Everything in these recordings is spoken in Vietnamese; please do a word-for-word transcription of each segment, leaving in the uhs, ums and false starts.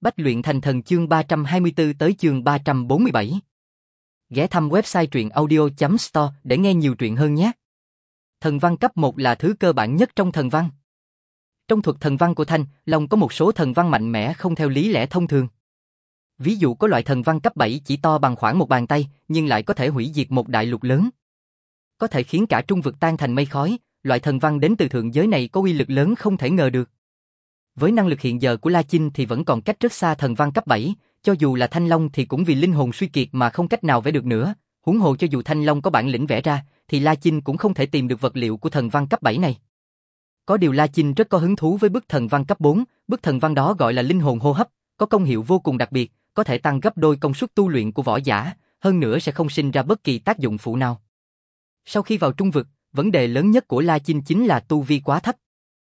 Bách luyện thành thần chương ba trăm hai mươi tư tới chương ba trăm bốn mươi bảy. Ghé thăm website truyện audio chấm store để nghe nhiều truyện hơn nhé. Thần văn cấp một là thứ cơ bản nhất trong thần văn. Trong thuật thần văn của Thanh Long có một số thần văn mạnh mẽ không theo lý lẽ thông thường. Ví dụ có loại thần văn cấp bảy chỉ to bằng khoảng một bàn tay nhưng lại có thể hủy diệt một đại lục lớn. Có thể khiến cả trung vực tan thành mây khói, loại thần văn đến từ thượng giới này có uy lực lớn không thể ngờ được. Với năng lực hiện giờ của La Chinh thì vẫn còn cách rất xa thần văn cấp bảy, cho dù là Thanh Long thì cũng vì linh hồn suy kiệt mà không cách nào vẽ được nữa, huống hồ cho dù Thanh Long có bản lĩnh vẽ ra, thì La Chinh cũng không thể tìm được vật liệu của thần văn cấp bảy này. Có điều La Chinh rất có hứng thú với bức thần văn cấp bốn, bức thần văn đó gọi là linh hồn hô hấp, có công hiệu vô cùng đặc biệt, có thể tăng gấp đôi công suất tu luyện của võ giả, hơn nữa sẽ không sinh ra bất kỳ tác dụng phụ nào. Sau khi vào trung vực, vấn đề lớn nhất của La Chinh chính là tu vi quá thấp.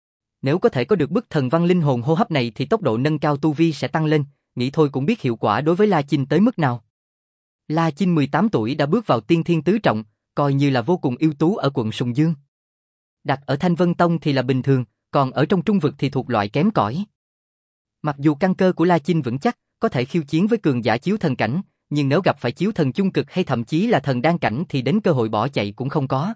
Nếu có thể có được bức thần văn linh hồn hô hấp này thì tốc độ nâng cao tu vi sẽ tăng lên, nghĩ thôi cũng biết hiệu quả đối với La Chinh tới mức nào. La Chinh mười tám tuổi đã bước vào tiên thiên tứ trọng, coi như là vô cùng ưu tú ở quận Sùng Dương. Đặt ở Thanh Vân Tông thì là bình thường, còn ở trong trung vực thì thuộc loại kém cỏi. Mặc dù căn cơ của La Chinh vững chắc, có thể khiêu chiến với cường giả chiếu thần cảnh, nhưng nếu gặp phải chiếu thần chung cực hay thậm chí là thần đan cảnh thì đến cơ hội bỏ chạy cũng không có.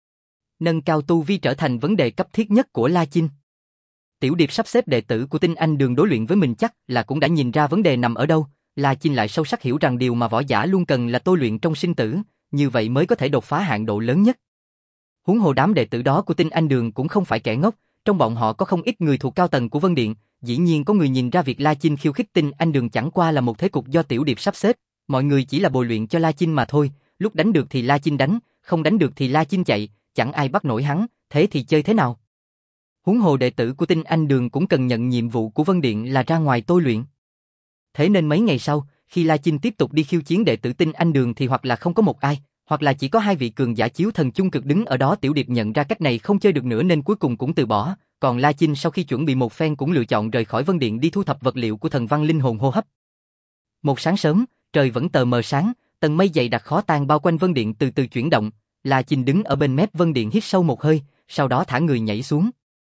Nâng cao tu vi trở thành vấn đề cấp thiết nhất của La Chinh. Tiểu Điệp sắp xếp đệ tử của Tinh Anh Đường đối luyện với mình chắc là cũng đã nhìn ra vấn đề nằm ở đâu, La Chinh lại sâu sắc hiểu rằng điều mà võ giả luôn cần là tôi luyện trong sinh tử, như vậy mới có thể đột phá hạn độ lớn nhất. Huống hồ đám đệ tử đó của Tinh Anh Đường cũng không phải kẻ ngốc, trong bọn họ có không ít người thuộc cao tầng của Vân Điện, dĩ nhiên có người nhìn ra việc La Chinh khiêu khích Tinh Anh Đường chẳng qua là một thế cục do Tiểu Điệp sắp xếp, mọi người chỉ là bồi luyện cho La Chinh mà thôi, lúc đánh được thì La Chinh đánh, không đánh được thì La Chinh chạy, chẳng ai bắt nổi hắn, thế thì chơi thế nào? Huống hồ đệ tử của Tinh Anh Đường cũng cần nhận nhiệm vụ của Vân Điện là ra ngoài tôi luyện. Thế nên mấy ngày sau, khi La Chinh tiếp tục đi khiêu chiến đệ tử Tinh Anh Đường thì hoặc là không có một ai, hoặc là chỉ có hai vị cường giả chiếu thần chung cực đứng ở đó. Tiểu Điệp nhận ra cách này không chơi được nữa nên cuối cùng cũng từ bỏ, còn La Chinh sau khi chuẩn bị một phen cũng lựa chọn rời khỏi Vân Điện đi thu thập vật liệu của thần văn linh hồn hô hấp. Một sáng sớm, trời vẫn tờ mờ sáng, tầng mây dày đặc khó tan bao quanh Vân Điện từ từ chuyển động, La Chinh đứng ở bên mép Vân Điện hít sâu một hơi, sau đó thả người nhảy xuống.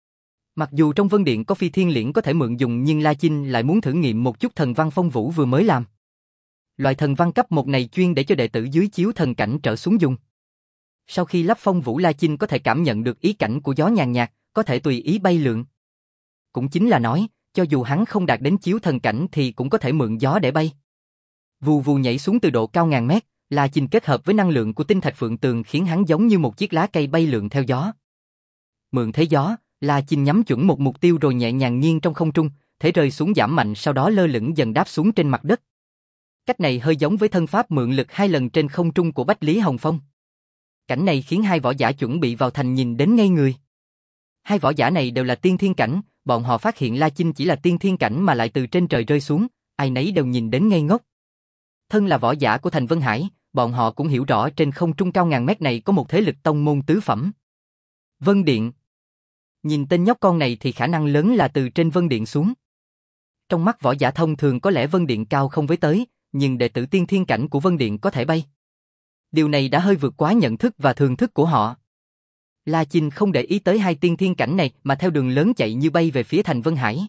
Mặc dù trong Vân Điện có phi thiên liễn có thể mượn dùng nhưng La Chinh lại muốn thử nghiệm một chút thần văn phong vũ vừa mới làm. Loại thần văn cấp một này chuyên để cho đệ tử dưới chiếu thần cảnh trở xuống dùng. Sau khi lắp phong vũ, La Chinh có thể cảm nhận được ý cảnh của gió nhàn nhạt, có thể tùy ý bay lượn. Cũng chính là nói, cho dù hắn không đạt đến chiếu thần cảnh thì cũng có thể mượn gió để bay. Vù vù nhảy xuống từ độ cao ngàn mét, La Chinh kết hợp với năng lượng của tinh thạch phượng tường khiến hắn giống như một chiếc lá cây bay lượn theo gió. Mượn thế gió, La Chinh nhắm chuẩn một mục tiêu rồi nhẹ nhàng nghiêng trong không trung, thế rơi xuống giảm mạnh sau đó lơ lửng dần đáp xuống trên mặt đất. Cách này hơi giống với thân pháp mượn lực hai lần trên không trung của Bách Lý Hồng Phong. Cảnh này khiến hai võ giả chuẩn bị vào thành nhìn đến ngây người. Hai võ giả này đều là tiên thiên cảnh, bọn họ phát hiện La Chinh chỉ là tiên thiên cảnh mà lại từ trên trời rơi xuống, ai nấy đều nhìn đến ngây ngốc. Thân là võ giả của thành Vân Hải, bọn họ cũng hiểu rõ trên không trung cao ngàn mét này có một thế lực tông môn tứ phẩm. Vân Điện. Nhìn tên nhóc con này thì khả năng lớn là từ trên Vân Điện xuống. Trong mắt võ giả thông thường có lẽ Vân Điện cao không với tới, nhưng đệ tử tiên thiên cảnh của Vân Điện có thể bay. Điều này đã hơi vượt quá nhận thức và thường thức của họ. La Chinh không để ý tới hai tiên thiên cảnh này mà theo đường lớn chạy như bay về phía thành Vân Hải.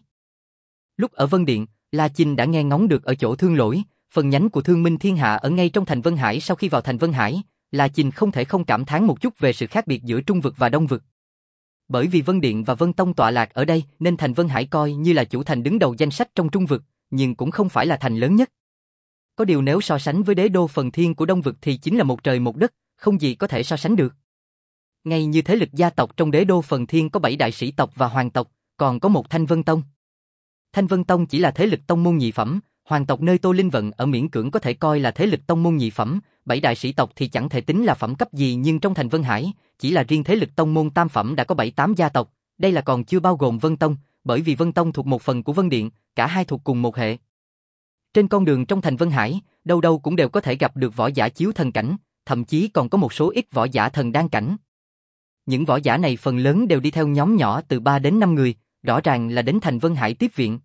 Lúc ở Vân Điện, La Chinh đã nghe ngóng được ở chỗ Thương Lỗi, phần nhánh của Thương Minh Thiên Hạ ở ngay trong thành Vân Hải. Sau khi vào thành Vân Hải, La Chinh không thể không cảm thán một chút về sự khác biệt giữa Trung vực và Đông vực. Bởi vì Vân Điện và Vân Tông tọa lạc ở đây nên thành Vân Hải coi như là chủ thành đứng đầu danh sách trong Trung vực, nhưng cũng không phải là thành lớn nhất. Có điều nếu so sánh với đế đô Phần Thiên của Đông vực thì chính là một trời một đất, không gì có thể so sánh được. Ngay như thế lực gia tộc trong đế đô Phần Thiên có bảy đại sĩ tộc và hoàng tộc, còn có một Thanh Vân Tông. Thanh Vân Tông chỉ là thế lực tông môn nhị phẩm, hoàng tộc nơi Tô Linh Vận ở miễn cưỡng có thể coi là thế lực tông môn nhị phẩm, bảy đại sĩ tộc thì chẳng thể tính là phẩm cấp gì, nhưng trong thành Vân Hải, chỉ là riêng thế lực tông môn tam phẩm đã có bảy tám gia tộc, đây là còn chưa bao gồm Vân Tông, bởi vì Vân Tông thuộc một phần của Vân Điện, cả hai thuộc cùng một hệ. Trên con đường trong thành Vân Hải, đâu đâu cũng đều có thể gặp được võ giả chiếu thần cảnh, thậm chí còn có một số ít võ giả thần đan cảnh. Những võ giả này phần lớn đều đi theo nhóm nhỏ từ ba đến năm người, rõ ràng là đến thành Vân Hải tiếp viện.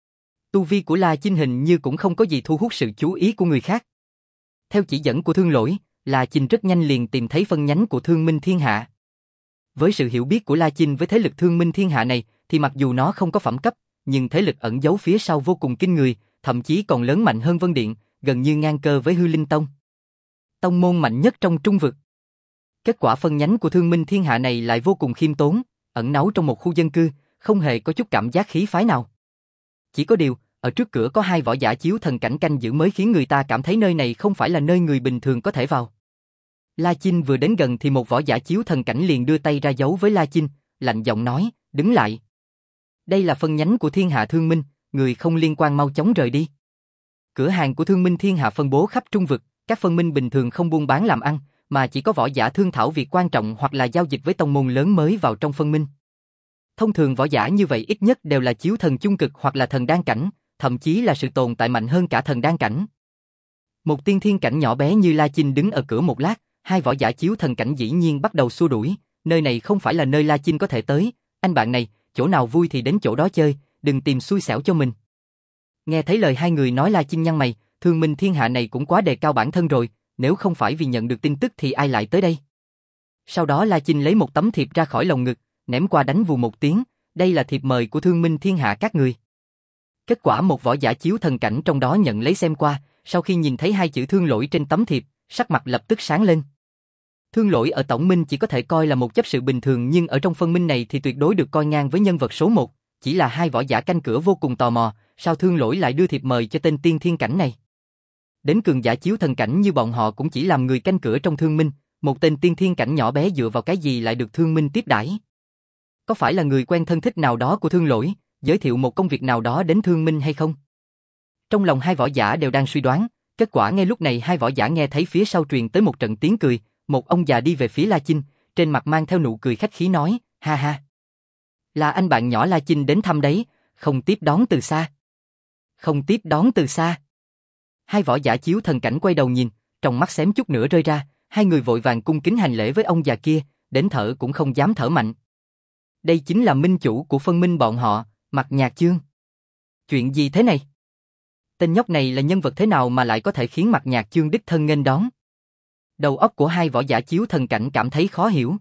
Tu vi của La Chinh hình như cũng không có gì thu hút sự chú ý của người khác. Theo chỉ dẫn của Thương Lỗi, La Chinh rất nhanh liền tìm thấy phân nhánh của Thương Minh Thiên Hạ. Với sự hiểu biết của La Chinh với thế lực Thương Minh Thiên Hạ này, thì mặc dù nó không có phẩm cấp, nhưng thế lực ẩn giấu phía sau vô cùng kinh người, thậm chí còn lớn mạnh hơn Vân Điện, gần như ngang cơ với Hư Linh Tông. Tông môn mạnh nhất trong trung vực. Kết quả phân nhánh của Thương Minh Thiên Hạ này lại vô cùng khiêm tốn, ẩn náu trong một khu dân cư, không hề có chút cảm giác khí phái nào. Chỉ có điều, ở trước cửa có hai võ giả chiếu thần cảnh canh giữ mới khiến người ta cảm thấy nơi này không phải là nơi người bình thường có thể vào. La Chinh vừa đến gần thì một võ giả chiếu thần cảnh liền đưa tay ra dấu với La Chinh, lạnh giọng nói, đứng lại. Đây là phân nhánh của Thiên Hạ Thương Minh, người không liên quan mau chóng rời đi. Cửa hàng của Thương Minh Thiên Hạ phân bố khắp trung vực, các phân minh bình thường không buôn bán làm ăn, mà chỉ có võ giả thương thảo việc quan trọng hoặc là giao dịch với tông môn lớn mới vào trong phân minh. Thông thường võ giả như vậy ít nhất đều là chiếu thần chung cực hoặc là thần đan cảnh, thậm chí là sự tồn tại mạnh hơn cả thần đan cảnh. Một tiên thiên cảnh nhỏ bé như La Chinh đứng ở cửa một lát, hai võ giả chiếu thần cảnh dĩ nhiên bắt đầu xua đuổi, nơi này không phải là nơi La Chinh có thể tới, anh bạn này, chỗ nào vui thì đến chỗ đó chơi, đừng tìm xui xẻo cho mình. Nghe thấy lời hai người nói La Chinh nhăn mày, Thương Minh Thiên Hạ này cũng quá đề cao bản thân rồi, nếu không phải vì nhận được tin tức thì ai lại tới đây. Sau đó La Chinh lấy một tấm thiệp ra khỏi lồng ngực, ném qua đánh vù một tiếng, đây là thiệp mời của Thương Minh Thiên Hạ các người. Kết quả một võ giả chiếu thần cảnh trong đó nhận lấy xem qua, sau khi nhìn thấy hai chữ Thương Lỗi trên tấm thiệp, sắc mặt lập tức sáng lên. Thương Lỗi ở tổng minh chỉ có thể coi là một chấp sự bình thường nhưng ở trong phân minh này thì tuyệt đối được coi ngang với nhân vật số một, chỉ là hai võ giả canh cửa vô cùng tò mò, sao Thương Lỗi lại đưa thiệp mời cho tên tiên thiên cảnh này. Đến cường giả chiếu thần cảnh như bọn họ cũng chỉ làm người canh cửa trong thương minh, một tên tiên thiên cảnh nhỏ bé dựa vào cái gì lại được thương minh tiếp đãi? Có phải là người quen thân thích nào đó của Thương Lỗi, giới thiệu một công việc nào đó đến thương minh hay không? Trong lòng hai võ giả đều đang suy đoán, kết quả ngay lúc này hai võ giả nghe thấy phía sau truyền tới một trận tiếng cười, một ông già đi về phía La Chinh, trên mặt mang theo nụ cười khách khí nói, ha ha. Là anh bạn nhỏ La Chinh đến thăm đấy, không tiếp đón từ xa. Không tiếp đón từ xa. Hai võ giả chiếu thần cảnh quay đầu nhìn, trong mắt xém chút nữa rơi ra, hai người vội vàng cung kính hành lễ với ông già kia, đến thở cũng không dám thở mạnh. Đây chính là minh chủ của phân minh bọn họ, Mạc Nhạc Chương. Chuyện gì thế này? Tên nhóc này là nhân vật thế nào mà lại có thể khiến Mạc Nhạc Chương đích thân nghênh đón? Đầu óc của hai võ giả chiếu thần cảnh cảm thấy khó hiểu.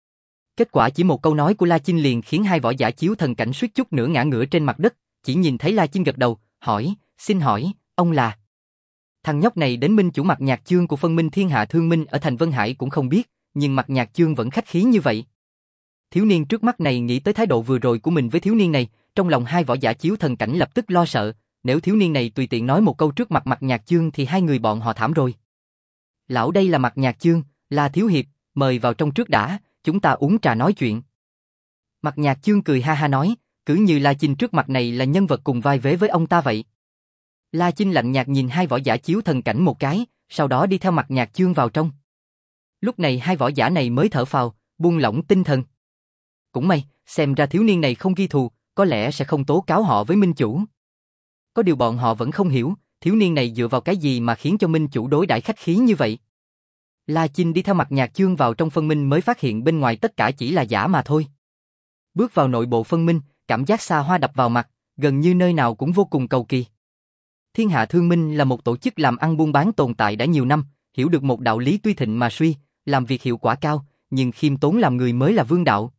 Kết quả chỉ một câu nói của La Chinh liền khiến hai võ giả chiếu thần cảnh suýt chút nữa ngã ngửa trên mặt đất, chỉ nhìn thấy La Chinh gật đầu, hỏi, xin hỏi, ông là... Thằng nhóc này đến minh chủ Mạc Nhạc Chương của phân minh Thiên Hạ Thương Minh ở thành Vân Hải cũng không biết, nhưng Mạc Nhạc Chương vẫn khách khí như vậy. Thiếu niên trước mắt này nghĩ tới thái độ vừa rồi của mình với thiếu niên này, trong lòng hai võ giả chiếu thần cảnh lập tức lo sợ, nếu thiếu niên này tùy tiện nói một câu trước mặt Mạc Nhạc Chương thì hai người bọn họ thảm rồi. Lão đây là Mạc Nhạc Chương, là thiếu hiệp, mời vào trong trước đã, chúng ta uống trà nói chuyện. Mạc Nhạc Chương cười ha ha nói, cứ như La Chinh trước mặt này là nhân vật cùng vai vế với ông ta vậy. La Chinh lạnh nhạt nhìn hai võ giả chiếu thần cảnh một cái, sau đó đi theo Mạc Nhạc Chương vào trong. Lúc này hai võ giả này mới thở phào, buông lỏng tinh thần. Cũng may, xem ra thiếu niên này không ghi thù, có lẽ sẽ không tố cáo họ với minh chủ. Có điều bọn họ vẫn không hiểu, thiếu niên này dựa vào cái gì mà khiến cho minh chủ đối đãi khách khí như vậy. La Chinh đi theo Mạc Nhạc Chương vào trong phân minh mới phát hiện bên ngoài tất cả chỉ là giả mà thôi. Bước vào nội bộ phân minh, cảm giác xa hoa đập vào mặt, gần như nơi nào cũng vô cùng cầu kỳ. Thiên Hạ Thương Minh là một tổ chức làm ăn buôn bán tồn tại đã nhiều năm, hiểu được một đạo lý tuy thịnh mà suy, làm việc hiệu quả cao, nhưng khiêm tốn làm người mới là vương đạo.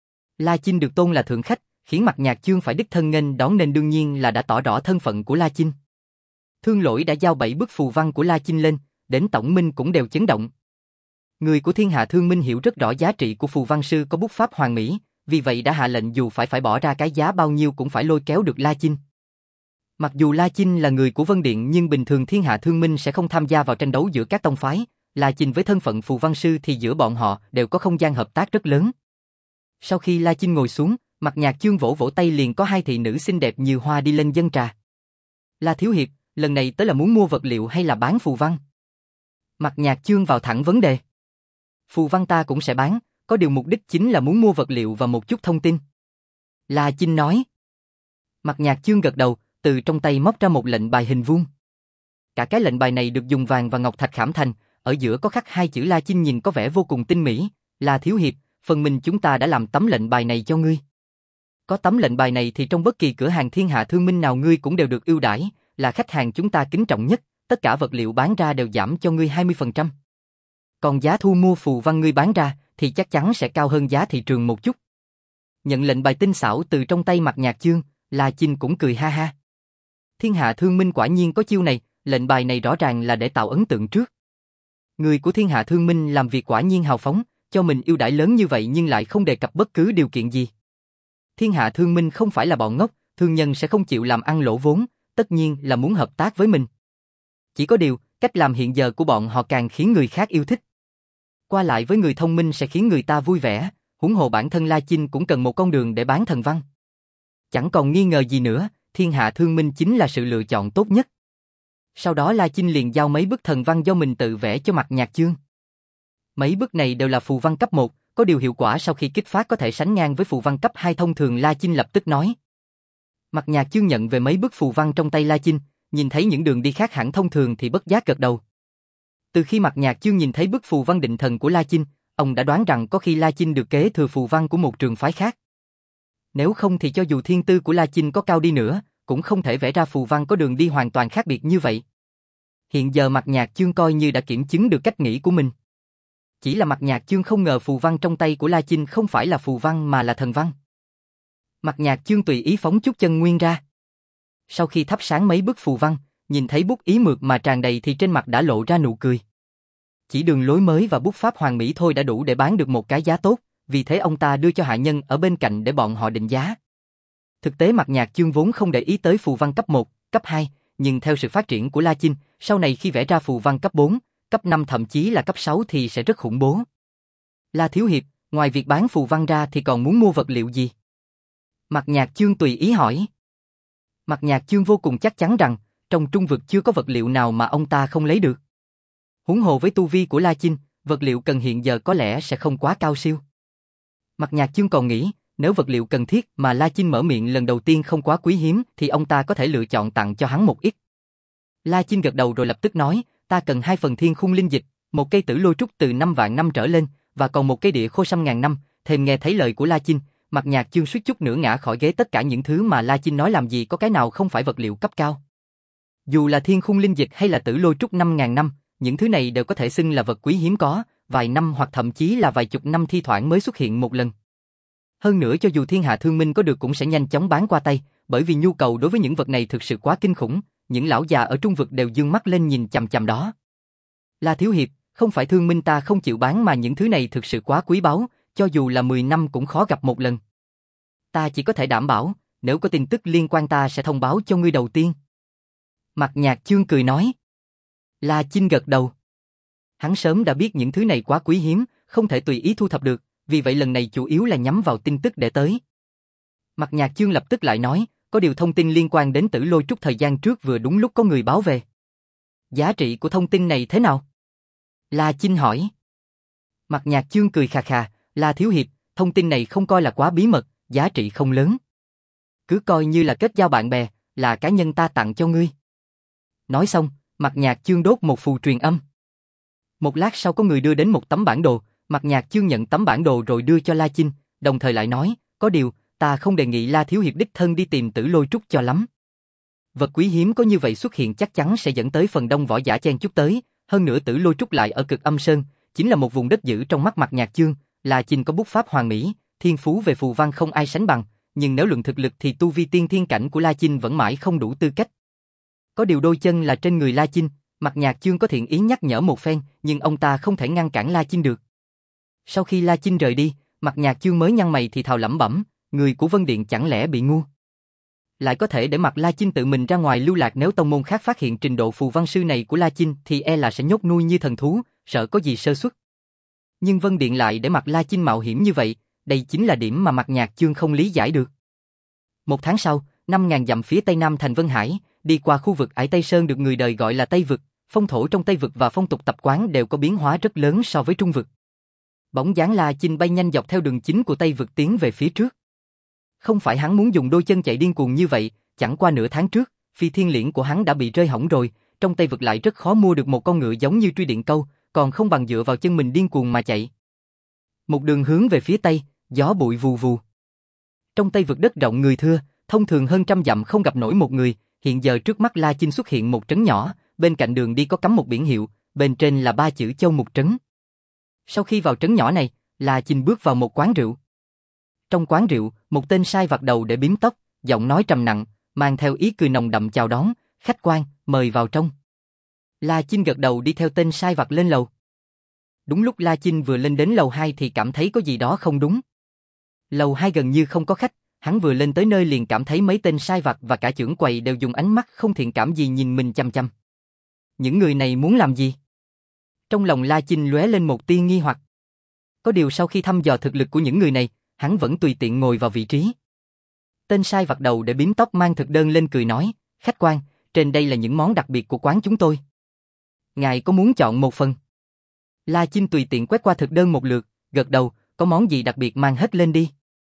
La Chinh được tôn là thượng khách, khiến Mạc Nhạc Chương phải đích thân nghênh đón nên đương nhiên là đã tỏ rõ thân phận của La Chinh. Thương Lỗi đã giao bảy bức phù văn của La Chinh lên, đến tổng minh cũng đều chấn động. Người của Thiên Hạ Thương Minh hiểu rất rõ giá trị của phù văn sư có bút pháp hoàn mỹ, vì vậy đã hạ lệnh dù phải phải bỏ ra cái giá bao nhiêu cũng phải lôi kéo được La Chinh. Mặc dù La Chinh là người của Vân Điện nhưng bình thường Thiên Hạ Thương Minh sẽ không tham gia vào tranh đấu giữa các tông phái, La Chinh với thân phận phù văn sư thì giữa bọn họ đều có không gian hợp tác rất lớn. Sau khi La Chinh ngồi xuống, Mạc Nhạc Chương vỗ vỗ tay liền có hai thị nữ xinh đẹp như hoa đi lên dâng trà. La thiếu hiệp, lần này tới là muốn mua vật liệu hay là bán phù văn? Mạc Nhạc Chương vào thẳng vấn đề. Phù văn ta cũng sẽ bán, có điều mục đích chính là muốn mua vật liệu và một chút thông tin. La Chinh nói. Mạc Nhạc Chương gật đầu, từ trong tay móc ra một lệnh bài hình vuông. Cả cái lệnh bài này được dùng vàng và ngọc thạch khảm thành, ở giữa có khắc hai chữ La Chinh nhìn có vẻ vô cùng tinh mỹ, là thiếu hiệp, phần mình chúng ta đã làm tấm lệnh bài này cho ngươi. Có tấm lệnh bài này thì trong bất kỳ cửa hàng Thiên Hạ Thương Minh nào ngươi cũng đều được ưu đãi, là khách hàng chúng ta kính trọng nhất, tất cả vật liệu bán ra đều giảm cho ngươi hai mươi phần trăm. Còn giá thu mua phù văn ngươi bán ra thì chắc chắn sẽ cao hơn giá thị trường một chút. Nhận lệnh bài tinh xảo từ trong tay Mạc Nhạc Chương, La Chinh cũng cười ha ha. Thiên Hạ Thương Minh quả nhiên có chiêu này, lệnh bài này rõ ràng là để tạo ấn tượng trước. Người của Thiên Hạ Thương Minh làm việc quả nhiên hào phóng, cho mình ưu đãi lớn như vậy nhưng lại không đề cập bất cứ điều kiện gì. Thiên Hạ Thương Minh không phải là bọn ngốc, thương nhân sẽ không chịu làm ăn lỗ vốn, tất nhiên là muốn hợp tác với mình. Chỉ có điều, cách làm hiện giờ của bọn họ càng khiến người khác yêu thích. Qua lại với người thông minh sẽ khiến người ta vui vẻ, huống hồ bản thân La Chinh cũng cần một con đường để bán thần văn. Chẳng còn nghi ngờ gì nữa, Thiên Hạ Thương Minh chính là sự lựa chọn tốt nhất. Sau đó La Chinh liền giao mấy bức thần văn do mình tự vẽ cho Mạc Nhạc Chương. Mấy bức này đều là phù văn cấp một, có điều hiệu quả sau khi kích phát có thể sánh ngang với phù văn cấp hai thông thường. La Chinh lập tức nói. Mạc Nhạc Chương nhận về mấy bức phù văn trong tay La Chinh, nhìn thấy những đường đi khác hẳn thông thường thì bất giác gật đầu. Từ khi Mạc Nhạc Chương nhìn thấy bức phù văn định thần của La Chinh, ông đã đoán rằng có khi La Chinh được kế thừa phù văn của một trường phái khác. Nếu không thì cho dù thiên tư của La Chinh có cao đi nữa, cũng không thể vẽ ra phù văn có đường đi hoàn toàn khác biệt như vậy. Hiện giờ Mạc Nhạc Chương coi như đã kiểm chứng được cách nghĩ của mình. Chỉ là Mạc Nhạc Chương không ngờ phù văn trong tay của La Chinh không phải là phù văn mà là thần văn. Mạc Nhạc Chương tùy ý phóng chút chân nguyên ra. Sau khi thắp sáng mấy bức phù văn, nhìn thấy bút ý mượt mà tràn đầy thì trên mặt đã lộ ra nụ cười. Chỉ đường lối mới và bút pháp hoàn mỹ thôi đã đủ để bán được một cái giá tốt, vì thế ông ta đưa cho hạ nhân ở bên cạnh để bọn họ định giá. Thực tế Mạc Nhạc Chương vốn không để ý tới phù văn cấp một, cấp hai, nhưng theo sự phát triển của La Chinh, sau này khi vẽ ra phù văn cấp bốn, cấp năm thậm chí là cấp sáu thì sẽ rất khủng bố. La Thiếu Hiệp, ngoài việc bán phù văn ra thì còn muốn mua vật liệu gì? Mạc Nhạc Chương tùy ý hỏi. Mạc Nhạc Chương vô cùng chắc chắn rằng, trong trung vực chưa có vật liệu nào mà ông ta không lấy được. Huống hồ với tu vi của La Chinh, vật liệu cần hiện giờ có lẽ sẽ không quá cao siêu. Mạc Nhạc Chương còn nghĩ, nếu vật liệu cần thiết mà La Chinh mở miệng lần đầu tiên không quá quý hiếm thì ông ta có thể lựa chọn tặng cho hắn một ít. La Chinh gật đầu rồi lập tức nói, ta cần hai phần thiên khung linh dịch, một cây tử lôi trúc từ năm vạn năm trở lên, và còn một cây địa khô sâm ngàn năm. Thèm nghe thấy lời của La Chinh, Mạc Nhạc Chương suýt chút nữa ngã khỏi ghế. Tất cả những thứ mà La Chinh nói làm gì có cái nào không phải vật liệu cấp cao. Dù là thiên khung linh dịch hay là tử lôi trúc năm ngàn năm, những thứ này đều có thể xưng là vật quý hiếm có, vài năm hoặc thậm chí là vài chục năm thi thoảng mới xuất hiện một lần. Hơn nữa cho dù Thiên Hạ Thương Minh có được cũng sẽ nhanh chóng bán qua tay, bởi vì nhu cầu đối với những vật này thực sự quá kinh khủng, những lão già ở trung vực đều dương mắt lên nhìn chằm chằm đó. La Thiếu Hiệp, không phải Thương Minh ta không chịu bán mà những thứ này thực sự quá quý báu, cho dù là mười năm cũng khó gặp một lần. Ta chỉ có thể đảm bảo, nếu có tin tức liên quan ta sẽ thông báo cho ngươi đầu tiên. Mạc Nhạc Chương cười nói. La Chinh gật đầu. Hắn sớm đã biết những thứ này quá quý hiếm, không thể tùy ý thu thập được, vì vậy lần này chủ yếu là nhắm vào tin tức để tới. Mạc Nhạc Chương lập tức lại nói, có điều thông tin liên quan đến tử lôi trúc thời gian trước vừa đúng lúc có người báo về. Giá trị của thông tin này thế nào? La Chinh hỏi. Mạc Nhạc Chương cười khà khà, La Thiếu Hiệp, thông tin này không coi là quá bí mật, giá trị không lớn. Cứ coi như là kết giao bạn bè, là cá nhân ta tặng cho ngươi. Nói xong, Mạc Nhạc Chương đốt một phù truyền âm. Một lát sau có người đưa đến một tấm bản đồ, Mạc Nhạc Chương nhận tấm bản đồ rồi đưa cho La Chinh, đồng thời lại nói, có điều, ta không đề nghị La Thiếu Hiệp đích thân đi tìm tử lôi trúc cho lắm. Vật quý hiếm có như vậy xuất hiện chắc chắn sẽ dẫn tới phần đông võ giả chen chúc tới, hơn nữa tử lôi trúc lại ở Cực Âm Sơn, chính là một vùng đất dữ trong mắt Mạc Nhạc Chương. La Chinh có bút pháp hoàn mỹ, thiên phú về phù văn không ai sánh bằng, nhưng nếu luận thực lực thì tu vi tiên thiên cảnh của La Chinh vẫn mãi không đủ tư cách. Có điều đôi chân là trên người La Chinh, Mạc Nhạc Chương có thiện ý nhắc nhở một phen, nhưng ông ta không thể ngăn cản La Chinh được. Sau khi La Chinh rời đi, Mạc Nhạc Chương mới nhăn mày thì thào lẩm bẩm, người của Vân Điện chẳng lẽ bị ngu? Lại có thể để mặc La Chinh tự mình ra ngoài lưu lạc, nếu tông môn khác phát hiện trình độ phù văn sư này của La Chinh thì e là sẽ nhốt nuôi như thần thú, sợ có gì sơ suất. Nhưng Vân Điện lại để mặc La Chinh mạo hiểm như vậy, đây chính là điểm mà Mạc Nhạc Chương không lý giải được. Một tháng sau, năm ngàn dặm phía tây nam thành Vân Hải, đi qua khu vực Ải Tây Sơn được người đời gọi là Tây Vực, phong thổ trong Tây Vực và phong tục tập quán đều có biến hóa rất lớn so với Trung Vực. Bóng dáng La Chinh bay nhanh dọc theo đường chính của Tây Vực tiến về phía trước. Không phải hắn muốn dùng đôi chân chạy điên cuồng như vậy, chẳng qua nửa tháng trước, phi thiên liễn của hắn đã bị rơi hỏng rồi, trong Tây Vực lại rất khó mua được một con ngựa giống như truy điện câu, còn không bằng dựa vào chân mình điên cuồng mà chạy. Một đường hướng về phía Tây, gió bụi vù vù. Trong Tây Vực đất rộng người thưa, thông thường hơn trăm dặm không gặp nổi một người, hiện giờ trước mắt La Chinh xuất hiện một trấn nhỏ, bên cạnh đường đi có cắm một biển hiệu, bên trên là ba chữ Châu Mục Trấn. Sau khi vào trấn nhỏ này, La Chinh bước vào một quán rượu. Trong quán rượu, một tên sai vặt đầu để bím tóc, giọng nói trầm nặng, mang theo ý cười nồng đậm chào đón, khách quan, mời vào trong. La Chinh gật đầu đi theo tên sai vặt lên lầu. Đúng lúc La Chinh vừa lên đến lầu hai thì cảm thấy có gì đó không đúng. Lầu hai gần như không có khách, hắn vừa lên tới nơi liền cảm thấy mấy tên sai vặt và cả trưởng quầy đều dùng ánh mắt không thiện cảm gì nhìn mình chăm chăm. Những người này muốn làm gì? Trong lòng La Chinh lóe lên một tia nghi hoặc. Có điều sau khi thăm dò thực lực của những người này, hắn vẫn tùy tiện ngồi vào vị trí. Tên sai vặt đầu để bím tóc mang thực đơn lên cười nói, khách quan, trên đây là những món đặc biệt của quán chúng tôi. Ngài có muốn chọn một phần? La Chinh tùy tiện quét qua thực đơn một lượt, gật đầu, có món gì đặc biệt mang hết lên đi.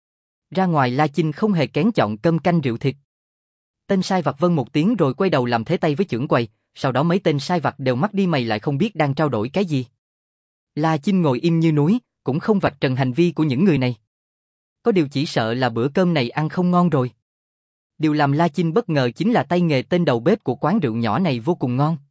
Ra ngoài La Chinh không hề kén chọn cơm canh rượu thịt. Tên sai vặt vâng một tiếng rồi quay đầu làm thế tay với trưởng quầy, sau đó mấy tên sai vặt đều mắt đi mày lại không biết đang trao đổi cái gì. La Chinh ngồi im như núi, cũng không vạch trần hành vi của những người này. Có điều chỉ sợ là bữa cơm này ăn không ngon rồi. Điều làm La Chinh bất ngờ chính là tay nghề tên đầu bếp của quán rượu nhỏ này vô cùng ngon.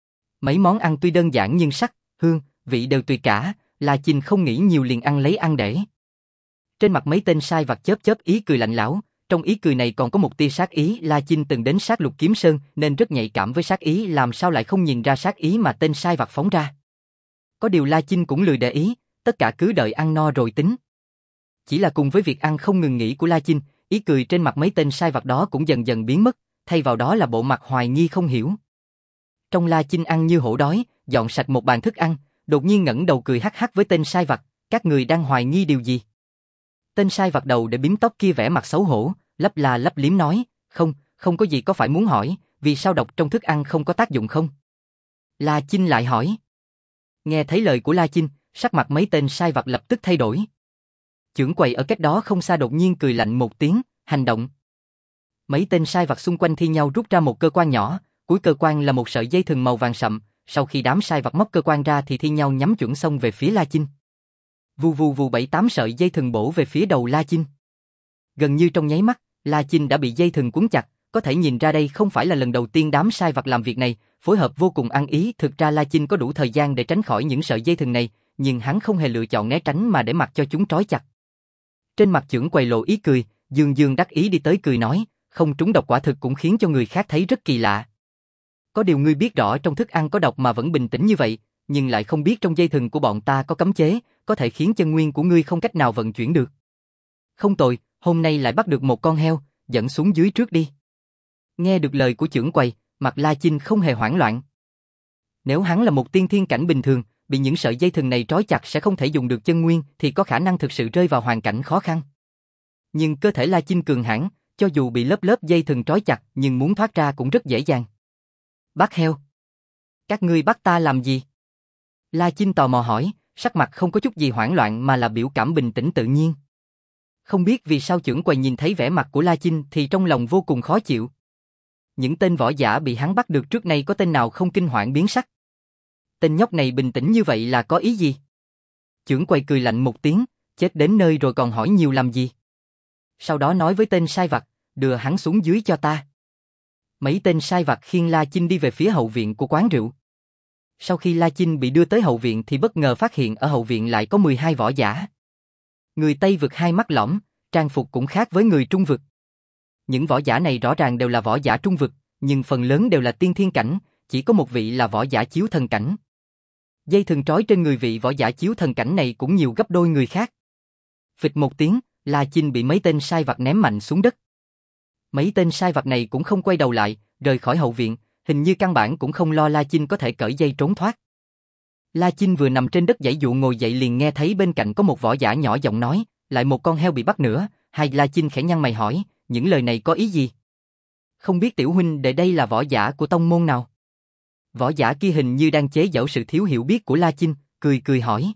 Mấy món ăn tuy đơn giản nhưng sắc, hương, vị đều tùy cả, La Chinh không nghĩ nhiều liền ăn lấy ăn để. Trên mặt mấy tên sai vặt chớp chớp ý cười lạnh lẽo, trong ý cười này còn có một tia sát ý. La Chinh từng đến sát Lục Kiếm Sơn nên rất nhạy cảm với sát ý, làm sao lại không nhìn ra sát ý mà tên sai vặt phóng ra. Có điều La Chinh cũng lười để ý, tất cả cứ đợi ăn no rồi tính. Chỉ là cùng với việc ăn không ngừng nghỉ của La Chinh, ý cười trên mặt mấy tên sai vặt đó cũng dần dần biến mất, thay vào đó là bộ mặt hoài nghi không hiểu. Trong La Chinh ăn như hổ đói, dọn sạch một bàn thức ăn, đột nhiên ngẩng đầu cười hắc hắc với tên sai vặt, các người đang hoài nghi điều gì? Tên sai vặt đầu để bím tóc kia vẻ mặt xấu hổ, lấp la lấp liếm nói, không, không có gì, có phải muốn hỏi, vì sao độc trong thức ăn không có tác dụng không? La Chinh lại hỏi. Nghe thấy lời của La Chinh, sắc mặt mấy tên sai vặt lập tức thay đổi. Trưởng quầy ở cách đó không xa đột nhiên cười lạnh một tiếng, hành động. Mấy tên sai vặt xung quanh thi nhau rút ra một cơ quan nhỏ, cuối cơ quan là một sợi dây thừng màu vàng sậm, sau khi đám sai vặt móc cơ quan ra thì thi nhau nhắm chuẩn xông về phía La Chinh. Vù vù vù bảy tám sợi dây thừng bổ về phía đầu La Chinh. Gần như trong nháy mắt, La Chinh đã bị dây thừng cuốn chặt, có thể nhìn ra đây không phải là lần đầu tiên đám sai vặt làm việc này, phối hợp vô cùng ăn ý. Thực ra La Chinh có đủ thời gian để tránh khỏi những sợi dây thừng này, nhưng hắn không hề lựa chọn né tránh mà để mặc cho chúng trói chặt. Trên mặt trưởng quầy lộ ý cười, dương dương đắc ý đi tới cười nói, không trúng độc quả thực cũng khiến cho người khác thấy rất kỳ lạ. Có điều ngươi biết rõ trong thức ăn có độc mà vẫn bình tĩnh như vậy, nhưng lại không biết trong dây thừng của bọn ta có cấm chế, có thể khiến chân nguyên của ngươi không cách nào vận chuyển được. Không tồi, hôm nay lại bắt được một con heo, dẫn xuống dưới trước đi. Nghe được lời của trưởng quầy, mặt La Chinh không hề hoảng loạn. Nếu hắn là một tiên thiên cảnh bình thường, bị những sợi dây thừng này trói chặt sẽ không thể dùng được chân nguyên thì có khả năng thực sự rơi vào hoàn cảnh khó khăn. Nhưng cơ thể La Chinh cường hãn, cho dù bị lớp lớp dây thừng trói chặt nhưng muốn thoát ra cũng rất dễ dàng. Bắt heo. Các ngươi bắt ta làm gì? La Chinh tò mò hỏi, sắc mặt không có chút gì hoảng loạn mà là biểu cảm bình tĩnh tự nhiên. Không biết vì sao trưởng quầy nhìn thấy vẻ mặt của La Chinh thì trong lòng vô cùng khó chịu. Những tên võ giả bị hắn bắt được trước nay có tên nào không kinh hoảng biến sắc. Tên nhóc này bình tĩnh như vậy là có ý gì? Trưởng quầy cười lạnh một tiếng, chết đến nơi rồi còn hỏi nhiều làm gì? Sau đó nói với tên sai vặt, đưa hắn xuống dưới cho ta. Mấy tên sai vặt khiêng La Chinh đi về phía hậu viện của quán rượu. Sau khi La Chinh bị đưa tới hậu viện thì bất ngờ phát hiện ở hậu viện lại có mười hai võ giả. Người Tây vực hai mắt lõm, trang phục cũng khác với người Trung vực. Những võ giả này rõ ràng đều là võ giả Trung vực, nhưng phần lớn đều là tiên thiên cảnh, chỉ có một vị là võ giả chiếu thần cảnh. Dây thừng trói trên người vị võ giả chiếu thần cảnh này cũng nhiều gấp đôi người khác. Phịch một tiếng, La Chinh bị mấy tên sai vặt ném mạnh xuống đất. Mấy tên sai vặt này cũng không quay đầu lại, rời khỏi hậu viện, hình như căn bản cũng không lo La Chinh có thể cởi dây trốn thoát. La Chinh vừa nằm trên đất giãy dụa ngồi dậy liền nghe thấy bên cạnh có một võ giả nhỏ giọng nói, lại một con heo bị bắt nữa. Hay La Chinh khẽ nhăn mày hỏi, những lời này có ý gì? Không biết tiểu huynh đệ đây là võ giả của tông môn nào? Võ giả kia hình như đang chế giễu sự thiếu hiểu biết của La Chinh, cười cười hỏi.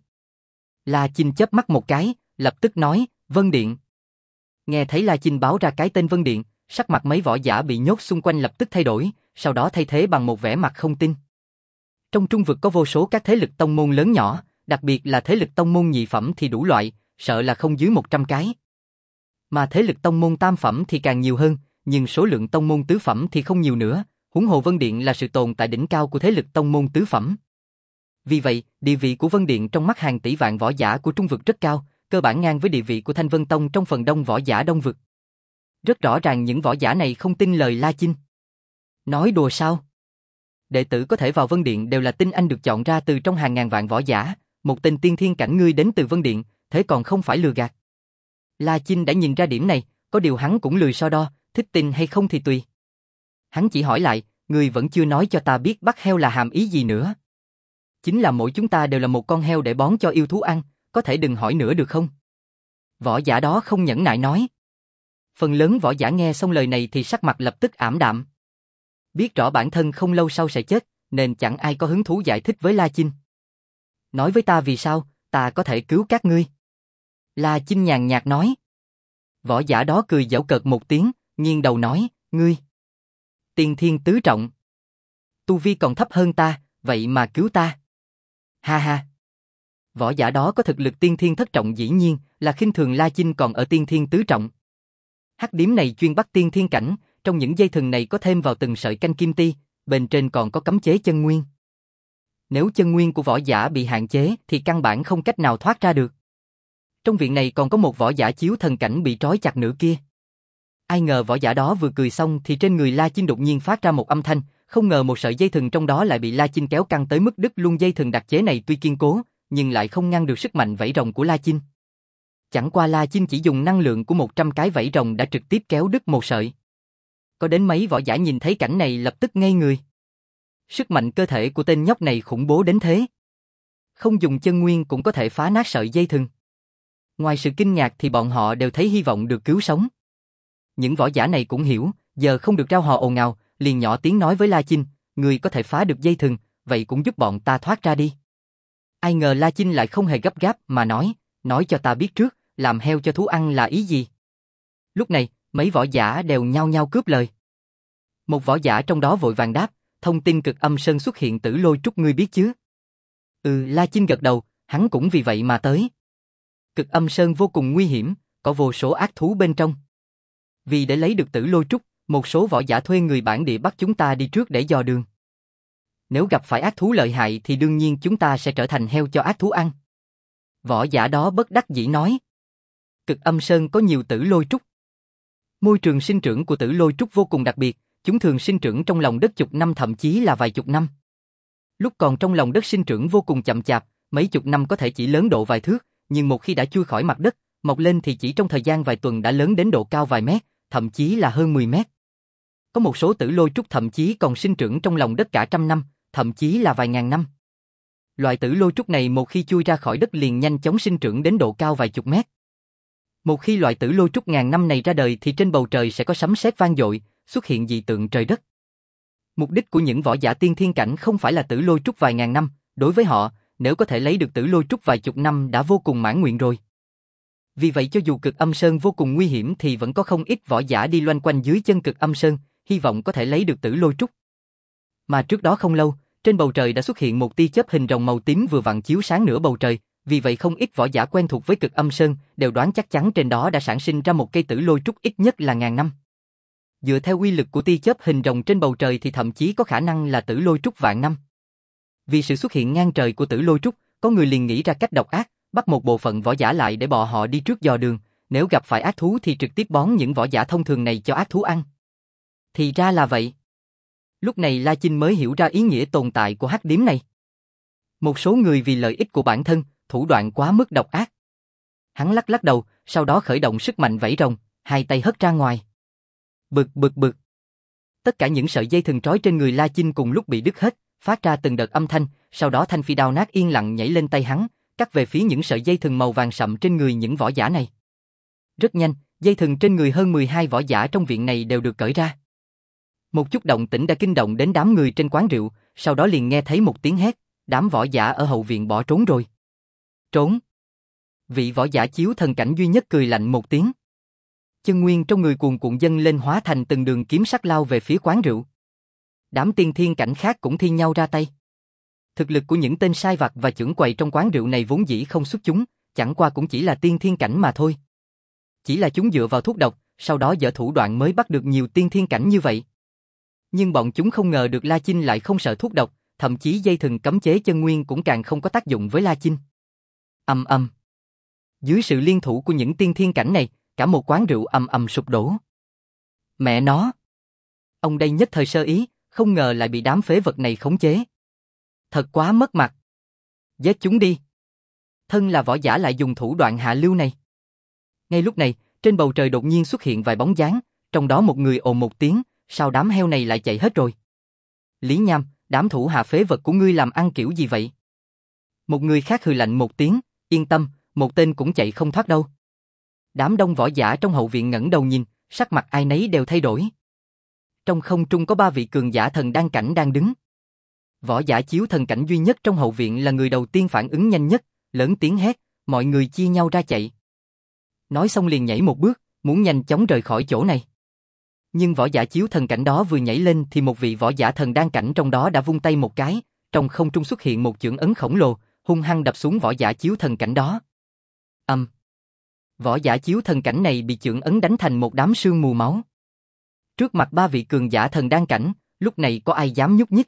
La Chinh chớp mắt một cái, lập tức nói, Vân Điện. Nghe thấy La Chinh báo ra cái tên Vân Điện, sắc mặt mấy võ giả bị nhốt xung quanh lập tức thay đổi, sau đó thay thế bằng một vẻ mặt không tin. Trong Trung vực có vô số các thế lực tông môn lớn nhỏ, đặc biệt là thế lực tông môn nhị phẩm thì đủ loại, sợ là không dưới một trăm cái. Mà thế lực tông môn tam phẩm thì càng nhiều hơn, nhưng số lượng tông môn tứ phẩm thì không nhiều nữa, huống hồ Vân Điện là sự tồn tại đỉnh cao của thế lực tông môn tứ phẩm. Vì vậy, địa vị của Vân Điện trong mắt hàng tỷ vạn võ giả của Trung vực rất cao, cơ bản ngang với địa vị của Thanh Vân Tông trong phần đông võ giả Đông vực. Rất rõ ràng những võ giả này không tin lời La Chinh. Nói đùa sao? Đệ tử có thể vào Vân Điện đều là tinh anh được chọn ra từ trong hàng ngàn vạn võ giả, một tên tiên thiên cảnh ngươi đến từ Vân Điện, thế còn không phải lừa gạt. La Chinh đã nhìn ra điểm này, có điều hắn cũng lười so đo, thích tin hay không thì tùy. Hắn chỉ hỏi lại, ngươi vẫn chưa nói cho ta biết bắt heo là hàm ý gì nữa. Chính là mỗi chúng ta đều là một con heo để bón cho yêu thú ăn, có thể đừng hỏi nữa được không? Võ giả đó không nhẫn nại nói. Phần lớn võ giả nghe xong lời này thì sắc mặt lập tức ảm đạm. Biết rõ bản thân không lâu sau sẽ chết, nên chẳng ai có hứng thú giải thích với La Chinh. Nói với ta vì sao, ta có thể cứu các ngươi. La Chinh nhàn nhạt nói. Võ giả đó cười giễu cợt một tiếng, nghiêng đầu nói, ngươi. Tiên thiên tứ trọng. Tu vi còn thấp hơn ta, vậy mà cứu ta. Ha ha. Võ giả đó có thực lực tiên thiên thất trọng dĩ nhiên là khinh thường La Chinh còn ở tiên thiên tứ trọng. Hắc điếm này chuyên bắt tiên thiên cảnh, trong những dây thừng này có thêm vào từng sợi canh kim ti, bên trên còn có cấm chế chân nguyên. Nếu chân nguyên của võ giả bị hạn chế thì căn bản không cách nào thoát ra được. Trong viện này còn có một võ giả chiếu thần cảnh bị trói chặt nữa kia. Ai ngờ võ giả đó vừa cười xong thì trên người La Chinh đột nhiên phát ra một âm thanh, không ngờ một sợi dây thừng trong đó lại bị La Chinh kéo căng tới mức đứt luôn. Dây thừng đặc chế này tuy kiên cố, nhưng lại không ngăn được sức mạnh vảy rồng của La Chinh. Chẳng qua La Chinh chỉ dùng năng lượng của một trăm cái vảy rồng đã trực tiếp kéo đứt một sợi. Có đến mấy võ giả nhìn thấy cảnh này lập tức ngây người. Sức mạnh cơ thể của tên nhóc này khủng bố đến thế. Không dùng chân nguyên cũng có thể phá nát sợi dây thừng. Ngoài sự kinh ngạc thì bọn họ đều thấy hy vọng được cứu sống. Những võ giả này cũng hiểu, giờ không được rao hò ồn ào, liền nhỏ tiếng nói với La Chinh, người có thể phá được dây thừng, vậy cũng giúp bọn ta thoát ra đi. Ai ngờ La Chinh lại không hề gấp gáp mà nói, nói cho ta biết trước, làm heo cho thú ăn là ý gì? Lúc này, mấy võ giả đều nhao nhao cướp lời. Một võ giả trong đó vội vàng đáp, thông tin Cực Âm Sơn xuất hiện Tử Lôi Trúc ngươi biết chứ? Ừ, La Chinh gật đầu, hắn cũng vì vậy mà tới. Cực Âm Sơn vô cùng nguy hiểm, có vô số ác thú bên trong. Vì để lấy được Tử Lôi Trúc, một số võ giả thuê người bản địa bắt chúng ta đi trước để dò đường. Nếu gặp phải ác thú lợi hại thì đương nhiên chúng ta sẽ trở thành heo cho ác thú ăn. Võ giả đó bất đắc dĩ nói. Cực Âm Sơn có nhiều Tử Lôi Trúc. Môi trường sinh trưởng của Tử Lôi Trúc vô cùng đặc biệt, chúng thường sinh trưởng trong lòng đất chục năm thậm chí là vài chục năm. Lúc còn trong lòng đất sinh trưởng vô cùng chậm chạp, mấy chục năm có thể chỉ lớn độ vài thước, nhưng một khi đã chui khỏi mặt đất, mọc lên thì chỉ trong thời gian vài tuần đã lớn đến độ cao vài mét, thậm chí là hơn mười mét. Có một số Tử Lôi Trúc thậm chí còn sinh trưởng trong lòng đất cả trăm năm, thậm chí là vài ngàn năm. Loại Tử Lôi Trúc này một khi chui ra khỏi đất liền nhanh chóng sinh trưởng đến độ cao vài chục mét. Một khi loại Tử Lôi Trúc ngàn năm này ra đời thì trên bầu trời sẽ có sấm sét vang dội, xuất hiện dị tượng trời đất. Mục đích của những võ giả tiên thiên cảnh không phải là Tử Lôi Trúc vài ngàn năm, đối với họ, nếu có thể lấy được Tử Lôi Trúc vài chục năm đã vô cùng mãn nguyện rồi. Vì vậy cho dù Cực Âm Sơn vô cùng nguy hiểm thì vẫn có không ít võ giả đi loanh quanh dưới chân Cực Âm Sơn, hy vọng có thể lấy được Tử Lôi Trúc. Mà trước đó không lâu, trên bầu trời đã xuất hiện một tia chớp hình rồng màu tím vừa vặn chiếu sáng nửa bầu trời, vì vậy không ít võ giả quen thuộc với Cực Âm Sơn đều đoán chắc chắn trên đó đã sản sinh ra một cây Tử Lôi Trúc ít nhất là ngàn năm. Dựa theo uy lực của tia chớp hình rồng trên bầu trời thì thậm chí có khả năng là Tử Lôi Trúc vạn năm. Vì sự xuất hiện ngang trời của Tử Lôi Trúc, có người liền nghĩ ra cách độc ác, bắt một bộ phận võ giả lại để bọn họ đi trước dò đường, nếu gặp phải ác thú thì trực tiếp bón những võ giả thông thường này cho ác thú ăn. Thì ra là vậy. Lúc này La Chinh mới hiểu ra ý nghĩa tồn tại của hắc điếm này. Một số người vì lợi ích của bản thân, thủ đoạn quá mức độc ác. Hắn lắc lắc đầu, sau đó khởi động sức mạnh vẫy rồng, hai tay hất ra ngoài. Bực bực bực. Tất cả những sợi dây thừng trói trên người La Chinh cùng lúc bị đứt hết, phát ra từng đợt âm thanh, sau đó thanh phi đao nát yên lặng nhảy lên tay hắn, cắt về phía những sợi dây thừng màu vàng sậm trên người những võ giả này. Rất nhanh, dây thừng trên người hơn mười hai võ giả trong viện này đều được cởi ra. Một chút động tĩnh đã kinh động đến đám người trên quán rượu, sau đó liền nghe thấy một tiếng hét, đám võ giả ở hậu viện bỏ trốn rồi. Trốn. Vị võ giả chiếu thần cảnh duy nhất cười lạnh một tiếng. Chân nguyên trong người cuồn cuộn dâng lên hóa thành từng đường kiếm sắc lao về phía quán rượu. Đám tiên thiên cảnh khác cũng thi nhau ra tay. Thực lực của những tên sai vặt và chưởng quầy trong quán rượu này vốn dĩ không xuất chúng, chẳng qua cũng chỉ là tiên thiên cảnh mà thôi. Chỉ là chúng dựa vào thuốc độc, sau đó dở thủ đoạn mới bắt được nhiều tiên thiên cảnh như vậy. Nhưng bọn chúng không ngờ được La Chinh lại không sợ thuốc độc, thậm chí dây thừng cấm chế chân nguyên cũng càng không có tác dụng với La Chinh. Ầm ầm. Dưới sự liên thủ của những tiên thiên cảnh này, cả một quán rượu ầm ầm sụp đổ. Mẹ nó! Ông đây nhất thời sơ ý, không ngờ lại bị đám phế vật này khống chế. Thật quá mất mặt. Giết chúng đi. Thân là võ giả lại dùng thủ đoạn hạ lưu này. Ngay lúc này, trên bầu trời đột nhiên xuất hiện vài bóng dáng, trong đó một người ồ một tiếng, sao đám heo này lại chạy hết rồi? Lý Nham, đám thủ hạ phế vật của ngươi làm ăn kiểu gì vậy? Một người khác hừ lạnh một tiếng, yên tâm, một tên cũng chạy không thoát đâu. Đám đông võ giả trong hậu viện ngẩng đầu nhìn, sắc mặt ai nấy đều thay đổi. Trong không trung có ba vị cường giả thần đan cảnh đang đứng. Võ giả chiếu thần cảnh duy nhất trong hậu viện là người đầu tiên phản ứng nhanh nhất, lớn tiếng hét, mọi người chia nhau ra chạy. Nói xong liền nhảy một bước, muốn nhanh chóng rời khỏi chỗ này. Nhưng võ giả chiếu thần cảnh đó vừa nhảy lên thì một vị võ giả thần đan cảnh trong đó đã vung tay một cái, trong không trung xuất hiện một chưởng ấn khổng lồ, hung hăng đập xuống võ giả chiếu thần cảnh đó. Âm. Um. Võ giả chiếu thần cảnh này bị chưởng ấn đánh thành một đám sương mù máu. Trước mặt ba vị cường giả thần đan cảnh, lúc này có ai dám nhúc nhích?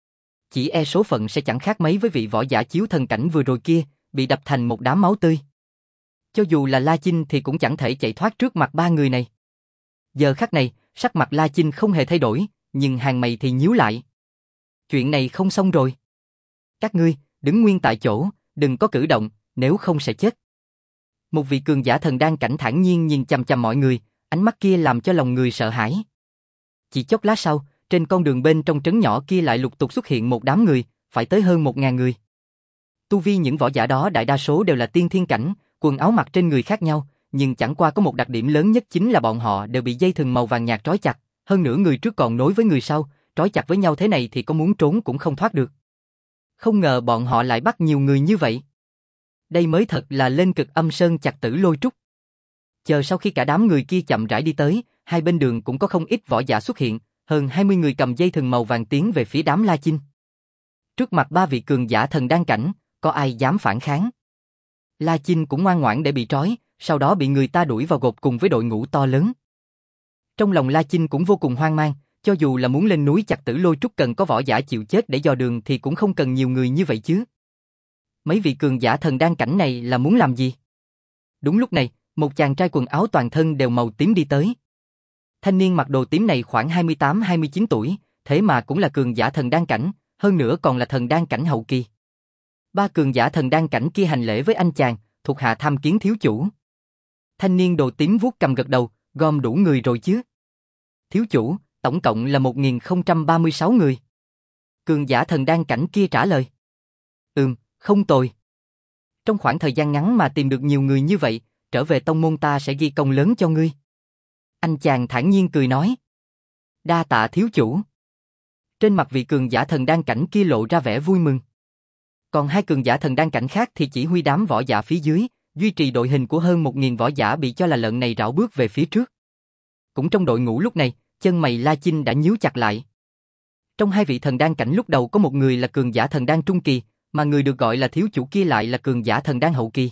Chỉ e số phận sẽ chẳng khác mấy với vị võ giả chiếu thần cảnh vừa rồi kia, bị đập thành một đám máu tươi. Cho dù là La Chinh thì cũng chẳng thể chạy thoát trước mặt ba người này. Giờ khắc này, sắc mặt La Chinh không hề thay đổi, nhưng hàng mày thì nhíu lại. Chuyện này không xong rồi. Các ngươi, đứng nguyên tại chỗ, đừng có cử động, nếu không sẽ chết. Một vị cường giả thần đan cảnh thản nhiên nhìn chằm chằm mọi người, ánh mắt kia làm cho lòng người sợ hãi. Chỉ chốc lát sau, trên con đường bên trong trấn nhỏ kia lại lục tục xuất hiện một đám người, phải tới hơn một ngàn người. Tu vi những võ giả đó đại đa số đều là tiên thiên cảnh, quần áo mặc trên người khác nhau, nhưng chẳng qua có một đặc điểm lớn nhất chính là bọn họ đều bị dây thừng màu vàng nhạt trói chặt, hơn nữa người trước còn nối với người sau, trói chặt với nhau thế này thì có muốn trốn cũng không thoát được. Không ngờ bọn họ lại bắt nhiều người như vậy. Đây mới thật là lên Cực Âm Sơn chặt tử lôi trúc. Chờ sau khi cả đám người kia chậm rãi đi tới, hai bên đường cũng có không ít võ giả xuất hiện, hơn hai mươi người cầm dây thừng màu vàng tiến về phía đám La Chinh. Trước mặt ba vị cường giả thần đan cảnh, có ai dám phản kháng? La Chinh cũng ngoan ngoãn để bị trói, sau đó bị người ta đuổi vào gột cùng với đội ngũ to lớn. Trong lòng La Chinh cũng vô cùng hoang mang, cho dù là muốn lên núi chặt tử lôi trúc cần có võ giả chịu chết để dò đường thì cũng không cần nhiều người như vậy chứ. Mấy vị cường giả thần đan cảnh này là muốn làm gì? Đúng lúc này, một chàng trai quần áo toàn thân đều màu tím đi tới. Thanh niên mặc đồ tím này khoảng hai mươi tám hai mươi chín tuổi, thế mà cũng là cường giả thần đan cảnh, hơn nữa còn là thần đan cảnh hậu kỳ. Ba cường giả thần đan cảnh kia hành lễ với anh chàng, thuộc hạ tham kiến thiếu chủ. Thanh niên đồ tím vuốt cầm gật đầu, gom đủ người rồi chứ? Thiếu chủ, tổng cộng là một nghìn không trăm ba mươi sáu người. Cường giả thần đan cảnh kia trả lời. Ừm, không tồi. Trong khoảng thời gian ngắn mà tìm được nhiều người như vậy, trở về tông môn ta sẽ ghi công lớn cho ngươi. Anh chàng thản nhiên cười nói. Đa tạ thiếu chủ. Trên mặt vị cường giả thần đan cảnh kia lộ ra vẻ vui mừng. Còn hai cường giả thần đan cảnh khác thì chỉ huy đám võ giả phía dưới, duy trì đội hình của hơn một nghìn võ giả bị cho là lợn này rảo bước về phía trước. Cũng trong đội ngũ lúc này, chân mày La Chinh đã nhíu chặt lại. Trong hai vị thần đan cảnh lúc đầu có một người là cường giả thần đan trung kỳ, mà người được gọi là thiếu chủ kia lại là cường giả thần đan hậu kỳ.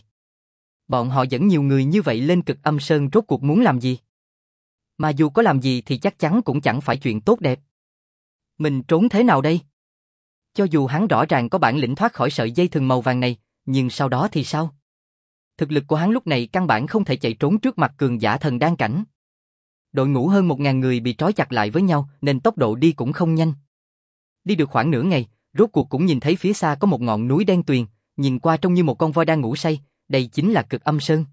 Bọn họ dẫn nhiều người như vậy lên Cực Âm Sơn rốt cuộc muốn làm gì? Mà dù có làm gì thì chắc chắn cũng chẳng phải chuyện tốt đẹp. Mình trốn thế nào đây? Cho dù hắn rõ ràng có bản lĩnh thoát khỏi sợi dây thừng màu vàng này, nhưng sau đó thì sao? Thực lực của hắn lúc này căn bản không thể chạy trốn trước mặt cường giả thần đan cảnh. Đội ngũ hơn một ngàn người bị trói chặt lại với nhau nên tốc độ đi cũng không nhanh. Đi được khoảng nửa ngày, rốt cuộc cũng nhìn thấy phía xa có một ngọn núi đen tuyền, nhìn qua trông như một con voi đang ngủ say, đây chính là Cực Âm Sơn.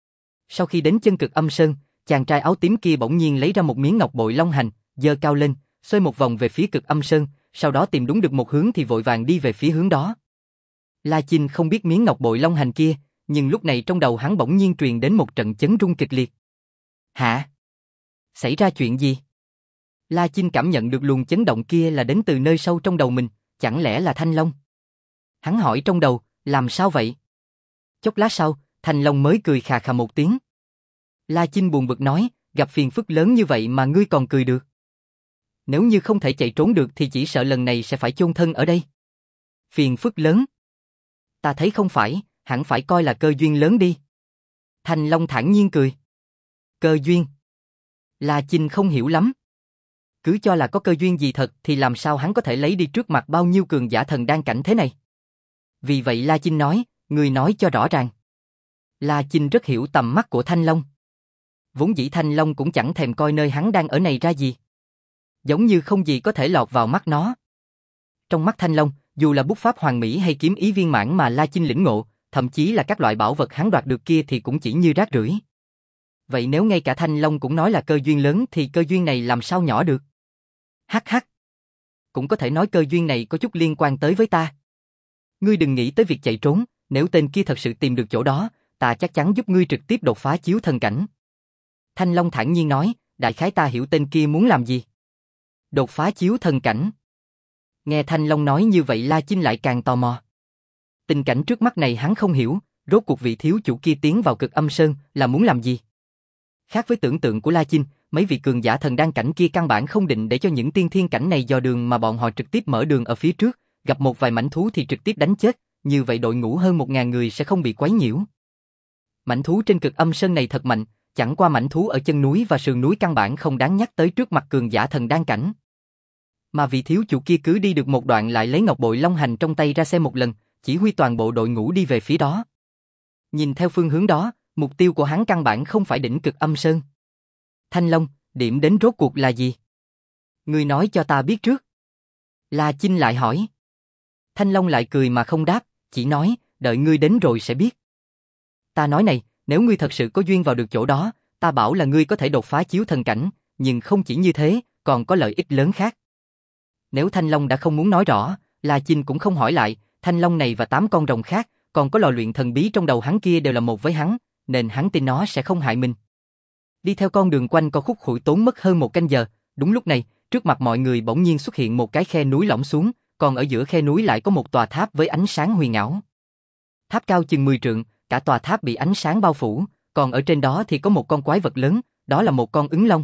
Sau khi đến chân Cực Âm Sơn, chàng trai áo tím kia bỗng nhiên lấy ra một miếng ngọc bội long hành, giơ cao lên, xoay một vòng về phía Cực Âm Sơn, sau đó tìm đúng được một hướng thì vội vàng đi về phía hướng đó. La Chinh không biết miếng ngọc bội long hành kia, nhưng lúc này trong đầu hắn bỗng nhiên truyền đến một trận chấn rung kịch liệt. Hả? Xảy ra chuyện gì? La Chinh cảm nhận được luồng chấn động kia là đến từ nơi sâu trong đầu mình, chẳng lẽ là Thanh Long? Hắn hỏi trong đầu, làm sao vậy? Chốc lát sau, Thanh Long mới cười khà khà một tiếng. La Chinh buồn bực nói, gặp phiền phức lớn như vậy mà ngươi còn cười được. Nếu như không thể chạy trốn được thì chỉ sợ lần này sẽ phải chôn thân ở đây. Phiền phức lớn? Ta thấy không phải, hẳn phải coi là cơ duyên lớn đi. Thanh Long thản nhiên cười. Cơ duyên? La Chinh không hiểu lắm. Cứ cho là có cơ duyên gì thật thì làm sao hắn có thể lấy đi trước mặt bao nhiêu cường giả thần đan cảnh thế này. Vì vậy La Chinh nói, ngươi nói cho rõ ràng. La Chinh rất hiểu tầm mắt của Thanh Long. Vốn dĩ Thanh Long cũng chẳng thèm coi nơi hắn đang ở này ra gì. Giống như không gì có thể lọt vào mắt nó. Trong mắt Thanh Long, dù là bút pháp hoàn mỹ hay kiếm ý viên mãn mà La Chinh lĩnh ngộ, thậm chí là các loại bảo vật hắn đoạt được kia thì cũng chỉ như rác rưởi. Vậy nếu ngay cả Thanh Long cũng nói là cơ duyên lớn thì cơ duyên này làm sao nhỏ được? Hắc hắc. Cũng có thể nói cơ duyên này có chút liên quan tới với ta. Ngươi đừng nghĩ tới việc chạy trốn, nếu tên kia thật sự tìm được chỗ đó, ta chắc chắn giúp ngươi trực tiếp đột phá chiếu thần cảnh. Thanh Long thản nhiên nói, đại khái ta hiểu tên kia muốn làm gì. Đột phá chiếu thần cảnh. Nghe Thanh Long nói như vậy La Chinh lại càng tò mò. Tình cảnh trước mắt này hắn không hiểu, rốt cuộc vị thiếu chủ kia tiến vào Cực Âm Sơn là muốn làm gì? Khác với tưởng tượng của La Chinh, mấy vị cường giả thần đan cảnh kia căn bản không định để cho những tiên thiên cảnh này dò đường mà bọn họ trực tiếp mở đường ở phía trước, gặp một vài mãnh thú thì trực tiếp đánh chết, như vậy đội ngũ hơn một ngàn người sẽ không bị quấy nhiễu. Mãnh thú trên Cực Âm Sơn này thật mạnh, chẳng qua mãnh thú ở chân núi và sườn núi căn bản không đáng nhắc tới trước mặt cường giả thần đan cảnh. Mà vị thiếu chủ kia cứ đi được một đoạn lại lấy ngọc bội long hành trong tay ra xem một lần, chỉ huy toàn bộ đội ngũ đi về phía đó. Nhìn theo phương hướng đó, mục tiêu của hắn căn bản không phải đỉnh Cực Âm Sơn. Thanh Long, điểm đến rốt cuộc là gì? Ngươi nói cho ta biết trước. La Chinh lại hỏi. Thanh Long lại cười mà không đáp, chỉ nói, đợi ngươi đến rồi sẽ biết. Ta nói này, nếu ngươi thật sự có duyên vào được chỗ đó, ta bảo là ngươi có thể đột phá chiếu thần cảnh, nhưng không chỉ như thế, còn có lợi ích lớn khác. Nếu Thanh Long đã không muốn nói rõ, La Chinh cũng không hỏi lại, Thanh Long này và tám con rồng khác, còn có lò luyện thần bí trong đầu hắn kia đều là một với hắn, nên hắn tin nó sẽ không hại mình. Đi theo con đường quanh co khúc khuỷu tốn mất hơn một canh giờ, đúng lúc này, trước mặt mọi người bỗng nhiên xuất hiện một cái khe núi lõm xuống, còn ở giữa khe núi lại có một tòa tháp với ánh sáng huyền ảo. Tháp cao chừng mười trượng, cả tòa tháp bị ánh sáng bao phủ, còn ở trên đó thì có một con quái vật lớn, đó là một con ứng long.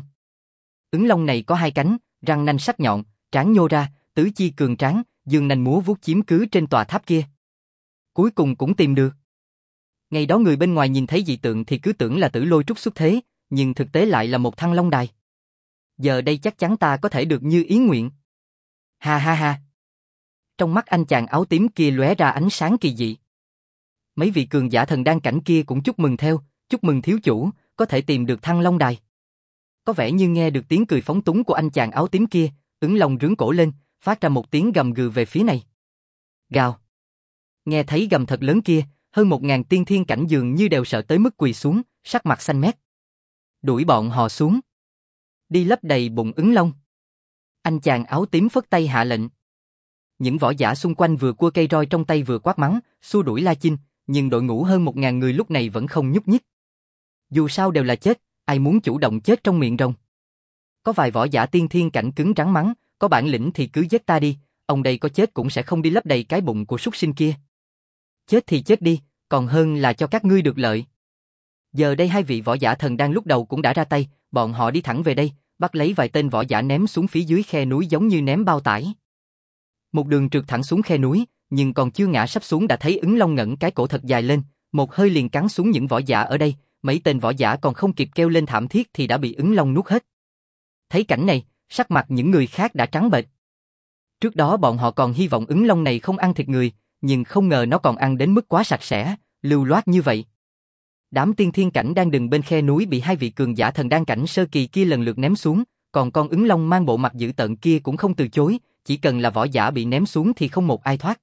Ứng long này có hai cánh, răng nanh sắc nhọn, trán nhô ra, tứ chi cường tráng, dương nanh múa vuốt chiếm cứ trên tòa tháp kia. Cuối cùng cũng tìm được. Ngày đó người bên ngoài nhìn thấy dị tượng thì cứ tưởng là Tử Lôi trúc xuất thế, nhưng thực tế lại là một thăng long đài. Giờ đây chắc chắn ta có thể được như ý nguyện. Ha ha ha. Trong mắt anh chàng áo tím kia lóe ra ánh sáng kỳ dị. Mấy vị cường giả thần đan cảnh kia cũng chúc mừng theo, chúc mừng thiếu chủ, có thể tìm được thăng long đài. Có vẻ như nghe được tiếng cười phóng túng của anh chàng áo tím kia, ứng long rướn cổ lên, phát ra một tiếng gầm gừ về phía này. Gào. Nghe thấy gầm thật lớn kia, hơn một ngàn tiên thiên cảnh dường như đều sợ tới mức quỳ xuống, sắc mặt xanh mét. Đuổi bọn họ xuống. Đi lấp đầy bụng ứng long. Anh chàng áo tím phất tay hạ lệnh. Những võ giả xung quanh vừa cua cây roi trong tay vừa quát mắng, xua đuổi La Chinh, nhưng đội ngũ hơn một ngàn người lúc này vẫn không nhúc nhích. Dù sao đều là chết, ai muốn chủ động chết trong miệng rồng. Có vài võ giả tiên thiên cảnh cứng rắn mắng, có bản lĩnh thì cứ giết ta đi, ông đây có chết cũng sẽ không đi lấp đầy cái bụng của súc sinh kia. Chết thì chết đi, còn hơn là cho các ngươi được lợi. Giờ đây hai vị võ giả thần đang lúc đầu cũng đã ra tay, bọn họ đi thẳng về đây, bắt lấy vài tên võ giả ném xuống phía dưới khe núi giống như ném bao tải. Một đường trượt thẳng xuống khe núi, nhưng còn chưa ngã sắp xuống đã thấy ứng long ngẩng cái cổ thật dài lên, một hơi liền cắn xuống những võ giả ở đây, mấy tên võ giả còn không kịp kêu lên thảm thiết thì đã bị ứng long nuốt hết. Thấy cảnh này, sắc mặt những người khác đã trắng bệch. Trước đó bọn họ còn hy vọng ứng long này không ăn thịt người, nhưng không ngờ nó còn ăn đến mức quá sạch sẽ, lưu loát như vậy. Đám tiên thiên cảnh đang đứng bên khe núi bị hai vị cường giả thần đan cảnh sơ kỳ kia lần lượt ném xuống, còn con ứng long mang bộ mặt dữ tợn kia cũng không từ chối, chỉ cần là võ giả bị ném xuống thì không một ai thoát.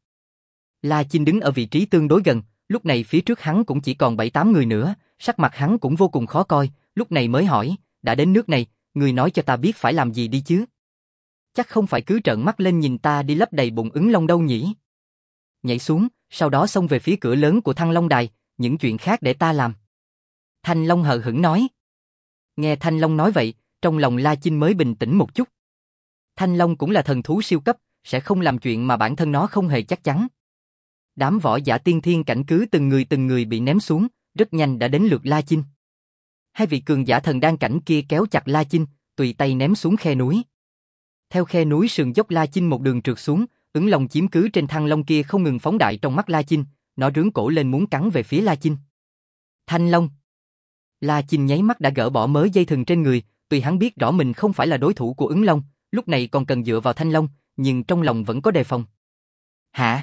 La Chinh đứng ở vị trí tương đối gần, lúc này phía trước hắn cũng chỉ còn bảy tám người nữa, sắc mặt hắn cũng vô cùng khó coi, lúc này mới hỏi, đã đến nước này, người nói cho ta biết phải làm gì đi chứ? Chắc không phải cứ trợn mắt lên nhìn ta đi lấp đầy bụng ứng long đâu nhỉ? Nhảy xuống, sau đó xông về phía cửa lớn của Thăng Long Đài, những chuyện khác để ta làm. Thanh Long hờ hững nói. Nghe Thanh Long nói vậy, trong lòng La Chinh mới bình tĩnh một chút. Thanh Long cũng là thần thú siêu cấp, sẽ không làm chuyện mà bản thân nó không hề chắc chắn. Đám võ giả tiên thiên cảnh cứ từng người từng người bị ném xuống, rất nhanh đã đến lượt La Chinh. Hai vị cường giả thần đan cảnh kia kéo chặt La Chinh, tùy tay ném xuống khe núi. Theo khe núi sườn dốc La Chinh một đường trượt xuống, ứng long chiếm cứ trên Thăng Long kia không ngừng phóng đại trong mắt La Chinh, nó rướn cổ lên muốn cắn về phía La Chinh. Thanh Long. La Chinh nháy mắt đã gỡ bỏ mớ dây thừng trên người, tuy hắn biết rõ mình không phải là đối thủ của ứng long, lúc này còn cần dựa vào Thanh Long, nhưng trong lòng vẫn có đề phòng. Hả?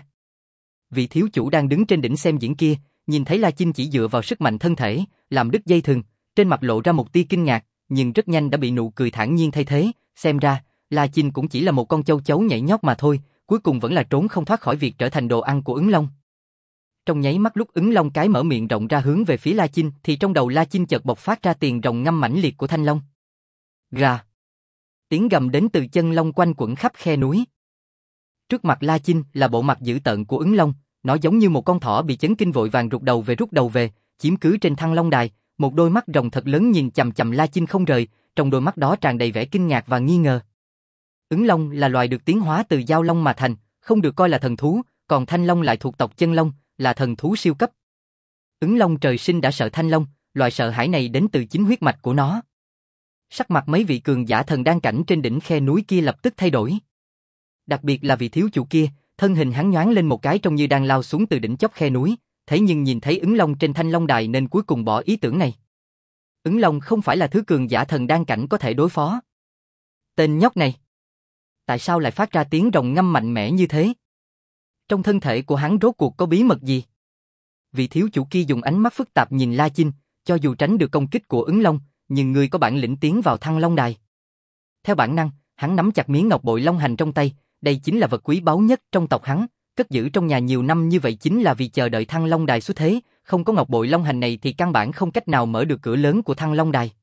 Vị thiếu chủ đang đứng trên đỉnh xem diễn kia, nhìn thấy La Chinh chỉ dựa vào sức mạnh thân thể, làm đứt dây thừng, trên mặt lộ ra một tia kinh ngạc, nhưng rất nhanh đã bị nụ cười thản nhiên thay thế, xem ra, La Chinh cũng chỉ là một con châu chấu nhảy nhót mà thôi, cuối cùng vẫn là trốn không thoát khỏi việc trở thành đồ ăn của ứng long. Trong nháy mắt lúc ứng long cái mở miệng rộng ra hướng về phía La Chinh thì trong đầu La Chinh chợt bộc phát ra tiền rồng ngâm mãnh liệt của thanh long. Gà. Tiếng gầm đến từ chân long quanh quẩn khắp khe núi. Trước mặt La Chinh là bộ mặt dữ tợn của ứng long, nó giống như một con thỏ bị chấn kinh vội vàng rụt đầu về rút đầu về, chiếm cứ trên thăng long đài, một đôi mắt rồng thật lớn nhìn chằm chằm La Chinh không rời, trong đôi mắt đó tràn đầy vẻ kinh ngạc và nghi ngờ. Ứng long là loài được tiến hóa từ giao long mà thành, không được coi là thần thú, còn thanh long lại thuộc tộc chân long, là thần thú siêu cấp. Ứng long trời sinh đã sợ thanh long, loại sợ hãi này đến từ chính huyết mạch của nó. Sắc mặt mấy vị cường giả thần đan cảnh trên đỉnh khe núi kia lập tức thay đổi. Đặc biệt là vị thiếu chủ kia, thân hình hắn nhoáng lên một cái trông như đang lao xuống từ đỉnh chóp khe núi, thế nhưng nhìn thấy ứng long trên thanh long đài nên cuối cùng bỏ ý tưởng này. Ứng long không phải là thứ cường giả thần đan cảnh có thể đối phó. Tên nhóc này, tại sao lại phát ra tiếng rồng ngâm mạnh mẽ như thế? Trong thân thể của hắn rốt cuộc có bí mật gì? Vị thiếu chủ kia dùng ánh mắt phức tạp nhìn La Chinh, cho dù tránh được công kích của ứng long, nhưng người có bản lĩnh tiến vào thăng long đài. Theo bản năng, hắn nắm chặt miếng ngọc bội long hành trong tay, đây chính là vật quý báu nhất trong tộc hắn, cất giữ trong nhà nhiều năm như vậy chính là vì chờ đợi thăng long đài xuất thế, không có ngọc bội long hành này thì căn bản không cách nào mở được cửa lớn của thăng long đài.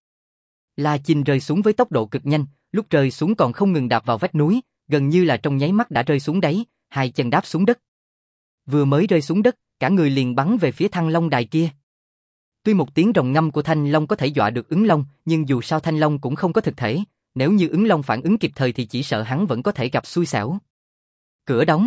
La Chinh rơi xuống với tốc độ cực nhanh, lúc rơi xuống còn không ngừng đạp vào vách núi, gần như là trong nháy mắt đã rơi xuống đáy, hai chân đáp xuống đất. Vừa mới rơi xuống đất, cả người liền bắn về phía thăng long đài kia. Tuy một tiếng rồng ngâm của thanh long có thể dọa được ứng long, nhưng dù sao thanh long cũng không có thực thể, nếu như ứng long phản ứng kịp thời thì chỉ sợ hắn vẫn có thể gặp xui xẻo. Cửa đóng.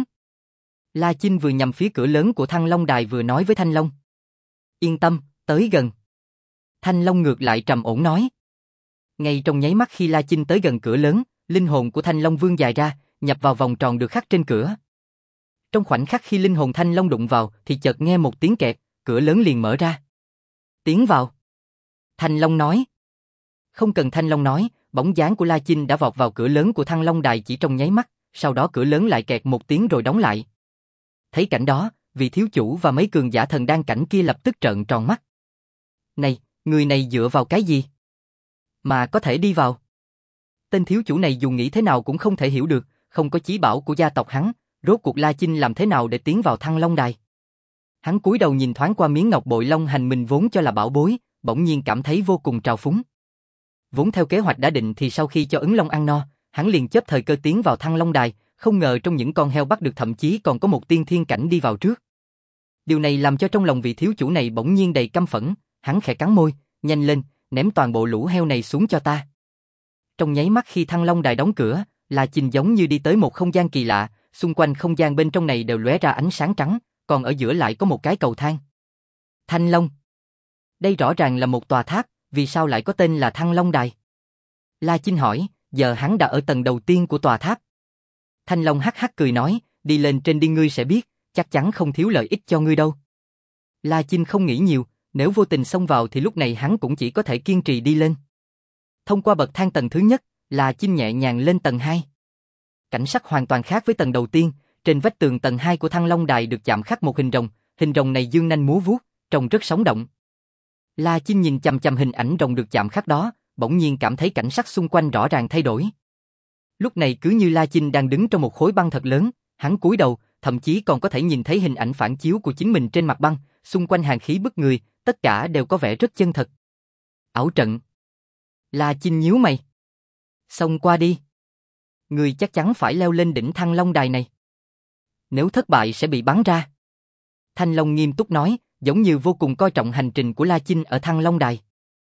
La Chinh vừa nhằm phía cửa lớn của thăng long đài vừa nói với thanh long. Yên tâm, tới gần. Thanh long ngược lại trầm ổn nói. Ngay trong nháy mắt khi La Chinh tới gần cửa lớn, linh hồn của thanh long vươn dài ra, nhập vào vòng tròn được khắc trên cửa. Trong khoảnh khắc khi linh hồn thanh long đụng vào thì chợt nghe một tiếng kẹt, cửa lớn liền mở ra. Tiến vào. Thanh long nói. Không cần thanh long nói, bóng dáng của La Chinh đã vọt vào cửa lớn của thăng long đài chỉ trong nháy mắt, sau đó cửa lớn lại kẹt một tiếng rồi đóng lại. Thấy cảnh đó, vị thiếu chủ và mấy cường giả thần đan cảnh kia lập tức trợn tròn mắt. Này, người này dựa vào cái gì? Mà có thể đi vào. Tên thiếu chủ này dù nghĩ thế nào cũng không thể hiểu được, không có chí bảo của gia tộc hắn, rốt cuộc La Chinh làm thế nào để tiến vào thăng long đài. Hắn cúi đầu nhìn thoáng qua miếng ngọc bội long hành mình vốn cho là bảo bối, bỗng nhiên cảm thấy vô cùng trào phúng. Vốn theo kế hoạch đã định thì sau khi cho ứng long ăn no, hắn liền chớp thời cơ tiến vào thăng long đài, không ngờ trong những con heo bắt được thậm chí còn có một tiên thiên cảnh đi vào trước. Điều này làm cho trong lòng vị thiếu chủ này bỗng nhiên đầy căm phẫn, hắn khẽ cắn môi, nhanh lên, ném toàn bộ lũ heo này xuống cho ta. Trong nháy mắt khi thăng long đài đóng cửa, La Chinh giống như đi tới một không gian kỳ lạ, xung quanh không gian bên trong này đều lóe ra ánh sáng trắng, còn ở giữa lại có một cái cầu thang. Thanh Long. Đây rõ ràng là một tòa tháp, vì sao lại có tên là Thăng Long Đài? La Chinh hỏi, giờ hắn đã ở tầng đầu tiên của tòa tháp. Thanh Long hắc hắc cười nói, đi lên trên đi ngươi sẽ biết, chắc chắn không thiếu lợi ích cho ngươi đâu. La Chinh không nghĩ nhiều, nếu vô tình xông vào thì lúc này hắn cũng chỉ có thể kiên trì đi lên. Thông qua bậc thang tầng thứ nhất, La Chinh nhẹ nhàng lên tầng hai. Cảnh sắc hoàn toàn khác với tầng đầu tiên, trên vách tường tầng hai của Thăng Long Đài được chạm khắc một hình rồng, hình rồng này dương nanh múa vuốt, trông rất sống động. La Chinh nhìn chằm chằm hình ảnh rồng được chạm khắc đó, bỗng nhiên cảm thấy cảnh sắc xung quanh rõ ràng thay đổi. Lúc này cứ như La Chinh đang đứng trong một khối băng thật lớn, hắn cúi đầu, thậm chí còn có thể nhìn thấy hình ảnh phản chiếu của chính mình trên mặt băng, xung quanh hàn khí bức người, tất cả đều có vẻ rất chân thật. Ảo trận. La Chinh nhíu mày. Xông qua đi. Người chắc chắn phải leo lên đỉnh Thăng Long Đài này. Nếu thất bại sẽ bị bắn ra. Thanh Long nghiêm túc nói, giống như vô cùng coi trọng hành trình của La Chinh ở Thăng Long Đài.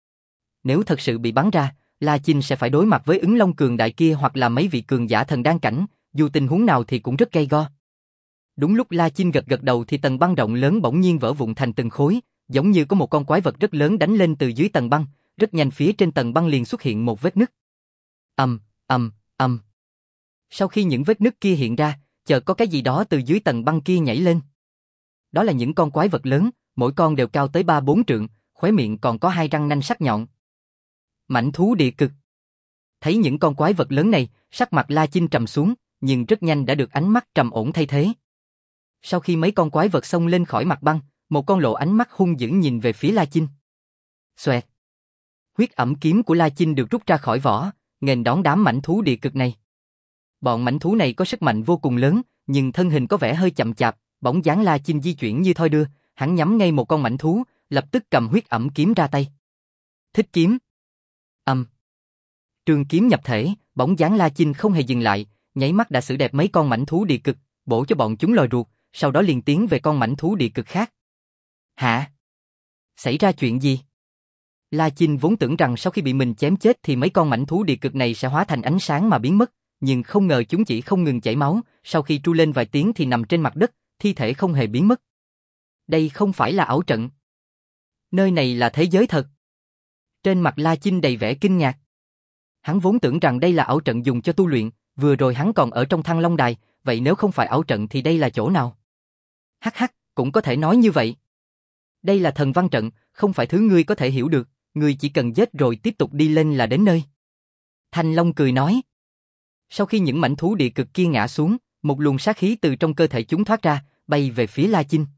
Nếu thật sự bị bắn ra, La Chinh sẽ phải đối mặt với ứng long cường đại kia hoặc là mấy vị cường giả thần đan cảnh, dù tình huống nào thì cũng rất gay go. Đúng lúc La Chinh gật gật đầu thì tầng băng rộng lớn bỗng nhiên vỡ vụn thành từng khối, giống như có một con quái vật rất lớn đánh lên từ dưới tầng băng, rất nhanh phía trên tầng băng liền xuất hiện một vết nứt. Ầm, ầm, ầm. Sau khi những vết nứt kia hiện ra, chợt có cái gì đó từ dưới tầng băng kia nhảy lên. Đó là những con quái vật lớn, mỗi con đều cao tới ba bốn trượng, khóe miệng còn có hai răng nanh sắc nhọn. Mãnh thú địa cực. Thấy những con quái vật lớn này, sắc mặt La Chinh trầm xuống, nhưng rất nhanh đã được ánh mắt trầm ổn thay thế. Sau khi mấy con quái vật xông lên khỏi mặt băng, một con lộ ánh mắt hung dữ nhìn về phía La Chinh. Xoẹt. huyết ẩm kiếm của La Chinh được rút ra khỏi vỏ, nghênh đón đám mãnh thú địa cực này. Bọn mãnh thú này có sức mạnh vô cùng lớn, nhưng thân hình có vẻ hơi chậm chạp, bóng dáng La Chinh di chuyển như thoi đưa, hắn nhắm ngay một con mãnh thú, lập tức cầm huyết ẩm kiếm ra tay. Thích kiếm. Âm. Trường kiếm nhập thể, bóng dáng La Chinh không hề dừng lại, nháy mắt đã xử đẹp mấy con mãnh thú địa cực, bổ cho bọn chúng lòi ruột, sau đó liền tiến về con mãnh thú địa cực khác. Hả? Xảy ra chuyện gì? La Chinh vốn tưởng rằng sau khi bị mình chém chết thì mấy con mãnh thú địa cực này sẽ hóa thành ánh sáng mà biến mất, nhưng không ngờ chúng chỉ không ngừng chảy máu, sau khi tru lên vài tiếng thì nằm trên mặt đất, thi thể không hề biến mất. Đây không phải là ảo trận. Nơi này là thế giới thật. Trên mặt La Chinh đầy vẻ kinh ngạc. Hắn vốn tưởng rằng đây là ảo trận dùng cho tu luyện, vừa rồi hắn còn ở trong Thăng Long Đài, vậy nếu không phải ảo trận thì đây là chỗ nào? Hắc hắc, cũng có thể nói như vậy. Đây là thần văn trận, không phải thứ ngươi có thể hiểu được, ngươi chỉ cần giết rồi tiếp tục đi lên là đến nơi. Thanh Long cười nói. Sau khi những mãnh thú địa cực kia ngã xuống, một luồng sát khí từ trong cơ thể chúng thoát ra, bay về phía La Chinh.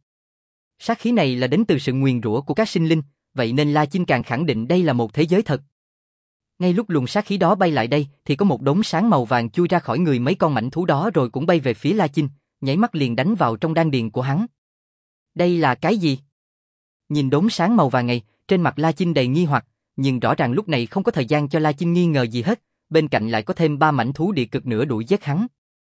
Sát khí này là đến từ sự nguyền rủa của các sinh linh, vậy nên La Chinh càng khẳng định đây là một thế giới thật. Ngay lúc luồng sát khí đó bay lại đây, thì có một đốm sáng màu vàng chui ra khỏi người mấy con mãnh thú đó rồi cũng bay về phía La Chinh, nháy mắt liền đánh vào trong đan điền của hắn. Đây là cái gì? Nhìn đốm sáng màu vàng này, trên mặt La Chinh đầy nghi hoặc, nhưng rõ ràng lúc này không có thời gian cho La Chinh nghi ngờ gì hết, bên cạnh lại có thêm ba mãnh thú địa cực nữa đuổi giết hắn.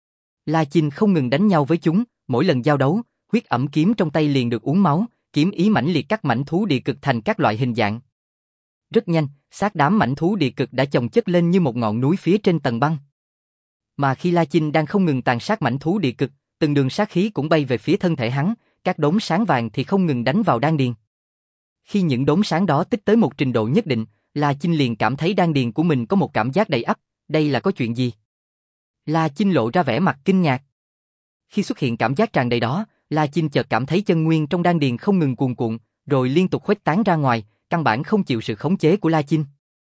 La Chinh không ngừng đánh nhau với chúng, mỗi lần giao đấu, huyết ẩm kiếm trong tay liền được uống máu, kiếm ý mãnh liệt cắt mãnh thú địa cực thành các loại hình dạng. Rất nhanh, xác đám mãnh thú địa cực đã chồng chất lên như một ngọn núi phía trên tầng băng. Mà khi La Chinh đang không ngừng tàn sát mãnh thú địa cực, từng đường sát khí cũng bay về phía thân thể hắn, các đốm sáng vàng thì không ngừng đánh vào đan điền. Khi những đốm sáng đó tích tới một trình độ nhất định, La Chinh liền cảm thấy đan điền của mình có một cảm giác đầy ắp, đây là có chuyện gì? La Chinh lộ ra vẻ mặt kinh ngạc. Khi xuất hiện cảm giác tràn đầy đó, La Chinh chợt cảm thấy chân nguyên trong đan điền không ngừng cuồn cuộn, rồi liên tục khuếch tán ra ngoài, căn bản không chịu sự khống chế của La Chinh.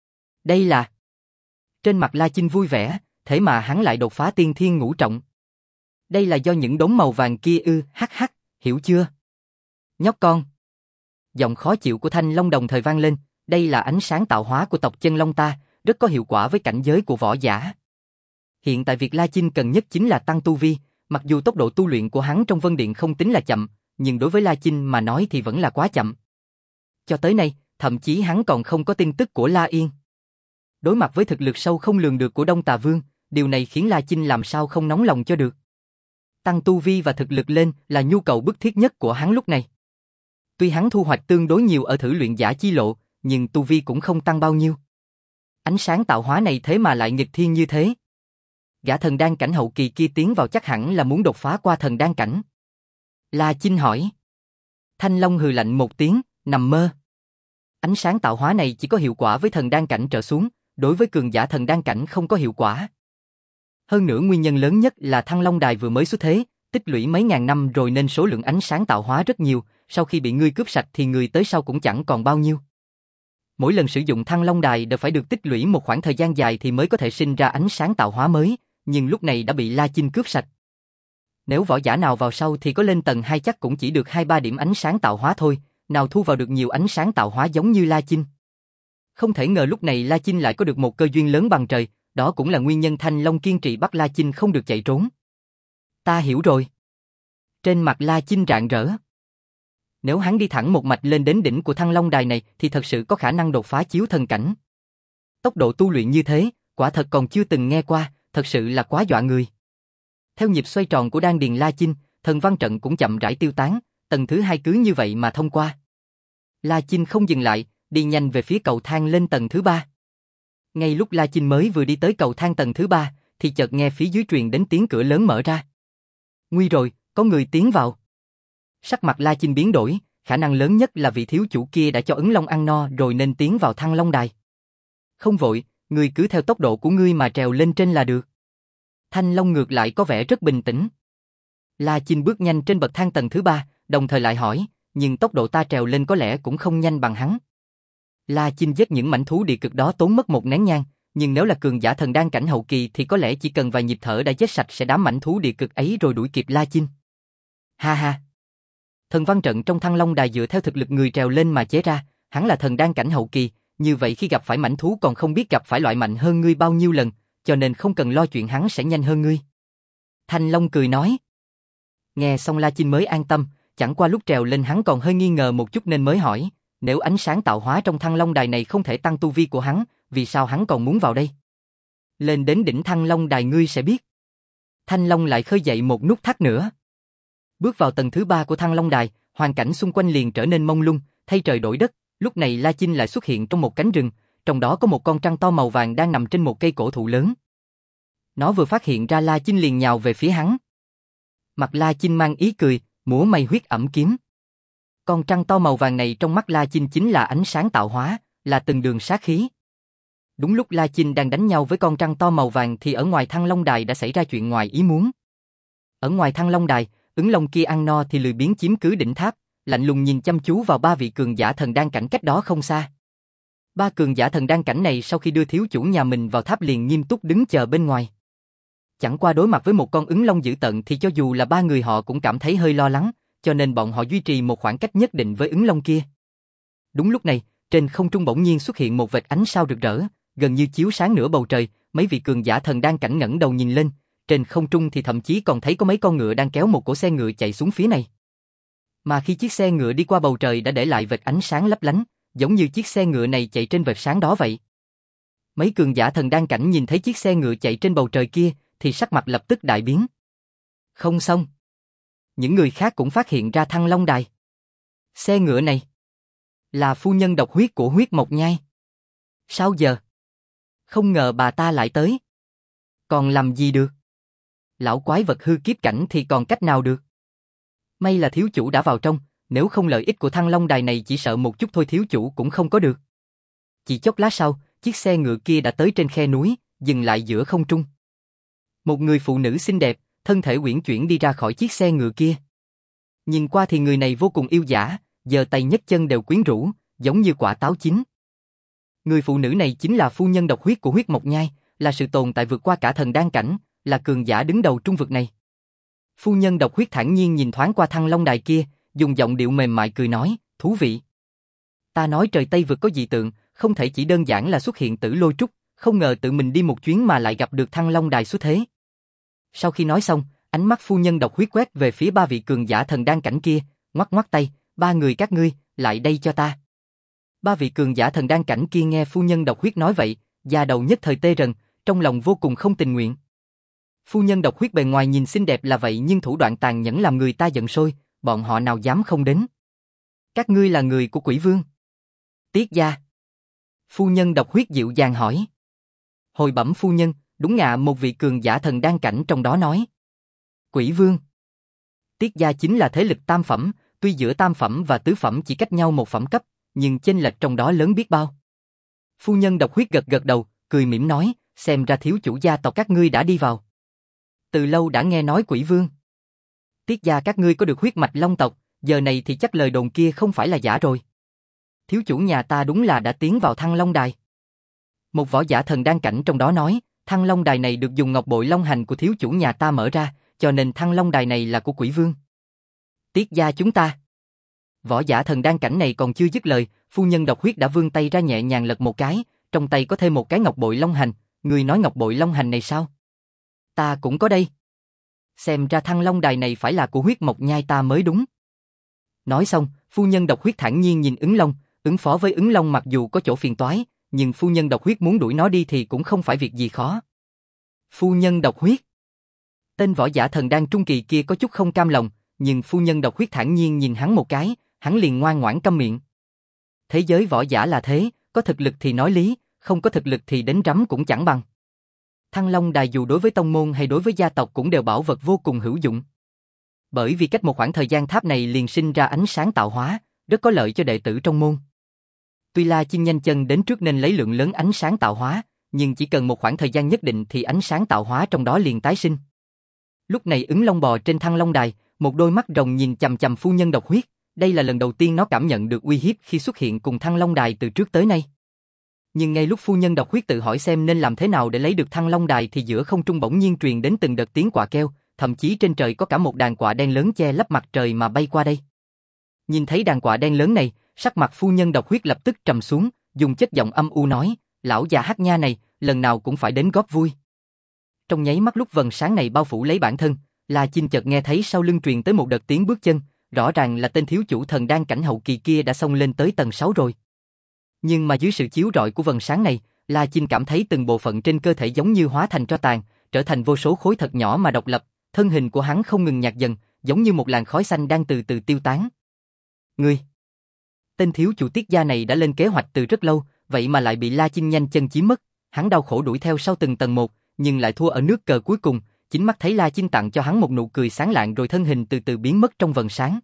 Đây là... Trên mặt La Chinh vui vẻ, thế mà hắn lại đột phá tiên thiên ngũ trọng. Đây là do những đốm màu vàng kia ư, hắc hắc, hiểu chưa? Nhóc con. Giọng khó chịu của Thanh Long đồng thời vang lên, đây là ánh sáng tạo hóa của tộc Chân Long ta, rất có hiệu quả với cảnh giới của võ giả. Hiện tại việc La Chinh cần nhất chính là tăng tu vi, mặc dù tốc độ tu luyện của hắn trong Vân Điện không tính là chậm, nhưng đối với La Chinh mà nói thì vẫn là quá chậm. Cho tới nay, thậm chí hắn còn không có tin tức của La Yên. Đối mặt với thực lực sâu không lường được của Đông Tà Vương, điều này khiến La Chinh làm sao không nóng lòng cho được. Tăng tu vi và thực lực lên là nhu cầu bức thiết nhất của hắn lúc này. Tuy hắn thu hoạch tương đối nhiều ở thử luyện giả chi lộ, nhưng tu vi cũng không tăng bao nhiêu. Ánh sáng tạo hóa này thế mà lại nghịch thiên như thế. Gã thần đan cảnh hậu kỳ kia tiến vào chắc hẳn là muốn đột phá qua thần đan cảnh. La Chinh hỏi. Thanh Long hừ lạnh một tiếng, nằm mơ. Ánh sáng tạo hóa này chỉ có hiệu quả với thần đan cảnh trở xuống, đối với cường giả thần đan cảnh không có hiệu quả. Hơn nữa nguyên nhân lớn nhất là Thăng Long Đài vừa mới xuất thế, tích lũy mấy ngàn năm rồi nên số lượng ánh sáng tạo hóa rất nhiều, sau khi bị ngươi cướp sạch thì người tới sau cũng chẳng còn bao nhiêu. Mỗi lần sử dụng Thăng Long Đài đều phải được tích lũy một khoảng thời gian dài thì mới có thể sinh ra ánh sáng tạo hóa mới, nhưng lúc này đã bị La Chinh cướp sạch. Nếu võ giả nào vào sau thì có lên tầng hai chắc cũng chỉ được hai ba điểm ánh sáng tạo hóa thôi, nào thu vào được nhiều ánh sáng tạo hóa giống như La Chinh. Không thể ngờ lúc này La Chinh lại có được một cơ duyên lớn bằng trời, đó cũng là nguyên nhân Thanh Long kiên trì bắt La Chinh không được chạy trốn. Ta hiểu rồi. Trên mặt La Chinh rạng rỡ. Nếu hắn đi thẳng một mạch lên đến đỉnh của Thăng Long Đài này thì thật sự có khả năng đột phá chiếu thần cảnh. Tốc độ tu luyện như thế, quả thật còn chưa từng nghe qua, thật sự là quá dọa người. Theo nhịp xoay tròn của đan điền La Chinh, thần văn trận cũng chậm rãi tiêu tán, tầng thứ hai cứ như vậy mà thông qua. La Chinh không dừng lại, đi nhanh về phía cầu thang lên tầng thứ ba. Ngay lúc La Chinh mới vừa đi tới cầu thang tầng thứ ba, thì chợt nghe phía dưới truyền đến tiếng cửa lớn mở ra. Nguy rồi, có người tiến vào. Sắc mặt La Chinh biến đổi, khả năng lớn nhất là vị thiếu chủ kia đã cho Ấn Long ăn no rồi nên tiến vào Thăng Long Đài. Không vội, ngươi cứ theo tốc độ của ngươi mà trèo lên trên là được. Thanh Long ngược lại có vẻ rất bình tĩnh. La Chinh bước nhanh trên bậc thang tầng thứ ba, đồng thời lại hỏi, nhưng tốc độ ta trèo lên có lẽ cũng không nhanh bằng hắn. La Chinh giết những mãnh thú địa cực đó tốn mất một nén nhang, nhưng nếu là cường giả thần đan cảnh hậu kỳ thì có lẽ chỉ cần vài nhịp thở đã giết sạch sẽ đám mãnh thú địa cực ấy rồi đuổi kịp La Chinh. Ha ha. Thần văn trận trong Thăng Long Đài dựa theo thực lực người trèo lên mà chế ra, hắn là thần đan cảnh hậu kỳ, như vậy khi gặp phải mãnh thú còn không biết gặp phải loại mạnh hơn ngươi bao nhiêu lần, cho nên không cần lo chuyện hắn sẽ nhanh hơn ngươi. Thanh Long cười nói. Nghe xong La Chinh mới an tâm, chẳng qua lúc trèo lên hắn còn hơi nghi ngờ một chút nên mới hỏi, nếu ánh sáng tạo hóa trong Thăng Long Đài này không thể tăng tu vi của hắn, vì sao hắn còn muốn vào đây? Lên đến đỉnh Thăng Long Đài ngươi sẽ biết. Thanh Long lại khơi dậy một nút thắt nữa. Bước vào tầng thứ ba của Thăng Long Đài, hoàn cảnh xung quanh liền trở nên mông lung, thay trời đổi đất, lúc này La Chinh lại xuất hiện trong một cánh rừng, trong đó có một con trăng to màu vàng đang nằm trên một cây cổ thụ lớn. Nó vừa phát hiện ra La Chinh liền nhào về phía hắn. Mặt La Chinh mang ý cười, múa may huyết ẩm kiếm. Con trăng to màu vàng này trong mắt La Chinh chính là ánh sáng tạo hóa, là từng đường sát khí. Đúng lúc La Chinh đang đánh nhau với con trăng to màu vàng thì ở ngoài Thăng Long Đài đã xảy ra chuyện ngoài ý muốn. Ở ngoài Thăng Long Đài, ứng long kia ăn no thì lười biếng chiếm cứ đỉnh tháp, lạnh lùng nhìn chăm chú vào ba vị cường giả thần đan cảnh cách đó không xa. Ba cường giả thần đan cảnh này sau khi đưa thiếu chủ nhà mình vào tháp liền nghiêm túc đứng chờ bên ngoài. Chẳng qua đối mặt với một con ứng long dữ tợn thì cho dù là ba người họ cũng cảm thấy hơi lo lắng, cho nên bọn họ duy trì một khoảng cách nhất định với ứng long kia. Đúng lúc này, trên không trung bỗng nhiên xuất hiện một vệt ánh sao rực rỡ, gần như chiếu sáng nửa bầu trời, mấy vị cường giả thần đan cảnh ngẩng đầu nhìn lên, trên không trung thì thậm chí còn thấy có mấy con ngựa đang kéo một cỗ xe ngựa chạy xuống phía này. Mà khi chiếc xe ngựa đi qua bầu trời đã để lại vệt ánh sáng lấp lánh, giống như chiếc xe ngựa này chạy trên vệt sáng đó vậy. Mấy cường giả thần đan cảnh nhìn thấy chiếc xe ngựa chạy trên bầu trời kia, thì sắc mặt lập tức đại biến. Không xong. Những người khác cũng phát hiện ra Thăng Long Đài. Xe ngựa này là phu nhân độc huyết của Huyết Mộc Nhai. Sao giờ? Không ngờ bà ta lại tới. Còn làm gì được? Lão quái vật hư kiếp cảnh thì còn cách nào được? May là thiếu chủ đã vào trong, nếu không lợi ích của Thăng Long Đài này chỉ sợ một chút thôi thiếu chủ cũng không có được. Chỉ chốc lát sau, chiếc xe ngựa kia đã tới trên khe núi, dừng lại giữa không trung. Một người phụ nữ xinh đẹp, thân thể uyển chuyển đi ra khỏi chiếc xe ngựa kia. Nhìn qua thì người này vô cùng yêu dã, giơ tay nhấc chân đều quyến rũ, giống như quả táo chín. Người phụ nữ này chính là phu nhân độc huyết của Huyết Mộc Nhai, là sự tồn tại vượt qua cả thần đan cảnh, là cường giả đứng đầu trung vực này. Phu nhân độc huyết thản nhiên nhìn thoáng qua Thăng Long Đài kia, dùng giọng điệu mềm mại cười nói, thú vị. Ta nói trời Tây vực có dị tượng, không thể chỉ đơn giản là xuất hiện Tử Lôi Trúc, không ngờ tự mình đi một chuyến mà lại gặp được Thăng Long Đài xuất thế. Sau khi nói xong, ánh mắt phu nhân độc huyết quét về phía ba vị cường giả thần đan cảnh kia, ngoắc ngoắc tay, ba người các ngươi, lại đây cho ta. Ba vị cường giả thần đan cảnh kia nghe phu nhân độc huyết nói vậy, da đầu nhất thời tê rần, trong lòng vô cùng không tình nguyện. Phu nhân độc huyết bề ngoài nhìn xinh đẹp là vậy nhưng thủ đoạn tàn nhẫn làm người ta giận sôi, bọn họ nào dám không đến. Các ngươi là người của Quỷ Vương? Tiết gia. Phu nhân độc huyết dịu dàng hỏi. Hồi bẩm phu nhân, đúng ngạ một vị cường giả thần đan cảnh trong đó nói. Quỷ Vương. Tiết gia chính là thế lực tam phẩm, tuy giữa tam phẩm và tứ phẩm chỉ cách nhau một phẩm cấp, nhưng chênh lệch trong đó lớn biết bao. Phu nhân độc huyết gật gật đầu, cười mỉm nói, xem ra thiếu chủ gia tộc các ngươi đã đi vào. Từ lâu đã nghe nói Quỷ Vương. Tiết gia các ngươi có được huyết mạch long tộc, giờ này thì chắc lời đồn kia không phải là giả rồi. Thiếu chủ nhà ta đúng là đã tiến vào Thăng Long Đài. Một võ giả thần đan cảnh trong đó nói, Thăng Long Đài này được dùng ngọc bội long hành của thiếu chủ nhà ta mở ra, cho nên Thăng Long Đài này là của Quỷ Vương. Tiết gia chúng ta. Võ giả thần đan cảnh này còn chưa dứt lời, phu nhân độc huyết đã vươn tay ra nhẹ nhàng lật một cái, trong tay có thêm một cái ngọc bội long hành, người nói ngọc bội long hành này sao? Ta cũng có đây. Xem ra Thăng Long Đài này phải là của Huyết Mộc Nhai ta mới đúng. Nói xong, phu nhân độc huyết thản nhiên nhìn ứng long, ứng phó với ứng long mặc dù có chỗ phiền toái, nhưng phu nhân độc huyết muốn đuổi nó đi thì cũng không phải việc gì khó. Phu nhân độc huyết. Tên võ giả thần đan trung kỳ kia có chút không cam lòng, nhưng phu nhân độc huyết thản nhiên nhìn hắn một cái, hắn liền ngoan ngoãn câm miệng. Thế giới võ giả là thế, có thực lực thì nói lý, không có thực lực thì đến rắm cũng chẳng bằng. Thăng Long Đài dù đối với tông môn hay đối với gia tộc cũng đều bảo vật vô cùng hữu dụng. Bởi vì cách một khoảng thời gian tháp này liền sinh ra ánh sáng tạo hóa, rất có lợi cho đệ tử trong môn. Tuy La Chinh nhanh chân đến trước nên lấy lượng lớn ánh sáng tạo hóa, nhưng chỉ cần một khoảng thời gian nhất định thì ánh sáng tạo hóa trong đó liền tái sinh. Lúc này ứng long bò trên Thăng Long Đài, một đôi mắt rồng nhìn chằm chằm phu nhân độc huyết, đây là lần đầu tiên nó cảm nhận được uy hiếp khi xuất hiện cùng Thăng Long Đài từ trước tới nay. Nhưng ngay lúc phu nhân độc huyết tự hỏi xem nên làm thế nào để lấy được Thăng Long Đài thì giữa không trung bỗng nhiên truyền đến từng đợt tiếng quạ kêu, thậm chí trên trời có cả một đàn quạ đen lớn che lấp mặt trời mà bay qua đây. Nhìn thấy đàn quạ đen lớn này, sắc mặt phu nhân độc huyết lập tức trầm xuống, dùng chất giọng âm u nói, lão già Hắc Nha này, lần nào cũng phải đến góp vui. Trong nháy mắt lúc vầng sáng này bao phủ lấy bản thân, La Chinh chợt nghe thấy sau lưng truyền tới một đợt tiếng bước chân, rõ ràng là tên thiếu chủ thần đan cảnh hậu kỳ kia đã xông lên tới tầng sáu rồi. Nhưng mà dưới sự chiếu rọi của vầng sáng này, La Chinh cảm thấy từng bộ phận trên cơ thể giống như hóa thành tro tàn, trở thành vô số khối thật nhỏ mà độc lập, thân hình của hắn không ngừng nhạt dần, giống như một làn khói xanh đang từ từ tiêu tán. Ngươi! Tên thiếu chủ Tiết gia này đã lên kế hoạch từ rất lâu, vậy mà lại bị La Chinh nhanh chân chiếm mất, hắn đau khổ đuổi theo sau từng tầng một, nhưng lại thua ở nước cờ cuối cùng, chính mắt thấy La Chinh tặng cho hắn một nụ cười sáng lạng rồi thân hình từ từ biến mất trong vầng sáng.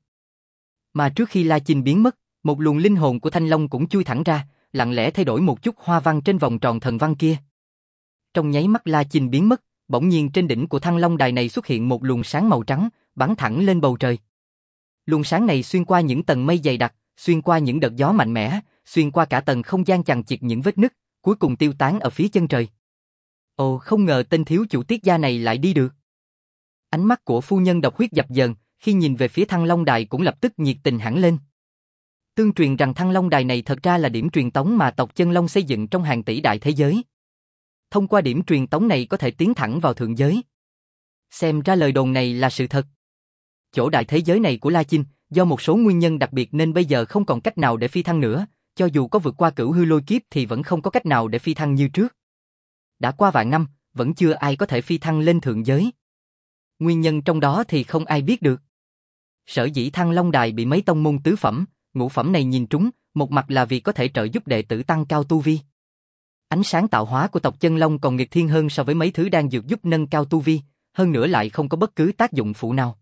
Mà trước khi La Chinh biến mất, một luồng linh hồn của Thanh Long cũng chui thẳng ra, lặng lẽ thay đổi một chút hoa văn trên vòng tròn thần văn kia. Trong nháy mắt La Chinh biến mất, bỗng nhiên trên đỉnh của Thăng Long Đài này xuất hiện một luồng sáng màu trắng, bắn thẳng lên bầu trời. Luồng sáng này xuyên qua những tầng mây dày đặc, xuyên qua những đợt gió mạnh mẽ, xuyên qua cả tầng không gian chằng chịt những vết nứt, cuối cùng tiêu tán ở phía chân trời. Ồ, không ngờ tên thiếu chủ Tiết gia này lại đi được. Ánh mắt của phu nhân Độc Huyết dập dờn, khi nhìn về phía Thăng Long Đài cũng lập tức nhiệt tình hẳn lên. Tương truyền rằng Thăng Long Đài này thật ra là điểm truyền tống mà tộc Chân Long xây dựng trong hàng tỷ đại thế giới. Thông qua điểm truyền tống này có thể tiến thẳng vào thượng giới. Xem ra lời đồn này là sự thật. Chỗ đại thế giới này của La Chinh, do một số nguyên nhân đặc biệt nên bây giờ không còn cách nào để phi thăng nữa, cho dù có vượt qua cửu hư lôi kiếp thì vẫn không có cách nào để phi thăng như trước. Đã qua vạn năm, vẫn chưa ai có thể phi thăng lên thượng giới. Nguyên nhân trong đó thì không ai biết được. Sở dĩ Thăng Long Đài bị mấy tông môn tứ phẩm, ngũ phẩm này nhìn trúng, một mặt là vì có thể trợ giúp đệ tử tăng cao tu vi. Ánh sáng tạo hóa của tộc Chân Long còn nghịch thiên hơn so với mấy thứ đang dược giúp nâng cao tu vi, hơn nữa lại không có bất cứ tác dụng phụ nào.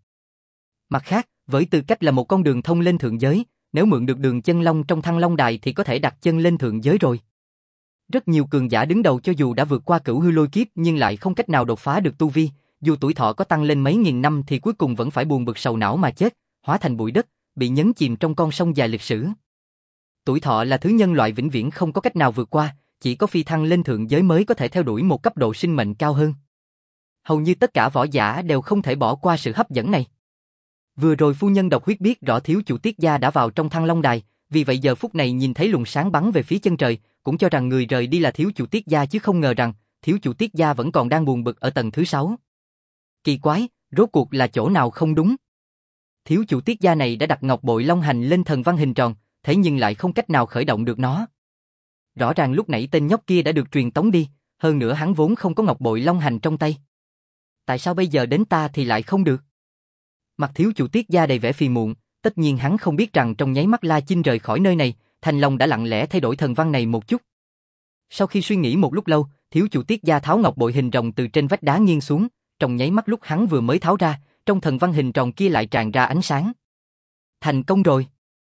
Mặt khác, với tư cách là một con đường thông lên thượng giới, nếu mượn được đường Chân Long trong Thăng Long Đài thì có thể đặt chân lên thượng giới rồi. Rất nhiều cường giả đứng đầu cho dù đã vượt qua cửu hư lôi kiếp nhưng lại không cách nào đột phá được tu vi, dù tuổi thọ có tăng lên mấy nghìn năm thì cuối cùng vẫn phải buồn bực sầu não mà chết, hóa thành bụi đất, bị nhấn chìm trong con sông dài lịch sử. Tuổi thọ là thứ nhân loại vĩnh viễn không có cách nào vượt qua, chỉ có phi thăng lên thượng giới mới có thể theo đuổi một cấp độ sinh mệnh cao hơn. Hầu như tất cả võ giả đều không thể bỏ qua sự hấp dẫn này. Vừa rồi phu nhân Độc Huyết biết rõ thiếu chủ Tiết gia đã vào trong Thăng Long Đài, vì vậy giờ phút này nhìn thấy luồng sáng bắn về phía chân trời, cũng cho rằng người rời đi là thiếu chủ Tiết gia chứ không ngờ rằng thiếu chủ Tiết gia vẫn còn đang buồn bực ở tầng thứ sáu. Kỳ quái, rốt cuộc là chỗ nào không đúng? Thiếu chủ Tiết gia này đã đặt ngọc bội long hành lên thần văn hình tròn, thế nhưng lại không cách nào khởi động được nó. Rõ ràng lúc nãy tên nhóc kia đã được truyền tống đi, hơn nữa hắn vốn không có ngọc bội long hành trong tay. Tại sao bây giờ đến ta thì lại không được? Mặt thiếu chủ Tiết gia đầy vẻ phiền muộn, tất nhiên hắn không biết rằng trong nháy mắt La Chinh rời khỏi nơi này, Thanh Long đã lặng lẽ thay đổi thần văn này một chút. Sau khi suy nghĩ một lúc lâu, thiếu chủ Tiết gia tháo ngọc bội hình rồng từ trên vách đá nghiêng xuống, trong nháy mắt lúc hắn vừa mới tháo ra, trong thần văn hình tròn kia lại tràn ra ánh sáng. Thành công rồi.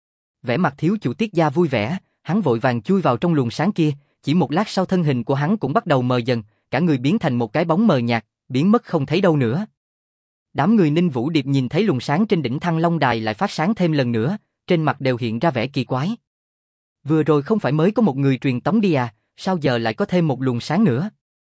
Vẻ mặt thiếu chủ Tiết gia vui vẻ, hắn vội vàng chui vào trong luồng sáng kia, chỉ một lát sau thân hình của hắn cũng bắt đầu mờ dần, cả người biến thành một cái bóng mờ nhạt, biến mất không thấy đâu nữa. Đám người Ninh Vũ Điệp nhìn thấy luồng sáng trên đỉnh Thăng Long Đài lại phát sáng thêm lần nữa, trên mặt đều hiện ra vẻ kỳ quái. Vừa rồi không phải mới có một người truyền tống đi à, sao giờ lại có thêm một luồng sáng nữa?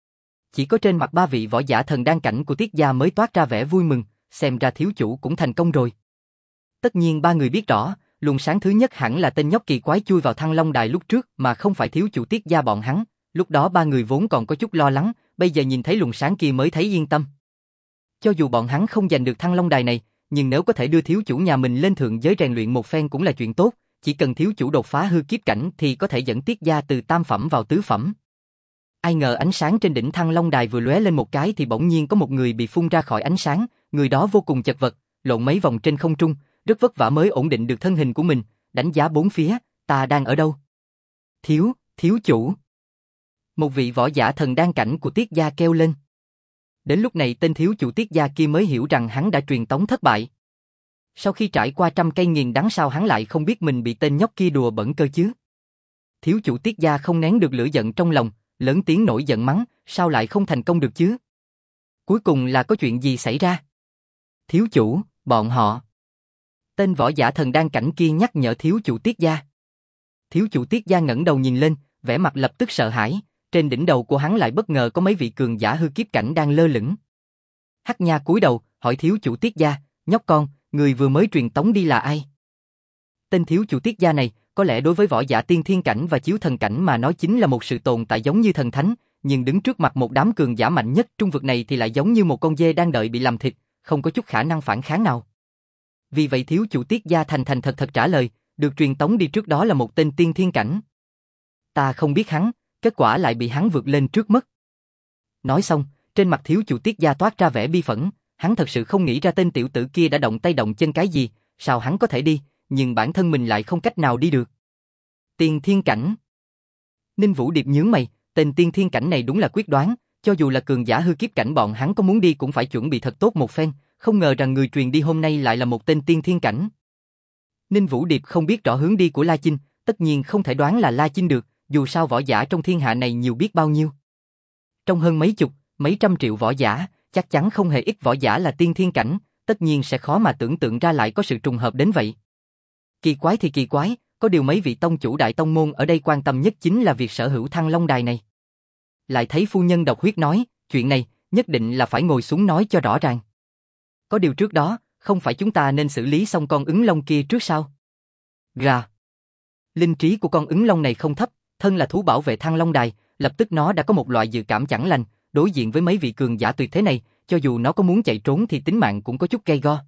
Chỉ có trên mặt ba vị võ giả thần đan cảnh của Tiết gia mới toát ra vẻ vui mừng, xem ra thiếu chủ cũng thành công rồi. Tất nhiên ba người biết rõ, luồng sáng thứ nhất hẳn là tên nhóc kỳ quái chui vào Thăng Long Đài lúc trước mà không phải thiếu chủ Tiết gia bọn hắn, lúc đó ba người vốn còn có chút lo lắng, bây giờ nhìn thấy luồng sáng kia mới thấy yên tâm. Cho dù bọn hắn không giành được Thăng Long Đài này, nhưng nếu có thể đưa thiếu chủ nhà mình lên thượng giới rèn luyện một phen cũng là chuyện tốt, chỉ cần thiếu chủ đột phá hư kiếp cảnh thì có thể dẫn Tiết gia từ tam phẩm vào tứ phẩm. Ai ngờ ánh sáng trên đỉnh Thăng Long Đài vừa lóe lên một cái thì bỗng nhiên có một người bị phun ra khỏi ánh sáng, người đó vô cùng chật vật, lộn mấy vòng trên không trung, rất vất vả mới ổn định được thân hình của mình, đánh giá bốn phía, ta đang ở đâu? Thiếu, thiếu chủ. Một vị võ giả thần đan cảnh của Tiết gia kêu lên. Đến lúc này tên thiếu chủ Tiết gia kia mới hiểu rằng hắn đã truyền tống thất bại. Sau khi trải qua trăm cây nghiền đắng sao hắn lại không biết mình bị tên nhóc kia đùa bẩn cơ chứ? Thiếu chủ Tiết gia không nén được lửa giận trong lòng, lớn tiếng nổi giận mắng, sao lại không thành công được chứ? Cuối cùng là có chuyện gì xảy ra? Thiếu chủ, bọn họ. Tên võ giả thần đan cảnh kia nhắc nhở thiếu chủ Tiết gia. Thiếu chủ Tiết gia ngẩng đầu nhìn lên, vẻ mặt lập tức sợ hãi, trên đỉnh đầu của hắn lại bất ngờ có mấy vị cường giả hư kiếp cảnh đang lơ lửng. Hắc Nha cúi đầu, hỏi thiếu chủ Tiết gia, nhóc con, người vừa mới truyền tống đi là ai? Tên thiếu chủ Tiết gia này, có lẽ đối với võ giả tiên thiên cảnh và chiếu thần cảnh mà nói chính là một sự tồn tại giống như thần thánh, nhưng đứng trước mặt một đám cường giả mạnh nhất trung vực này thì lại giống như một con dê đang đợi bị làm thịt, không có chút khả năng phản kháng nào. Vì vậy thiếu chủ Tiết gia thành thành thật thật trả lời, được truyền tống đi trước đó là một tên tiên thiên cảnh. Ta không biết hắn, kết quả lại bị hắn vượt lên trước mất. Nói xong, trên mặt thiếu chủ Tiết gia toát ra vẻ bi phẫn, hắn thật sự không nghĩ ra tên tiểu tử kia đã động tay động chân cái gì, sao hắn có thể đi, nhưng bản thân mình lại không cách nào đi được. Tiên thiên cảnh. Ninh Vũ Điệp nhướng mày, tên tiên thiên cảnh này đúng là quyết đoán, cho dù là cường giả hư kiếp cảnh bọn hắn có muốn đi cũng phải chuẩn bị thật tốt một phen, không ngờ rằng người truyền đi hôm nay lại là một tên tiên thiên cảnh. Ninh Vũ Điệp không biết rõ hướng đi của La Chinh, tất nhiên không thể đoán là La Chinh được, dù sao võ giả trong thiên hạ này nhiều biết bao nhiêu. Trong hơn mấy chục, mấy trăm triệu võ giả, chắc chắn không hề ít võ giả là tiên thiên cảnh, tất nhiên sẽ khó mà tưởng tượng ra lại có sự trùng hợp đến vậy. Kỳ quái thì kỳ quái, có điều mấy vị tông chủ đại tông môn ở đây quan tâm nhất chính là việc sở hữu Thăng Long Đài này. Lại thấy phu nhân độc huyết nói, chuyện này nhất định là phải ngồi xuống nói cho rõ ràng. Có điều trước đó, không phải chúng ta nên xử lý xong con ứng long kia trước sao? Gà. Linh trí của con ứng long này không thấp, thân là thú bảo vệ Thăng Long Đài, lập tức nó đã có một loại dự cảm chẳng lành, đối diện với mấy vị cường giả tuyệt thế này, cho dù nó có muốn chạy trốn thì tính mạng cũng có chút gay go.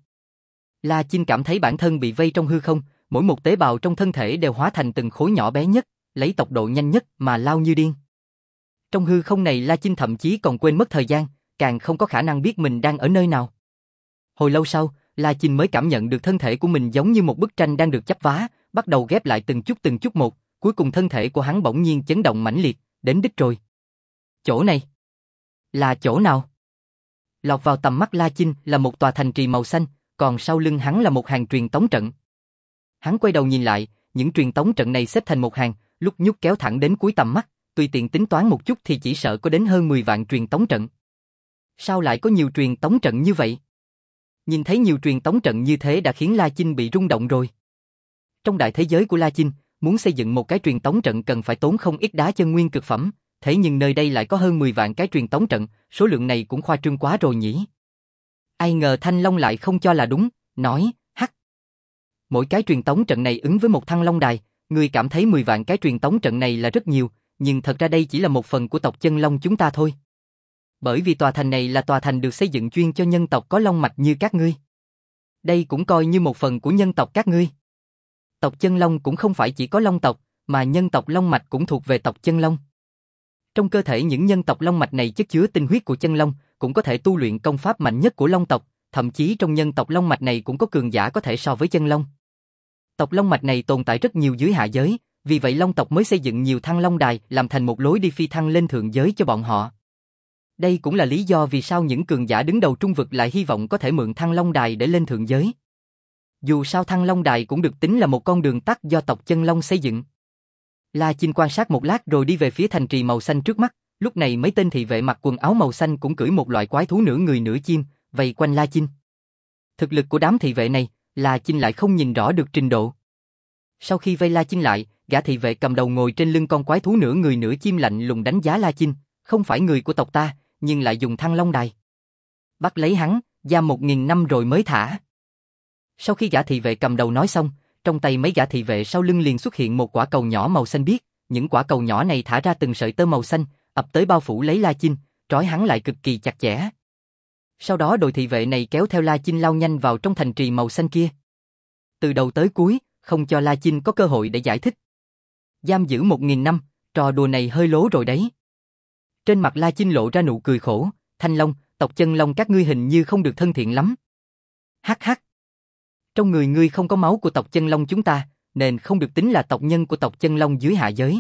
La Chinh cảm thấy bản thân bị vây trong hư không, mỗi một tế bào trong thân thể đều hóa thành từng khối nhỏ bé nhất, lấy tốc độ nhanh nhất mà lao như điên. Trong hư không này La Chinh thậm chí còn quên mất thời gian, càng không có khả năng biết mình đang ở nơi nào. Hồi lâu sau, La Chinh mới cảm nhận được thân thể của mình giống như một bức tranh đang được chắp vá, bắt đầu ghép lại từng chút từng chút một, cuối cùng thân thể của hắn bỗng nhiên chấn động mãnh liệt, đến đích rồi. Chỗ này là chỗ nào? Lọt vào tầm mắt La Chinh là một tòa thành trì màu xanh, còn sau lưng hắn là một hàng truyền tống trận. Hắn quay đầu nhìn lại, những truyền tống trận này xếp thành một hàng, lúc nhúc kéo thẳng đến cuối tầm mắt, tùy tiện tính toán một chút thì chỉ sợ có đến hơn mười vạn truyền tống trận. Sao lại có nhiều truyền tống trận như vậy? Nhìn thấy nhiều truyền tống trận như thế đã khiến La Chinh bị rung động rồi. Trong đại thế giới của La Chinh, muốn xây dựng một cái truyền tống trận cần phải tốn không ít đá chân nguyên cực phẩm, thế nhưng nơi đây lại có hơn mười vạn cái truyền tống trận, số lượng này cũng khoa trương quá rồi nhỉ. Ai ngờ Thanh Long lại không cho là đúng, nói, hắc. Mỗi cái truyền tống trận này ứng với một Thăng Long Đài, người cảm thấy mười vạn cái truyền tống trận này là rất nhiều, nhưng thật ra đây chỉ là một phần của tộc Chân Long chúng ta thôi. Bởi vì tòa thành này là tòa thành được xây dựng chuyên cho nhân tộc có long mạch như các ngươi. Đây cũng coi như một phần của nhân tộc các ngươi. Tộc Chân Long cũng không phải chỉ có long tộc, mà nhân tộc long mạch cũng thuộc về tộc Chân Long. Trong cơ thể những nhân tộc long mạch này chất chứa tinh huyết của chân long, cũng có thể tu luyện công pháp mạnh nhất của long tộc, thậm chí trong nhân tộc long mạch này cũng có cường giả có thể so với chân long. Tộc long mạch này tồn tại rất nhiều dưới hạ giới, vì vậy long tộc mới xây dựng nhiều Thăng Long Đài làm thành một lối đi phi thăng lên thượng giới cho bọn họ. Đây cũng là lý do vì sao những cường giả đứng đầu trung vực lại hy vọng có thể mượn Thăng Long Đài để lên thượng giới. Dù sao Thăng Long Đài cũng được tính là một con đường tắt do tộc Chân Long xây dựng. La Chinh quan sát một lát rồi đi về phía thành trì màu xanh trước mắt, lúc này mấy tên thị vệ mặc quần áo màu xanh cũng cưỡi một loại quái thú nửa người nửa chim, vây quanh La Chinh. Thực lực của đám thị vệ này, La Chinh lại không nhìn rõ được trình độ. Sau khi vây La Chinh lại, gã thị vệ cầm đầu ngồi trên lưng con quái thú nửa người nửa chim lạnh lùng đánh giá La Chinh, không phải người của tộc ta, nhưng lại dùng Thăng Long Đài. Bắt lấy hắn, giam một nghìn năm rồi mới thả. Sau khi gã thị vệ cầm đầu nói xong, trong tay mấy gã thị vệ sau lưng liền xuất hiện một quả cầu nhỏ màu xanh biếc, những quả cầu nhỏ này thả ra từng sợi tơ màu xanh, ập tới bao phủ lấy La Chinh, trói hắn lại cực kỳ chặt chẽ. Sau đó đội thị vệ này kéo theo La Chinh lao nhanh vào trong thành trì màu xanh kia. Từ đầu tới cuối, không cho La Chinh có cơ hội để giải thích. Giam giữ một nghìn năm, trò đùa này hơi lố rồi đấy. Trên mặt La Chinh lộ ra nụ cười khổ, Thanh Long, tộc Chân Long các ngươi hình như không được thân thiện lắm. Hắc hắc. Trong người ngươi không có máu của tộc Chân Long chúng ta, nên không được tính là tộc nhân của tộc Chân Long dưới hạ giới.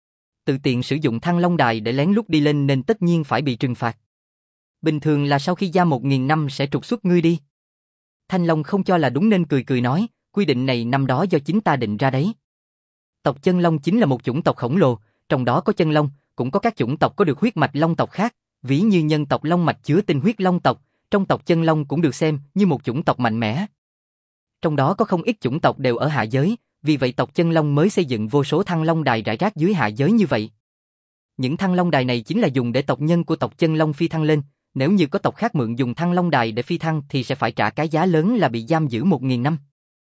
Tự tiện sử dụng Thăng Long Đài để lén lút đi lên nên tất nhiên phải bị trừng phạt. Bình thường là sau khi giam một nghìn năm sẽ trục xuất ngươi đi. Thanh Long không cho là đúng nên cười cười nói, quy định này năm đó do chính ta định ra đấy. Tộc Chân Long chính là một chủng tộc khổng lồ, trong đó có chân long, cũng có các chủng tộc có được huyết mạch long tộc khác, ví như nhân tộc long mạch chứa tinh huyết long tộc, trong tộc Chân Long cũng được xem như một chủng tộc mạnh mẽ. Trong đó có không ít chủng tộc đều ở hạ giới, vì vậy tộc Chân Long mới xây dựng vô số Thăng Long Đài rải rác dưới hạ giới như vậy. Những Thăng Long Đài này chính là dùng để tộc nhân của tộc Chân Long phi thăng lên, nếu như có tộc khác mượn dùng Thăng Long Đài để phi thăng thì sẽ phải trả cái giá lớn là bị giam giữ một nghìn năm.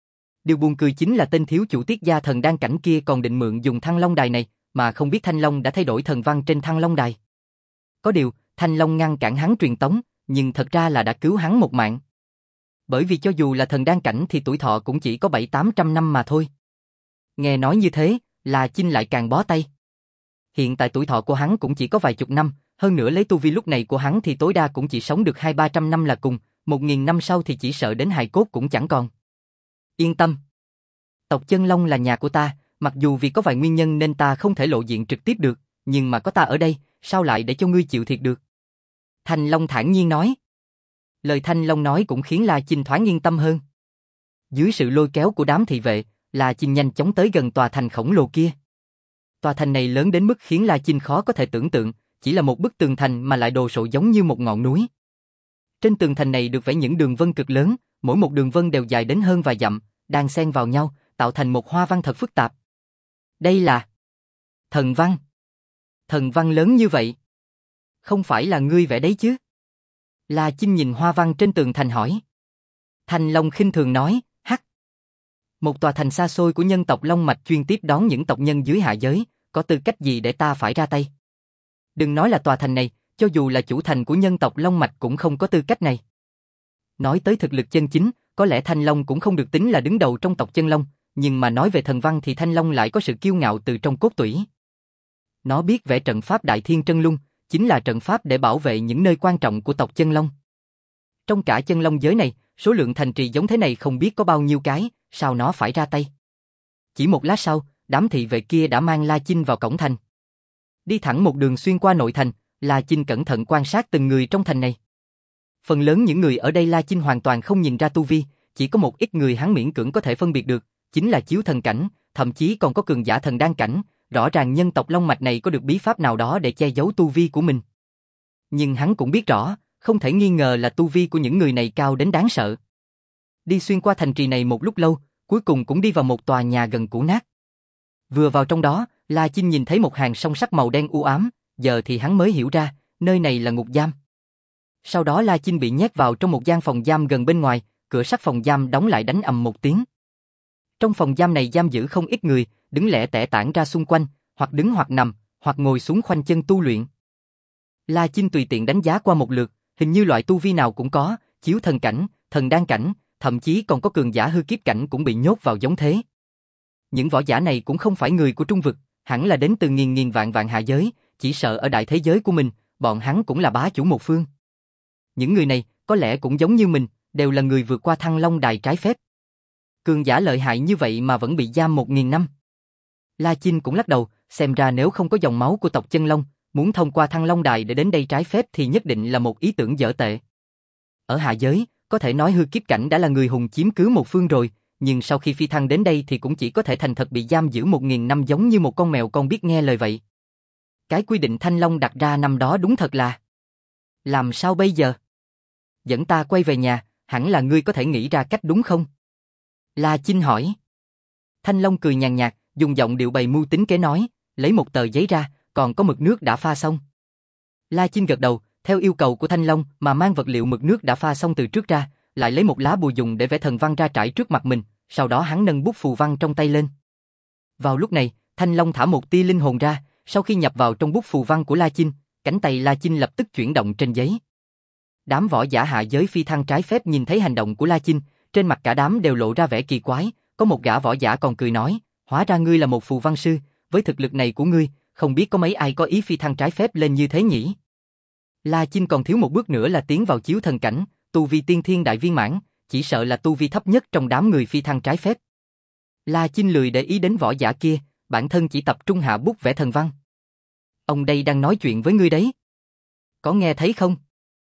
Điều buồn cười chính là tên thiếu chủ Tiết gia thần đan cảnh kia còn định mượn dùng Thăng Long Đài này, mà không biết Thanh Long đã thay đổi thần văn trên Thăng Long Đài. Có điều, Thanh Long ngăn cản hắn truyền tống, nhưng thật ra là đã cứu hắn một mạng. Bởi vì cho dù là thần đan cảnh thì tuổi thọ cũng chỉ có bảy tám trăm năm mà thôi. Nghe nói như thế, La Chinh lại càng bó tay. Hiện tại tuổi thọ của hắn cũng chỉ có vài chục năm, hơn nữa lấy tu vi lúc này của hắn thì tối đa cũng chỉ sống được hai ba trăm năm là cùng, một nghìn năm sau thì chỉ sợ đến hài cốt cũng chẳng còn. Yên tâm. Tộc Chân Long là nhà của ta, mặc dù vì có vài nguyên nhân nên ta không thể lộ diện trực tiếp được, nhưng mà có ta ở đây, sao lại để cho ngươi chịu thiệt được? Thanh Long thản nhiên nói. Lời Thanh Long nói cũng khiến La Chinh thoáng yên tâm hơn. Dưới sự lôi kéo của đám thị vệ, La Chinh nhanh chóng tới gần tòa thành khổng lồ kia. Tòa thành này lớn đến mức khiến La Chinh khó có thể tưởng tượng, chỉ là một bức tường thành mà lại đồ sộ giống như một ngọn núi. Trên tường thành này được vẽ những đường vân cực lớn, mỗi một đường vân đều dài đến hơn vài dặm, đang xen vào nhau, tạo thành một hoa văn thật phức tạp. Đây là thần văn. Thần văn lớn như vậy. Không phải là ngươi vẽ đấy chứ? La Chinh nhìn hoa văn trên tường thành hỏi. Thanh Long khinh thường nói, hắc. Một tòa thành xa xôi của nhân tộc Long Mạch chuyên tiếp đón những tộc nhân dưới hạ giới, có tư cách gì để ta phải ra tay? Đừng nói là tòa thành này, cho dù là chủ thành của nhân tộc Long Mạch cũng không có tư cách này. Nói tới thực lực chân chính, có lẽ Thanh Long cũng không được tính là đứng đầu trong tộc Chân Long, nhưng mà nói về thần văn thì Thanh Long lại có sự kiêu ngạo từ trong cốt tủy. Nó biết vẽ trận pháp Đại Thiên Trân Lung, chính là trận pháp để bảo vệ những nơi quan trọng của tộc Chân Long. Trong cả Chân Long giới này, số lượng thành trì giống thế này không biết có bao nhiêu cái, sao nó phải ra tay. Chỉ một lát sau, đám thị vệ kia đã mang La Chinh vào cổng thành. Đi thẳng một đường xuyên qua nội thành, La Chinh cẩn thận quan sát từng người trong thành này. Phần lớn những người ở đây La Chinh hoàn toàn không nhìn ra tu vi, chỉ có một ít người hắn miễn cưỡng có thể phân biệt được, chính là chiếu thần cảnh, thậm chí còn có cường giả thần đan cảnh, rõ ràng nhân tộc Long Mạch này có được bí pháp nào đó để che giấu tu vi của mình. Nhưng hắn cũng biết rõ, không thể nghi ngờ là tu vi của những người này cao đến đáng sợ. Đi xuyên qua thành trì này một lúc lâu, cuối cùng cũng đi vào một tòa nhà gần cũ nát. Vừa vào trong đó, La Chinh nhìn thấy một hàng song sắt màu đen u ám, giờ thì hắn mới hiểu ra, nơi này là ngục giam. Sau đó La Chinh bị nhét vào trong một gian phòng giam gần bên ngoài, cửa sắt phòng giam đóng lại đánh ầm một tiếng. Trong phòng giam này giam giữ không ít người, đứng lẻ tẻ tản ra xung quanh, hoặc đứng hoặc nằm, hoặc ngồi xuống khoanh chân tu luyện. La Chinh tùy tiện đánh giá qua một lượt, hình như loại tu vi nào cũng có, chiếu thần cảnh, thần đan cảnh, thậm chí còn có cường giả hư kiếp cảnh cũng bị nhốt vào giống thế. Những võ giả này cũng không phải người của trung vực, hẳn là đến từ nghìn nghìn vạn vạn hạ giới, chỉ sợ ở đại thế giới của mình, bọn hắn cũng là bá chủ một phương. Những người này, có lẽ cũng giống như mình, đều là người vượt qua Thăng Long Đài trái phép. Cường giả lợi hại như vậy mà vẫn bị giam một nghìn năm. La Chinh cũng lắc đầu, xem ra nếu không có dòng máu của tộc Chân Long, muốn thông qua Thăng Long Đài để đến đây trái phép thì nhất định là một ý tưởng dở tệ. Ở hạ giới, có thể nói hư kiếp cảnh đã là người hùng chiếm cứ một phương rồi, nhưng sau khi phi thăng đến đây thì cũng chỉ có thể thành thật bị giam giữ một nghìn năm giống như một con mèo con biết nghe lời vậy. Cái quy định Thanh Long đặt ra năm đó đúng thật là... Làm sao bây giờ? Dẫn ta quay về nhà, hẳn là ngươi có thể nghĩ ra cách đúng không? La Chinh hỏi. Thanh Long cười nhàn nhạt, dùng giọng điệu bày mưu tính kế nói, lấy một tờ giấy ra, còn có mực nước đã pha xong. La Chinh gật đầu, theo yêu cầu của Thanh Long mà mang vật liệu mực nước đã pha xong từ trước ra, lại lấy một lá bùa dùng để vẽ thần văn ra trải trước mặt mình, sau đó hắn nâng bút phù văn trong tay lên. Vào lúc này, Thanh Long thả một tia linh hồn ra, sau khi nhập vào trong bút phù văn của La Chinh, cánh tay La Chinh lập tức chuyển động trên giấy. Đám võ giả hạ giới phi thăng trái phép nhìn thấy hành động của La Chinh, trên mặt cả đám đều lộ ra vẻ kỳ quái, có một gã võ giả còn cười nói, hóa ra ngươi là một phù văn sư, với thực lực này của ngươi, không biết có mấy ai có ý phi thăng trái phép lên như thế nhỉ? La Chinh còn thiếu một bước nữa là tiến vào chiếu thần cảnh, tu vi tiên thiên đại viên mãn, chỉ sợ là tu vi thấp nhất trong đám người phi thăng trái phép. La Chinh lười để ý đến võ giả kia, bản thân chỉ tập trung hạ bút vẽ thần văn. Ông đây đang nói chuyện với ngươi đấy. Có nghe thấy không?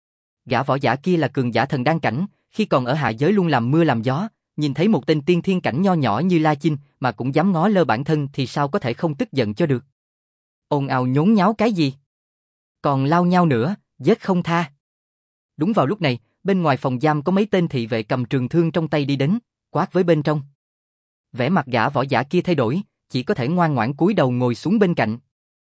Gã võ giả kia là cường giả thần đan cảnh, khi còn ở hạ giới luôn làm mưa làm gió, nhìn thấy một tên tiên thiên cảnh nho nhỏ như La Chinh mà cũng dám ngó lơ bản thân thì sao có thể không tức giận cho được. Ồn ào nhốn nháo cái gì? Còn lao nhau nữa, giết không tha. Đúng vào lúc này, bên ngoài phòng giam có mấy tên thị vệ cầm trường thương trong tay đi đến, quát với bên trong. Vẻ mặt gã võ giả kia thay đổi, chỉ có thể ngoan ngoãn cúi đầu ngồi xuống bên cạnh.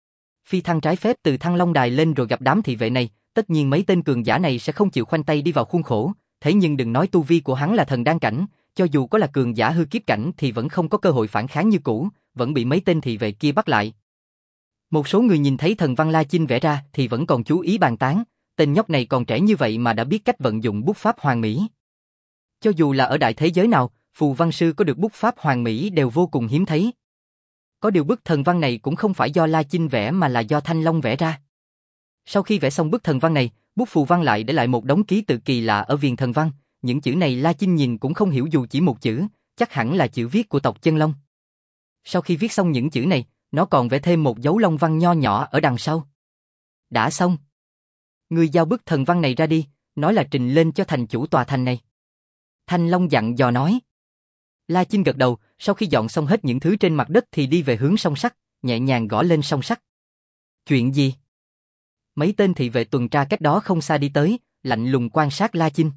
Phi thăng trái phép từ Thăng Long Đài lên rồi gặp đám thị vệ này, tất nhiên mấy tên cường giả này sẽ không chịu khoanh tay đi vào khuôn khổ, thế nhưng đừng nói tu vi của hắn là thần đan cảnh, cho dù có là cường giả hư kiếp cảnh thì vẫn không có cơ hội phản kháng như cũ, vẫn bị mấy tên thị vệ kia bắt lại. Một số người nhìn thấy thần văn La Chinh vẽ ra thì vẫn còn chú ý bàn tán, tên nhóc này còn trẻ như vậy mà đã biết cách vận dụng bút pháp hoàn mỹ. Cho dù là ở đại thế giới nào, phù văn sư có được bút pháp hoàn mỹ đều vô cùng hiếm thấy. Có điều bức thần văn này cũng không phải do La Chinh vẽ mà là do Thanh Long vẽ ra. Sau khi vẽ xong bức thần văn này, bút phù văn lại để lại một đống ký tự kỳ lạ ở viền thần văn, những chữ này La Chinh nhìn cũng không hiểu dù chỉ một chữ, chắc hẳn là chữ viết của tộc Chân Long. Sau khi viết xong những chữ này, nó còn vẽ thêm một dấu long văn nho nhỏ ở đằng sau. Đã xong. Ngươi giao bức thần văn này ra đi, nói là trình lên cho thành chủ tòa thành này. Thanh Long dặn dò nói. La Chinh gật đầu, sau khi dọn xong hết những thứ trên mặt đất thì đi về hướng song sắt, nhẹ nhàng gõ lên song sắt. Chuyện gì? Mấy tên thị vệ tuần tra cách đó không xa đi tới, lạnh lùng quan sát La Chinh.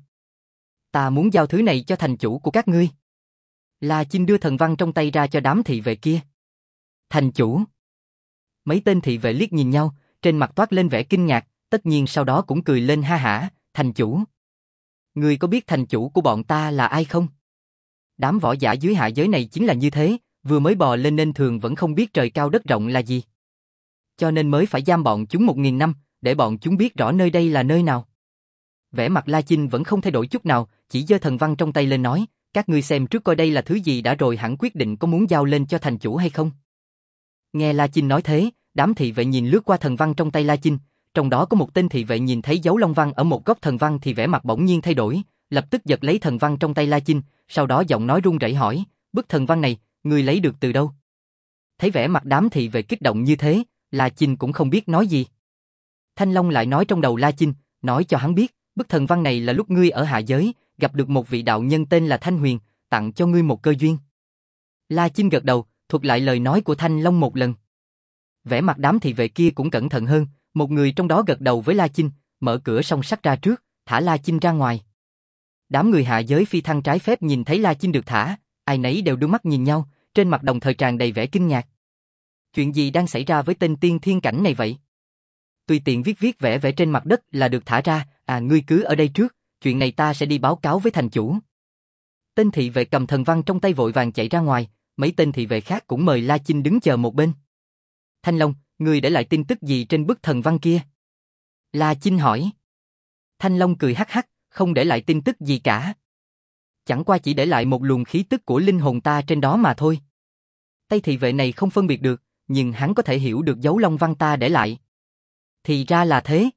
Ta muốn giao thứ này cho thành chủ của các ngươi. La Chinh đưa thần văn trong tay ra cho đám thị vệ kia. Thành chủ. Mấy tên thị vệ liếc nhìn nhau, trên mặt toát lên vẻ kinh ngạc, tất nhiên sau đó cũng cười lên ha hả, thành chủ. Ngươi có biết thành chủ của bọn ta là ai không? Đám võ giả dưới hạ giới này chính là như thế, vừa mới bò lên nên thường vẫn không biết trời cao đất rộng là gì. Cho nên mới phải giam bọn chúng một nghìn năm, để bọn chúng biết rõ nơi đây là nơi nào. Vẻ mặt La Chinh vẫn không thay đổi chút nào, chỉ giơ thần văn trong tay lên nói, các ngươi xem trước coi đây là thứ gì đã rồi hẳn quyết định có muốn giao lên cho thành chủ hay không. Nghe La Chinh nói thế, đám thị vệ nhìn lướt qua thần văn trong tay La Chinh, trong đó có một tên thị vệ nhìn thấy dấu long văn ở một góc thần văn thì vẻ mặt bỗng nhiên thay đổi, lập tức giật lấy thần văn trong tay La Chinh, sau đó giọng nói run rẩy hỏi, bức thần văn này, ngươi lấy được từ đâu? Thấy vẻ mặt đám thị vệ kích động như thế, La Chinh cũng không biết nói gì. Thanh Long lại nói trong đầu La Chinh, nói cho hắn biết, bức thần văn này là lúc ngươi ở hạ giới, gặp được một vị đạo nhân tên là Thanh Huyền, tặng cho ngươi một cơ duyên. La Chinh gật đầu, thuật lại lời nói của Thanh Long một lần. Vẻ mặt đám thị vệ kia cũng cẩn thận hơn, một người trong đó gật đầu với La Chinh, mở cửa song sắt ra trước, thả La Chinh ra ngoài. Đám người hạ giới phi thăng trái phép nhìn thấy La Chinh được thả, ai nấy đều đưa mắt nhìn nhau, trên mặt đồng thời tràn đầy vẻ kinh ngạc. Chuyện gì đang xảy ra với tên tiên thiên cảnh này vậy? Tùy tiện viết viết vẽ vẽ trên mặt đất là được thả ra, à ngươi cứ ở đây trước, chuyện này ta sẽ đi báo cáo với thành chủ. Tên thị vệ cầm thần văn trong tay vội vàng chạy ra ngoài, mấy tên thị vệ khác cũng mời La Chinh đứng chờ một bên. Thanh Long, ngươi để lại tin tức gì trên bức thần văn kia? La Chinh hỏi. Thanh Long cười hắc hắc, không để lại tin tức gì cả. Chẳng qua chỉ để lại một luồng khí tức của linh hồn ta trên đó mà thôi. Tay thị vệ này không phân biệt được, nhưng hắn có thể hiểu được dấu long văn ta để lại. Thì ra là thế.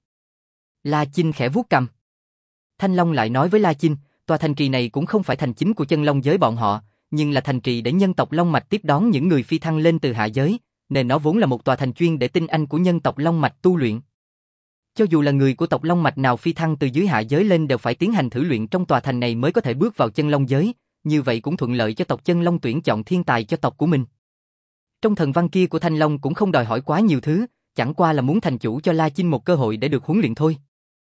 La Chinh khẽ vuốt cằm. Thanh Long lại nói với La Chinh, tòa thành trì này cũng không phải thành chính của chân long giới bọn họ, nhưng là thành trì để nhân tộc Long Mạch tiếp đón những người phi thăng lên từ hạ giới, nên nó vốn là một tòa thành chuyên để tinh anh của nhân tộc Long Mạch tu luyện. Cho dù là người của tộc Long Mạch nào phi thăng từ dưới hạ giới lên đều phải tiến hành thử luyện trong tòa thành này mới có thể bước vào chân long giới, như vậy cũng thuận lợi cho tộc chân long tuyển chọn thiên tài cho tộc của mình. Trong thần văn kia của Thanh Long cũng không đòi hỏi quá nhiều thứ, chẳng qua là muốn thành chủ cho La Chinh một cơ hội để được huấn luyện thôi.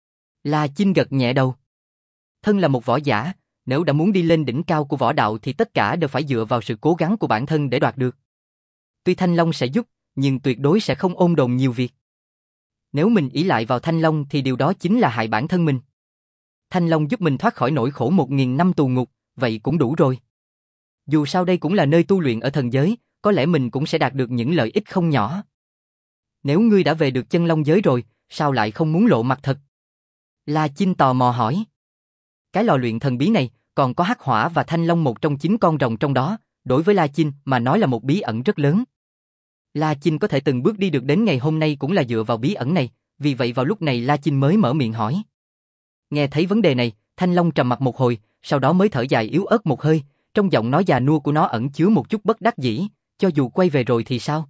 La Chinh gật nhẹ đầu. Thân là một võ giả, nếu đã muốn đi lên đỉnh cao của võ đạo thì tất cả đều phải dựa vào sự cố gắng của bản thân để đoạt được. Tuy Thanh Long sẽ giúp, nhưng tuyệt đối sẽ không ôm đồm nhiều việc. Nếu mình ỷ lại vào Thanh Long thì điều đó chính là hại bản thân mình. Thanh Long giúp mình thoát khỏi nỗi khổ một nghìn năm tù ngục, vậy cũng đủ rồi. Dù sao đây cũng là nơi tu luyện ở thần giới, có lẽ mình cũng sẽ đạt được những lợi ích không nhỏ. Nếu ngươi đã về được chân long giới rồi, sao lại không muốn lộ mặt thật? La Chinh tò mò hỏi. Cái lò luyện thần bí này, còn có hắc hỏa và thanh long một trong chín con rồng trong đó, đối với La Chinh mà nói là một bí ẩn rất lớn. La Chinh có thể từng bước đi được đến ngày hôm nay cũng là dựa vào bí ẩn này, vì vậy vào lúc này La Chinh mới mở miệng hỏi. Nghe thấy vấn đề này, Thanh Long trầm mặt một hồi, sau đó mới thở dài yếu ớt một hơi, trong giọng nói già nua của nó ẩn chứa một chút bất đắc dĩ, cho dù quay về rồi thì sao?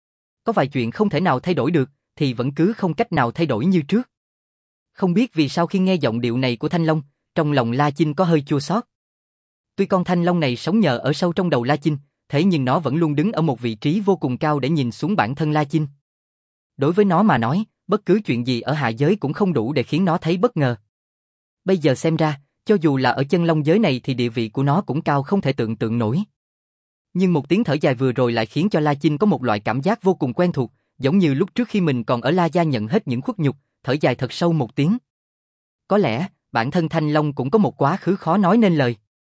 Có vài chuyện không thể nào thay đổi được, thì vẫn cứ không cách nào thay đổi như trước. Không biết vì sao khi nghe giọng điệu này của Thanh Long, trong lòng La Chinh có hơi chua xót. Tuy con Thanh Long này sống nhờ ở sâu trong đầu La Chinh, thế nhưng nó vẫn luôn đứng ở một vị trí vô cùng cao để nhìn xuống bản thân La Chinh. Đối với nó mà nói, bất cứ chuyện gì ở hạ giới cũng không đủ để khiến nó thấy bất ngờ. Bây giờ xem ra, cho dù là ở chân long giới này thì địa vị của nó cũng cao không thể tưởng tượng nổi. Nhưng một tiếng thở dài vừa rồi lại khiến cho La Chinh có một loại cảm giác vô cùng quen thuộc, giống như lúc trước khi mình còn ở La Gia nhận hết những khuất nhục, thở dài thật sâu một tiếng. Có lẽ, bản thân Thanh Long cũng có một quá khứ khó nói nên lời.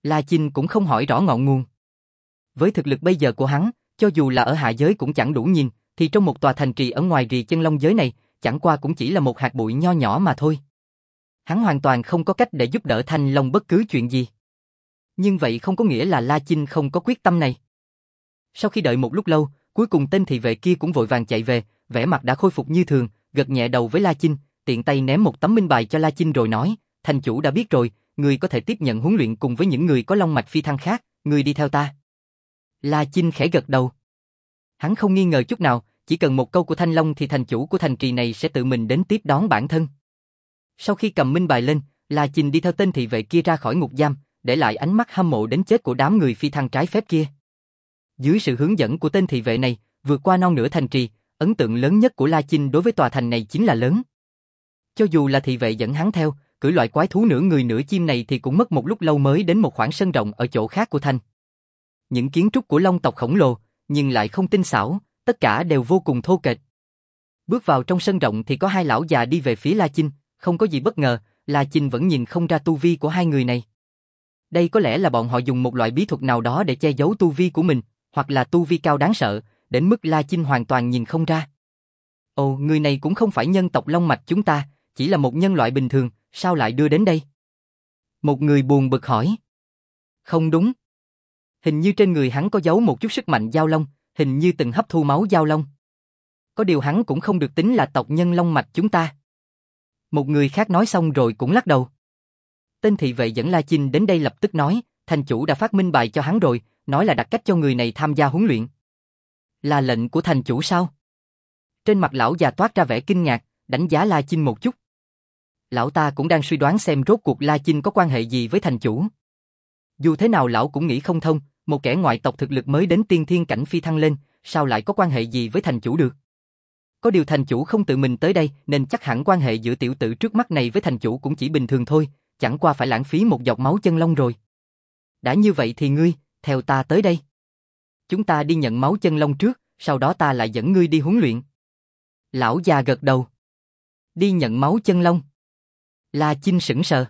La Chinh cũng không hỏi rõ ngọn nguồn. Với thực lực bây giờ của hắn, cho dù là ở hạ giới cũng chẳng đủ nhìn, thì trong một tòa thành trì ở ngoài rìa chân long giới này, chẳng qua cũng chỉ là một hạt bụi nho nhỏ mà thôi. Hắn hoàn toàn không có cách để giúp đỡ Thanh Long bất cứ chuyện gì. Nhưng vậy không có nghĩa là La Chinh không có quyết tâm này. Sau khi đợi một lúc lâu, cuối cùng tên thị vệ kia cũng vội vàng chạy về, vẻ mặt đã khôi phục như thường, gật nhẹ đầu với La Chinh, tiện tay ném một tấm minh bài cho La Chinh rồi nói, thành chủ đã biết rồi, người có thể tiếp nhận huấn luyện cùng với những người có long mạch phi thăng khác, người đi theo ta. La Chinh khẽ gật đầu. Hắn không nghi ngờ chút nào, chỉ cần một câu của Thanh Long thì thành chủ của thành trì này sẽ tự mình đến tiếp đón bản thân. Sau khi cầm minh bài lên, La Chinh đi theo tên thị vệ kia ra khỏi ngục giam, để lại ánh mắt hâm mộ đến chết của đám người phi thăng trái phép kia. Dưới sự hướng dẫn của tên thị vệ này, vượt qua non nửa thành trì, ấn tượng lớn nhất của La Chinh đối với tòa thành này chính là lớn. Cho dù là thị vệ dẫn hắn theo, cưỡi loại quái thú nửa người nửa chim này thì cũng mất một lúc lâu mới đến một khoảng sân rộng ở chỗ khác của thành. Những kiến trúc của long tộc khổng lồ, nhưng lại không tinh xảo, tất cả đều vô cùng thô kệch. Bước vào trong sân rộng thì có hai lão già đi về phía La Chinh, không có gì bất ngờ, La Chinh vẫn nhìn không ra tu vi của hai người này. Đây có lẽ là bọn họ dùng một loại bí thuật nào đó để che giấu tu vi của mình, hoặc là tu vi cao đáng sợ, đến mức La Chinh hoàn toàn nhìn không ra. Ồ, người này cũng không phải nhân tộc long mạch chúng ta, chỉ là một nhân loại bình thường, sao lại đưa đến đây? Một người buồn bực hỏi. Không đúng. Hình như trên người hắn có giấu một chút sức mạnh giao long, hình như từng hấp thu máu giao long. Có điều hắn cũng không được tính là tộc nhân long mạch chúng ta. Một người khác nói xong rồi cũng lắc đầu. Tên thị vệ dẫn La Chinh đến đây lập tức nói, thành chủ đã phát minh bài cho hắn rồi, nói là đặt cách cho người này tham gia huấn luyện. Là lệnh của thành chủ sao? Trên mặt lão già toát ra vẻ kinh ngạc, đánh giá La Chinh một chút. Lão ta cũng đang suy đoán xem rốt cuộc La Chinh có quan hệ gì với thành chủ. Dù thế nào lão cũng nghĩ không thông, một kẻ ngoại tộc thực lực mới đến tiên thiên cảnh phi thăng lên, sao lại có quan hệ gì với thành chủ được? Có điều thành chủ không tự mình tới đây, nên chắc hẳn quan hệ giữa tiểu tử trước mắt này với thành chủ cũng chỉ bình thường thôi, chẳng qua phải lãng phí một giọt máu chân long rồi. Đã như vậy thì ngươi, theo ta tới đây. Chúng ta đi nhận máu chân long trước, sau đó ta lại dẫn ngươi đi huấn luyện. Lão già gật đầu. Đi nhận máu chân long. La Chinh sững sờ.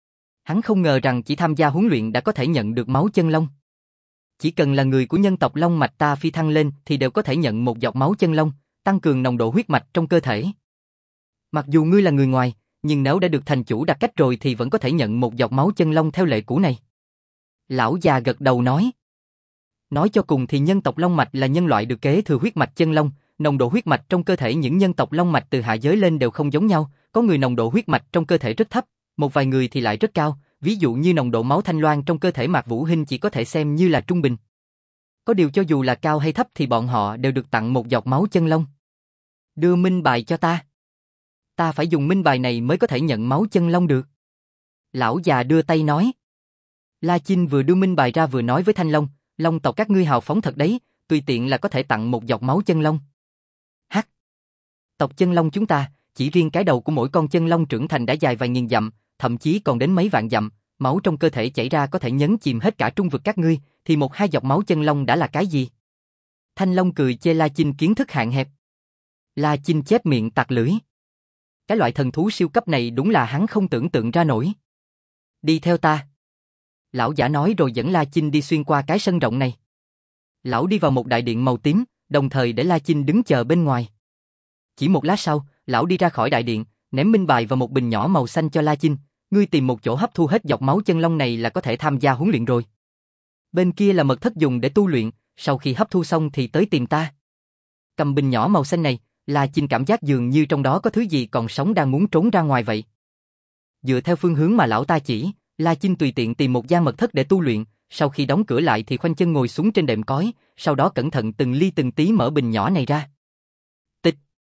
Hắn không ngờ rằng chỉ tham gia huấn luyện đã có thể nhận được máu chân long. Chỉ cần là người của nhân tộc long mạch ta phi thăng lên thì đều có thể nhận một giọt máu chân long, tăng cường nồng độ huyết mạch trong cơ thể. Mặc dù ngươi là người ngoài, nhưng nếu đã được thành chủ đặt cách rồi thì vẫn có thể nhận một giọt máu chân long theo lệ cũ này. Lão già gật đầu nói. Nói cho cùng thì nhân tộc long mạch là nhân loại được kế thừa huyết mạch chân long, nồng độ huyết mạch trong cơ thể những nhân tộc long mạch từ hạ giới lên đều không giống nhau, có người nồng độ huyết mạch trong cơ thể rất thấp, một vài người thì lại rất cao, ví dụ như nồng độ máu thanh loan trong cơ thể Mạc Vũ Hinh chỉ có thể xem như là trung bình. Có điều cho dù là cao hay thấp thì bọn họ đều được tặng một giọt máu chân long. Đưa minh bài cho ta. Ta phải dùng minh bài này mới có thể nhận máu chân long được. Lão già đưa tay nói. La Chinh vừa đưa minh bài ra vừa nói với Thanh Long, long tộc các ngươi hào phóng thật đấy, tùy tiện là có thể tặng một giọt máu chân long. Hắc. Tộc chân long chúng ta, chỉ riêng cái đầu của mỗi con chân long trưởng thành đã dài vài nghìn dặm, thậm chí còn đến mấy vạn dặm, máu trong cơ thể chảy ra có thể nhấn chìm hết cả trung vực các ngươi, thì một hai giọt máu chân long đã là cái gì? Thanh Long cười chê La Chinh kiến thức hạn hẹp. La Chinh chép miệng tặc lưỡi. Cái loại thần thú siêu cấp này đúng là hắn không tưởng tượng ra nổi. Đi theo ta. Lão giả nói rồi dẫn La Chinh đi xuyên qua cái sân rộng này. Lão đi vào một đại điện màu tím, đồng thời để La Chinh đứng chờ bên ngoài. Chỉ một lát sau, lão đi ra khỏi đại điện, ném minh bài vào một bình nhỏ màu xanh cho La Chinh. Ngươi tìm một chỗ hấp thu hết giọt máu chân long này là có thể tham gia huấn luyện rồi. Bên kia là mật thất dùng để tu luyện, sau khi hấp thu xong thì tới tìm ta. Cầm bình nhỏ màu xanh này, La Chinh cảm giác dường như trong đó có thứ gì còn sống đang muốn trốn ra ngoài vậy. Dựa theo phương hướng mà lão ta chỉ, La Chinh tùy tiện tìm một gian mật thất để tu luyện, sau khi đóng cửa lại thì khoanh chân ngồi xuống trên đệm cói, sau đó cẩn thận từng ly từng tí mở bình nhỏ này ra. Tịch.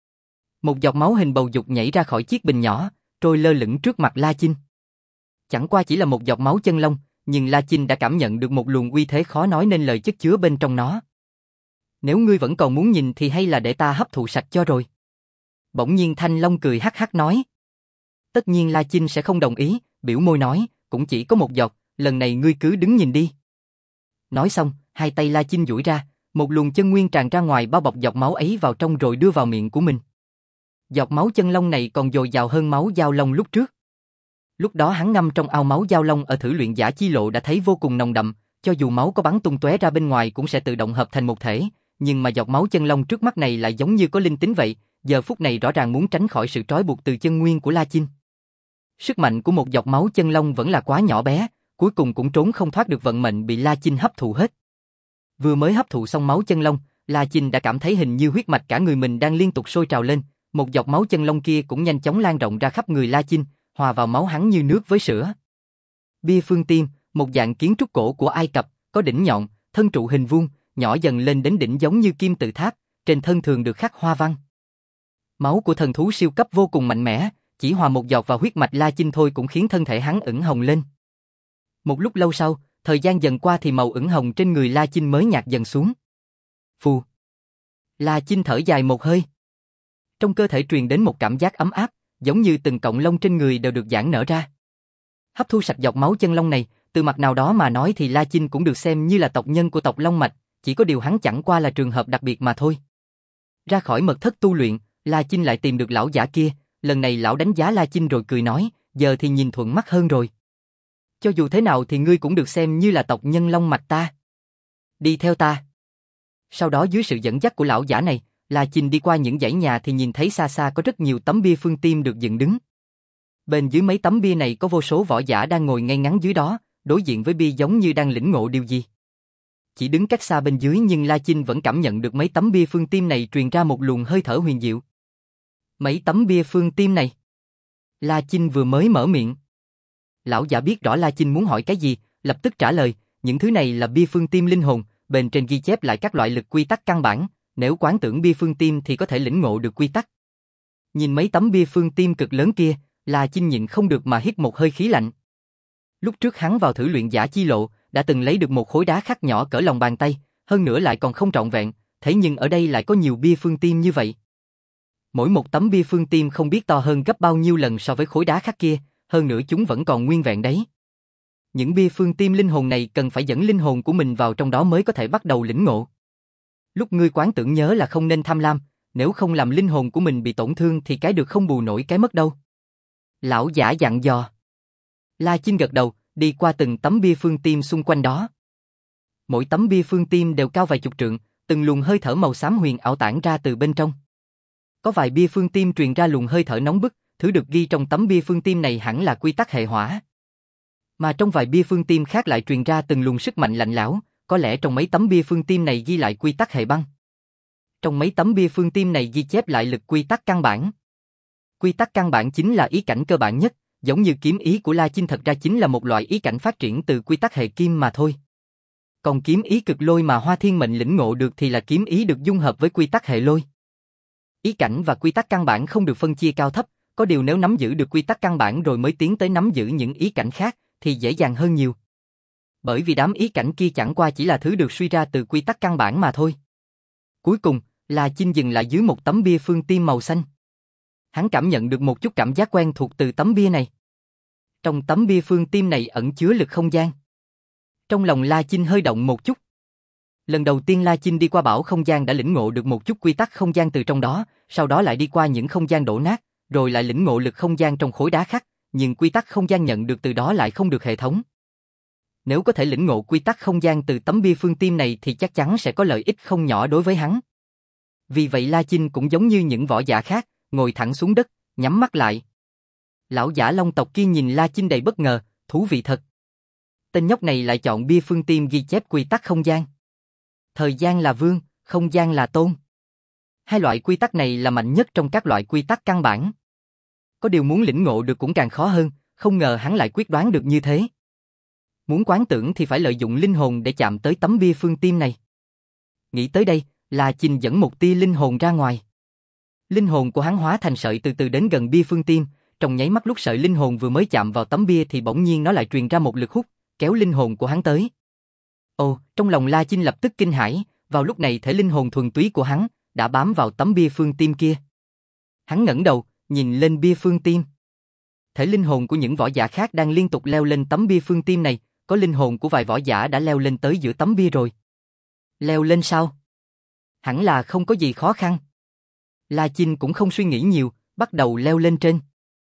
Một giọt máu hình bầu dục nhảy ra khỏi chiếc bình nhỏ, trôi lơ lửng trước mặt La Chinh. Chẳng qua chỉ là một giọt máu chân long, nhưng La Chinh đã cảm nhận được một luồng uy thế khó nói nên lời chất chứa bên trong nó. Nếu ngươi vẫn còn muốn nhìn thì hay là để ta hấp thụ sạch cho rồi. Bỗng nhiên Thanh Long cười hắc hắc nói. Tất nhiên La Chinh sẽ không đồng ý, biểu môi nói, cũng chỉ có một giọt, lần này ngươi cứ đứng nhìn đi. Nói xong, hai tay La Chinh duỗi ra, một luồng chân nguyên tràn ra ngoài bao bọc giọt máu ấy vào trong rồi đưa vào miệng của mình. Giọt máu chân long này còn dồi dào hơn máu giao long lúc trước. Lúc đó hắn ngâm trong ao máu giao long ở thử luyện giả chi lộ đã thấy vô cùng nồng đậm, cho dù máu có bắn tung tóe ra bên ngoài cũng sẽ tự động hợp thành một thể, nhưng mà giọt máu chân long trước mắt này lại giống như có linh tính vậy, giờ phút này rõ ràng muốn tránh khỏi sự trói buộc từ chân nguyên của La Chinh. Sức mạnh của một giọt máu chân long vẫn là quá nhỏ bé, cuối cùng cũng trốn không thoát được vận mệnh bị La Chinh hấp thụ hết. Vừa mới hấp thụ xong máu chân long, La Chinh đã cảm thấy hình như huyết mạch cả người mình đang liên tục sôi trào lên, một giọt máu chân long kia cũng nhanh chóng lan rộng ra khắp người La Chinh, hòa vào máu hắn như nước với sữa. Bia phương tiêm, một dạng kiến trúc cổ của Ai Cập, có đỉnh nhọn, thân trụ hình vuông, nhỏ dần lên đến đỉnh giống như kim tự tháp, trên thân thường được khắc hoa văn. Máu của thần thú siêu cấp vô cùng mạnh mẽ, chỉ hòa một giọt vào huyết mạch La Chinh thôi cũng khiến thân thể hắn ửng hồng lên. Một lúc lâu sau, thời gian dần qua thì màu ửng hồng trên người La Chinh mới nhạt dần xuống. Phù. La Chinh thở dài một hơi. Trong cơ thể truyền đến một cảm giác ấm áp, giống như từng cọng lông trên người đều được giãn nở ra. Hấp thu sạch giọt máu chân long này, từ mặt nào đó mà nói thì La Chinh cũng được xem như là tộc nhân của tộc Long Mạch, chỉ có điều hắn chẳng qua là trường hợp đặc biệt mà thôi. Ra khỏi mật thất tu luyện, La Chinh lại tìm được lão giả kia, lần này lão đánh giá La Chinh rồi cười nói, giờ thì nhìn thuận mắt hơn rồi. Cho dù thế nào thì ngươi cũng được xem như là tộc nhân Long Mạch ta. Đi theo ta. Sau đó dưới sự dẫn dắt của lão giả này, La Chinh đi qua những dãy nhà thì nhìn thấy xa xa có rất nhiều tấm bia phương tiêm được dựng đứng. Bên dưới mấy tấm bia này có vô số võ giả đang ngồi ngay ngắn dưới đó, đối diện với bia giống như đang lĩnh ngộ điều gì. Chỉ đứng cách xa bên dưới nhưng La Chinh vẫn cảm nhận được mấy tấm bia phương tiêm này truyền ra một luồng hơi thở huyền diệu. Mấy tấm bia phương tiêm này. La Chinh vừa mới mở miệng. Lão giả biết rõ La Chinh muốn hỏi cái gì, lập tức trả lời, những thứ này là bia phương tiêm linh hồn, bên trên ghi chép lại các loại lực quy tắc căn bản, nếu quán tưởng bia phương tiêm thì có thể lĩnh ngộ được quy tắc. Nhìn mấy tấm bia phương tiêm cực lớn kia, La Chinh nhịn không được mà hít một hơi khí lạnh. Lúc trước hắn vào thử luyện giả chi lộ, đã từng lấy được một khối đá khắc nhỏ cỡ lòng bàn tay, hơn nữa lại còn không trọn vẹn, thế nhưng ở đây lại có nhiều bia phương tiêm như vậy. Mỗi một tấm bia phương tiêm không biết to hơn gấp bao nhiêu lần so với khối đá khắc kia, hơn nữa chúng vẫn còn nguyên vẹn đấy. Những bia phương tiêm linh hồn này cần phải dẫn linh hồn của mình vào trong đó mới có thể bắt đầu lĩnh ngộ. Lúc ngươi quán tưởng nhớ là không nên tham lam, nếu không làm linh hồn của mình bị tổn thương thì cái được không bù nổi cái mất đâu. Lão giả dặn dò. La Chinh gật đầu, đi qua từng tấm bia phương tiêm xung quanh đó. Mỗi tấm bia phương tiêm đều cao vài chục trượng, từng luồng hơi thở màu xám huyền ảo tản ra từ bên trong. Có vài bia phương tiêm truyền ra luồng hơi thở nóng bức, thứ được ghi trong tấm bia phương tiêm này hẳn là quy tắc hệ hỏa. Mà trong vài bia phương tiêm khác lại truyền ra từng luồng sức mạnh lạnh lẽo, có lẽ trong mấy tấm bia phương tiêm này ghi lại quy tắc hệ băng. Trong mấy tấm bia phương tiêm này ghi chép lại lực quy tắc căn bản. Quy tắc căn bản chính là ý cảnh cơ bản nhất, giống như kiếm ý của La Chinh thật ra chính là một loại ý cảnh phát triển từ quy tắc hệ kim mà thôi. Còn kiếm ý cực lôi mà Hoa Thiên Mệnh lĩnh ngộ được thì là kiếm ý được dung hợp với quy tắc hệ lôi. Ý cảnh và quy tắc căn bản không được phân chia cao thấp, có điều nếu nắm giữ được quy tắc căn bản rồi mới tiến tới nắm giữ những ý cảnh khác thì dễ dàng hơn nhiều. Bởi vì đám ý cảnh kia chẳng qua chỉ là thứ được suy ra từ quy tắc căn bản mà thôi. Cuối cùng, La Chinh dừng lại dưới một tấm bia phương tiêm màu xanh. Hắn cảm nhận được một chút cảm giác quen thuộc từ tấm bia này. Trong tấm bia phương tiêm này ẩn chứa lực không gian. Trong lòng La Chinh hơi động một chút. Lần đầu tiên La Chinh đi qua bảo không gian đã lĩnh ngộ được một chút quy tắc không gian từ trong đó, sau đó lại đi qua những không gian đổ nát, rồi lại lĩnh ngộ lực không gian trong khối đá khắc, nhưng quy tắc không gian nhận được từ đó lại không được hệ thống. Nếu có thể lĩnh ngộ quy tắc không gian từ tấm bia phương tiêm này thì chắc chắn sẽ có lợi ích không nhỏ đối với hắn. Vì vậy La Chinh cũng giống như những võ giả khác, ngồi thẳng xuống đất, nhắm mắt lại. Lão giả Long tộc kia nhìn La Chinh đầy bất ngờ, thú vị thật. Tên nhóc này lại chọn bia phương tiêm ghi chép quy tắc không gian. Thời gian là vương, không gian là tôn. Hai loại quy tắc này là mạnh nhất trong các loại quy tắc căn bản. Có điều muốn lĩnh ngộ được cũng càng khó hơn, không ngờ hắn lại quyết đoán được như thế. Muốn quán tưởng thì phải lợi dụng linh hồn để chạm tới tấm bia phương tiêm này. Nghĩ tới đây, La Chinh dẫn một tia linh hồn ra ngoài. Linh hồn của hắn hóa thành sợi từ từ đến gần bia phương tiêm, trong nháy mắt lúc sợi linh hồn vừa mới chạm vào tấm bia thì bỗng nhiên nó lại truyền ra một lực hút, kéo linh hồn của hắn tới. Ồ, trong lòng La Chinh lập tức kinh hãi, vào lúc này thể linh hồn thuần túy của hắn đã bám vào tấm bia phương tiêm kia. Hắn ngẩng đầu, nhìn lên bia phương tiêm. Thể linh hồn của những võ giả khác đang liên tục leo lên tấm bia phương tiêm này, có linh hồn của vài võ giả đã leo lên tới giữa tấm bia rồi. Leo lên sao? Hẳn là không có gì khó khăn. La Chinh cũng không suy nghĩ nhiều, bắt đầu leo lên trên.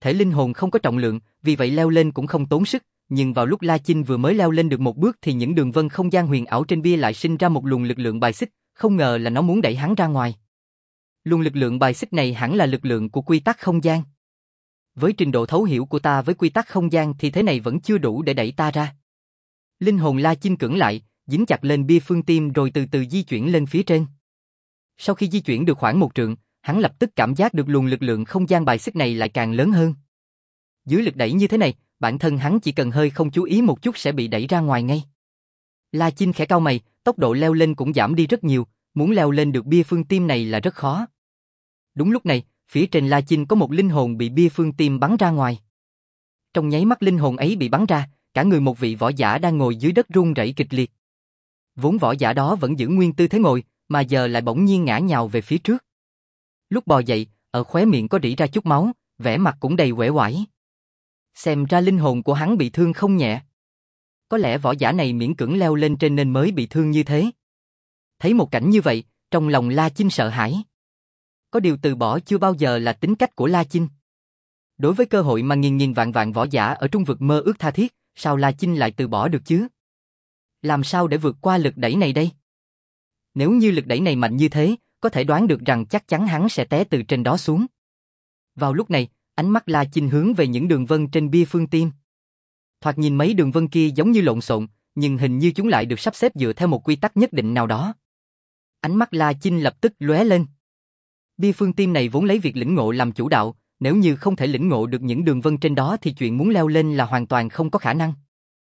thể linh hồn không có trọng lượng, vì vậy leo lên cũng không tốn sức, nhưng vào lúc La Chinh vừa mới leo lên được một bước thì những đường vân không gian huyền ảo trên bia lại sinh ra một luồng lực lượng bài xích, không ngờ là nó muốn đẩy hắn ra ngoài. Luồng lực lượng bài xích này hẳn là lực lượng của quy tắc không gian. Với trình độ thấu hiểu của ta với quy tắc không gian thì thế này vẫn chưa đủ để đẩy ta ra. Linh hồn La Chinh cưỡng lại, dính chặt lên bia phương tim rồi từ từ di chuyển lên phía trên. Sau khi di chuyển được khoảng một trượng, hắn lập tức cảm giác được luồng lực lượng không gian bài xích này lại càng lớn hơn. Dưới lực đẩy như thế này, bản thân hắn chỉ cần hơi không chú ý một chút sẽ bị đẩy ra ngoài ngay. La Chinh khẽ cau mày, tốc độ leo lên cũng giảm đi rất nhiều, muốn leo lên được bia phương tim này là rất khó. Đúng lúc này, phía trên La Chinh có một linh hồn bị bia phương tim bắn ra ngoài. Trong nháy mắt linh hồn ấy bị bắn ra, cả người một vị võ giả đang ngồi dưới đất run rẩy kịch liệt. Vốn võ giả đó vẫn giữ nguyên tư thế ngồi, mà giờ lại bỗng nhiên ngã nhào về phía trước. Lúc bò dậy, ở khóe miệng có rỉ ra chút máu, vẻ mặt cũng đầy uể oải. Xem ra linh hồn của hắn bị thương không nhẹ. Có lẽ võ giả này miễn cưỡng leo lên trên nên mới bị thương như thế. Thấy một cảnh như vậy, trong lòng La Chinh sợ hãi. Có điều từ bỏ chưa bao giờ là tính cách của La Chinh. Đối với cơ hội mà nghìn nghìn vạn vạn võ giả ở trung vực mơ ước tha thiết, sao La Chinh lại từ bỏ được chứ? Làm sao để vượt qua lực đẩy này đây? Nếu như lực đẩy này mạnh như thế, có thể đoán được rằng chắc chắn hắn sẽ té từ trên đó xuống. Vào lúc này, ánh mắt La Chinh hướng về những đường vân trên bia phương tim. Thoạt nhìn mấy đường vân kia giống như lộn xộn, nhưng hình như chúng lại được sắp xếp dựa theo một quy tắc nhất định nào đó. Ánh mắt La Chinh lập tức lóe lên. Bia phương tim này vốn lấy việc lĩnh ngộ làm chủ đạo, nếu như không thể lĩnh ngộ được những đường vân trên đó thì chuyện muốn leo lên là hoàn toàn không có khả năng.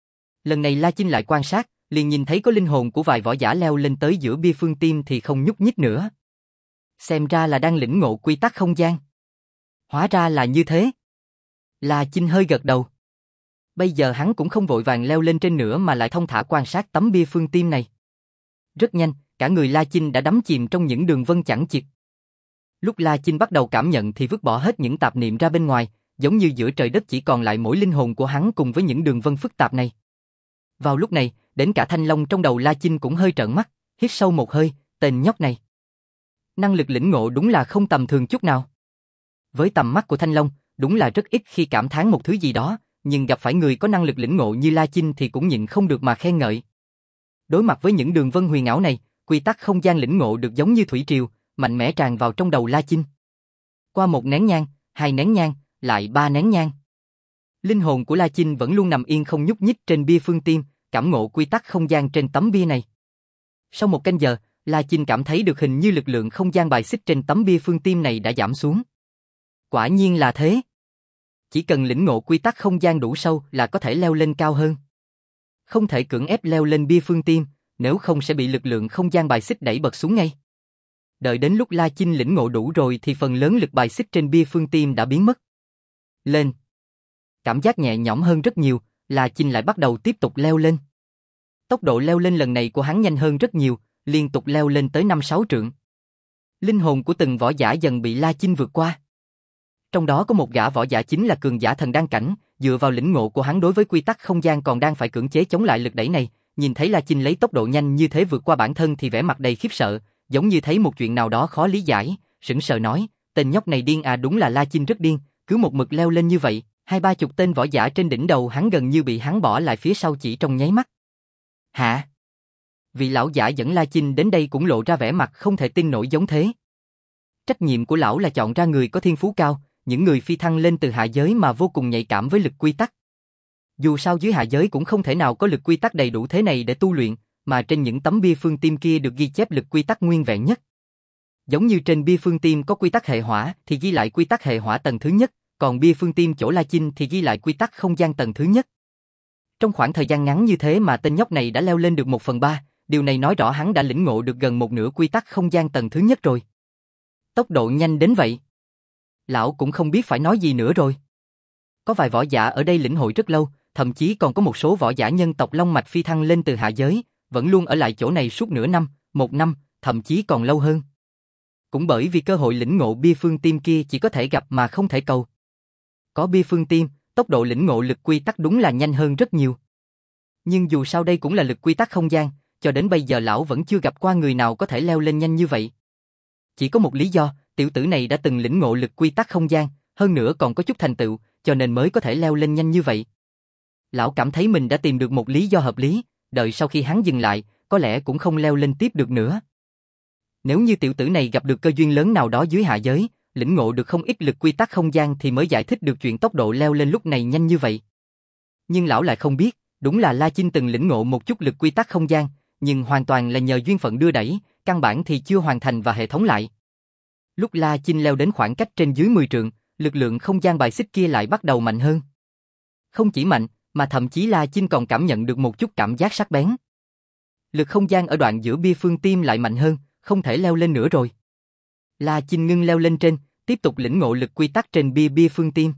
Lần này La Chinh lại quan sát, liền nhìn thấy có linh hồn của vài võ giả leo lên tới giữa bia phương tim thì không nhúc nhích nữa. Xem ra là đang lĩnh ngộ quy tắc không gian. Hóa ra là như thế. La Chinh hơi gật đầu. Bây giờ hắn cũng không vội vàng leo lên trên nữa mà lại thông thả quan sát tấm bia phương tim này. Rất nhanh, cả người La Chinh đã đắm chìm trong những đường vân chẳng chịt. Lúc La Chinh bắt đầu cảm nhận thì vứt bỏ hết những tạp niệm ra bên ngoài, giống như giữa trời đất chỉ còn lại mỗi linh hồn của hắn cùng với những đường vân phức tạp này. Vào lúc này, đến cả Thanh Long trong đầu La Chinh cũng hơi trợn mắt, hít sâu một hơi, tên nhóc này. Năng lực lĩnh ngộ đúng là không tầm thường chút nào. Với tầm mắt của Thanh Long, đúng là rất ít khi cảm thán một thứ gì đó, nhưng gặp phải người có năng lực lĩnh ngộ như La Chinh thì cũng nhịn không được mà khen ngợi. Đối mặt với những đường vân huyền ảo này, quy tắc không gian lĩnh ngộ được giống như thủy triều, mạnh mẽ tràn vào trong đầu La Chinh. Qua một nén nhang, hai nén nhang, lại ba nén nhang. Linh hồn của La Chinh vẫn luôn nằm yên không nhúc nhích trên bia phương tim, cảm ngộ quy tắc không gian trên tấm bia này. Sau một canh giờ, La Chinh cảm thấy được hình như lực lượng không gian bài xích trên tấm bia phương tim này đã giảm xuống. Quả nhiên là thế. Chỉ cần lĩnh ngộ quy tắc không gian đủ sâu là có thể leo lên cao hơn. Không thể cưỡng ép leo lên bia phương tim, nếu không sẽ bị lực lượng không gian bài xích đẩy bật xuống ngay. Đợi đến lúc La Chinh lĩnh ngộ đủ rồi thì phần lớn lực bài xích trên bia phương tim đã biến mất. Lên. Cảm giác nhẹ nhõm hơn rất nhiều, La Chinh lại bắt đầu tiếp tục leo lên. Tốc độ leo lên lần này của hắn nhanh hơn rất nhiều, liên tục leo lên tới năm sáu trượng. Linh hồn của từng võ giả dần bị La Chinh vượt qua. Trong đó có một gã võ giả chính là cường giả thần đan cảnh, dựa vào lĩnh ngộ của hắn đối với quy tắc không gian còn đang phải cưỡng chế chống lại lực đẩy này, nhìn thấy La Chinh lấy tốc độ nhanh như thế vượt qua bản thân thì vẻ mặt đầy khiếp sợ, giống như thấy một chuyện nào đó khó lý giải, sững sờ nói, tên nhóc này điên à, đúng là La Chinh rất điên, cứ một mực leo lên như vậy, hai ba chục tên võ giả trên đỉnh đầu hắn gần như bị hắn bỏ lại phía sau chỉ trong nháy mắt. Hả? Vị lão giả dẫn La Chinh đến đây cũng lộ ra vẻ mặt không thể tin nổi giống thế. Trách nhiệm của lão là chọn ra người có thiên phú cao, những người phi thăng lên từ hạ giới mà vô cùng nhạy cảm với lực quy tắc. Dù sao dưới hạ giới cũng không thể nào có lực quy tắc đầy đủ thế này để tu luyện, mà trên những tấm bia phương tim kia được ghi chép lực quy tắc nguyên vẹn nhất. Giống như trên bia phương tim có quy tắc hệ hỏa thì ghi lại quy tắc hệ hỏa tầng thứ nhất, còn bia phương tim chỗ La Chinh thì ghi lại quy tắc không gian tầng thứ nhất. Trong khoảng thời gian ngắn như thế mà tên nhóc này đã leo lên được một phần ba, điều này nói rõ hắn đã lĩnh ngộ được gần một nửa quy tắc không gian tầng thứ nhất rồi. Tốc độ nhanh đến vậy. Lão cũng không biết phải nói gì nữa rồi. Có vài võ giả ở đây lĩnh hội rất lâu, thậm chí còn có một số võ giả nhân tộc Long Mạch phi thăng lên từ hạ giới, vẫn luôn ở lại chỗ này suốt nửa năm, một năm, thậm chí còn lâu hơn. Cũng bởi vì cơ hội lĩnh ngộ bia phương tim kia chỉ có thể gặp mà không thể cầu. Có bia phương tim, tốc độ lĩnh ngộ lực quy tắc đúng là nhanh hơn rất nhiều. Nhưng dù sao đây cũng là lực quy tắc không gian, cho đến bây giờ lão vẫn chưa gặp qua người nào có thể leo lên nhanh như vậy. Chỉ có một lý do, tiểu tử này đã từng lĩnh ngộ lực quy tắc không gian, hơn nữa còn có chút thành tựu, cho nên mới có thể leo lên nhanh như vậy. Lão cảm thấy mình đã tìm được một lý do hợp lý, đợi sau khi hắn dừng lại, có lẽ cũng không leo lên tiếp được nữa. Nếu như tiểu tử này gặp được cơ duyên lớn nào đó dưới hạ giới, lĩnh ngộ được không ít lực quy tắc không gian thì mới giải thích được chuyện tốc độ leo lên lúc này nhanh như vậy. Nhưng lão lại không biết, đúng là La Chinh từng lĩnh ngộ một chút lực quy tắc không gian, nhưng hoàn toàn là nhờ duyên phận đưa đẩy, căn bản thì chưa hoàn thành và hệ thống lại. Lúc La Chinh leo đến khoảng cách trên dưới mười trượng, lực lượng không gian bài xích kia lại bắt đầu mạnh hơn. Không chỉ mạnh, mà thậm chí La Chinh còn cảm nhận được một chút cảm giác sắc bén. Lực không gian ở đoạn giữa bia phương tim lại mạnh hơn, không thể leo lên nữa rồi. La Chinh ngưng leo lên trên, tiếp tục lĩnh ngộ lực quy tắc trên bia bia phương tim.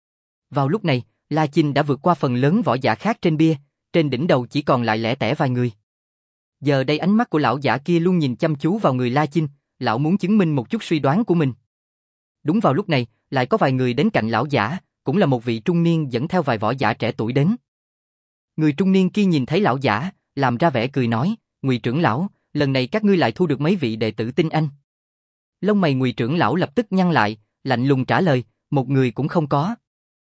Vào lúc này, La Chinh đã vượt qua phần lớn võ giả khác trên bia, trên đỉnh đầu chỉ còn lại lẻ tẻ vài người. Giờ đây ánh mắt của lão giả kia luôn nhìn chăm chú vào người La Chinh, lão muốn chứng minh một chút suy đoán của mình. Đúng vào lúc này, lại có vài người đến cạnh lão giả, cũng là một vị trung niên dẫn theo vài võ giả trẻ tuổi đến. Người trung niên kia nhìn thấy lão giả, làm ra vẻ cười nói, Ngụy trưởng lão, lần này các ngươi lại thu được mấy vị đệ tử tinh anh. Lông mày Ngụy trưởng lão lập tức nhăn lại, lạnh lùng trả lời, một người cũng không có.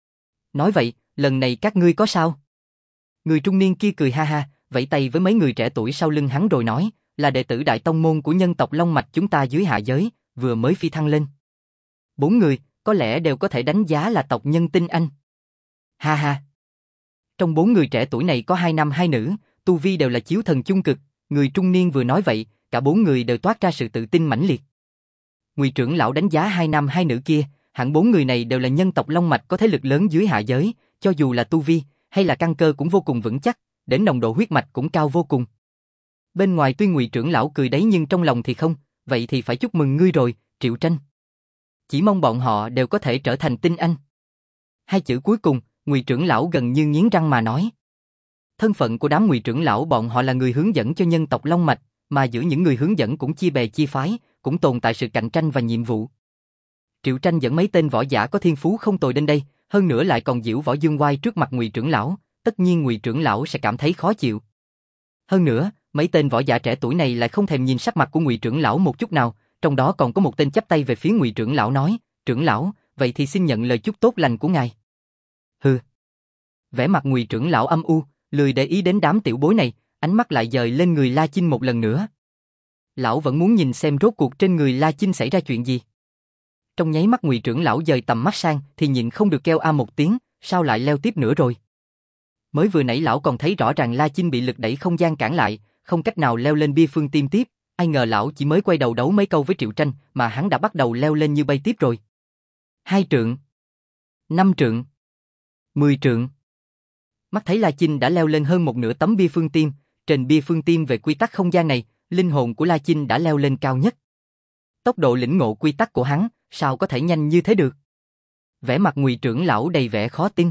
Nói vậy, lần này các ngươi có sao? Người trung niên kia cười ha ha, vẫy tay với mấy người trẻ tuổi sau lưng hắn rồi nói, là đệ tử đại tông môn của nhân tộc Long Mạch chúng ta dưới hạ giới, vừa mới phi thăng lên. Bốn người, có lẽ đều có thể đánh giá là tộc nhân tinh anh. Ha ha. Trong bốn người trẻ tuổi này có hai nam hai nữ, tu vi đều là chiếu thần chung cực, người trung niên vừa nói vậy, cả bốn người đều toát ra sự tự tin mãnh liệt. Ngụy trưởng lão đánh giá hai nam hai nữ kia, hẳn bốn người này đều là nhân tộc Long Mạch có thế lực lớn dưới hạ giới, cho dù là tu vi hay là căn cơ cũng vô cùng vững chắc, đến nồng độ huyết mạch cũng cao vô cùng. Bên ngoài tuy Ngụy trưởng lão cười đấy nhưng trong lòng thì không, vậy thì phải chúc mừng ngươi rồi, Triệu Tranh. Chỉ mong bọn họ đều có thể trở thành tinh anh. Hai chữ cuối cùng, Ngụy trưởng lão gần như nghiến răng mà nói. Thân phận của đám Ngụy trưởng lão bọn họ là người hướng dẫn cho nhân tộc Long Mạch, mà giữa những người hướng dẫn cũng chia bè chia phái, cũng tồn tại sự cạnh tranh và nhiệm vụ. Triệu Tranh dẫn mấy tên võ giả có thiên phú không tồi đến đây, hơn nữa lại còn giễu võ dương oai trước mặt Ngụy trưởng lão, tất nhiên Ngụy trưởng lão sẽ cảm thấy khó chịu. Hơn nữa, mấy tên võ giả trẻ tuổi này lại không thèm nhìn sắc mặt của Ngụy trưởng lão một chút nào, trong đó còn có một tên chắp tay về phía Ngụy trưởng lão nói, trưởng lão, vậy thì xin nhận lời chúc tốt lành của ngài. Hừ. Vẻ mặt Ngụy trưởng lão âm u, lười để ý đến đám tiểu bối này, ánh mắt lại dời lên người La Chinh một lần nữa. Lão vẫn muốn nhìn xem rốt cuộc trên người La Chinh xảy ra chuyện gì. Trong nháy mắt Ngụy trưởng lão dời tầm mắt sang thì nhịn không được kêu a một tiếng, sao lại leo tiếp nữa rồi. Mới vừa nãy lão còn thấy rõ ràng La Chinh bị lực đẩy không gian cản lại, không cách nào leo lên bia phương tim tiếp, ai ngờ lão chỉ mới quay đầu đấu mấy câu với Triệu Tranh mà hắn đã bắt đầu leo lên như bay tiếp rồi. Hai trượng, năm trượng, mười trượng. Mắt thấy La Chinh đã leo lên hơn một nửa tấm bia phương tim, trên bia phương tim về quy tắc không gian này, linh hồn của La Chinh đã leo lên cao nhất. Tốc độ lĩnh ngộ quy tắc của hắn, sao có thể nhanh như thế được? Vẻ mặt Ngụy trưởng lão đầy vẻ khó tin.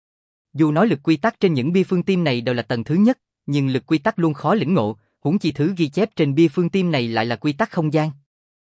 Dù nói lực quy tắc trên những bia phương tim này đều là tầng thứ nhất, nhưng lực quy tắc luôn khó lĩnh ngộ, huống chi thứ ghi chép trên bia phương tim này lại là quy tắc không gian.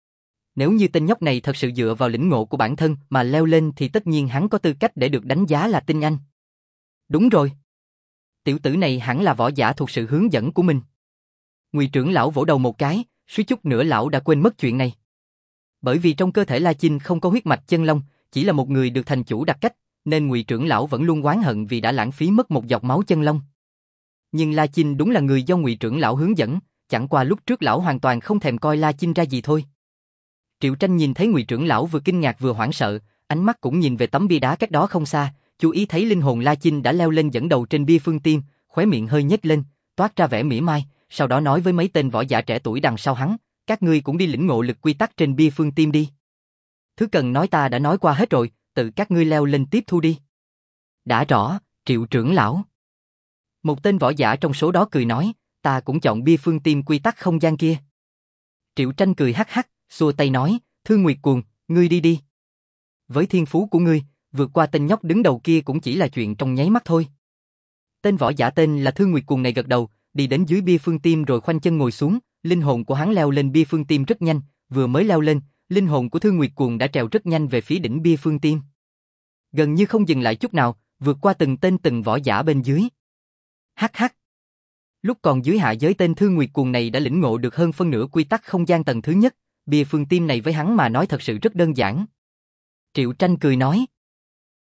Nếu như tên nhóc này thật sự dựa vào lĩnh ngộ của bản thân mà leo lên thì tất nhiên hắn có tư cách để được đánh giá là tinh anh. Đúng rồi. Tiểu tử này hẳn là võ giả thuộc sự hướng dẫn của mình. Ngụy trưởng lão vỗ đầu một cái, suýt chút nữa lão đã quên mất chuyện này. Bởi vì trong cơ thể La Chinh không có huyết mạch chân long, chỉ là một người được thành chủ đặc cách, nên Ngụy trưởng lão vẫn luôn oán hận vì đã lãng phí mất một giọt máu chân long. Nhưng La Chinh đúng là người do Ngụy trưởng lão hướng dẫn, chẳng qua lúc trước lão hoàn toàn không thèm coi La Chinh ra gì thôi. Triệu Tranh nhìn thấy Ngụy trưởng lão vừa kinh ngạc vừa hoảng sợ, ánh mắt cũng nhìn về tấm bia đá cách đó không xa, chú ý thấy linh hồn La Chinh đã leo lên dẫn đầu trên bia phương tim, khóe miệng hơi nhếch lên, toát ra vẻ mỉa mai, sau đó nói với mấy tên võ giả trẻ tuổi đằng sau hắn, các ngươi cũng đi lĩnh ngộ lực quy tắc trên bia phương tim đi. Thứ cần nói ta đã nói qua hết rồi, tự các ngươi leo lên tiếp thu đi. Đã rõ, Triệu trưởng lão. Một tên võ giả trong số đó cười nói, ta cũng chọn bia phương tim quy tắc không gian kia. Triệu Tranh cười hắc hắc, xua tay nói, Thương Nguyệt Cuồng, ngươi đi đi. Với thiên phú của ngươi, vượt qua tên nhóc đứng đầu kia cũng chỉ là chuyện trong nháy mắt thôi. Tên võ giả tên là Thương Nguyệt Cuồng này gật đầu, đi đến dưới bia phương tim rồi khoanh chân ngồi xuống, linh hồn của hắn leo lên bia phương tim rất nhanh, vừa mới leo lên, linh hồn của Thương Nguyệt Cuồng đã trèo rất nhanh về phía đỉnh bia phương tim. Gần như không dừng lại chút nào, vượt qua từng tên từng võ giả bên dưới. Hắc hắc. Lúc còn dưới hạ giới tên Thương Nguyệt Cuồng này đã lĩnh ngộ được hơn phân nửa quy tắc không gian tầng thứ nhất, bia phương tim này với hắn mà nói thật sự rất đơn giản. Triệu Tranh cười nói,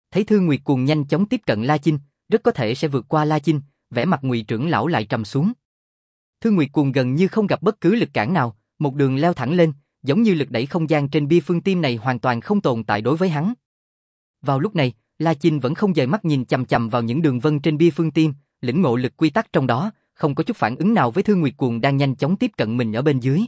Thấy Thương Nguyệt Cuồng nhanh chóng tiếp cận La Chinh, rất có thể sẽ vượt qua La Chinh, vẻ mặt Ngụy trưởng lão lại trầm xuống. Thương Nguyệt Cuồng gần như không gặp bất cứ lực cản nào, một đường leo thẳng lên, giống như lực đẩy không gian trên bia phương tim này hoàn toàn không tồn tại đối với hắn. Vào lúc này, La Chinh vẫn không dời mắt nhìn chằm chằm vào những đường vân trên bia phương tim, lĩnh ngộ lực quy tắc trong đó, không có chút phản ứng nào với Thương Nguyệt Cuồng đang nhanh chóng tiếp cận mình ở bên dưới.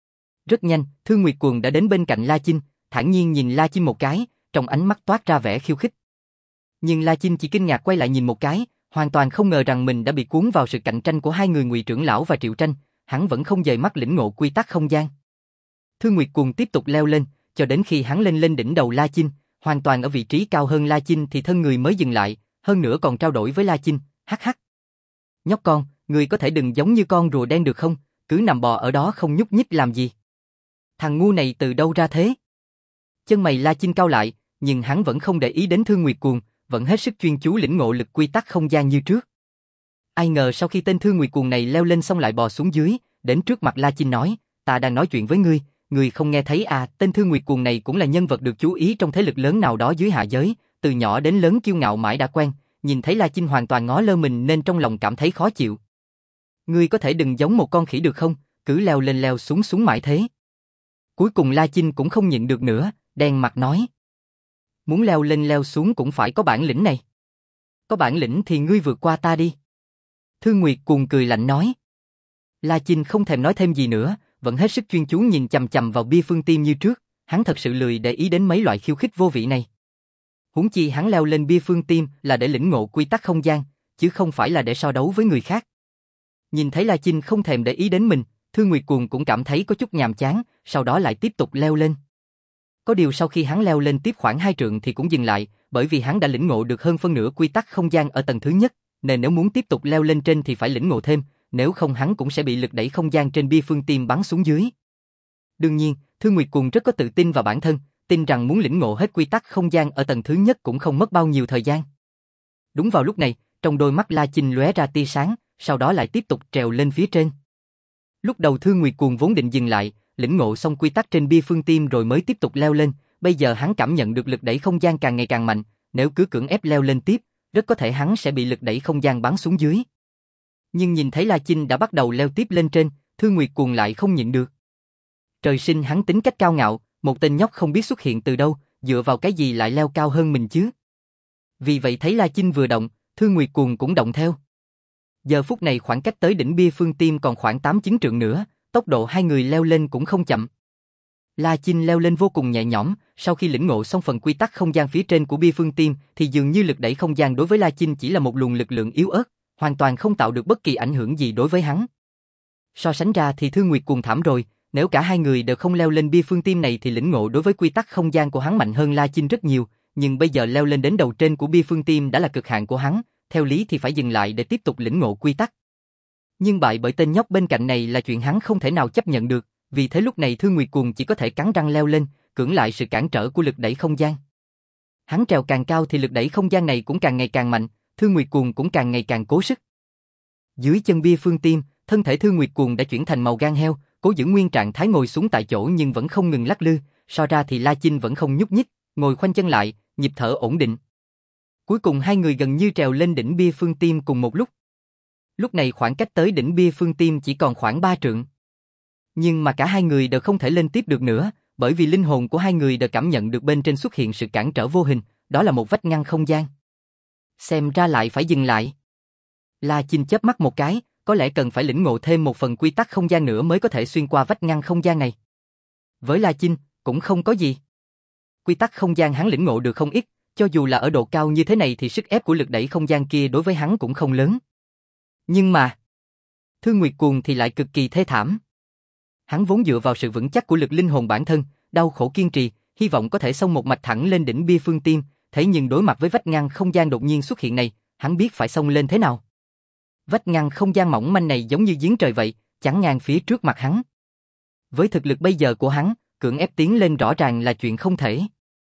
Rất nhanh, Thương Nguyệt Cuồng đã đến bên cạnh La Chinh, thản nhiên nhìn La Chinh một cái, trong ánh mắt toát ra vẻ khiêu khích. Nhưng La Chinh chỉ kinh ngạc quay lại nhìn một cái, hoàn toàn không ngờ rằng mình đã bị cuốn vào sự cạnh tranh của hai người Ngụy trưởng lão và Triệu Tranh, hắn vẫn không dời mắt lĩnh ngộ quy tắc không gian. Thương Nguyệt Cuồng tiếp tục leo lên, cho đến khi hắn lên lên đỉnh đầu La Chinh, hoàn toàn ở vị trí cao hơn La Chinh thì thân người mới dừng lại, hơn nữa còn trao đổi với La Chinh, hắc hắc. Nhóc con, người có thể đừng giống như con rùa đen được không, cứ nằm bò ở đó không nhúc nhích làm gì. Thằng ngu này từ đâu ra thế? Chân mày La Chinh cau lại, nhưng hắn vẫn không để ý đến Thương Nguyệt Cuồng, vẫn hết sức chuyên chú lĩnh ngộ lực quy tắc không gian như trước. Ai ngờ sau khi tên Thương Nguyệt Cuồng này leo lên xong lại bò xuống dưới, đến trước mặt La Chinh nói, ta đang nói chuyện với ngươi, ngươi không nghe thấy à? Tên Thương Nguyệt Cuồng này cũng là nhân vật được chú ý trong thế lực lớn nào đó dưới hạ giới, từ nhỏ đến lớn kiêu ngạo mãi đã quen, nhìn thấy La Chinh hoàn toàn ngó lơ mình nên trong lòng cảm thấy khó chịu. Ngươi có thể đừng giống một con khỉ được không, cứ leo lên leo xuống xuống mãi thế. Cuối cùng La Chinh cũng không nhịn được nữa, đen mặt nói. Muốn leo lên leo xuống cũng phải có bản lĩnh này. Có bản lĩnh thì ngươi vượt qua ta đi. Thương Nguyệt Cuồng cười lạnh nói. La Chinh không thèm nói thêm gì nữa, vẫn hết sức chuyên chú nhìn chằm chằm vào bia phương tim như trước, hắn thật sự lười để ý đến mấy loại khiêu khích vô vị này. Huống chi hắn leo lên bia phương tim là để lĩnh ngộ quy tắc không gian, chứ không phải là để so đấu với người khác. Nhìn thấy La Chinh không thèm để ý đến mình, Thương Nguyệt Cuồng cũng cảm thấy có chút nhàm chán, sau đó lại tiếp tục leo lên. Có điều sau khi hắn leo lên tiếp khoảng hai trượng thì cũng dừng lại, bởi vì hắn đã lĩnh ngộ được hơn phân nửa quy tắc không gian ở tầng thứ nhất, nên nếu muốn tiếp tục leo lên trên thì phải lĩnh ngộ thêm, nếu không hắn cũng sẽ bị lực đẩy không gian trên bia phương tim bắn xuống dưới. Đương nhiên, Thương Nguyệt Cuồng rất có tự tin vào bản thân, tin rằng muốn lĩnh ngộ hết quy tắc không gian ở tầng thứ nhất cũng không mất bao nhiêu thời gian. Đúng vào lúc này, trong đôi mắt La Chinh lóe ra tia sáng, sau đó lại tiếp tục trèo lên phía trên. Lúc đầu Thương Nguyệt Cuồng vốn định dừng lại, lĩnh ngộ xong quy tắc trên bia phương tim rồi mới tiếp tục leo lên, bây giờ hắn cảm nhận được lực đẩy không gian càng ngày càng mạnh, nếu cứ cưỡng ép leo lên tiếp, rất có thể hắn sẽ bị lực đẩy không gian bắn xuống dưới. Nhưng nhìn thấy La Chinh đã bắt đầu leo tiếp lên trên, Thương Nguyệt Cuồng lại không nhịn được. Trời sinh hắn tính cách cao ngạo, một tên nhóc không biết xuất hiện từ đâu, dựa vào cái gì lại leo cao hơn mình chứ? Vì vậy thấy La Chinh vừa động, Thương Nguyệt Cuồng cũng động theo. Giờ phút này khoảng cách tới đỉnh bia phương tim còn khoảng tám chín trượng nữa, tốc độ hai người leo lên cũng không chậm. La Chinh leo lên vô cùng nhẹ nhõm, sau khi lĩnh ngộ xong phần quy tắc không gian phía trên của bia phương tim thì dường như lực đẩy không gian đối với La Chinh chỉ là một luồng lực lượng yếu ớt, hoàn toàn không tạo được bất kỳ ảnh hưởng gì đối với hắn. So sánh ra thì Thương Nguyệt Cuồng thảm rồi, nếu cả hai người đều không leo lên bia phương tim này thì lĩnh ngộ đối với quy tắc không gian của hắn mạnh hơn La Chinh rất nhiều, nhưng bây giờ leo lên đến đầu trên của bia phương tim đã là cực hạn của hắn, theo lý thì phải dừng lại để tiếp tục lĩnh ngộ quy tắc. Nhưng bại bởi tên nhóc bên cạnh này là chuyện hắn không thể nào chấp nhận được, vì thế lúc này Thương Nguyệt Cuồng chỉ có thể cắn răng leo lên, cưỡng lại sự cản trở của lực đẩy không gian. Hắn trèo càng cao thì lực đẩy không gian này cũng càng ngày càng mạnh, Thương Nguyệt Cuồng cũng càng ngày càng cố sức. Dưới chân bia phương tim, thân thể Thương Nguyệt Cuồng đã chuyển thành màu gan heo, cố giữ nguyên trạng thái ngồi xuống tại chỗ nhưng vẫn không ngừng lắc lư, so ra thì La Chinh vẫn không nhúc nhích, ngồi khoanh chân lại, nhịp thở ổn định. Cuối cùng hai người gần như trèo lên đỉnh bia phương tim cùng một lúc. Lúc này khoảng cách tới đỉnh bia phương tim chỉ còn khoảng ba trượng. Nhưng mà cả hai người đều không thể lên tiếp được nữa, bởi vì linh hồn của hai người đều cảm nhận được bên trên xuất hiện sự cản trở vô hình, đó là một vách ngăn không gian. Xem ra lại phải dừng lại. La Chinh chớp mắt một cái, có lẽ cần phải lĩnh ngộ thêm một phần quy tắc không gian nữa mới có thể xuyên qua vách ngăn không gian này. Với La Chinh, cũng không có gì. Quy tắc không gian hắn lĩnh ngộ được không ít, cho dù là ở độ cao như thế này thì sức ép của lực đẩy không gian kia đối với hắn cũng không lớn. Nhưng mà, Thương Nguyệt Cuồng thì lại cực kỳ thê thảm. Hắn vốn dựa vào sự vững chắc của lực linh hồn bản thân, đau khổ kiên trì, hy vọng có thể xông một mạch thẳng lên đỉnh bia phương tim, thế nhưng đối mặt với vách ngăn không gian đột nhiên xuất hiện này, hắn biết phải xông lên thế nào. Vách ngăn không gian mỏng manh này giống như giếng trời vậy, chắn ngang phía trước mặt hắn. Với thực lực bây giờ của hắn, cưỡng ép tiến lên rõ ràng là chuyện không thể.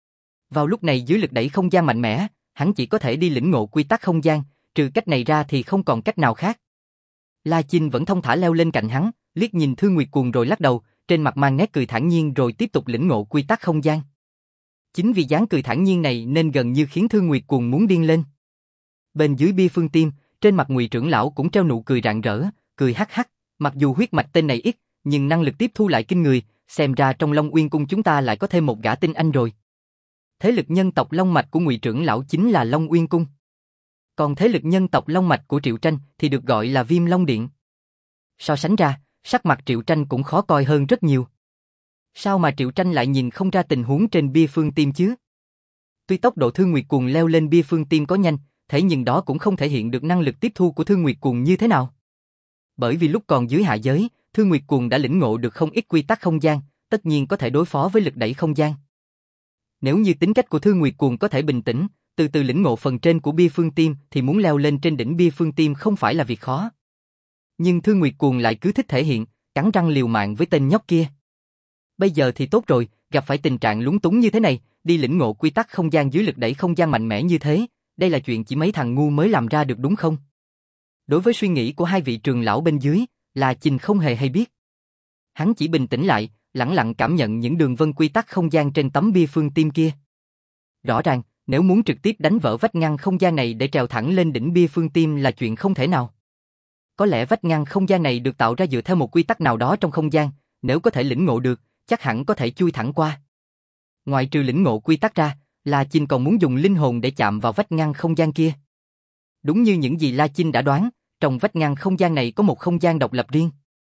Vào lúc này dưới lực đẩy không gian mạnh mẽ, hắn chỉ có thể đi lĩnh ngộ quy tắc không gian, trừ cách này ra thì không còn cách nào khác. La Chinh vẫn thông thả leo lên cạnh hắn, liếc nhìn Thương Nguyệt Cuồng rồi lắc đầu, trên mặt mang nét cười thản nhiên rồi tiếp tục lĩnh ngộ quy tắc không gian. Chính vì dáng cười thản nhiên này nên gần như khiến Thương Nguyệt Cuồng muốn điên lên. Bên dưới bia phương tim, trên mặt Ngụy trưởng lão cũng treo nụ cười rạng rỡ, cười hắc hắc, mặc dù huyết mạch tên này ít, nhưng năng lực tiếp thu lại kinh người, xem ra trong Long Uyên cung chúng ta lại có thêm một gã tinh anh rồi. Thế lực nhân tộc Long mạch của Ngụy trưởng lão chính là Long Uyên cung. Còn thế lực nhân tộc Long mạch của Triệu Tranh thì được gọi là Viêm Long Điện. So sánh ra, sắc mặt Triệu Tranh cũng khó coi hơn rất nhiều. Sao mà Triệu Tranh lại nhìn không ra tình huống trên bia phương tim chứ? Tuy tốc độ Thương Nguyệt Cuồng leo lên bia phương tim có nhanh, thế nhưng đó cũng không thể hiện được năng lực tiếp thu của Thương Nguyệt Cuồng như thế nào. Bởi vì lúc còn dưới hạ giới, Thương Nguyệt Cuồng đã lĩnh ngộ được không ít quy tắc không gian, tất nhiên có thể đối phó với lực đẩy không gian. Nếu như tính cách của Thương Nguyệt Cuồng có thể bình tĩnh, từ từ lĩnh ngộ phần trên của bia phương tim thì muốn leo lên trên đỉnh bia phương tim không phải là việc khó. Nhưng Thương Nguyệt Cuồng lại cứ thích thể hiện, cắn răng liều mạng với tên nhóc kia. Bây giờ thì tốt rồi, gặp phải tình trạng lúng túng như thế này, đi lĩnh ngộ quy tắc không gian dưới lực đẩy không gian mạnh mẽ như thế, đây là chuyện chỉ mấy thằng ngu mới làm ra được đúng không? Đối với suy nghĩ của hai vị trường lão bên dưới, La Chinh không hề hay biết. Hắn chỉ bình tĩnh lại, lặng lặng cảm nhận những đường vân quy tắc không gian trên tấm bia phương tim kia. Rõ ràng, nếu muốn trực tiếp đánh vỡ vách ngăn không gian này để trèo thẳng lên đỉnh bia phương tim là chuyện không thể nào. Có lẽ vách ngăn không gian này được tạo ra dựa theo một quy tắc nào đó trong không gian, nếu có thể lĩnh ngộ được, chắc hẳn có thể chui thẳng qua. Ngoài trừ lĩnh ngộ quy tắc ra, La Chinh còn muốn dùng linh hồn để chạm vào vách ngăn không gian kia. Đúng như những gì La Chinh đã đoán, trong vách ngăn không gian này có một không gian độc lập riêng.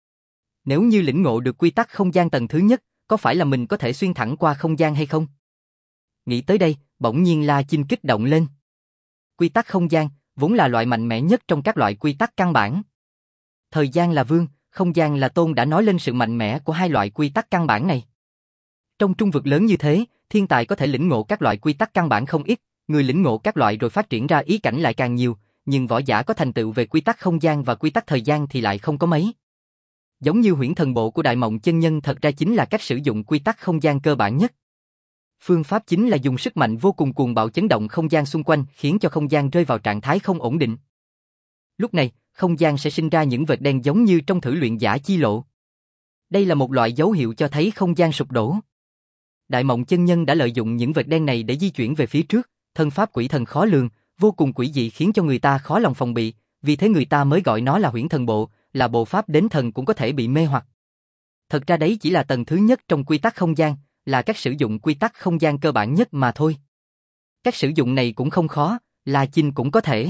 Nếu như lĩnh ngộ được quy tắc không gian tầng thứ nhất, có phải là mình có thể xuyên thẳng qua không gian hay không? Nghĩ tới đây, bỗng nhiên La Chinh kích động lên. Quy tắc không gian, vốn là loại mạnh mẽ nhất trong các loại quy tắc căn bản. Thời gian là vương, không gian là tôn đã nói lên sự mạnh mẽ của hai loại quy tắc căn bản này. Trong trung vực lớn như thế, thiên tài có thể lĩnh ngộ các loại quy tắc căn bản không ít, người lĩnh ngộ các loại rồi phát triển ra ý cảnh lại càng nhiều, nhưng võ giả có thành tựu về quy tắc không gian và quy tắc thời gian thì lại không có mấy. Giống như huyễn thần bộ của Đại Mộng chân nhân thật ra chính là cách sử dụng quy tắc không gian cơ bản nhất. Phương pháp chính là dùng sức mạnh vô cùng cuồng bạo chấn động không gian xung quanh khiến cho không gian rơi vào trạng thái không ổn định. Lúc này, không gian sẽ sinh ra những vệt đen giống như trong thử luyện giả chi lộ. Đây là một loại dấu hiệu cho thấy không gian sụp đổ. Đại Mộng chân nhân đã lợi dụng những vệt đen này để di chuyển về phía trước, thân pháp quỷ thần khó lường, vô cùng quỷ dị khiến cho người ta khó lòng phòng bị, vì thế người ta mới gọi nó là huyễn thần bộ, là bộ pháp đến thần cũng có thể bị mê hoặc. Thật ra đấy chỉ là tầng thứ nhất trong quy tắc không gian, là cách sử dụng quy tắc không gian cơ bản nhất mà thôi. Cách sử dụng này cũng không khó, La Chinh cũng có thể.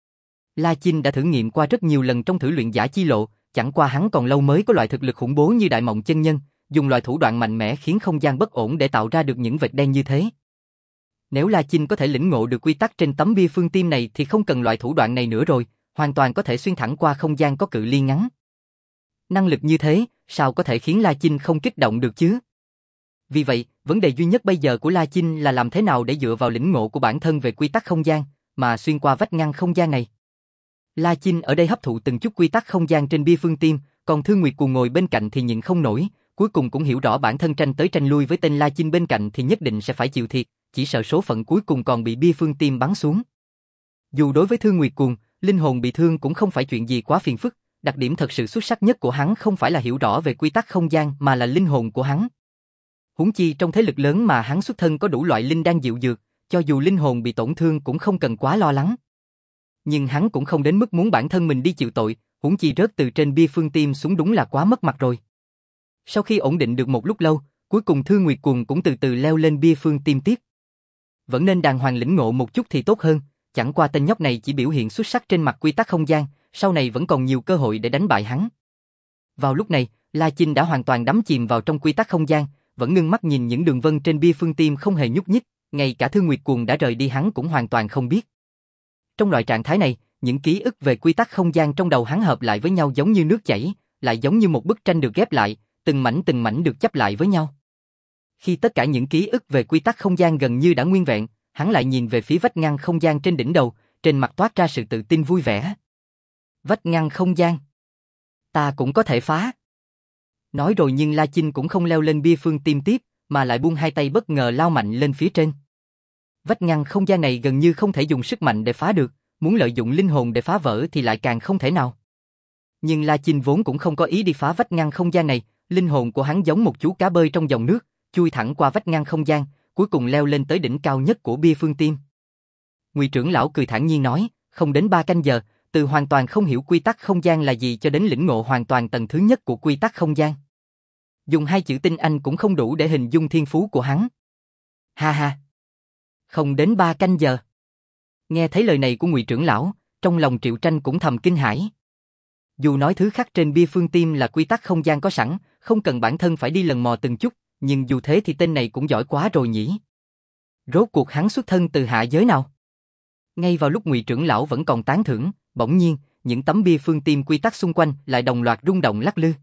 La Chinh đã thử nghiệm qua rất nhiều lần trong thử luyện giả chi lộ, chẳng qua hắn còn lâu mới có loại thực lực khủng bố như Đại Mộng chân nhân, dùng loại thủ đoạn mạnh mẽ khiến không gian bất ổn để tạo ra được những vệt đen như thế. Nếu La Chinh có thể lĩnh ngộ được quy tắc trên tấm bia phương tim này thì không cần loại thủ đoạn này nữa rồi, hoàn toàn có thể xuyên thẳng qua không gian có cự ly ngắn. Năng lực như thế, sao có thể khiến La Chinh không kích động được chứ? Vì vậy, vấn đề duy nhất bây giờ của La Chinh là làm thế nào để dựa vào lĩnh ngộ của bản thân về quy tắc không gian, mà xuyên qua vách ngăn không gian này. La Chinh ở đây hấp thụ từng chút quy tắc không gian trên bia phương tim, còn Thương Nguyệt Cuồng ngồi bên cạnh thì nhịn không nổi, cuối cùng cũng hiểu rõ bản thân tranh tới tranh lui với tên La Chinh bên cạnh thì nhất định sẽ phải chịu thiệt, chỉ sợ số phận cuối cùng còn bị bia phương tim bắn xuống. Dù đối với Thương Nguyệt Cuồng, linh hồn bị thương cũng không phải chuyện gì quá phiền phức, đặc điểm thật sự xuất sắc nhất của hắn không phải là hiểu rõ về quy tắc không gian mà là linh hồn của hắn. Huống chi trong thế lực lớn mà hắn xuất thân có đủ loại linh đan diệu dược, cho dù linh hồn bị tổn thương cũng không cần quá lo lắng. Nhưng hắn cũng không đến mức muốn bản thân mình đi chịu tội, huống chi rớt từ trên bia phương tim xuống đúng là quá mất mặt rồi. Sau khi ổn định được một lúc lâu, cuối cùng Thương Nguyệt Cuồng cũng từ từ leo lên bia phương tim tiếp. Vẫn nên đàng hoàng lĩnh ngộ một chút thì tốt hơn, chẳng qua tên nhóc này chỉ biểu hiện xuất sắc trên mặt quy tắc không gian, sau này vẫn còn nhiều cơ hội để đánh bại hắn. Vào lúc này, La Chinh đã hoàn toàn đắm chìm vào trong quy tắc không gian, vẫn ngưng mắt nhìn những đường vân trên bia phương tim không hề nhúc nhích, ngay cả Thương Nguyệt Cuồng đã rời đi hắn cũng hoàn toàn không biết. Trong loại trạng thái này, những ký ức về quy tắc không gian trong đầu hắn hợp lại với nhau giống như nước chảy, lại giống như một bức tranh được ghép lại, từng mảnh từng mảnh được chắp lại với nhau. Khi tất cả những ký ức về quy tắc không gian gần như đã nguyên vẹn, hắn lại nhìn về phía vách ngăn không gian trên đỉnh đầu, trên mặt toát ra sự tự tin vui vẻ. Vách ngăn không gian. Ta cũng có thể phá. Nói rồi nhưng La Chinh cũng không leo lên bia phương tim tiếp, mà lại buông hai tay bất ngờ lao mạnh lên phía trên. Vách ngăn không gian này gần như không thể dùng sức mạnh để phá được, muốn lợi dụng linh hồn để phá vỡ thì lại càng không thể nào. Nhưng La Chinh vốn cũng không có ý đi phá vách ngăn không gian này, linh hồn của hắn giống một chú cá bơi trong dòng nước, chui thẳng qua vách ngăn không gian, cuối cùng leo lên tới đỉnh cao nhất của bia phương Tim. Ngụy trưởng lão cười thản nhiên nói, không đến ba canh giờ, từ hoàn toàn không hiểu quy tắc không gian là gì cho đến lĩnh ngộ hoàn toàn tầng thứ nhất của quy tắc không gian. Dùng hai chữ tinh anh cũng không đủ để hình dung thiên phú của hắn. Ha ha. Không đến ba canh giờ. Nghe thấy lời này của Ngụy trưởng lão, trong lòng Triệu Tranh cũng thầm kinh hãi. Dù nói thứ khắc trên bia phương Tim là quy tắc không gian có sẵn, không cần bản thân phải đi lần mò từng chút, nhưng dù thế thì tên này cũng giỏi quá rồi nhỉ. Rốt cuộc hắn xuất thân từ hạ giới nào? Ngay vào lúc Ngụy trưởng lão vẫn còn tán thưởng, bỗng nhiên, những tấm bia phương Tim quy tắc xung quanh lại đồng loạt rung động lắc lư.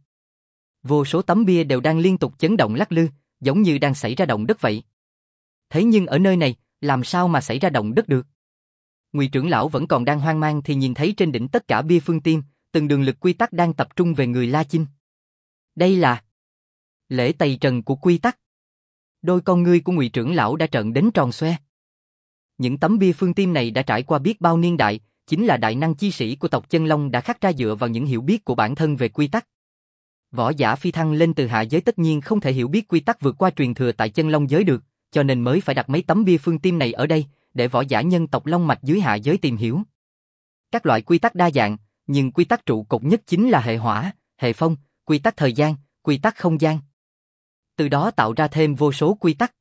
Vô số tấm bia đều đang liên tục chấn động lắc lư, giống như đang xảy ra động đất vậy. Thế nhưng ở nơi này, làm sao mà xảy ra động đất được? Ngụy trưởng lão vẫn còn đang hoang mang thì nhìn thấy trên đỉnh tất cả bia phương Tim, từng đường lực quy tắc đang tập trung về người La Chinh. Đây là lễ tày trần của quy tắc. Đôi con ngươi của Ngụy trưởng lão đã trợn đến tròn xoe. Những tấm bia phương Tim này đã trải qua biết bao niên đại, chính là đại năng chi sĩ của tộc Chân Long đã khắc ra dựa vào những hiểu biết của bản thân về quy tắc. Võ giả phi thăng lên từ hạ giới tất nhiên không thể hiểu biết quy tắc vượt qua truyền thừa tại Chân Long giới được, cho nên mới phải đặt mấy tấm bia phương Tim này ở đây, để võ giả nhân tộc Long mạch dưới hạ giới tìm hiểu. Các loại quy tắc đa dạng, nhưng quy tắc trụ cột nhất chính là hệ hỏa, hệ phong, quy tắc thời gian, quy tắc không gian. Từ đó tạo ra thêm vô số quy tắc.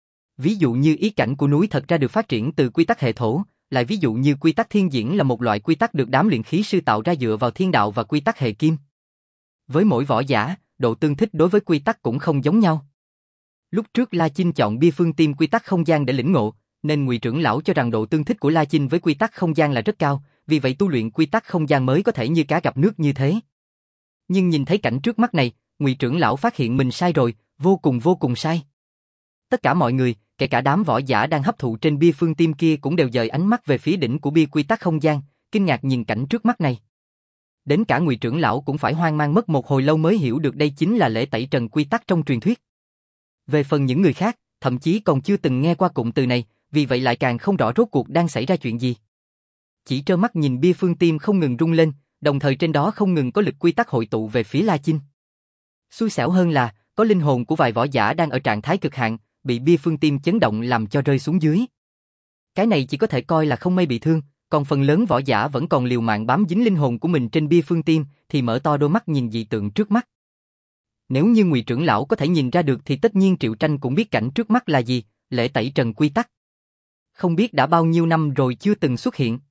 Ví dụ như ý cảnh của núi thật ra được phát triển từ quy tắc hệ thổ, lại ví dụ như quy tắc thiên diễn là một loại quy tắc được đám luyện khí sư tạo ra dựa vào thiên đạo và quy tắc hệ kim. Với mỗi võ giả, độ tương thích đối với quy tắc cũng không giống nhau. Lúc trước La Chinh chọn bia phương Tim quy tắc không gian để lĩnh ngộ, nên Ngụy trưởng lão cho rằng độ tương thích của La Chinh với quy tắc không gian là rất cao, vì vậy tu luyện quy tắc không gian mới có thể như cá gặp nước như thế. Nhưng nhìn thấy cảnh trước mắt này, Ngụy trưởng lão phát hiện mình sai rồi, vô cùng vô cùng sai. Tất cả mọi người, kể cả đám võ giả đang hấp thụ trên bia phương Tim kia cũng đều dời ánh mắt về phía đỉnh của bia quy tắc không gian, kinh ngạc nhìn cảnh trước mắt này. Đến cả Ngụy trưởng lão cũng phải hoang mang mất một hồi lâu mới hiểu được đây chính là lễ tẩy trần quy tắc trong truyền thuyết. Về phần những người khác, thậm chí còn chưa từng nghe qua cụm từ này, vì vậy lại càng không rõ rốt cuộc đang xảy ra chuyện gì. Chỉ trơ mắt nhìn bia phương Tim không ngừng rung lên, đồng thời trên đó không ngừng có lực quy tắc hội tụ về phía La Chinh. Xui xẻo hơn là, có linh hồn của vài võ giả đang ở trạng thái cực hạn, bị bia phương Tim chấn động làm cho rơi xuống dưới. Cái này chỉ có thể coi là không may bị thương, còn phần lớn võ giả vẫn còn liều mạng bám dính linh hồn của mình trên bia phương Tim, thì mở to đôi mắt nhìn dị tượng trước mắt. Nếu như Ngụy trưởng lão có thể nhìn ra được thì tất nhiên Triệu Tranh cũng biết cảnh trước mắt là gì, lễ tẩy trần quy tắc. Không biết đã bao nhiêu năm rồi chưa từng xuất hiện.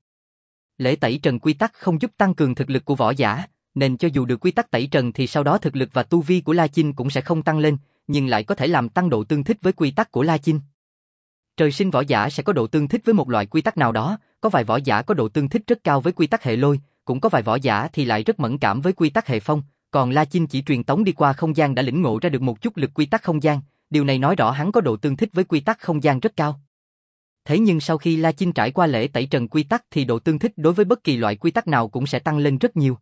Lễ tẩy trần quy tắc không giúp tăng cường thực lực của võ giả, nên cho dù được quy tắc tẩy trần thì sau đó thực lực và tu vi của La Chinh cũng sẽ không tăng lên, nhưng lại có thể làm tăng độ tương thích với quy tắc của La Chinh. Trời sinh võ giả sẽ có độ tương thích với một loại quy tắc nào đó, có vài võ giả có độ tương thích rất cao với quy tắc hệ lôi, cũng có vài võ giả thì lại rất mẫn cảm với quy tắc hệ phong, còn La Chinh chỉ truyền tống đi qua không gian đã lĩnh ngộ ra được một chút lực quy tắc không gian, điều này nói rõ hắn có độ tương thích với quy tắc không gian rất cao. Thế nhưng sau khi La Chinh trải qua lễ tẩy trần quy tắc thì độ tương thích đối với bất kỳ loại quy tắc nào cũng sẽ tăng lên rất nhiều.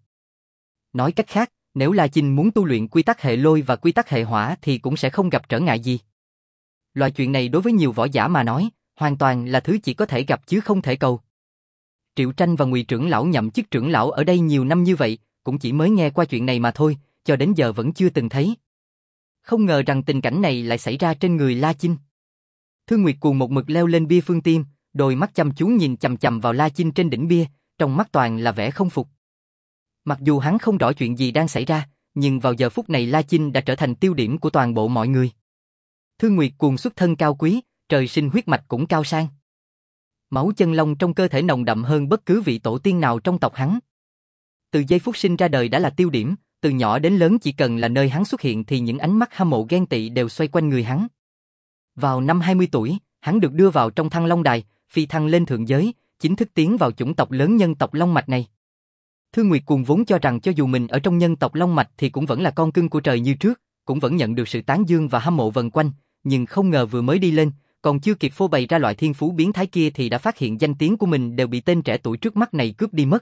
Nói cách khác, nếu La Chinh muốn tu luyện quy tắc hệ lôi và quy tắc hệ hỏa thì cũng sẽ không gặp trở ngại gì. Loại chuyện này đối với nhiều võ giả mà nói, hoàn toàn là thứ chỉ có thể gặp chứ không thể cầu. Triệu Tranh và Ngụy trưởng lão nhậm chức trưởng lão ở đây nhiều năm như vậy, cũng chỉ mới nghe qua chuyện này mà thôi, cho đến giờ vẫn chưa từng thấy. Không ngờ rằng tình cảnh này lại xảy ra trên người La Chinh. Thương Nguyệt Cuồng một mực leo lên bia phương Tim, đôi mắt chăm chú nhìn chằm chằm vào La Chinh trên đỉnh bia, trong mắt toàn là vẻ không phục. Mặc dù hắn không rõ chuyện gì đang xảy ra, nhưng vào giờ phút này La Chinh đã trở thành tiêu điểm của toàn bộ mọi người. Thương Nguyệt Cuồng xuất thân cao quý, trời sinh huyết mạch cũng cao sang. Máu chân long trong cơ thể nồng đậm hơn bất cứ vị tổ tiên nào trong tộc hắn. Từ giây phút sinh ra đời đã là tiêu điểm, từ nhỏ đến lớn chỉ cần là nơi hắn xuất hiện thì những ánh mắt hâm mộ ghen tị đều xoay quanh người hắn. Vào năm hai mươi tuổi, hắn được đưa vào trong Thăng Long Đài, phi thăng lên thượng giới, chính thức tiến vào chủng tộc lớn nhân tộc Long Mạch này. Thương Nguyệt Cuồng vốn cho rằng cho dù mình ở trong nhân tộc Long Mạch thì cũng vẫn là con cưng của trời như trước, cũng vẫn nhận được sự tán dương và hâm mộ vần quanh, nhưng không ngờ vừa mới đi lên, còn chưa kịp phô bày ra loại thiên phú biến thái kia thì đã phát hiện danh tiếng của mình đều bị tên trẻ tuổi trước mắt này cướp đi mất.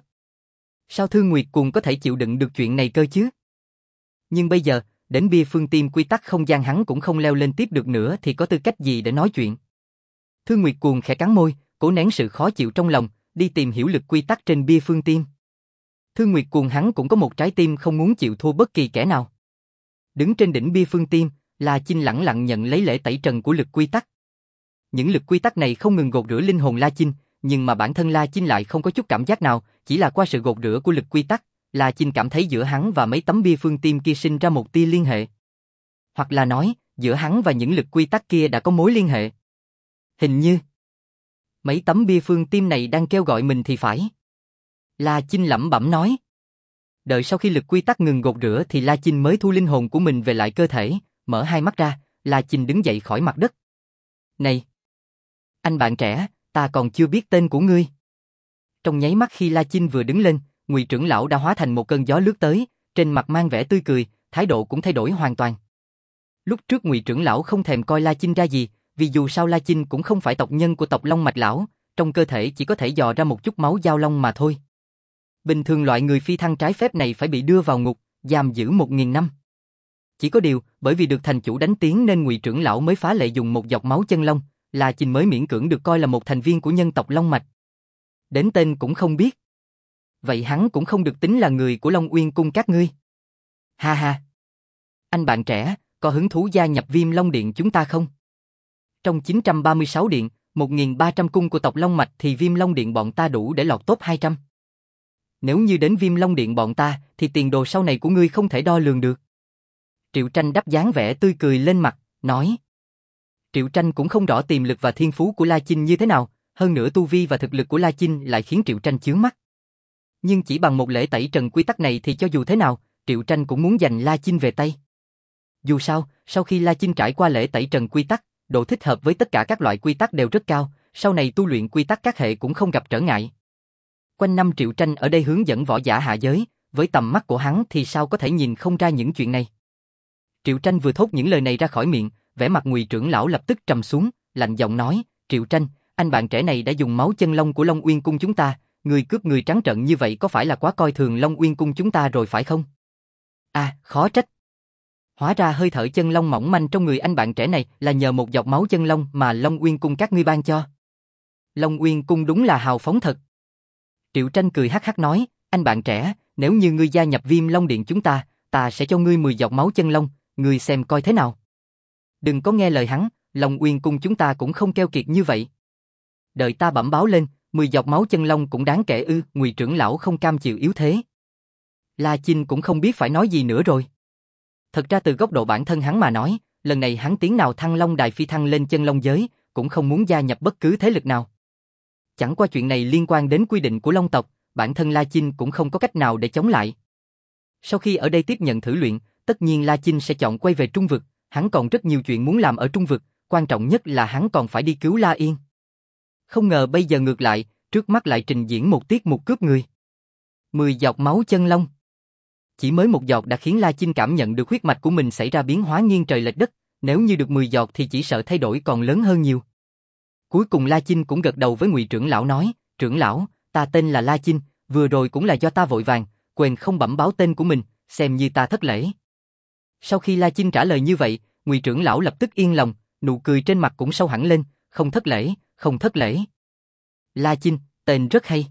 Sao Thương Nguyệt Cuồng có thể chịu đựng được chuyện này cơ chứ? Nhưng bây giờ, đến bia phương Tim quy tắc không gian hắn cũng không leo lên tiếp được nữa thì có tư cách gì để nói chuyện. Thương Nguyệt Cuồng khẽ cắn môi, cố nén sự khó chịu trong lòng, đi tìm hiểu lực quy tắc trên bia phương Tim. Thương Nguyệt Cuồng hắn cũng có một trái tim không muốn chịu thua bất kỳ kẻ nào. Đứng trên đỉnh bia phương Tim, La Chinh lẳng lặng nhận lấy lễ tẩy trần của lực quy tắc. Những lực quy tắc này không ngừng gột rửa linh hồn La Chinh, nhưng mà bản thân La Chinh lại không có chút cảm giác nào, chỉ là qua sự gột rửa của lực quy tắc, La Chinh cảm thấy giữa hắn và mấy tấm bia phương tim kia sinh ra một tia liên hệ. Hoặc là nói, giữa hắn và những lực quy tắc kia đã có mối liên hệ. Hình như mấy tấm bia phương tim này đang kêu gọi mình thì phải. La Chinh lẩm bẩm nói. Đợi sau khi lực quy tắc ngừng gột rửa thì La Chinh mới thu linh hồn của mình về lại cơ thể, mở hai mắt ra, La Chinh đứng dậy khỏi mặt đất. Này! Anh bạn trẻ, ta còn chưa biết tên của ngươi. Trong nháy mắt khi La Chinh vừa đứng lên, Ngụy trưởng lão đã hóa thành một cơn gió lướt tới, trên mặt mang vẻ tươi cười, thái độ cũng thay đổi hoàn toàn. Lúc trước Ngụy trưởng lão không thèm coi La Chinh ra gì, vì dù sao La Chinh cũng không phải tộc nhân của tộc Long Mạch lão, trong cơ thể chỉ có thể dò ra một chút máu giao long mà thôi. Bình thường loại người phi thăng trái phép này phải bị đưa vào ngục, giam giữ một nghìn năm. Chỉ có điều, bởi vì được thành chủ đánh tiếng nên Ngụy trưởng lão mới phá lệ dùng một giọt máu chân long, La Chinh mới miễn cưỡng được coi là một thành viên của nhân tộc Long Mạch. Đến tên cũng không biết. Vậy hắn cũng không được tính là người của Long Uyên cung các ngươi. Ha ha. Anh bạn trẻ, có hứng thú gia nhập Viêm Long Điện chúng ta không? Trong chín trăm ba mươi sáu điện, một nghìn ba trăm cung của tộc Long Mạch thì Viêm Long Điện bọn ta đủ để lọt top hai trăm. Nếu như đến Viêm Long Điện bọn ta, thì tiền đồ sau này của ngươi không thể đo lường được. Triệu Tranh đắp dáng vẻ tươi cười lên mặt, nói. Triệu Tranh cũng không rõ tiềm lực và thiên phú của La Chinh như thế nào, hơn nữa tu vi và thực lực của La Chinh lại khiến Triệu Tranh chướng mắt. Nhưng chỉ bằng một lễ tẩy trần quy tắc này thì cho dù thế nào, Triệu Tranh cũng muốn giành La Chinh về tay. Dù sao, sau khi La Chinh trải qua lễ tẩy trần quy tắc, độ thích hợp với tất cả các loại quy tắc đều rất cao, sau này tu luyện quy tắc các hệ cũng không gặp trở ngại. Quanh năm Triệu Tranh ở đây hướng dẫn võ giả hạ giới, với tầm mắt của hắn thì sao có thể nhìn không ra những chuyện này. Triệu Tranh vừa thốt những lời này ra khỏi miệng, vẻ mặt Ngụy trưởng lão lập tức trầm xuống, lạnh giọng nói, Triệu Tranh, anh bạn trẻ này đã dùng máu chân long của Long Uyên cung chúng ta, người cướp người trắng trợn như vậy có phải là quá coi thường Long Uyên cung chúng ta rồi phải không? À, khó trách. Hóa ra hơi thở chân long mỏng manh trong người anh bạn trẻ này là nhờ một giọt máu chân long mà Long Uyên cung các ngươi ban cho. Long Uyên cung đúng là hào phóng thật. Triệu Tranh cười hắc hắc nói, anh bạn trẻ, nếu như ngươi gia nhập Viêm Long Điện chúng ta, ta sẽ cho ngươi mười giọt máu chân long, ngươi xem coi thế nào. Đừng có nghe lời hắn, Long Uyên cung chúng ta cũng không keo kiệt như vậy. Đợi ta bẩm báo lên, mười giọt máu chân long cũng đáng kể ư? Ngụy trưởng lão không cam chịu yếu thế. La Chinh cũng không biết phải nói gì nữa rồi. Thật ra từ góc độ bản thân hắn mà nói, lần này hắn tiến nào thăng long đài phi thăng lên chân long giới, cũng không muốn gia nhập bất cứ thế lực nào. Chẳng qua chuyện này liên quan đến quy định của Long tộc, bản thân La Chinh cũng không có cách nào để chống lại. Sau khi ở đây tiếp nhận thử luyện, tất nhiên La Chinh sẽ chọn quay về Trung vực, hắn còn rất nhiều chuyện muốn làm ở Trung vực, quan trọng nhất là hắn còn phải đi cứu La Yên. Không ngờ bây giờ ngược lại, trước mắt lại trình diễn một tiết mục cướp người. Mười giọt máu chân long. Chỉ mới một giọt đã khiến La Chinh cảm nhận được huyết mạch của mình xảy ra biến hóa nghiêng trời lệch đất, nếu như được mười giọt thì chỉ sợ thay đổi còn lớn hơn nhiều. Cuối cùng La Chinh cũng gật đầu với Ngụy trưởng lão nói, trưởng lão, ta tên là La Chinh, vừa rồi cũng là do ta vội vàng, quên không bẩm báo tên của mình, xem như ta thất lễ. Sau khi La Chinh trả lời như vậy, Ngụy trưởng lão lập tức yên lòng, nụ cười trên mặt cũng sâu hẳn lên, không thất lễ, không thất lễ. La Chinh, tên rất hay.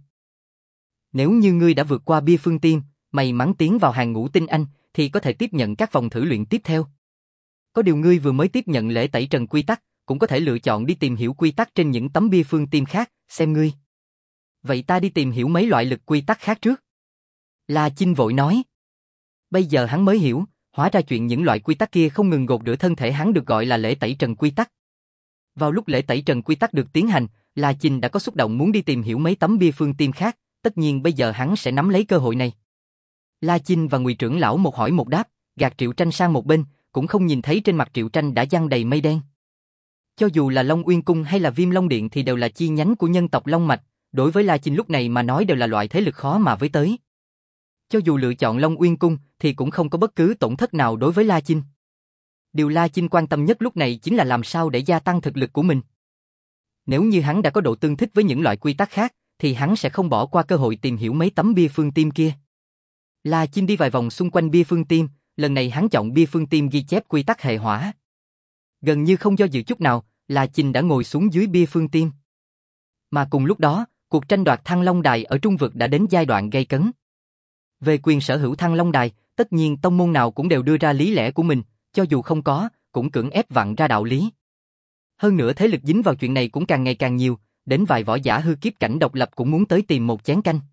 Nếu như ngươi đã vượt qua bia phương tiên, may mắn tiến vào hàng ngũ tinh anh, thì có thể tiếp nhận các vòng thử luyện tiếp theo. Có điều ngươi vừa mới tiếp nhận lễ tẩy trần quy tắc, cũng có thể lựa chọn đi tìm hiểu quy tắc trên những tấm bia phương tiên khác, xem ngươi. Vậy ta đi tìm hiểu mấy loại lực quy tắc khác trước. La Chinh vội nói. Bây giờ hắn mới hiểu, hóa ra chuyện những loại quy tắc kia không ngừng gột rửa thân thể hắn được gọi là lễ tẩy trần quy tắc. Vào lúc lễ tẩy trần quy tắc được tiến hành, La Chinh đã có xúc động muốn đi tìm hiểu mấy tấm bia phương tiên khác, tất nhiên bây giờ hắn sẽ nắm lấy cơ hội này. La Chinh và Ngụy trưởng lão một hỏi một đáp, gạt Triệu Tranh sang một bên, cũng không nhìn thấy trên mặt Triệu Tranh đã giăng đầy mây đen. Cho dù là Long Uyên cung hay là Viêm Long Điện thì đều là chi nhánh của nhân tộc Long Mạch, đối với La Chinh lúc này mà nói đều là loại thế lực khó mà với tới. Cho dù lựa chọn Long Uyên cung thì cũng không có bất cứ tổn thất nào đối với La Chinh. Điều La Chinh quan tâm nhất lúc này chính là làm sao để gia tăng thực lực của mình. Nếu như hắn đã có độ tương thích với những loại quy tắc khác, thì hắn sẽ không bỏ qua cơ hội tìm hiểu mấy tấm bia phương tim kia. La Chinh đi vài vòng xung quanh bia phương tim, lần này hắn chọn bia phương tim ghi chép quy tắc hệ hỏa. Gần như không do dự chút nào, La Chinh đã ngồi xuống dưới bia phương tim. Mà cùng lúc đó, cuộc tranh đoạt Thăng Long Đài ở Trung vực đã đến giai đoạn gay cấn. Về quyền sở hữu Thăng Long Đài, tất nhiên tông môn nào cũng đều đưa ra lý lẽ của mình, cho dù không có, cũng cưỡng ép vặn ra đạo lý. Hơn nữa thế lực dính vào chuyện này cũng càng ngày càng nhiều, đến vài võ giả hư kiếp cảnh độc lập cũng muốn tới tìm một chén canh.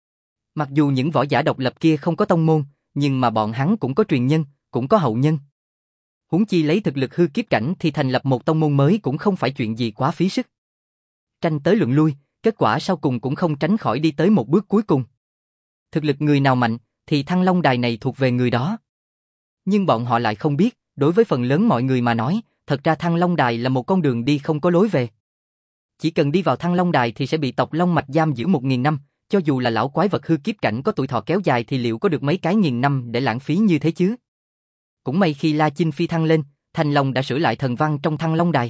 Mặc dù những võ giả độc lập kia không có tông môn, nhưng mà bọn hắn cũng có truyền nhân, cũng có hậu nhân. Huống chi lấy thực lực hư kiếp cảnh thì thành lập một tông môn mới cũng không phải chuyện gì quá phí sức. Tranh tới luận lui, kết quả sau cùng cũng không tránh khỏi đi tới một bước cuối cùng. Thực lực người nào mạnh, thì Thăng Long Đài này thuộc về người đó. Nhưng bọn họ lại không biết, đối với phần lớn mọi người mà nói, thật ra Thăng Long Đài là một con đường đi không có lối về. Chỉ cần đi vào Thăng Long Đài thì sẽ bị tộc Long Mạch giam giữ một nghìn năm, cho dù là lão quái vật hư kiếp cảnh có tuổi thọ kéo dài thì liệu có được mấy cái nghìn năm để lãng phí như thế chứ? Cũng may khi La Chinh phi thăng lên, Thành Long đã sửa lại thần văn trong Thăng Long Đài.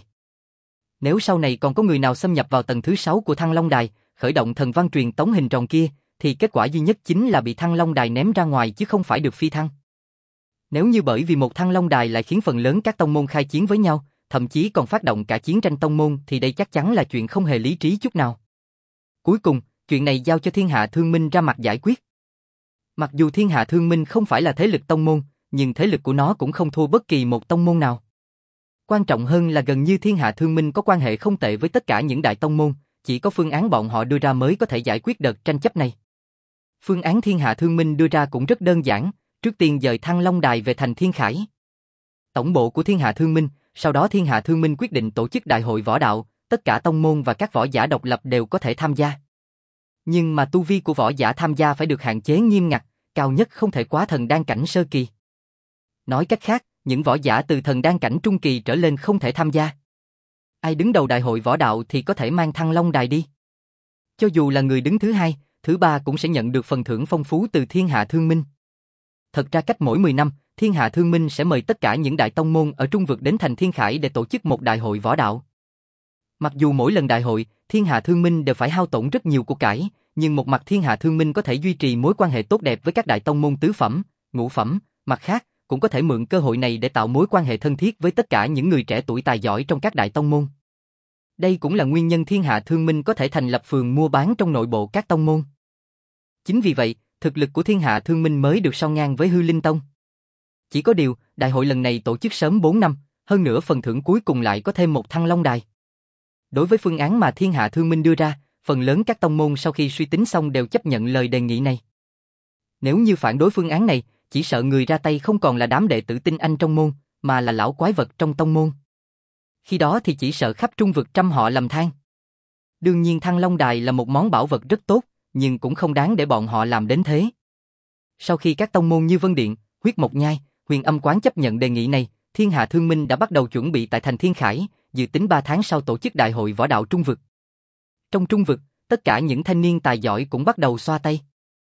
Nếu sau này còn có người nào xâm nhập vào tầng thứ sáu của Thăng Long Đài, khởi động thần văn truyền tống hình tròn kia, thì kết quả duy nhất chính là bị Thăng Long Đài ném ra ngoài chứ không phải được phi thăng. Nếu như bởi vì một Thăng Long Đài lại khiến phần lớn các tông môn khai chiến với nhau, thậm chí còn phát động cả chiến tranh tông môn thì đây chắc chắn là chuyện không hề lý trí chút nào. Cuối cùng, chuyện này giao cho Thiên Hạ Thương Minh ra mặt giải quyết. Mặc dù Thiên Hạ Thương Minh không phải là thế lực tông môn, nhưng thế lực của nó cũng không thua bất kỳ một tông môn nào. Quan trọng hơn là gần như Thiên Hạ Thương Minh có quan hệ không tệ với tất cả những đại tông môn, chỉ có phương án bọn họ đưa ra mới có thể giải quyết đợt tranh chấp này. Phương án Thiên Hạ Thương Minh đưa ra cũng rất đơn giản, trước tiên dời Thăng Long Đài về thành Thiên Khải. Tổng bộ của Thiên Hạ Thương Minh, sau đó Thiên Hạ Thương Minh quyết định tổ chức đại hội võ đạo, tất cả tông môn và các võ giả độc lập đều có thể tham gia. Nhưng mà tu vi của võ giả tham gia phải được hạn chế nghiêm ngặt, cao nhất không thể quá thần đan cảnh sơ kỳ. Nói cách khác, những võ giả từ thần đan cảnh trung kỳ trở lên không thể tham gia. Ai đứng đầu đại hội võ đạo thì có thể mang Thăng Long Đài đi. Cho dù là người đứng thứ hai, thứ ba cũng sẽ nhận được phần thưởng phong phú từ Thiên Hạ Thương Minh. Thật ra cách mỗi mười năm, Thiên Hạ Thương Minh sẽ mời tất cả những đại tông môn ở Trung Vực đến thành Thiên Khải để tổ chức một đại hội võ đạo. Mặc dù mỗi lần đại hội, Thiên Hạ Thương Minh đều phải hao tổn rất nhiều của cải, nhưng một mặt Thiên Hạ Thương Minh có thể duy trì mối quan hệ tốt đẹp với các đại tông môn tứ phẩm, ngũ phẩm, mặt khác, cũng có thể mượn cơ hội này để tạo mối quan hệ thân thiết với tất cả những người trẻ tuổi tài giỏi trong các đại tông môn. Đây cũng là nguyên nhân Thiên Hạ Thương Minh có thể thành lập phường mua bán trong nội bộ các tông môn. Chính vì vậy, thực lực của Thiên Hạ Thương Minh mới được song ngang với Hư Linh Tông. Chỉ có điều, đại hội lần này tổ chức sớm bốn năm, hơn nữa phần thưởng cuối cùng lại có thêm một Thăng Long Đài. Đối với phương án mà Thiên Hạ Thương Minh đưa ra, phần lớn các tông môn sau khi suy tính xong đều chấp nhận lời đề nghị này. Nếu như phản đối phương án này, chỉ sợ người ra tay không còn là đám đệ tử tinh anh trong môn, mà là lão quái vật trong tông môn. Khi đó thì chỉ sợ khắp Trung Vực trăm họ lầm than. Đương nhiên Thăng Long Đài là một món bảo vật rất tốt, nhưng cũng không đáng để bọn họ làm đến thế. Sau khi các tông môn như Vân Điện, Huyết Mộc Nhai, Huyền Âm Quán chấp nhận đề nghị này, Thiên Hạ Thương Minh đã bắt đầu chuẩn bị tại thành Thiên Khải, dự tính ba tháng sau tổ chức đại hội võ đạo Trung Vực. Trong Trung Vực, tất cả những thanh niên tài giỏi cũng bắt đầu xoa tay.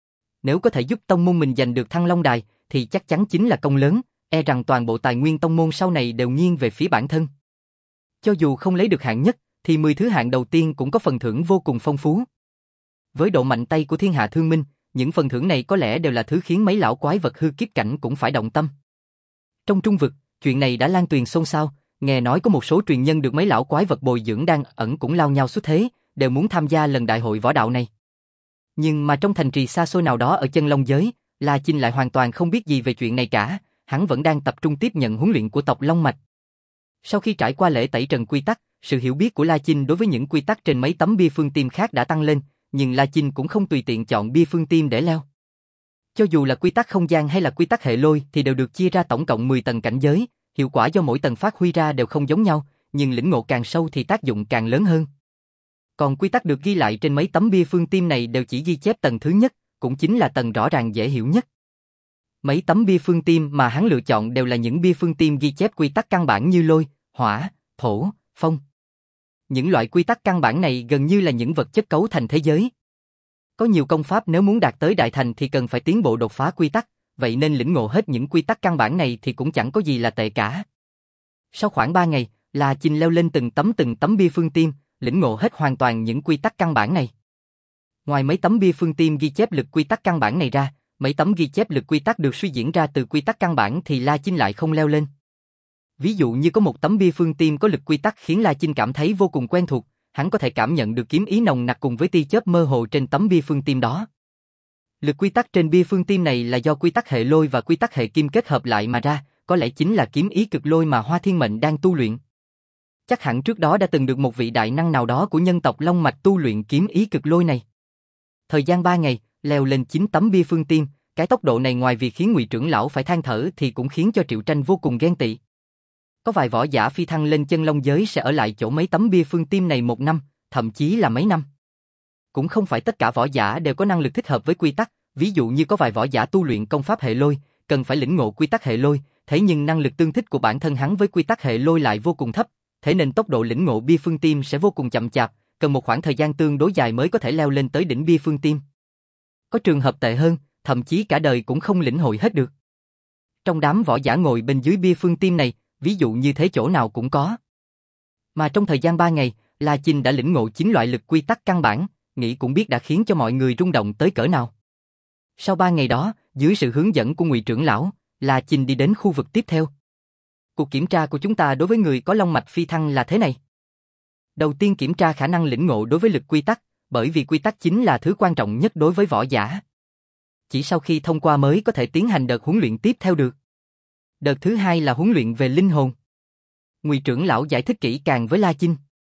Nếu có thể giúp tông môn mình giành được Thăng Long Đài, thì chắc chắn chính là công lớn, e rằng toàn bộ tài nguyên tông môn sau này đều nghiêng về phía bản thân. Cho dù không lấy được hạng nhất, thì mười thứ hạng đầu tiên cũng có phần thưởng vô cùng phong phú. Với độ mạnh tay của Thiên Hạ Thương Minh, những phần thưởng này có lẽ đều là thứ khiến mấy lão quái vật hư kiếp cảnh cũng phải động tâm. Trong Trung Vực, chuyện này đã lan truyền xôn xao, nghe nói có một số truyền nhân được mấy lão quái vật bồi dưỡng đang ẩn cũng lao nhau xuất thế, đều muốn tham gia lần đại hội võ đạo này. Nhưng mà trong thành trì xa xôi nào đó ở chân Long giới, La Chinh lại hoàn toàn không biết gì về chuyện này cả, hắn vẫn đang tập trung tiếp nhận huấn luyện của tộc Long Mạch. Sau khi trải qua lễ tẩy trần quy tắc, sự hiểu biết của La Chinh đối với những quy tắc trên mấy tấm bia phương tim khác đã tăng lên, nhưng La Chinh cũng không tùy tiện chọn bia phương tim để leo. Cho dù là quy tắc không gian hay là quy tắc hệ lôi thì đều được chia ra tổng cộng mười tầng cảnh giới, hiệu quả do mỗi tầng phát huy ra đều không giống nhau, nhưng lĩnh ngộ càng sâu thì tác dụng càng lớn hơn. Còn quy tắc được ghi lại trên mấy tấm bia phương tim này đều chỉ ghi chép tầng thứ nhất, cũng chính là tầng rõ ràng dễ hiểu nhất. Mấy tấm bia phương tim mà hắn lựa chọn đều là những bia phương tim ghi chép quy tắc căn bản như lôi, hỏa, thổ, phong. Những loại quy tắc căn bản này gần như là những vật chất cấu thành thế giới. Có nhiều công pháp nếu muốn đạt tới đại thành thì cần phải tiến bộ đột phá quy tắc, vậy nên lĩnh ngộ hết những quy tắc căn bản này thì cũng chẳng có gì là tệ cả. Sau khoảng ba ngày, La Chinh leo lên từng tấm từng tấm bia phương tim, lĩnh ngộ hết hoàn toàn những quy tắc căn bản này. Ngoài mấy tấm bia phương tim ghi chép lực quy tắc căn bản này ra, mấy tấm ghi chép lực quy tắc được suy diễn ra từ quy tắc căn bản thì La Chinh lại không leo lên. Ví dụ như có một tấm bia phương tim có lực quy tắc khiến La Chinh cảm thấy vô cùng quen thuộc, hắn có thể cảm nhận được kiếm ý nồng nặc cùng với tia chớp mơ hồ trên tấm bia phương tim đó. Lực quy tắc trên bia phương tim này là do quy tắc hệ lôi và quy tắc hệ kim kết hợp lại mà ra, có lẽ chính là kiếm ý cực lôi mà Hoa Thiên Mệnh đang tu luyện. Chắc hẳn trước đó đã từng được một vị đại năng nào đó của nhân tộc Long Mạch tu luyện kiếm ý cực lôi này. Thời gian ba ngày, leo lên chín tấm bia phương tiên, cái tốc độ này ngoài việc khiến Ngụy trưởng lão phải than thở thì cũng khiến cho Triệu Tranh vô cùng ghen tị. Có vài võ giả phi thăng lên chân long giới sẽ ở lại chỗ mấy tấm bia phương tiên này một năm, thậm chí là mấy năm. Cũng không phải tất cả võ giả đều có năng lực thích hợp với quy tắc, ví dụ như có vài võ giả tu luyện công pháp hệ lôi, cần phải lĩnh ngộ quy tắc hệ lôi, thế nhưng năng lực tương thích của bản thân hắn với quy tắc hệ lôi lại vô cùng thấp, thế nên tốc độ lĩnh ngộ bia phương tiên sẽ vô cùng chậm chạp, cần một khoảng thời gian tương đối dài mới có thể leo lên tới đỉnh bia phương tiên. Có trường hợp tệ hơn, thậm chí cả đời cũng không lĩnh hội hết được. Trong đám võ giả ngồi bên dưới bia phương tiên này, ví dụ như thế chỗ nào cũng có. Mà trong thời gian ba ngày, La Chinh đã lĩnh ngộ chín loại lực quy tắc căn bản, nghĩ cũng biết đã khiến cho mọi người rung động tới cỡ nào. Sau ba ngày đó, dưới sự hướng dẫn của Ngụy trưởng lão, La Chinh đi đến khu vực tiếp theo. Cuộc kiểm tra của chúng ta đối với người có long mạch phi thăng là thế này. Đầu tiên kiểm tra khả năng lĩnh ngộ đối với lực quy tắc, bởi vì quy tắc chính là thứ quan trọng nhất đối với võ giả. Chỉ sau khi thông qua mới có thể tiến hành đợt huấn luyện tiếp theo được. Đợt thứ hai là huấn luyện về linh hồn. Ngụy trưởng lão giải thích kỹ càng với La Chinh.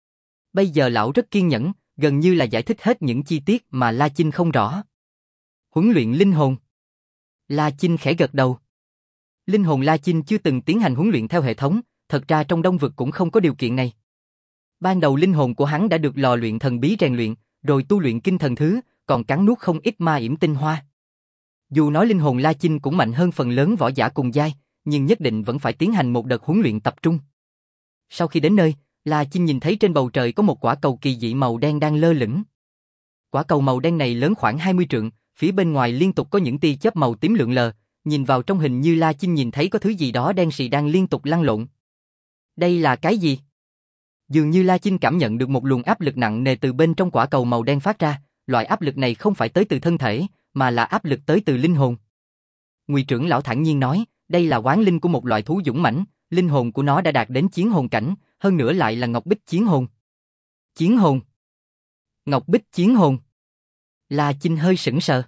Bây giờ lão rất kiên nhẫn, gần như là giải thích hết những chi tiết mà La Chinh không rõ. Huấn luyện linh hồn. La Chinh khẽ gật đầu. Linh hồn La Chinh chưa từng tiến hành huấn luyện theo hệ thống, thật ra trong Đông Vực cũng không có điều kiện này. Ban đầu linh hồn của hắn đã được lò luyện thần bí rèn luyện, rồi tu luyện kinh thần thứ, còn cắn nuốt không ít ma yểm tinh hoa. Dù nói linh hồn La Chinh cũng mạnh hơn phần lớn võ giả cùng giai, nhưng nhất định vẫn phải tiến hành một đợt huấn luyện tập trung. Sau khi đến nơi, La Chinh nhìn thấy trên bầu trời có một quả cầu kỳ dị màu đen đang lơ lửng. Quả cầu màu đen này lớn khoảng hai mươi trượng, phía bên ngoài liên tục có những tia chớp màu tím lượn lờ, nhìn vào trong hình như La Chinh nhìn thấy có thứ gì đó đen sì đang liên tục lăn lộn. Đây là cái gì? Dường như La Chinh cảm nhận được một luồng áp lực nặng nề từ bên trong quả cầu màu đen phát ra, loại áp lực này không phải tới từ thân thể, mà là áp lực tới từ linh hồn. Ngụy trưởng lão thản nhiên nói, đây là oán linh của một loại thú dũng mãnh, linh hồn của nó đã đạt đến chiến hồn cảnh, hơn nữa lại là ngọc bích chiến hồn. Chiến hồn? Ngọc bích chiến hồn? La Chinh hơi sững sờ.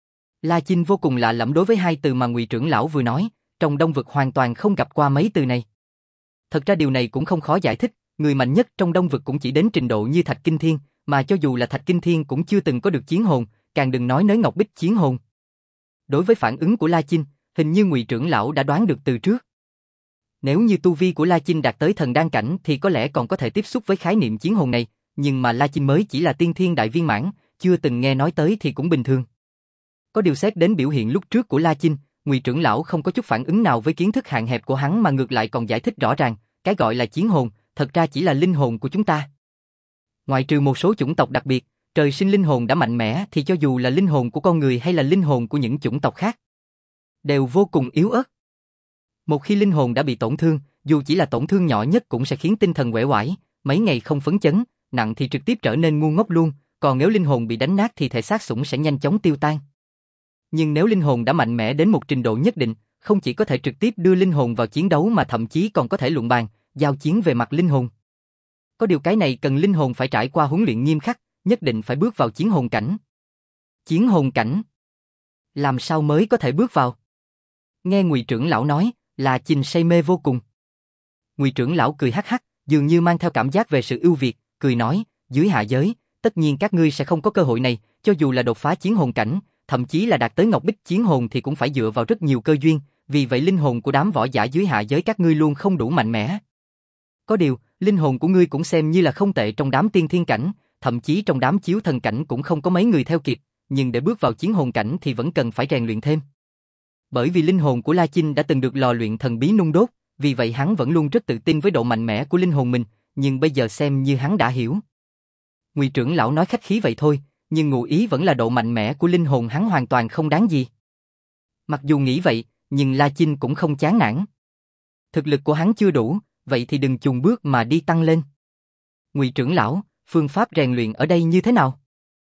La Chinh vô cùng lạ lẫm đối với hai từ mà Ngụy trưởng lão vừa nói, trong Đông Vực hoàn toàn không gặp qua mấy từ này. Thật ra điều này cũng không khó giải thích, người mạnh nhất trong Đông Vực cũng chỉ đến trình độ như Thạch Kinh Thiên, mà cho dù là Thạch Kinh Thiên cũng chưa từng có được chiến hồn, càng đừng nói tới ngọc bích chiến hồn. Đối với phản ứng của La Chinh, hình như Ngụy trưởng lão đã đoán được từ trước. Nếu như tu vi của La Chinh đạt tới thần đan cảnh thì có lẽ còn có thể tiếp xúc với khái niệm chiến hồn này, nhưng mà La Chinh mới chỉ là tiên thiên đại viên mãn, chưa từng nghe nói tới thì cũng bình thường. Có điều xét đến biểu hiện lúc trước của La Chinh, Ngụy trưởng lão không có chút phản ứng nào với kiến thức hạn hẹp của hắn mà ngược lại còn giải thích rõ ràng, cái gọi là chiến hồn, thật ra chỉ là linh hồn của chúng ta. Ngoại trừ một số chủng tộc đặc biệt, trời sinh linh hồn đã mạnh mẽ thì cho dù là linh hồn của con người hay là linh hồn của những chủng tộc khác, đều vô cùng yếu ớt. Một khi linh hồn đã bị tổn thương, dù chỉ là tổn thương nhỏ nhất cũng sẽ khiến tinh thần uể oải, mấy ngày không phấn chấn, nặng thì trực tiếp trở nên ngu ngốc luôn, còn nếu linh hồn bị đánh nát thì thể xác sủng sẽ nhanh chóng tiêu tan. Nhưng nếu linh hồn đã mạnh mẽ đến một trình độ nhất định, không chỉ có thể trực tiếp đưa linh hồn vào chiến đấu mà thậm chí còn có thể luận bàn, giao chiến về mặt linh hồn. Có điều cái này cần linh hồn phải trải qua huấn luyện nghiêm khắc, nhất định phải bước vào chiến hồn cảnh. Chiến hồn cảnh? Làm sao mới có thể bước vào? Nghe Ngụy trưởng lão nói, La Chinh say mê vô cùng. Ngụy trưởng lão cười hắc hắc, dường như mang theo cảm giác về sự ưu việt, cười nói, dưới hạ giới, tất nhiên các ngươi sẽ không có cơ hội này, cho dù là đột phá chiến hồn cảnh, thậm chí là đạt tới ngọc bích chiến hồn thì cũng phải dựa vào rất nhiều cơ duyên, vì vậy linh hồn của đám võ giả dưới hạ giới các ngươi luôn không đủ mạnh mẽ. Có điều, linh hồn của ngươi cũng xem như là không tệ trong đám tiên thiên cảnh, thậm chí trong đám chiếu thần cảnh cũng không có mấy người theo kịp, nhưng để bước vào chiến hồn cảnh thì vẫn cần phải rèn luyện thêm. Bởi vì linh hồn của La Chinh đã từng được lò luyện thần bí nung đốt, vì vậy hắn vẫn luôn rất tự tin với độ mạnh mẽ của linh hồn mình, nhưng bây giờ xem như hắn đã hiểu. Ngụy trưởng lão nói khách khí vậy thôi, nhưng ngụ ý vẫn là độ mạnh mẽ của linh hồn hắn hoàn toàn không đáng gì. Mặc dù nghĩ vậy, nhưng La Chinh cũng không chán nản. Thực lực của hắn chưa đủ, vậy thì đừng chùn bước mà đi tăng lên. Ngụy trưởng lão, phương pháp rèn luyện ở đây như thế nào?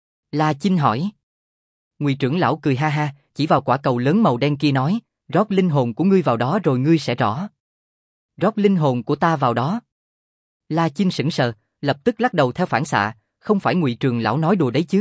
La Chinh hỏi. Ngụy trưởng lão cười ha ha, chỉ vào quả cầu lớn màu đen kia nói, rót linh hồn của ngươi vào đó rồi ngươi sẽ rõ. Rót linh hồn của ta vào đó. La Chinh sững sờ, lập tức lắc đầu theo phản xạ, không phải Ngụy trưởng lão nói đùa đấy chứ.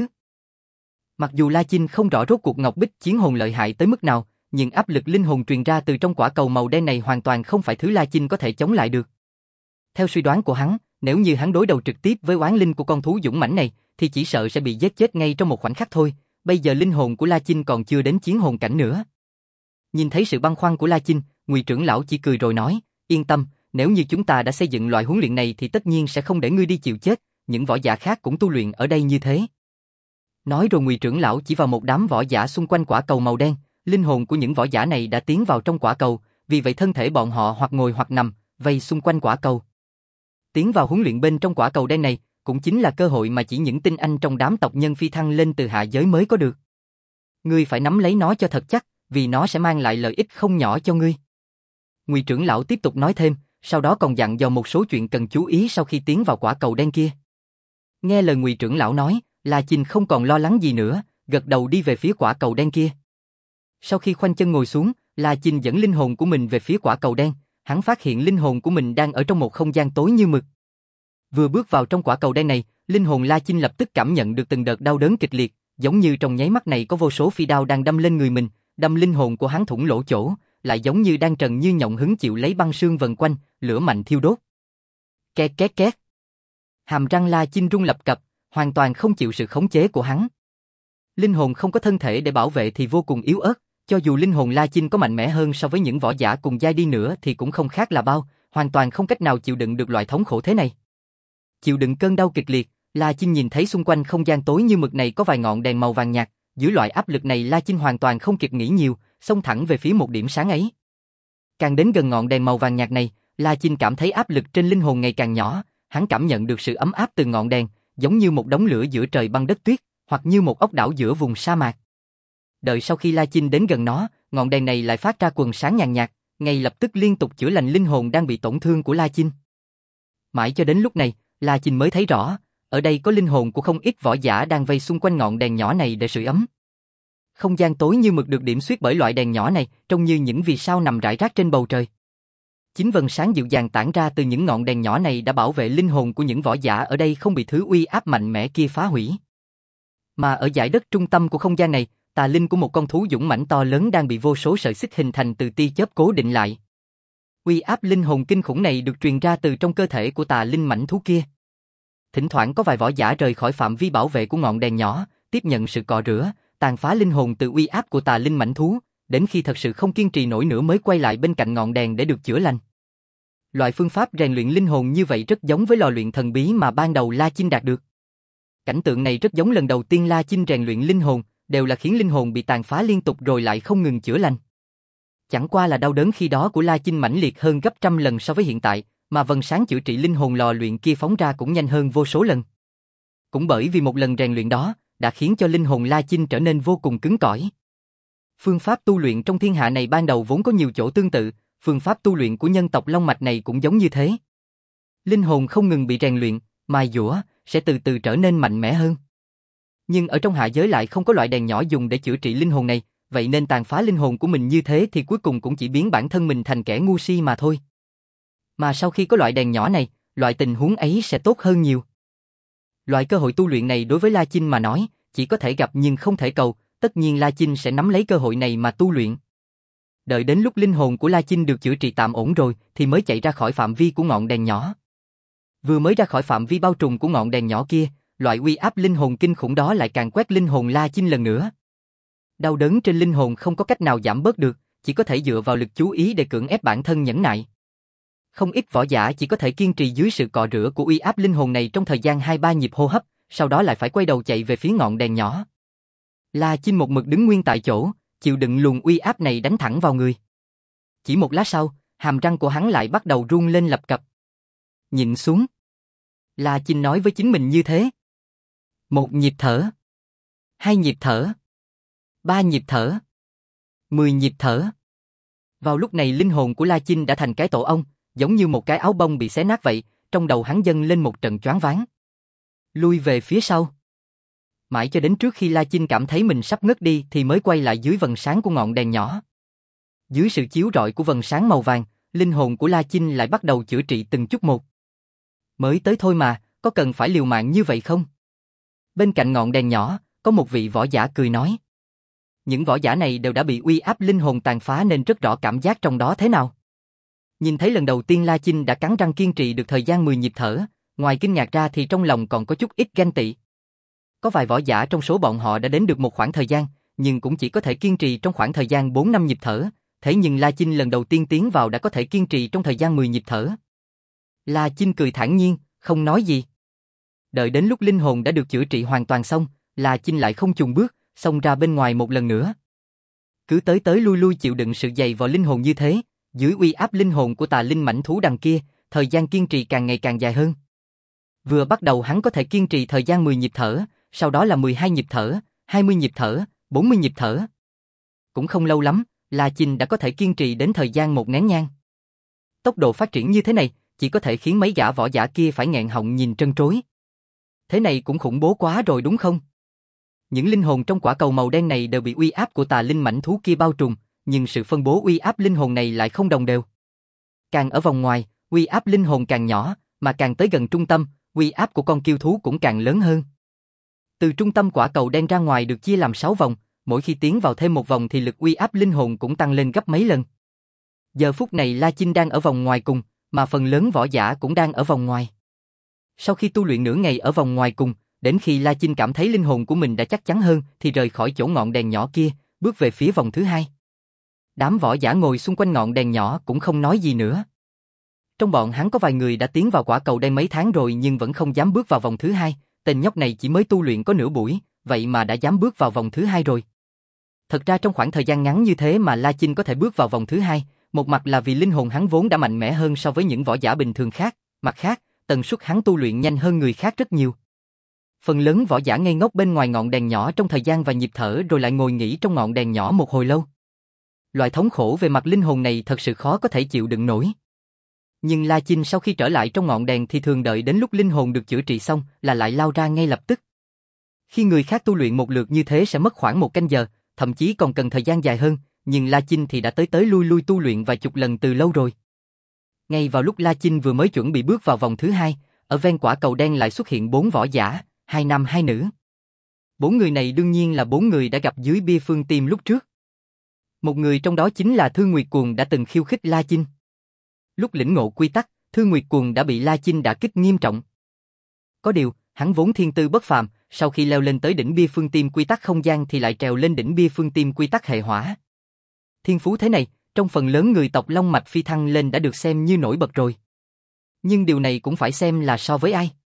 Mặc dù La Chinh không rõ rốt cuộc ngọc bích chiến hồn lợi hại tới mức nào, nhưng áp lực linh hồn truyền ra từ trong quả cầu màu đen này hoàn toàn không phải thứ La Chinh có thể chống lại được. Theo suy đoán của hắn, nếu như hắn đối đầu trực tiếp với oán linh của con thú dũng mãnh này, thì chỉ sợ sẽ bị giết chết ngay trong một khoảnh khắc thôi. Bây giờ linh hồn của La Chinh còn chưa đến chiến hồn cảnh nữa. Nhìn thấy sự băn khoăn của La Chinh, Ngụy trưởng lão chỉ cười rồi nói, yên tâm, nếu như chúng ta đã xây dựng loại huấn luyện này thì tất nhiên sẽ không để ngươi đi chịu chết, những võ giả khác cũng tu luyện ở đây như thế. Nói rồi Ngụy trưởng lão chỉ vào một đám võ giả xung quanh quả cầu màu đen, linh hồn của những võ giả này đã tiến vào trong quả cầu, vì vậy thân thể bọn họ hoặc ngồi hoặc nằm, vây xung quanh quả cầu. Tiến vào huấn luyện bên trong quả cầu đen này, cũng chính là cơ hội mà chỉ những tinh anh trong đám tộc nhân phi thăng lên từ hạ giới mới có được. Ngươi phải nắm lấy nó cho thật chắc, vì nó sẽ mang lại lợi ích không nhỏ cho ngươi. Ngụy trưởng lão tiếp tục nói thêm, sau đó còn dặn dò một số chuyện cần chú ý sau khi tiến vào quả cầu đen kia. Nghe lời Ngụy trưởng lão nói, La Chinh không còn lo lắng gì nữa, gật đầu đi về phía quả cầu đen kia. Sau khi khoanh chân ngồi xuống, La Chinh dẫn linh hồn của mình về phía quả cầu đen, hắn phát hiện linh hồn của mình đang ở trong một không gian tối như mực. Vừa bước vào trong quả cầu đen này, linh hồn La Chinh lập tức cảm nhận được từng đợt đau đớn kịch liệt, giống như trong nháy mắt này có vô số phi đao đang đâm lên người mình, đâm linh hồn của hắn thủng lỗ chỗ, lại giống như đang trần như nhộng hứng chịu lấy băng sương vần quanh, lửa mạnh thiêu đốt. Két két két. Hàm răng La Chinh rung lập cập, hoàn toàn không chịu sự khống chế của hắn. Linh hồn không có thân thể để bảo vệ thì vô cùng yếu ớt, cho dù linh hồn La Chinh có mạnh mẽ hơn so với những võ giả cùng giai đi nữa thì cũng không khác là bao, hoàn toàn không cách nào chịu đựng được loại thống khổ thế này. Chịu đựng cơn đau kịch liệt, La Chinh nhìn thấy xung quanh không gian tối như mực này có vài ngọn đèn màu vàng nhạt, dưới loại áp lực này La Chinh hoàn toàn không kịp nghĩ nhiều, xông thẳng về phía một điểm sáng ấy. Càng đến gần ngọn đèn màu vàng nhạt này, La Chinh cảm thấy áp lực trên linh hồn ngày càng nhỏ, hắn cảm nhận được sự ấm áp từ ngọn đèn, giống như một đống lửa giữa trời băng đất tuyết, hoặc như một ốc đảo giữa vùng sa mạc. Đợi sau khi La Chinh đến gần nó, ngọn đèn này lại phát ra quầng sáng nhàn nhạt, ngay lập tức liên tục chữa lành linh hồn đang bị tổn thương của La Chinh. Mãi cho đến lúc này, La Chinh mới thấy rõ, ở đây có linh hồn của không ít võ giả đang vây xung quanh ngọn đèn nhỏ này để sưởi ấm. Không gian tối như mực được điểm xuyết bởi loại đèn nhỏ này, trông như những vì sao nằm rải rác trên bầu trời. Chính vầng sáng dịu dàng tản ra từ những ngọn đèn nhỏ này đã bảo vệ linh hồn của những võ giả ở đây không bị thứ uy áp mạnh mẽ kia phá hủy. Mà ở dải đất trung tâm của không gian này, tà linh của một con thú dũng mãnh to lớn đang bị vô số sợi xích hình thành từ tia chớp cố định lại. Uy áp linh hồn kinh khủng này được truyền ra từ trong cơ thể của tà linh mãnh thú kia. Thỉnh thoảng có vài võ giả rời khỏi phạm vi bảo vệ của ngọn đèn nhỏ, tiếp nhận sự cọ rửa, tàn phá linh hồn từ uy áp của tà linh mãnh thú, đến khi thật sự không kiên trì nổi nữa mới quay lại bên cạnh ngọn đèn để được chữa lành. Loại phương pháp rèn luyện linh hồn như vậy rất giống với lò luyện thần bí mà ban đầu La Chinh đạt được. Cảnh tượng này rất giống lần đầu tiên La Chinh rèn luyện linh hồn, đều là khiến linh hồn bị tàn phá liên tục rồi lại không ngừng chữa lành. Chẳng qua là đau đớn khi đó của La Chinh mãnh liệt hơn gấp trăm lần so với hiện tại, mà vầng sáng chữa trị linh hồn lò luyện kia phóng ra cũng nhanh hơn vô số lần. Cũng bởi vì một lần rèn luyện đó, đã khiến cho linh hồn La Chinh trở nên vô cùng cứng cỏi. Phương pháp tu luyện trong thiên hạ này ban đầu vốn có nhiều chỗ tương tự, phương pháp tu luyện của nhân tộc Long Mạch này cũng giống như thế. Linh hồn không ngừng bị rèn luyện, mài dũa, sẽ từ từ trở nên mạnh mẽ hơn. Nhưng ở trong hạ giới lại không có loại đèn nhỏ dùng để chữa trị linh hồn này, vậy nên tàn phá linh hồn của mình như thế thì cuối cùng cũng chỉ biến bản thân mình thành kẻ ngu si mà thôi. Mà sau khi có loại đèn nhỏ này, loại tình huống ấy sẽ tốt hơn nhiều. Loại cơ hội tu luyện này đối với La Chinh mà nói, chỉ có thể gặp nhưng không thể cầu, tất nhiên La Chinh sẽ nắm lấy cơ hội này mà tu luyện. Đợi đến lúc linh hồn của La Chinh được chữa trị tạm ổn rồi, thì mới chạy ra khỏi phạm vi của ngọn đèn nhỏ. Vừa mới ra khỏi phạm vi bao trùm của ngọn đèn nhỏ kia, loại uy áp linh hồn kinh khủng đó lại càng quét linh hồn La Chinh lần nữa. Đau đớn trên linh hồn không có cách nào giảm bớt được, chỉ có thể dựa vào lực chú ý để cưỡng ép bản thân nhẫn nại. Không ít võ giả chỉ có thể kiên trì dưới sự cọ rửa của uy áp linh hồn này trong thời gian hai ba nhịp hô hấp, sau đó lại phải quay đầu chạy về phía ngọn đèn nhỏ. La Chinh một mực đứng nguyên tại chỗ, chịu đựng luồng uy áp này đánh thẳng vào người. Chỉ một lát sau, hàm răng của hắn lại bắt đầu run lên lập cập. Nhịn xuống. La Chinh nói với chính mình như thế. Một nhịp thở. Hai nhịp thở. Ba nhịp thở. Mười nhịp thở. Vào lúc này linh hồn của La Chinh đã thành cái tổ ong, giống như một cái áo bông bị xé nát vậy, trong đầu hắn dâng lên một trận choáng váng. Lui về phía sau. Mãi cho đến trước khi La Chinh cảm thấy mình sắp ngất đi thì mới quay lại dưới vầng sáng của ngọn đèn nhỏ. Dưới sự chiếu rọi của vầng sáng màu vàng, linh hồn của La Chinh lại bắt đầu chữa trị từng chút một. Mới tới thôi mà, có cần phải liều mạng như vậy không? Bên cạnh ngọn đèn nhỏ, có một vị võ giả cười nói. Những võ giả này đều đã bị uy áp linh hồn tàn phá nên rất rõ cảm giác trong đó thế nào. Nhìn thấy lần đầu tiên La Chinh đã cắn răng kiên trì được thời gian mười nhịp thở, ngoài kinh ngạc ra thì trong lòng còn có chút ít ganh tị. Có vài võ giả trong số bọn họ đã đến được một khoảng thời gian, nhưng cũng chỉ có thể kiên trì trong khoảng thời gian bốn năm nhịp thở, thế nhưng La Chinh lần đầu tiên tiến vào đã có thể kiên trì trong thời gian mười nhịp thở. La Chinh cười thản nhiên, không nói gì. Đợi đến lúc linh hồn đã được chữa trị hoàn toàn xong, La Chinh lại không chùn bước, xông ra bên ngoài một lần nữa. Cứ tới tới lui lui chịu đựng sự dày vào linh hồn như thế, dưới uy áp linh hồn của tà linh mãnh thú đằng kia, thời gian kiên trì càng ngày càng dài hơn. Vừa bắt đầu hắn có thể kiên trì thời gian mười nhịp thở, sau đó là mười hai nhịp thở, hai mươi nhịp thở, bốn mươi nhịp thở. Cũng không lâu lắm, La Chinh đã có thể kiên trì đến thời gian một nén nhang. Tốc độ phát triển như thế này, chỉ có thể khiến mấy gã võ giả kia phải nghẹn họng nhìn trân trối. Thế này cũng khủng bố quá rồi đúng không? Những linh hồn trong quả cầu màu đen này đều bị uy áp của tà linh mãnh thú kia bao trùm, nhưng sự phân bố uy áp linh hồn này lại không đồng đều. Càng ở vòng ngoài, uy áp linh hồn càng nhỏ, mà càng tới gần trung tâm, uy áp của con kiêu thú cũng càng lớn hơn. Từ trung tâm quả cầu đen ra ngoài được chia làm sáu vòng, mỗi khi tiến vào thêm một vòng thì lực uy áp linh hồn cũng tăng lên gấp mấy lần. Giờ phút này La Chinh đang ở vòng ngoài cùng, mà phần lớn võ giả cũng đang ở vòng ngoài. Sau khi tu luyện nửa ngày ở vòng ngoài cùng, đến khi La Chinh cảm thấy linh hồn của mình đã chắc chắn hơn thì rời khỏi chỗ ngọn đèn nhỏ kia, bước về phía vòng thứ hai. Đám võ giả ngồi xung quanh ngọn đèn nhỏ cũng không nói gì nữa. Trong bọn hắn có vài người đã tiến vào quả cầu đen mấy tháng rồi nhưng vẫn không dám bước vào vòng thứ hai, tên nhóc này chỉ mới tu luyện có nửa buổi, vậy mà đã dám bước vào vòng thứ hai rồi. Thật ra trong khoảng thời gian ngắn như thế mà La Chinh có thể bước vào vòng thứ hai, một mặt là vì linh hồn hắn vốn đã mạnh mẽ hơn so với những võ giả bình thường khác, mặt khác, tần suất hắn tu luyện nhanh hơn người khác rất nhiều. Phần lớn võ giả ngây ngốc bên ngoài ngọn đèn nhỏ trong thời gian và nhịp thở rồi lại ngồi nghỉ trong ngọn đèn nhỏ một hồi lâu. Loại thống khổ về mặt linh hồn này thật sự khó có thể chịu đựng nổi. Nhưng La Chinh sau khi trở lại trong ngọn đèn thì thường đợi đến lúc linh hồn được chữa trị xong là lại lao ra ngay lập tức. Khi người khác tu luyện một lượt như thế sẽ mất khoảng một canh giờ, thậm chí còn cần thời gian dài hơn, nhưng La Chinh thì đã tới tới lui lui tu luyện vài chục lần từ lâu rồi. Ngay vào lúc La Chinh vừa mới chuẩn bị bước vào vòng thứ hai, ở ven quả cầu đen lại xuất hiện bốn võ giả, hai nam hai nữ. Bốn người này đương nhiên là bốn người đã gặp dưới bia phương Tiêm lúc trước. Một người trong đó chính là Thương Nguyệt Cuồng đã từng khiêu khích La Chinh. Lúc lĩnh ngộ quy tắc, Thương Nguyệt Cuồng đã bị La Chinh đả kích nghiêm trọng. Có điều, hắn vốn thiên tư bất phàm, sau khi leo lên tới đỉnh bia phương Tiêm quy tắc không gian thì lại trèo lên đỉnh bia phương Tiêm quy tắc hệ hỏa. Thiên phú thế này, trong phần lớn người tộc Long Mạch phi thăng lên đã được xem như nổi bật rồi. Nhưng điều này cũng phải xem là so với ai.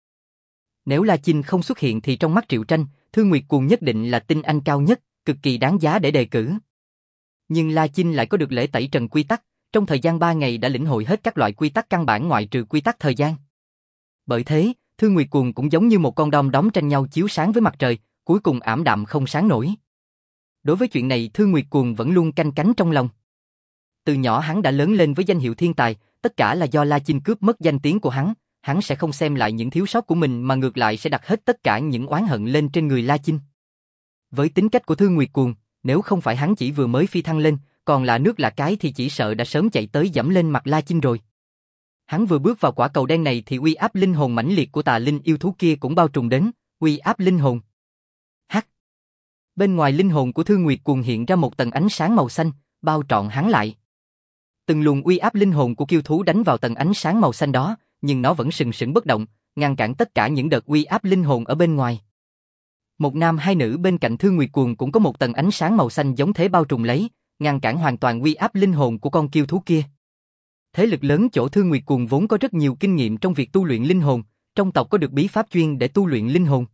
Nếu La Chinh không xuất hiện thì trong mắt Triệu Tranh, Thương Nguyệt Cuồng nhất định là tinh anh cao nhất, cực kỳ đáng giá để đề cử. Nhưng La Chinh lại có được lễ tẩy trần quy tắc, trong thời gian ba ngày đã lĩnh hội hết các loại quy tắc căn bản ngoại trừ quy tắc thời gian. Bởi thế, Thương Nguyệt Cuồng cũng giống như một con đom đóm tranh nhau chiếu sáng với mặt trời, cuối cùng ảm đạm không sáng nổi. Đối với chuyện này Thương Nguyệt Cuồng vẫn luôn canh cánh trong lòng. Từ nhỏ hắn đã lớn lên với danh hiệu thiên tài, tất cả là do La Chinh cướp mất danh tiếng của hắn, hắn sẽ không xem lại những thiếu sót của mình mà ngược lại sẽ đặt hết tất cả những oán hận lên trên người La Chinh. Với tính cách của Thương Nguyệt Cuồng, nếu không phải hắn chỉ vừa mới phi thăng lên, còn là nước là cái thì chỉ sợ đã sớm chạy tới giẫm lên mặt La Chinh rồi. Hắn vừa bước vào quả cầu đen này thì uy áp linh hồn mãnh liệt của tà linh yêu thú kia cũng bao trùm đến, uy áp linh hồn. Hắc. Bên ngoài linh hồn của Thương Nguyệt Cuồng hiện ra một tầng ánh sáng màu xanh, bao trọn hắn lại. Từng luồng uy áp linh hồn của kiêu thú đánh vào tầng ánh sáng màu xanh đó, nhưng nó vẫn sừng sững bất động, ngăn cản tất cả những đợt uy áp linh hồn ở bên ngoài. Một nam hai nữ bên cạnh Thương Nguyệt Cuồng cũng có một tầng ánh sáng màu xanh giống thế bao trùm lấy, ngăn cản hoàn toàn uy áp linh hồn của con kiêu thú kia. Thế lực lớn chỗ Thương Nguyệt Cuồng vốn có rất nhiều kinh nghiệm trong việc tu luyện linh hồn, trong tộc có được bí pháp chuyên để tu luyện linh hồn.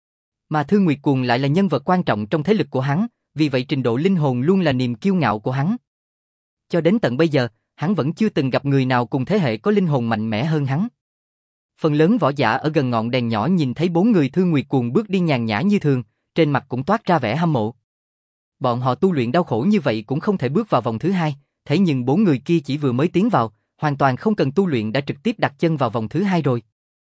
Mà Thương Nguyệt Cuồng lại là nhân vật quan trọng trong thế lực của hắn, vì vậy trình độ linh hồn luôn là niềm kiêu ngạo của hắn. Cho đến tận bây giờ, hắn vẫn chưa từng gặp người nào cùng thế hệ có linh hồn mạnh mẽ hơn hắn. Phần lớn võ giả ở gần ngọn đèn nhỏ nhìn thấy bốn người Thương Nguyệt Cuồng bước đi nhàn nhã như thường, trên mặt cũng toát ra vẻ hâm mộ. Bọn họ tu luyện đau khổ như vậy cũng không thể bước vào vòng thứ hai, thế nhưng bốn người kia chỉ vừa mới tiến vào, hoàn toàn không cần tu luyện đã trực tiếp đặt chân vào vòng thứ hai rồi.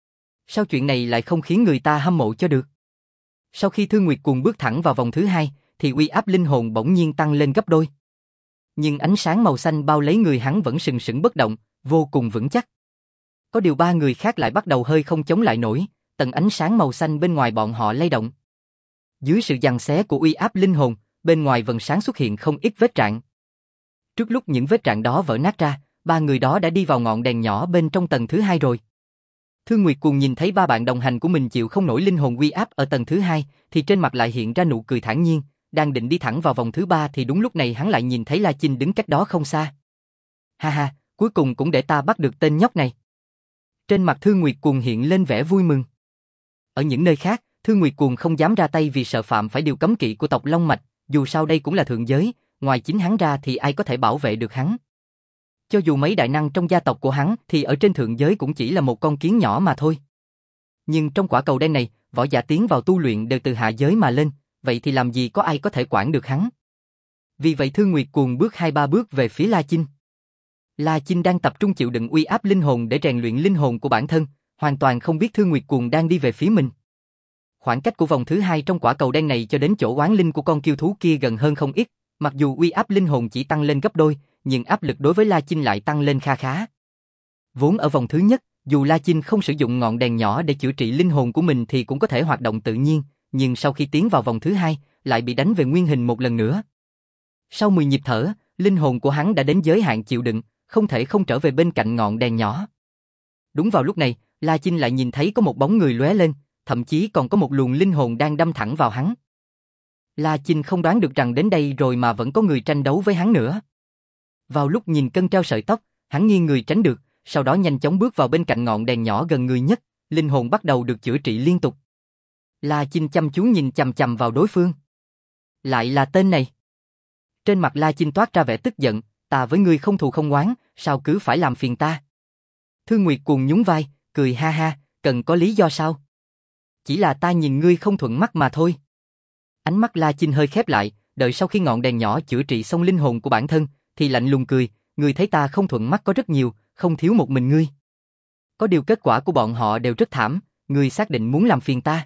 Sao chuyện này lại không khiến người ta hâm mộ cho được? Sau khi Thương Nguyệt Cuồng bước thẳng vào vòng thứ hai, thì uy áp linh hồn bỗng nhiên tăng lên gấp đôi. Nhưng ánh sáng màu xanh bao lấy người hắn vẫn sừng sững bất động, vô cùng vững chắc. Có điều ba người khác lại bắt đầu hơi không chống lại nổi, tầng ánh sáng màu xanh bên ngoài bọn họ lay động. Dưới sự giằng xé của uy áp linh hồn, bên ngoài vầng sáng xuất hiện không ít vết rạn. Trước lúc những vết rạn đó vỡ nát ra, ba người đó đã đi vào ngọn đèn nhỏ bên trong tầng thứ hai rồi. Thương Nguyệt Cuồng nhìn thấy ba bạn đồng hành của mình chịu không nổi linh hồn uy áp ở tầng thứ hai, thì trên mặt lại hiện ra nụ cười thản nhiên, đang định đi thẳng vào vòng thứ ba thì đúng lúc này hắn lại nhìn thấy La Chinh đứng cách đó không xa. Ha ha, cuối cùng cũng để ta bắt được tên nhóc này. Trên mặt Thương Nguyệt Cuồng hiện lên vẻ vui mừng. Ở những nơi khác, Thương Nguyệt Cuồng không dám ra tay vì sợ phạm phải điều cấm kỵ của tộc Long Mạch, dù sao đây cũng là thượng giới, ngoài chính hắn ra thì ai có thể bảo vệ được hắn. Cho dù mấy đại năng trong gia tộc của hắn thì ở trên thượng giới cũng chỉ là một con kiến nhỏ mà thôi. Nhưng trong quả cầu đen này, võ giả tiến vào tu luyện đều từ hạ giới mà lên, vậy thì làm gì có ai có thể quản được hắn. Vì vậy Thương Nguyệt Cuồng bước hai ba bước về phía La Chinh. La Chinh đang tập trung chịu đựng uy áp linh hồn để rèn luyện linh hồn của bản thân, hoàn toàn không biết Thương Nguyệt Cuồng đang đi về phía mình. Khoảng cách của vòng thứ hai trong quả cầu đen này cho đến chỗ oán linh của con kiêu thú kia gần hơn không ít, mặc dù uy áp linh hồn chỉ tăng lên gấp đôi, nhưng áp lực đối với La Chinh lại tăng lên kha khá. Vốn ở vòng thứ nhất, dù La Chinh không sử dụng ngọn đèn nhỏ để chữa trị linh hồn của mình thì cũng có thể hoạt động tự nhiên, nhưng sau khi tiến vào vòng thứ hai, lại bị đánh về nguyên hình một lần nữa. Sau mười nhịp thở, linh hồn của hắn đã đến giới hạn chịu đựng, không thể không trở về bên cạnh ngọn đèn nhỏ. Đúng vào lúc này, La Chinh lại nhìn thấy có một bóng người lóe lên, thậm chí còn có một luồng linh hồn đang đâm thẳng vào hắn. La Chinh không đoán được rằng đến đây rồi mà vẫn có người tranh đấu với hắn nữa. Vào lúc nhìn cân treo sợi tóc, hắn nghiêng người tránh được, sau đó nhanh chóng bước vào bên cạnh ngọn đèn nhỏ gần người nhất, linh hồn bắt đầu được chữa trị liên tục. La Chinh chăm chú nhìn chằm chằm vào đối phương. Lại là tên này. Trên mặt La Chinh toát ra vẻ tức giận, ta với ngươi không thù không oán, sao cứ phải làm phiền ta? Thương Nguyệt Cuồng nhún vai, cười ha ha, cần có lý do sao? Chỉ là ta nhìn ngươi không thuận mắt mà thôi. Ánh mắt La Chinh hơi khép lại, đợi sau khi ngọn đèn nhỏ chữa trị xong linh hồn của bản thân, thì lạnh lùng cười, ngươi thấy ta không thuận mắt có rất nhiều, không thiếu một mình ngươi. Có điều kết quả của bọn họ đều rất thảm, ngươi xác định muốn làm phiền ta.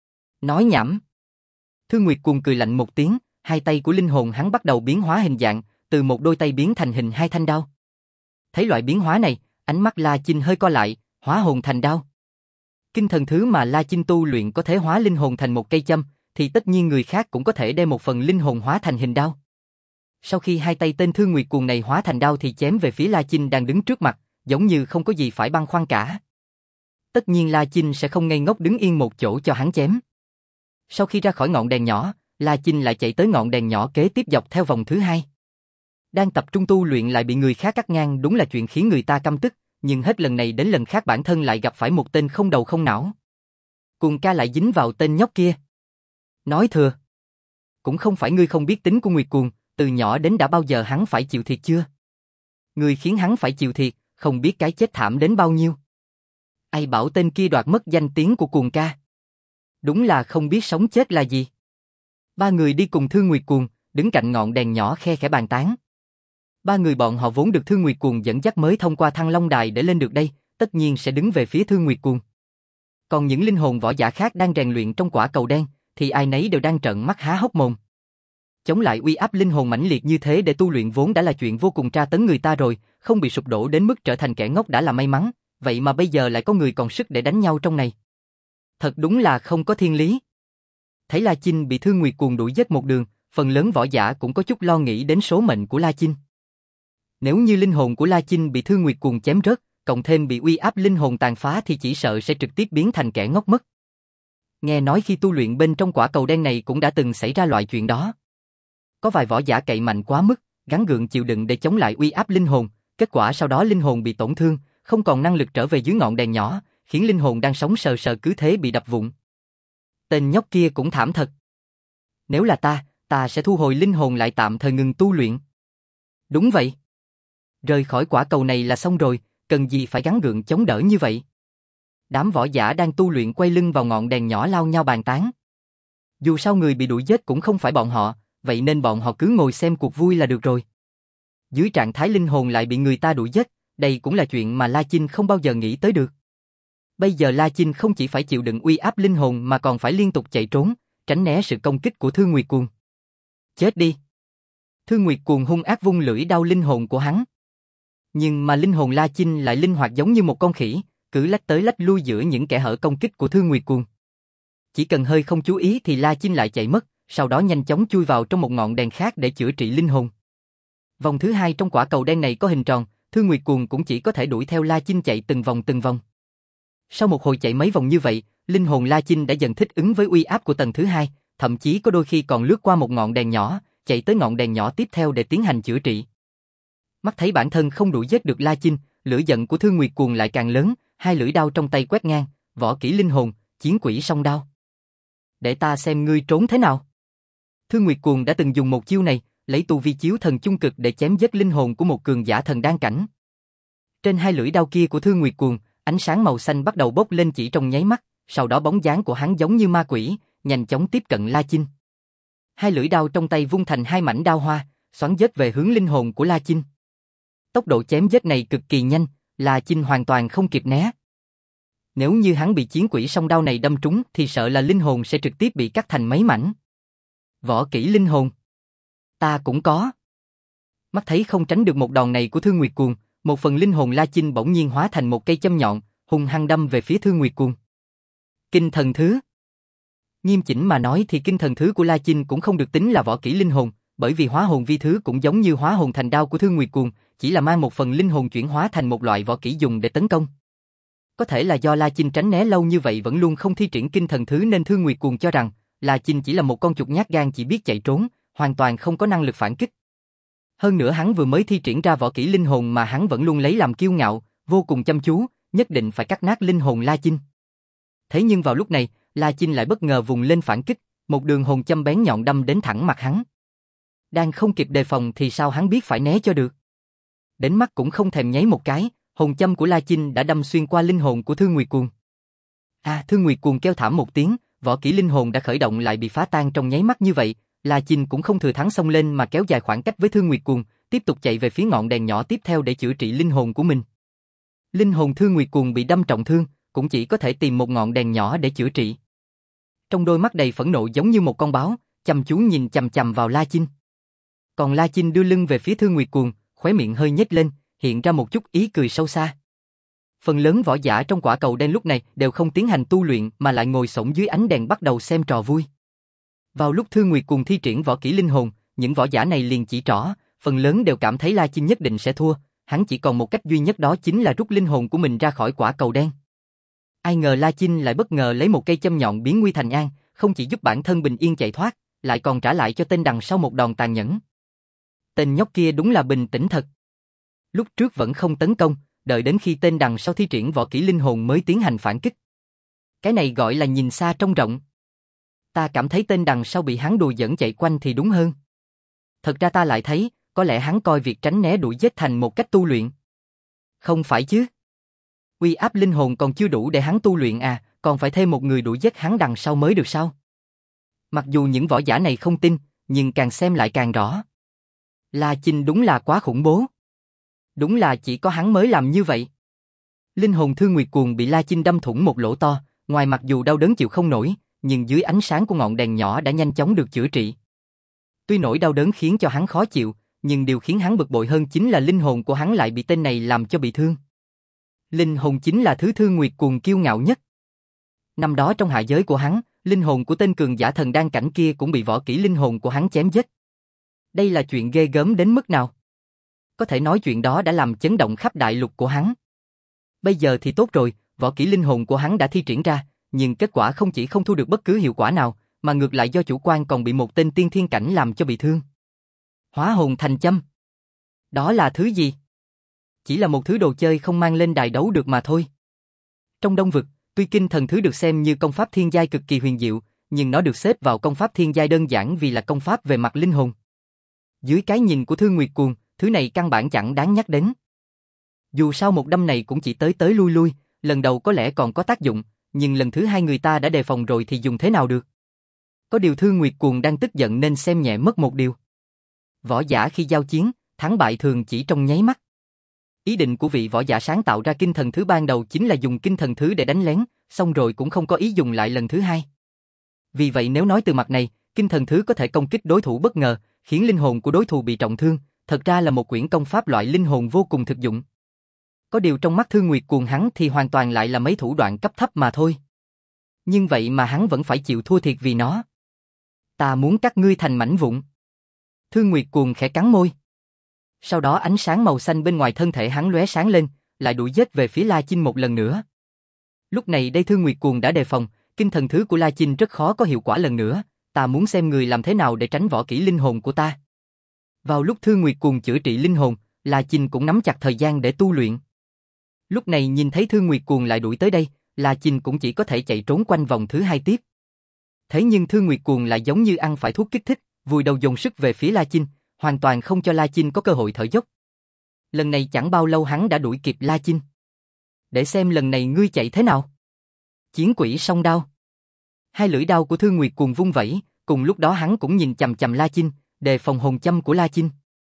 Nói nhảm. Thương Nguyệt Cuồng cười lạnh một tiếng, hai tay của linh hồn hắn bắt đầu biến hóa hình dạng, từ một đôi tay biến thành hình hai thanh đao. Thấy loại biến hóa này, ánh mắt La Chinh hơi co lại, hóa hồn thành đao. Kinh thần thứ mà La Chinh tu luyện có thể hóa linh hồn thành một cây châm, thì tất nhiên người khác cũng có thể đem một phần linh hồn hóa thành hình đao. Sau khi hai tay tên Thương Nguyệt Cuồng này hóa thành đao thì chém về phía La Chinh đang đứng trước mặt, giống như không có gì phải băn khoăn cả. Tất nhiên La Chinh sẽ không ngây ngốc đứng yên một chỗ cho hắn chém. Sau khi ra khỏi ngọn đèn nhỏ, La Chinh lại chạy tới ngọn đèn nhỏ kế tiếp dọc theo vòng thứ hai. Đang tập trung tu luyện lại bị người khác cắt ngang đúng là chuyện khiến người ta căm tức, nhưng hết lần này đến lần khác bản thân lại gặp phải một tên không đầu không não. Cuồng ca lại dính vào tên nhóc kia. Nói thừa. Cũng không phải ngươi không biết tính của Nguyệt Cuồng, từ nhỏ đến đã bao giờ hắn phải chịu thiệt chưa? Ngươi khiến hắn phải chịu thiệt, không biết cái chết thảm đến bao nhiêu. Ai bảo tên kia đoạt mất danh tiếng của Cuồng ca? Đúng là không biết sống chết là gì. Ba người đi cùng Thương Nguyệt Cuồng, đứng cạnh ngọn đèn nhỏ khe khẽ bàn tán. Ba người bọn họ vốn được Thương Nguyệt Cuồng dẫn dắt mới thông qua Thăng Long Đài để lên được đây, tất nhiên sẽ đứng về phía Thương Nguyệt Cuồng. Còn những linh hồn võ giả khác đang rèn luyện trong quả cầu đen, thì ai nấy đều đang trợn mắt há hốc mồm. Chống lại uy áp linh hồn mãnh liệt như thế để tu luyện vốn đã là chuyện vô cùng tra tấn người ta rồi, không bị sụp đổ đến mức trở thành kẻ ngốc đã là may mắn, vậy mà bây giờ lại có người còn sức để đánh nhau trong này. Thật đúng là không có thiên lý. Thấy La Chinh bị Thương Nguyệt Cuồng đuổi giết một đường, phần lớn võ giả cũng có chút lo nghĩ đến số mệnh của La Chinh. Nếu như linh hồn của La Chinh bị Thương Nguyệt Cuồng chém rớt, cộng thêm bị uy áp linh hồn tàn phá thì chỉ sợ sẽ trực tiếp biến thành kẻ ngốc mất. Nghe nói khi tu luyện bên trong quả cầu đen này cũng đã từng xảy ra loại chuyện đó. Có vài võ giả cậy mạnh quá mức, gắng gượng chịu đựng để chống lại uy áp linh hồn, kết quả sau đó linh hồn bị tổn thương, không còn năng lực trở về dưới ngọn đèn nhỏ, khiến linh hồn đang sống sờ sờ cứ thế bị đập vụn. Tên nhóc kia cũng thảm thật. Nếu là ta, ta sẽ thu hồi linh hồn lại tạm thời ngừng tu luyện. Đúng vậy. Rời khỏi quả cầu này là xong rồi, cần gì phải gắng gượng chống đỡ như vậy. Đám võ giả đang tu luyện quay lưng vào ngọn đèn nhỏ lao nhau bàn tán. Dù sao người bị đuổi giết cũng không phải bọn họ, vậy nên bọn họ cứ ngồi xem cuộc vui là được rồi. Dưới trạng thái linh hồn lại bị người ta đuổi giết, đây cũng là chuyện mà La Chinh không bao giờ nghĩ tới được. Bây giờ La Chinh không chỉ phải chịu đựng uy áp linh hồn mà còn phải liên tục chạy trốn, tránh né sự công kích của Thương Nguyệt Cuồng. Chết đi! Thương Nguyệt Cuồng hung ác vung lưỡi đao linh hồn của hắn. Nhưng mà linh hồn La Chinh lại linh hoạt giống như một con khỉ, cứ lách tới lách lui giữa những kẻ hở công kích của Thương Nguyệt Cuồng. Chỉ cần hơi không chú ý thì La Chinh lại chạy mất, sau đó nhanh chóng chui vào trong một ngọn đèn khác để chữa trị linh hồn. Vòng thứ hai trong quả cầu đen này có hình tròn, Thương Nguyệt Cuồng cũng chỉ có thể đuổi theo La Chinh chạy từng vòng từng vòng. Sau một hồi chạy mấy vòng như vậy, linh hồn La Chinh đã dần thích ứng với uy áp của tầng thứ hai, thậm chí có đôi khi còn lướt qua một ngọn đèn nhỏ, chạy tới ngọn đèn nhỏ tiếp theo để tiến hành chữa trị. Mắt thấy bản thân không đuổi giết được La Chinh, lửa giận của Thương Nguyệt Cuồng lại càng lớn, hai lưỡi đao trong tay quét ngang, võ kỹ linh hồn, chiến quỷ song đao. Để ta xem ngươi trốn thế nào. Thương Nguyệt Cuồng đã từng dùng một chiêu này, lấy tu vi chiếu thần chung cực để chém giết linh hồn của một cường giả thần đan cảnh. Trên hai lưỡi đao kia của Thương Nguyệt Cuồng, ánh sáng màu xanh bắt đầu bốc lên chỉ trong nháy mắt, sau đó bóng dáng của hắn giống như ma quỷ, nhanh chóng tiếp cận La Chinh. Hai lưỡi đao trong tay vung thành hai mảnh đao hoa, xoắn giết về hướng linh hồn của La Chinh. Tốc độ chém giết này cực kỳ nhanh, La Chinh hoàn toàn không kịp né. Nếu như hắn bị chiến quỷ song đao này đâm trúng thì sợ là linh hồn sẽ trực tiếp bị cắt thành mấy mảnh. Võ kỹ linh hồn. Ta cũng có. Mắt thấy không tránh được một đòn này của Thương Nguyệt Cuồng, một phần linh hồn La Chinh bỗng nhiên hóa thành một cây châm nhọn, hung hăng đâm về phía Thương Nguyệt Cuồng. Kinh thần thứ. Nghiêm chỉnh mà nói thì kinh thần thứ của La Chinh cũng không được tính là võ kỹ linh hồn, bởi vì hóa hồn vi thứ cũng giống như hóa hồn thành đao của Thương Nguyệt Cuồng, chỉ là mang một phần linh hồn chuyển hóa thành một loại võ kỹ dùng để tấn công. Có thể là do La Chinh tránh né lâu như vậy vẫn luôn không thi triển kinh thần thứ nên Thương Nguyệt Cuồng cho rằng La Chinh chỉ là một con chuột nhát gan chỉ biết chạy trốn, hoàn toàn không có năng lực phản kích. Hơn nữa hắn vừa mới thi triển ra võ kỹ linh hồn mà hắn vẫn luôn lấy làm kiêu ngạo, vô cùng chăm chú, nhất định phải cắt nát linh hồn La Chinh. Thế nhưng vào lúc này, La Chinh lại bất ngờ vùng lên phản kích, một đường hồn châm bén nhọn đâm đến thẳng mặt hắn. Đang không kịp đề phòng thì sao hắn biết phải né cho được. Đến mắt cũng không thèm nháy một cái, hồn châm của La Chinh đã đâm xuyên qua linh hồn của Thương Nguyệt Cuồng. À, Thương Nguyệt Cuồng kêu thảm một tiếng, võ kỹ linh hồn đã khởi động lại bị phá tan trong nháy mắt như vậy, La Chinh cũng không thừa thắng xông lên mà kéo dài khoảng cách với Thương Nguyệt Cuồng, tiếp tục chạy về phía ngọn đèn nhỏ tiếp theo để chữa trị linh hồn của mình. Linh hồn Thương Nguyệt Cuồng bị đâm trọng thương, cũng chỉ có thể tìm một ngọn đèn nhỏ để chữa trị. Trong đôi mắt đầy phẫn nộ giống như một con báo, chăm chú nhìn chằm chằm vào La Chinh. Còn La Chinh đưa lưng về phía Thương Nguyệt Cuồng, khóe miệng hơi nhếch lên, hiện ra một chút ý cười sâu xa. Phần lớn võ giả trong quả cầu đen lúc này đều không tiến hành tu luyện mà lại ngồi xổm dưới ánh đèn bắt đầu xem trò vui. Vào lúc Thương Nguyệt Cuồng thi triển võ kỹ linh hồn, những võ giả này liền chỉ trỏ, phần lớn đều cảm thấy La Chinh nhất định sẽ thua, hắn chỉ còn một cách duy nhất đó chính là rút linh hồn của mình ra khỏi quả cầu đen. Ai ngờ La Chinh lại bất ngờ lấy một cây châm nhọn biến nguy thành an, không chỉ giúp bản thân bình yên chạy thoát, lại còn trả lại cho tên đằng sau một đòn tàn nhẫn. Tên nhóc kia đúng là bình tĩnh thật. Lúc trước vẫn không tấn công, đợi đến khi tên đằng sau thi triển võ kỹ linh hồn mới tiến hành phản kích. Cái này gọi là nhìn xa trông rộng. Ta cảm thấy tên đằng sau bị hắn đùa giỡn chạy quanh thì đúng hơn. Thật ra ta lại thấy, có lẽ hắn coi việc tránh né đuổi giết thành một cách tu luyện. Không phải chứ? Uy áp linh hồn còn chưa đủ để hắn tu luyện à, còn phải thêm một người đuổi giết hắn đằng sau mới được sao? Mặc dù những võ giả này không tin, nhưng càng xem lại càng rõ. La Chinh đúng là quá khủng bố. Đúng là chỉ có hắn mới làm như vậy. Linh hồn Thương Nguyệt Cuồng bị La Chinh đâm thủng một lỗ to, ngoài mặc dù đau đớn chịu không nổi, nhưng dưới ánh sáng của ngọn đèn nhỏ đã nhanh chóng được chữa trị. Tuy nỗi đau đớn khiến cho hắn khó chịu, nhưng điều khiến hắn bực bội hơn chính là linh hồn của hắn lại bị tên này làm cho bị thương. Linh hồn chính là thứ Thương Nguyệt Cuồng kiêu ngạo nhất. Năm đó trong hạ giới của hắn, linh hồn của tên cường giả thần đan cảnh kia cũng bị võ kỹ linh hồn của hắn chém giết. Đây là chuyện ghê gớm đến mức nào? Có thể nói chuyện đó đã làm chấn động khắp đại lục của hắn. Bây giờ thì tốt rồi, võ kỹ linh hồn của hắn đã thi triển ra, nhưng kết quả không chỉ không thu được bất cứ hiệu quả nào, mà ngược lại do chủ quan còn bị một tên tiên thiên cảnh làm cho bị thương. Hóa hồn thành châm. Đó là thứ gì? Chỉ là một thứ đồ chơi không mang lên đài đấu được mà thôi. Trong Đông Vực, tuy kinh thần thứ được xem như công pháp thiên giai cực kỳ huyền diệu, nhưng nó được xếp vào công pháp thiên giai đơn giản vì là công pháp về mặt linh hồn. Dưới cái nhìn của Thương Nguyệt Cuồng, thứ này căn bản chẳng đáng nhắc đến. Dù sao một đâm này cũng chỉ tới tới lui lui, lần đầu có lẽ còn có tác dụng, nhưng lần thứ hai người ta đã đề phòng rồi thì dùng thế nào được. Có điều Thương Nguyệt Cuồng đang tức giận nên xem nhẹ mất một điều. Võ giả khi giao chiến, thắng bại thường chỉ trong nháy mắt. Ý định của vị võ giả sáng tạo ra kinh thần thứ ban đầu chính là dùng kinh thần thứ để đánh lén, xong rồi cũng không có ý dùng lại lần thứ hai. Vì vậy nếu nói từ mặt này, kinh thần thứ có thể công kích đối thủ bất ngờ, khiến linh hồn của đối thủ bị trọng thương, thật ra là một quyển công pháp loại linh hồn vô cùng thực dụng. Có điều trong mắt Thương Nguyệt Cuồng hắn thì hoàn toàn lại là mấy thủ đoạn cấp thấp mà thôi. Nhưng vậy mà hắn vẫn phải chịu thua thiệt vì nó. Ta muốn cắt ngươi thành mảnh vụn. Thương Nguyệt Cuồng khẽ cắn môi. Sau đó ánh sáng màu xanh bên ngoài thân thể hắn lóe sáng lên, lại đuổi giết về phía La Chinh một lần nữa. Lúc này đây Thương Nguyệt Cuồng đã đề phòng, kinh thần thứ của La Chinh rất khó có hiệu quả lần nữa, ta muốn xem người làm thế nào để tránh võ kỹ linh hồn của ta. Vào lúc Thương Nguyệt Cuồng chữa trị linh hồn, La Chinh cũng nắm chặt thời gian để tu luyện. Lúc này nhìn thấy Thương Nguyệt Cuồng lại đuổi tới đây, La Chinh cũng chỉ có thể chạy trốn quanh vòng thứ hai tiếp. Thế nhưng Thương Nguyệt Cuồng lại giống như ăn phải thuốc kích thích, vùi đầu dồn sức về phía La Chinh, hoàn toàn không cho La Chinh có cơ hội thở dốc. Lần này chẳng bao lâu hắn đã đuổi kịp La Chinh. Để xem lần này ngươi chạy thế nào. Chiến quỷ song đao. Hai lưỡi đao của Thương Nguyệt Cuồng vung vẩy, cùng lúc đó hắn cũng nhìn chằm chằm La Chinh, đề phòng hồn châm của La Chinh.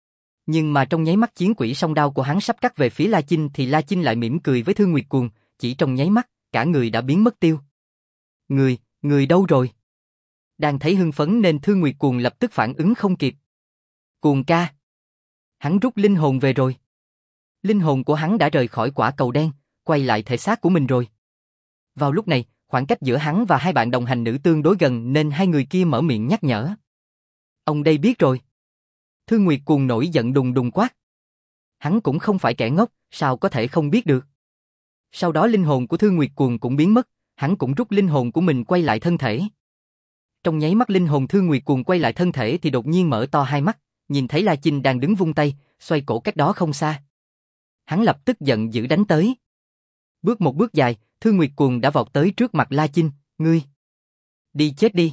Nhưng mà trong nháy mắt chiến quỷ song đao của hắn sắp cắt về phía La Chinh thì La Chinh lại mỉm cười với Thương Nguyệt Cuồng, chỉ trong nháy mắt, cả người đã biến mất tiêu. Người, người đâu rồi? Đang thấy hưng phấn nên Thương Nguyệt Cuồng lập tức phản ứng không kịp. Cuồng ca. Hắn rút linh hồn về rồi. Linh hồn của hắn đã rời khỏi quả cầu đen, quay lại thể xác của mình rồi. Vào lúc này, khoảng cách giữa hắn và hai bạn đồng hành nữ tương đối gần nên hai người kia mở miệng nhắc nhở. Ông đây biết rồi. Thương Nguyệt Cuồng nổi giận đùng đùng quát. Hắn cũng không phải kẻ ngốc, sao có thể không biết được. Sau đó linh hồn của Thương Nguyệt Cuồng cũng biến mất, hắn cũng rút linh hồn của mình quay lại thân thể. Trong nháy mắt linh hồn Thương Nguyệt Cuồng quay lại thân thể thì đột nhiên mở to hai mắt, nhìn thấy La Chinh đang đứng vung tay, xoay cổ cách đó không xa. Hắn lập tức giận dữ đánh tới. Bước một bước dài, Thương Nguyệt Cuồng đã vọt tới trước mặt La Chinh, ngươi. Đi chết đi.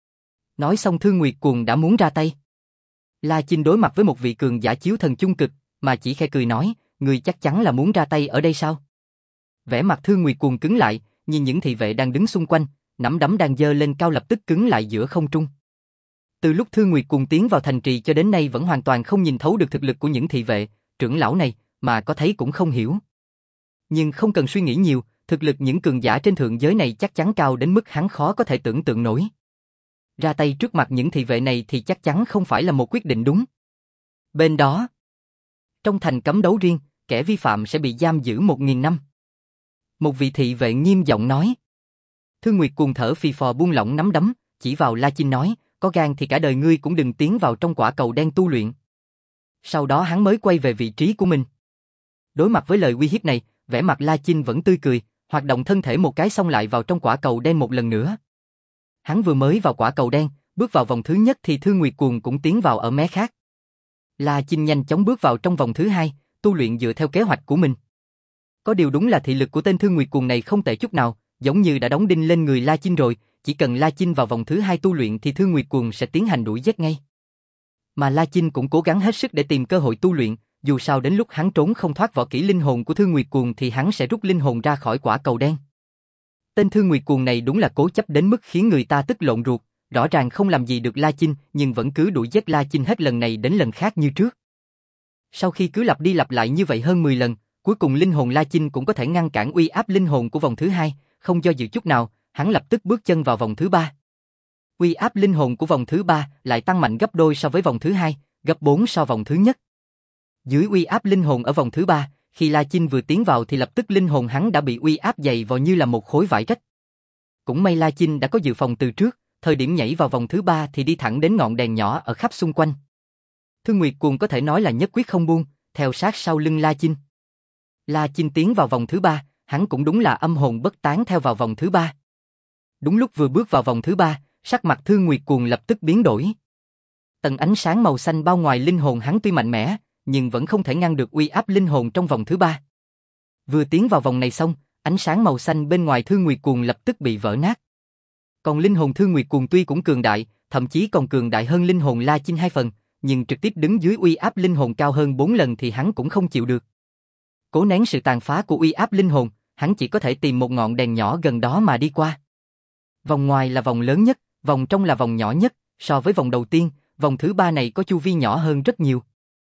Nói xong Thương Nguyệt Cuồng đã muốn ra tay. La Chinh đối mặt với một vị cường giả chiếu thần chung cực, mà chỉ khẽ cười nói, ngươi chắc chắn là muốn ra tay ở đây sao? Vẻ mặt Thương Nguyệt Cuồng cứng lại, nhìn những thị vệ đang đứng xung quanh, nắm đấm đang giơ lên cao lập tức cứng lại giữa không trung. Từ lúc Thương Nguyệt Cuồng tiến vào thành trì cho đến nay vẫn hoàn toàn không nhìn thấu được thực lực của những thị vệ, trưởng lão này, mà có thấy cũng không hiểu. Nhưng không cần suy nghĩ nhiều, thực lực những cường giả trên thượng giới này chắc chắn cao đến mức hắn khó có thể tưởng tượng nổi. Ra tay trước mặt những thị vệ này thì chắc chắn không phải là một quyết định đúng. Bên đó, trong thành cấm đấu riêng, kẻ vi phạm sẽ bị giam giữ một nghìn năm. Một vị thị vệ nghiêm giọng nói. Thương Nguyệt Cuồng thở phì phò buông lỏng nắm đấm, chỉ vào La Chinh nói, có gan thì cả đời ngươi cũng đừng tiến vào trong quả cầu đen tu luyện. Sau đó hắn mới quay về vị trí của mình. Đối mặt với lời uy hiếp này, vẻ mặt La Chinh vẫn tươi cười, hoạt động thân thể một cái xong lại vào trong quả cầu đen một lần nữa. Hắn vừa mới vào quả cầu đen, bước vào vòng thứ nhất thì Thương Nguyệt Cuồng cũng tiến vào ở mé khác. La Chinh nhanh chóng bước vào trong vòng thứ hai, tu luyện dựa theo kế hoạch của mình. Có điều đúng là thị lực của tên Thương Nguyệt Cuồng này không tệ chút nào, giống như đã đóng đinh lên người La Chinh rồi, chỉ cần La Chinh vào vòng thứ hai tu luyện thì Thương Nguyệt Cuồng sẽ tiến hành đuổi giết ngay. Mà La Chinh cũng cố gắng hết sức để tìm cơ hội tu luyện, dù sao đến lúc hắn trốn không thoát võ kỹ linh hồn của Thương Nguyệt Cuồng thì hắn sẽ rút linh hồn ra khỏi quả cầu đen. Tên Thương Nguyệt Cuồng này đúng là cố chấp đến mức khiến người ta tức lộn ruột, rõ ràng không làm gì được La Chinh nhưng vẫn cứ đuổi giết La Chinh hết lần này đến lần khác như trước. Sau khi cứ lặp đi lặp lại như vậy hơn mười lần, cuối cùng linh hồn La Chinh cũng có thể ngăn cản uy áp linh hồn của vòng thứ hai, không do dự chút nào, hắn lập tức bước chân vào vòng thứ ba. Uy áp linh hồn của vòng thứ ba lại tăng mạnh gấp đôi so với vòng thứ hai, gấp bốn so vòng thứ nhất. Dưới uy áp linh hồn ở vòng thứ ba, khi La Chinh vừa tiến vào thì lập tức linh hồn hắn đã bị uy áp dày vò như là một khối vải rách. Cũng may La Chinh đã có dự phòng từ trước, thời điểm nhảy vào vòng thứ ba thì đi thẳng đến ngọn đèn nhỏ ở khắp xung quanh. Thương Nguyệt Cuồng có thể nói là nhất quyết không buông, theo sát sau lưng La Chinh. La Chinh tiến vào vòng thứ ba, hắn cũng đúng là âm hồn bất tán theo vào vòng thứ ba. Đúng lúc vừa bước vào vòng thứ ba, sắc mặt Thương Nguyệt Cuồng lập tức biến đổi. Tầng ánh sáng màu xanh bao ngoài linh hồn hắn tuy mạnh mẽ, nhưng vẫn không thể ngăn được uy áp linh hồn trong vòng thứ ba. Vừa tiến vào vòng này xong, ánh sáng màu xanh bên ngoài Thương Nguyệt Cuồng lập tức bị vỡ nát. Còn linh hồn Thương Nguyệt Cuồng tuy cũng cường đại, thậm chí còn cường đại hơn linh hồn La Chinh hai phần, nhưng trực tiếp đứng dưới uy áp linh hồn cao hơn bốn lần thì hắn cũng không chịu được. Cố nén sự tàn phá của uy áp linh hồn, hắn chỉ có thể tìm một ngọn đèn nhỏ gần đó mà đi qua. Vòng ngoài là vòng lớn nhất, vòng trong là vòng nhỏ nhất, so với vòng đầu tiên, vòng thứ ba này có chu vi nhỏ hơn rất nhiều.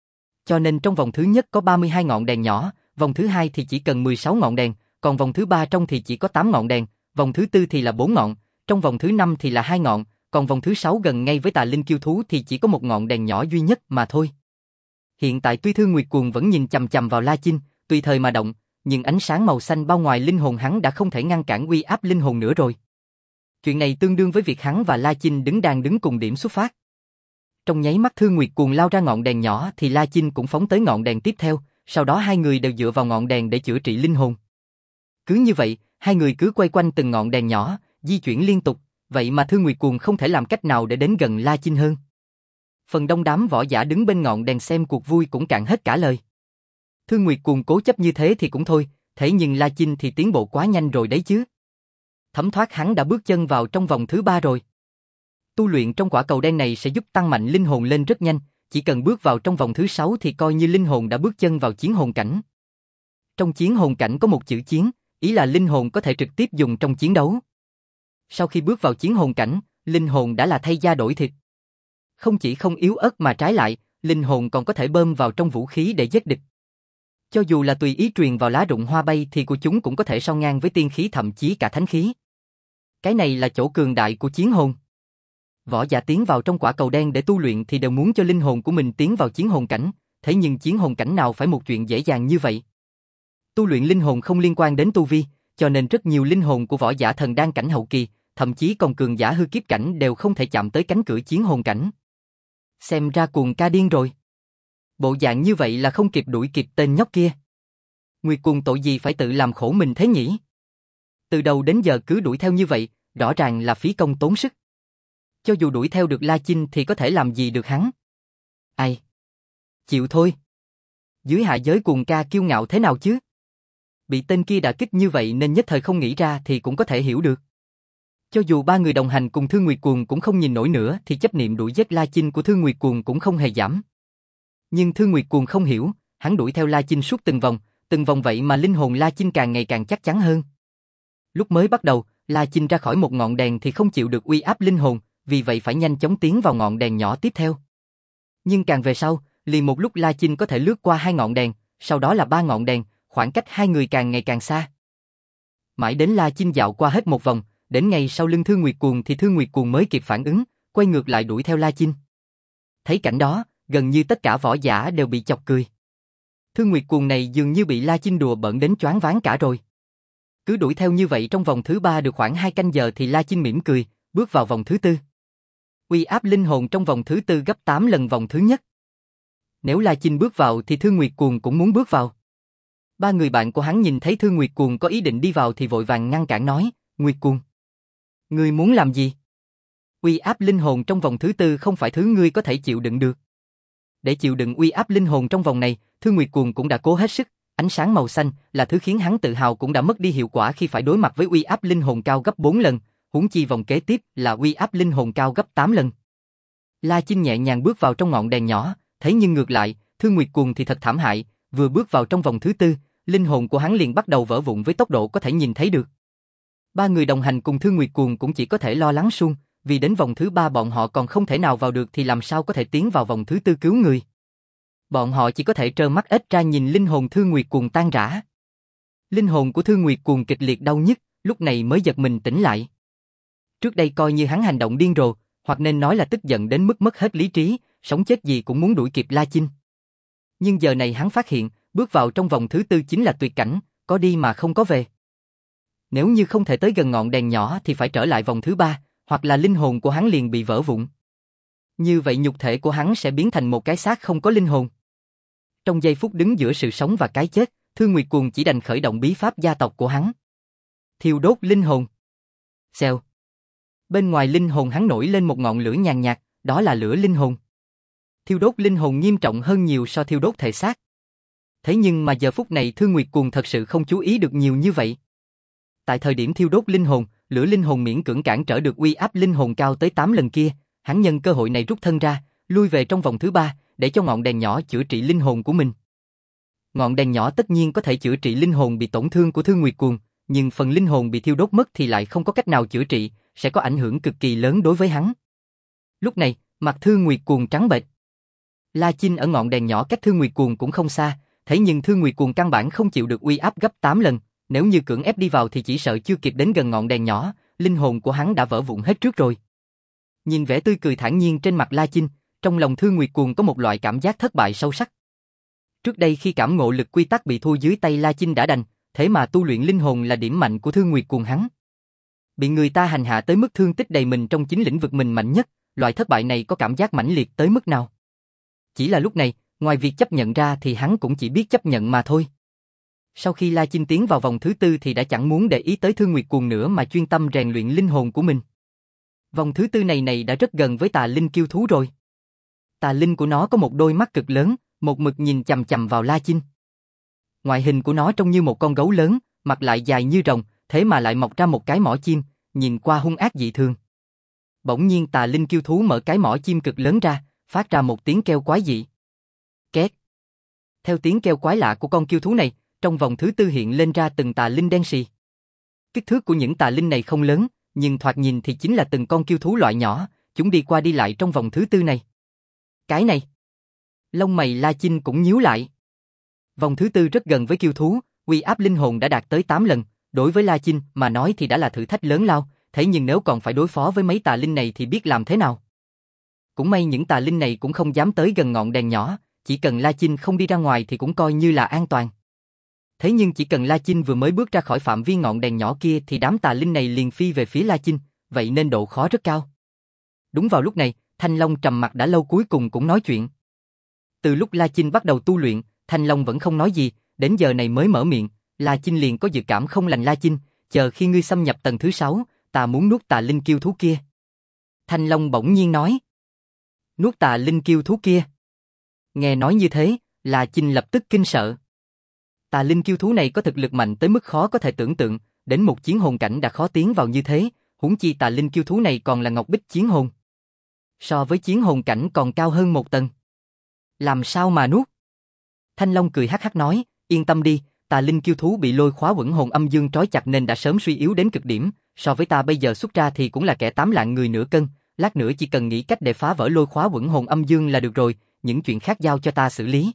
Cho nên trong vòng thứ nhất có ba mươi hai ngọn đèn nhỏ, vòng thứ hai thì chỉ cần mười sáu ngọn đèn, còn vòng thứ ba trong thì chỉ có tám ngọn đèn, vòng thứ tư thì là bốn ngọn, trong vòng thứ năm thì là hai ngọn, còn vòng thứ sáu gần ngay với Tà Linh Kiêu Thú thì chỉ có một ngọn đèn nhỏ duy nhất mà thôi. Hiện tại tuy Thương Nguyệt Cuồng vẫn nhìn chằm chằm vào La Chinh, tùy thời mà động, nhưng ánh sáng màu xanh bao ngoài linh hồn hắn đã không thể ngăn cản uy áp linh hồn nữa rồi. Chuyện này tương đương với việc hắn và La Chinh đứng đang đứng cùng điểm xuất phát. Trong nháy mắt Thương Nguyệt Cuồng lao ra ngọn đèn nhỏ thì La Chinh cũng phóng tới ngọn đèn tiếp theo, sau đó hai người đều dựa vào ngọn đèn để chữa trị linh hồn. Cứ như vậy, hai người cứ quay quanh từng ngọn đèn nhỏ, di chuyển liên tục, vậy mà Thương Nguyệt Cuồng không thể làm cách nào để đến gần La Chinh hơn. Phần đông đám võ giả đứng bên ngọn đèn xem cuộc vui cũng cạn hết cả lời. Thương Nguyệt Cuồng cố chấp như thế thì cũng thôi, thế nhưng La Chinh thì tiến bộ quá nhanh rồi đấy chứ. Thấm thoát hắn đã bước chân vào trong vòng thứ ba rồi. Tu luyện trong quả cầu đen này sẽ giúp tăng mạnh linh hồn lên rất nhanh, chỉ cần bước vào trong vòng thứ sáu thì coi như linh hồn đã bước chân vào chiến hồn cảnh. Trong chiến hồn cảnh có một chữ chiến, ý là linh hồn có thể trực tiếp dùng trong chiến đấu. Sau khi bước vào chiến hồn cảnh, linh hồn đã là thay da đổi thịt. Không chỉ không yếu ớt mà trái lại, linh hồn còn có thể bơm vào trong vũ khí để giết địch. Cho dù là tùy ý truyền vào lá rụng hoa bay thì của chúng cũng có thể so ngang với tiên khí thậm chí cả thánh khí. Cái này là chỗ cường đại của chiến hồn. Võ giả tiến vào trong quả cầu đen để tu luyện thì đều muốn cho linh hồn của mình tiến vào chiến hồn cảnh, thế nhưng chiến hồn cảnh nào phải một chuyện dễ dàng như vậy. Tu luyện linh hồn không liên quan đến tu vi, cho nên rất nhiều linh hồn của võ giả thần đan cảnh hậu kỳ, thậm chí còn cường giả hư kiếp cảnh đều không thể chạm tới cánh cửa chiến hồn cảnh. Xem ra Cuồng ca điên rồi. Bộ dạng như vậy là không kịp đuổi kịp tên nhóc kia. Nguyệt Cuồng tội gì phải tự làm khổ mình thế nhỉ? Từ đầu đến giờ cứ đuổi theo như vậy, rõ ràng là phí công tốn sức. Cho dù đuổi theo được La Chinh thì có thể làm gì được hắn? Ai? Chịu thôi. Dưới hạ giới Cuồng ca kiêu ngạo thế nào chứ? Bị tên kia đả kích như vậy nên nhất thời không nghĩ ra thì cũng có thể hiểu được. Cho dù ba người đồng hành cùng Thương Nguyệt Cuồng cũng không nhìn nổi nữa thì chấp niệm đuổi giết La Chinh của Thương Nguyệt Cuồng cũng không hề giảm. Nhưng Thương Nguyệt Cuồng không hiểu, hắn đuổi theo La Chinh suốt từng vòng, từng vòng vậy mà linh hồn La Chinh càng ngày càng chắc chắn hơn. Lúc mới bắt đầu, La Chinh ra khỏi một ngọn đèn thì không chịu được uy áp linh hồn, vì vậy phải nhanh chóng tiến vào ngọn đèn nhỏ tiếp theo. Nhưng càng về sau, liền một lúc La Chinh có thể lướt qua hai ngọn đèn, sau đó là ba ngọn đèn, khoảng cách hai người càng ngày càng xa. Mãi đến La Chinh dạo qua hết một vòng, đến ngay sau lưng Thương Nguyệt Cuồng thì Thương Nguyệt Cuồng mới kịp phản ứng, quay ngược lại đuổi theo La Chinh. Thấy cảnh đó, gần như tất cả võ giả đều bị chọc cười. Thương Nguyệt Cuồng này dường như bị La Chinh đùa bỡn đến choáng váng cả rồi. Cứ đuổi theo như vậy trong vòng thứ ba được khoảng hai canh giờ thì La Chinh mỉm cười, bước vào vòng thứ tư. Uy áp linh hồn trong vòng thứ tư gấp tám lần vòng thứ nhất. Nếu La Chinh bước vào thì Thương Nguyệt Cuồng cũng muốn bước vào. Ba người bạn của hắn nhìn thấy Thương Nguyệt Cuồng có ý định đi vào thì vội vàng ngăn cản nói, Nguyệt Cuồng, ngươi muốn làm gì? Uy áp linh hồn trong vòng thứ tư không phải thứ ngươi có thể chịu đựng được. Để chịu đựng uy áp linh hồn trong vòng này, Thương Nguyệt Cuồng cũng đã cố hết sức, ánh sáng màu xanh là thứ khiến hắn tự hào cũng đã mất đi hiệu quả khi phải đối mặt với uy áp linh hồn cao gấp bốn lần, huống chi vòng kế tiếp là uy áp linh hồn cao gấp tám lần. La Chinh nhẹ nhàng bước vào trong ngọn đèn nhỏ, thế nhưng ngược lại, Thương Nguyệt Cuồng thì thật thảm hại, vừa bước vào trong vòng thứ tư, linh hồn của hắn liền bắt đầu vỡ vụn với tốc độ có thể nhìn thấy được. Ba người đồng hành cùng Thương Nguyệt Cuồng cũng chỉ có thể lo lắng suông, vì đến vòng thứ ba bọn họ còn không thể nào vào được thì làm sao có thể tiến vào vòng thứ tư cứu người. Bọn họ chỉ có thể trơ mắt ếch ra nhìn linh hồn Thương Nguyệt Cuồng tan rã. Linh hồn của Thương Nguyệt Cuồng kịch liệt đau nhức, lúc này mới giật mình tỉnh lại. Trước đây coi như hắn hành động điên rồ, hoặc nên nói là tức giận đến mức mất hết lý trí, sống chết gì cũng muốn đuổi kịp La Chinh. Nhưng giờ này hắn phát hiện, bước vào trong vòng thứ tư chính là tuyệt cảnh, có đi mà không có về. Nếu như không thể tới gần ngọn đèn nhỏ thì phải trở lại vòng thứ ba, hoặc là linh hồn của hắn liền bị vỡ vụn. Như vậy nhục thể của hắn sẽ biến thành một cái xác không có linh hồn. Trong giây phút đứng giữa sự sống và cái chết, Thương Nguyệt Cuồng chỉ đành khởi động bí pháp gia tộc của hắn. Thiêu đốt linh hồn. Xèo. Bên ngoài linh hồn hắn nổi lên một ngọn lửa nhàn nhạt, đó là lửa linh hồn. Thiêu đốt linh hồn nghiêm trọng hơn nhiều so thiêu đốt thể xác. Thế nhưng mà giờ phút này Thương Nguyệt Cuồng thật sự không chú ý được nhiều như vậy. Tại thời điểm thiêu đốt linh hồn, lửa linh hồn miễn cưỡng cản trở được uy áp linh hồn cao tới tám lần kia, hắn nhân cơ hội này rút thân ra, lui về trong vòng thứ ba, để cho ngọn đèn nhỏ chữa trị linh hồn của mình. Ngọn đèn nhỏ tất nhiên có thể chữa trị linh hồn bị tổn thương của Thương Nguyệt Cuồng, nhưng phần linh hồn bị thiêu đốt mất thì lại không có cách nào chữa trị, sẽ có ảnh hưởng cực kỳ lớn đối với hắn. Lúc này, mặt Thương Nguyệt Cuồng trắng bệch. La Chinh ở ngọn đèn nhỏ cách Thương Nguyệt Cuồng cũng không xa, thế nhưng Thương Nguyệt Cuồng căn bản không chịu được uy áp gấp tám lần, nếu như cưỡng ép đi vào thì chỉ sợ chưa kịp đến gần ngọn đèn nhỏ, linh hồn của hắn đã vỡ vụn hết trước rồi. Nhìn vẻ tươi cười thản nhiên trên mặt La Chinh, trong lòng Thương Nguyệt Cuồng có một loại cảm giác thất bại sâu sắc. Trước đây khi cảm ngộ lực quy tắc bị thua dưới tay La Chinh đã đành, thế mà tu luyện linh hồn là điểm mạnh của Thương Nguyệt Cuồng hắn. Bị người ta hành hạ tới mức thương tích đầy mình trong chính lĩnh vực mình mạnh nhất, loại thất bại này có cảm giác mãnh liệt tới mức nào. Chỉ là lúc này, ngoài việc chấp nhận ra thì hắn cũng chỉ biết chấp nhận mà thôi. Sau khi La Chinh tiến vào vòng thứ tư thì đã chẳng muốn để ý tới Thương Nguyệt Cuồng nữa mà chuyên tâm rèn luyện linh hồn của mình. Vòng thứ tư này này đã rất gần với tà linh kiêu thú rồi. Tà linh của nó có một đôi mắt cực lớn, một mực nhìn chằm chằm vào La Chinh. Ngoại hình của nó trông như một con gấu lớn, mặt lại dài như rồng, thế mà lại mọc ra một cái mỏ chim, nhìn qua hung ác dị thường. Bỗng nhiên tà linh kiêu thú mở cái mỏ chim cực lớn ra, phát ra một tiếng kêu quái dị. Két. Theo tiếng kêu quái lạ của con kiêu thú này, trong vòng thứ tư hiện lên ra từng tà linh đen sì. Kích thước của những tà linh này không lớn, nhưng thoạt nhìn thì chính là từng con kiêu thú loại nhỏ, chúng đi qua đi lại trong vòng thứ tư này. Cái này. Lông mày La Chinh cũng nhíu lại. Vòng thứ tư rất gần với kiêu thú, uy áp linh hồn đã đạt tới tám lần, đối với La Chinh mà nói thì đã là thử thách lớn lao, thế nhưng nếu còn phải đối phó với mấy tà linh này thì biết làm thế nào. Cũng may những tà linh này cũng không dám tới gần ngọn đèn nhỏ, chỉ cần La Chinh không đi ra ngoài thì cũng coi như là an toàn. Thế nhưng chỉ cần La Chinh vừa mới bước ra khỏi phạm vi ngọn đèn nhỏ kia thì đám tà linh này liền phi về phía La Chinh, vậy nên độ khó rất cao. Đúng vào lúc này, Thanh Long trầm mặc đã lâu cuối cùng cũng nói chuyện. Từ lúc La Chinh bắt đầu tu luyện, Thanh Long vẫn không nói gì, đến giờ này mới mở miệng, La Chinh liền có dự cảm không lành. La Chinh, chờ khi ngươi xâm nhập tầng thứ sáu, ta muốn nuốt tà linh kiêu thú kia. Thanh Long bỗng nhiên nói. Nuốt tà linh kiêu thú kia. Nghe nói như thế, La Chinh lập tức kinh sợ. Tà linh kiêu thú này có thực lực mạnh tới mức khó có thể tưởng tượng, đến một chiến hồn cảnh đã khó tiến vào như thế, huống chi tà linh kiêu thú này còn là ngọc bích chiến hồn. So với chiến hồn cảnh còn cao hơn một tầng. Làm sao mà nuốt? Thanh Long cười hắc hắc nói, yên tâm đi, tà linh kiêu thú bị lôi khóa quẩn hồn âm dương trói chặt nên đã sớm suy yếu đến cực điểm, so với ta bây giờ xuất ra thì cũng là kẻ tám lạng người nửa cân, lát nữa chỉ cần nghĩ cách để phá vỡ lôi khóa quẩn hồn âm dương là được rồi, những chuyện khác giao cho ta xử lý.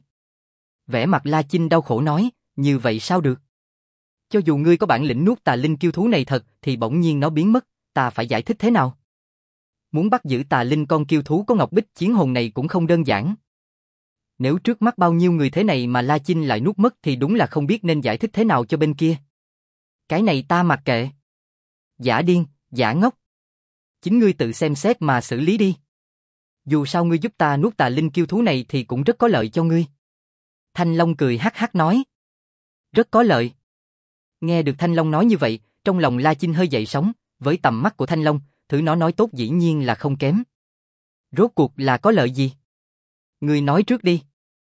Vẻ mặt La Chinh đau khổ nói, như vậy sao được? Cho dù ngươi có bản lĩnh nuốt tà linh kiêu thú này thật thì bỗng nhiên nó biến mất, ta phải giải thích thế nào? Muốn bắt giữ tà linh con kiêu thú có ngọc bích chiến hồn này cũng không đơn giản. Nếu trước mắt bao nhiêu người thế này mà La Chinh lại nuốt mất thì đúng là không biết nên giải thích thế nào cho bên kia. Cái này ta mặc kệ. Giả điên, giả ngốc. Chính ngươi tự xem xét mà xử lý đi. Dù sao ngươi giúp ta nuốt tà linh kiêu thú này thì cũng rất có lợi cho ngươi. Thanh Long cười hắc hắc nói. Rất có lợi. Nghe được Thanh Long nói như vậy, trong lòng La Chinh hơi dậy sóng, với tầm mắt của Thanh Long, thử nó nói tốt dĩ nhiên là không kém. Rốt cuộc là có lợi gì? Ngươi nói trước đi.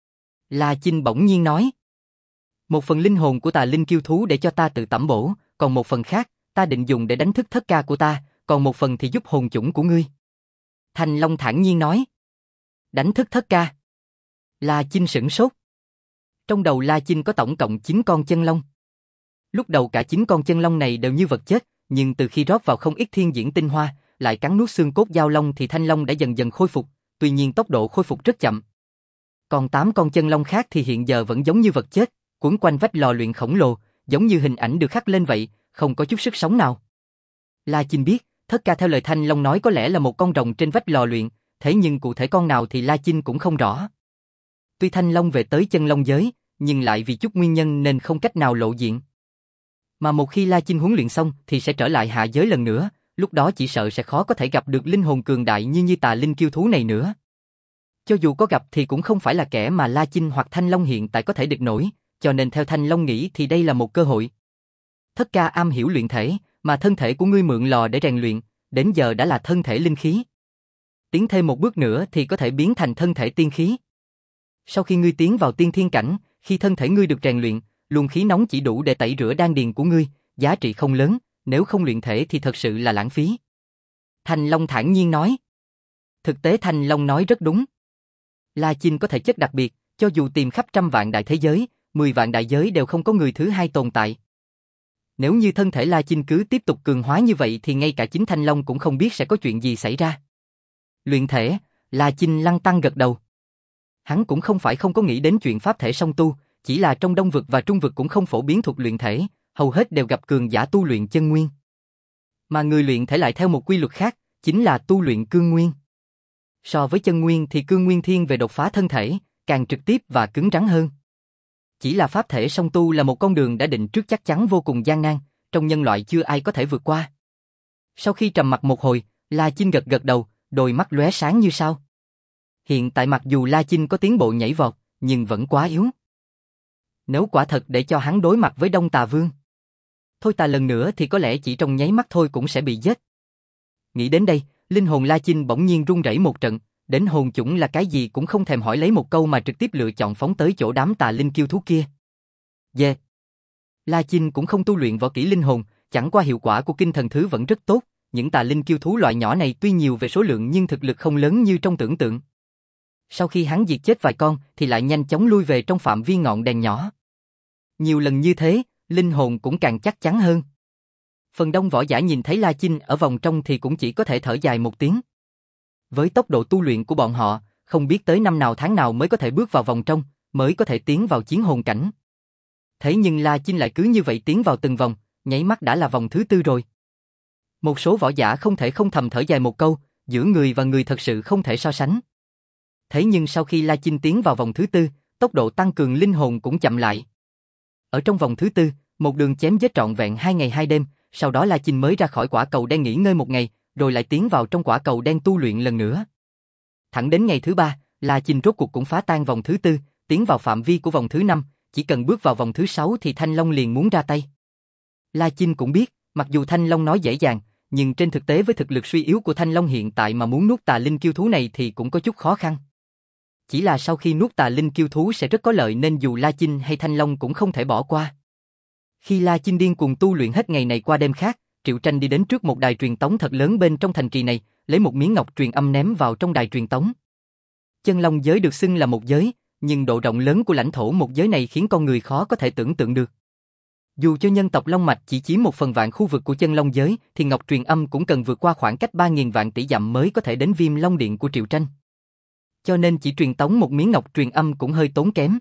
La Chinh bỗng nhiên nói. Một phần linh hồn của tà linh kiêu thú để cho ta tự tẩm bổ, còn một phần khác, ta định dùng để đánh thức thất ca của ta, còn một phần thì giúp hồn chủng của ngươi. Thanh Long thản nhiên nói. Đánh thức thất ca. La Chinh sửng sốt. Trong đầu La Chinh có tổng cộng chín con chân long. Lúc đầu cả chín con chân long này đều như vật chết, nhưng từ khi rót vào không ít thiên diễn tinh hoa, lại cắn nuốt xương cốt giao long thì thanh long đã dần dần khôi phục, tuy nhiên tốc độ khôi phục rất chậm. Còn tám con chân long khác thì hiện giờ vẫn giống như vật chết, quấn quanh vách lò luyện khổng lồ, giống như hình ảnh được khắc lên vậy, không có chút sức sống nào. La Chinh biết, thất ca theo lời Thanh Long nói có lẽ là một con rồng trên vách lò luyện, thế nhưng cụ thể con nào thì La Chinh cũng không rõ. Tuy Thanh Long về tới chân long giới, nhưng lại vì chút nguyên nhân nên không cách nào lộ diện. Mà một khi La Chinh huấn luyện xong thì sẽ trở lại hạ giới lần nữa, lúc đó chỉ sợ sẽ khó có thể gặp được linh hồn cường đại như như tà linh kiêu thú này nữa. Cho dù có gặp thì cũng không phải là kẻ mà La Chinh hoặc Thanh Long hiện tại có thể địch nổi, cho nên theo Thanh Long nghĩ thì đây là một cơ hội. Thất ca am hiểu luyện thể, mà thân thể của ngươi mượn lò để rèn luyện, đến giờ đã là thân thể linh khí. Tiến thêm một bước nữa thì có thể biến thành thân thể tiên khí. Sau khi ngươi tiến vào tiên thiên cảnh, khi thân thể ngươi được rèn luyện, luồng khí nóng chỉ đủ để tẩy rửa đan điền của ngươi, giá trị không lớn, nếu không luyện thể thì thật sự là lãng phí. Thanh Long thản nhiên nói. Thực tế Thanh Long nói rất đúng. La Chinh có thể chất đặc biệt, cho dù tìm khắp trăm vạn đại thế giới, mười vạn đại giới đều không có người thứ hai tồn tại. Nếu như thân thể La Chinh cứ tiếp tục cường hóa như vậy thì ngay cả chính Thanh Long cũng không biết sẽ có chuyện gì xảy ra. Luyện thể, La Chinh lăng tăng gật đầu. Hắn cũng không phải không có nghĩ đến chuyện pháp thể song tu, chỉ là trong Đông vực và Trung vực cũng không phổ biến thuật luyện thể, hầu hết đều gặp cường giả tu luyện chân nguyên. Mà người luyện thể lại theo một quy luật khác, chính là tu luyện cương nguyên. So với chân nguyên thì cương nguyên thiên về đột phá thân thể, càng trực tiếp và cứng rắn hơn. Chỉ là pháp thể song tu là một con đường đã định trước chắc chắn vô cùng gian nan, trong nhân loại chưa ai có thể vượt qua. Sau khi trầm mặc một hồi, La Chinh gật gật đầu, đôi mắt lóe sáng như sao. Hiện tại mặc dù La Chinh có tiến bộ nhảy vọt, nhưng vẫn quá yếu. Nếu quả thật để cho hắn đối mặt với Đông Tà Vương, Thôi Tà lần nữa thì có lẽ chỉ trong nháy mắt thôi cũng sẽ bị giết. Nghĩ đến đây, linh hồn La Chinh bỗng nhiên run rẩy một trận, đến hồn chủng là cái gì cũng không thèm hỏi lấy một câu mà trực tiếp lựa chọn phóng tới chỗ đám tà linh kiêu thú kia. Yeah. La Chinh cũng không tu luyện võ kỹ linh hồn, chẳng qua hiệu quả của kinh thần thứ vẫn rất tốt, những tà linh kiêu thú loại nhỏ này tuy nhiều về số lượng nhưng thực lực không lớn như trong tưởng tượng. Sau khi hắn diệt chết vài con thì lại nhanh chóng lui về trong phạm vi ngọn đèn nhỏ. Nhiều lần như thế, linh hồn cũng càng chắc chắn hơn. Phần đông võ giả nhìn thấy La Chinh ở vòng trong thì cũng chỉ có thể thở dài một tiếng. Với tốc độ tu luyện của bọn họ, không biết tới năm nào tháng nào mới có thể bước vào vòng trong, mới có thể tiến vào chiến hồn cảnh. Thế nhưng La Chinh lại cứ như vậy tiến vào từng vòng, nháy mắt đã là vòng thứ tư rồi. Một số võ giả không thể không thầm thở dài một câu, giữa người và người thật sự không thể so sánh. Thế nhưng sau khi La Chinh tiến vào vòng thứ tư, tốc độ tăng cường linh hồn cũng chậm lại. Ở trong vòng thứ tư, một đường chém giết trọn vẹn hai ngày hai đêm, sau đó La Chinh mới ra khỏi quả cầu đen nghỉ ngơi một ngày, rồi lại tiến vào trong quả cầu đen tu luyện lần nữa. Thẳng đến ngày thứ ba, La Chinh rốt cuộc cũng phá tan vòng thứ tư, tiến vào phạm vi của vòng thứ năm, chỉ cần bước vào vòng thứ sáu thì Thanh Long liền muốn ra tay. La Chinh cũng biết, mặc dù Thanh Long nói dễ dàng, nhưng trên thực tế với thực lực suy yếu của Thanh Long hiện tại mà muốn nuốt tà linh kiêu thú này thì cũng có chút khó khăn. Chỉ là sau khi nuốt tà linh kiêu thú sẽ rất có lợi nên dù La Chinh hay Thanh Long cũng không thể bỏ qua. Khi La Chinh điên cuồng tu luyện hết ngày này qua đêm khác, Triệu Tranh đi đến trước một đài truyền tống thật lớn bên trong thành trì này, lấy một miếng ngọc truyền âm ném vào trong đài truyền tống. Chân Long giới được xưng là một giới, nhưng độ rộng lớn của lãnh thổ một giới này khiến con người khó có thể tưởng tượng được. Dù cho nhân tộc Long Mạch chỉ chiếm một phần vạn khu vực của Chân Long giới, thì ngọc truyền âm cũng cần vượt qua khoảng cách ba nghìn vạn tỷ dặm mới có thể đến Viêm Long Điện của Triệu Tranh. Cho nên chỉ truyền tống một miếng ngọc truyền âm cũng hơi tốn kém.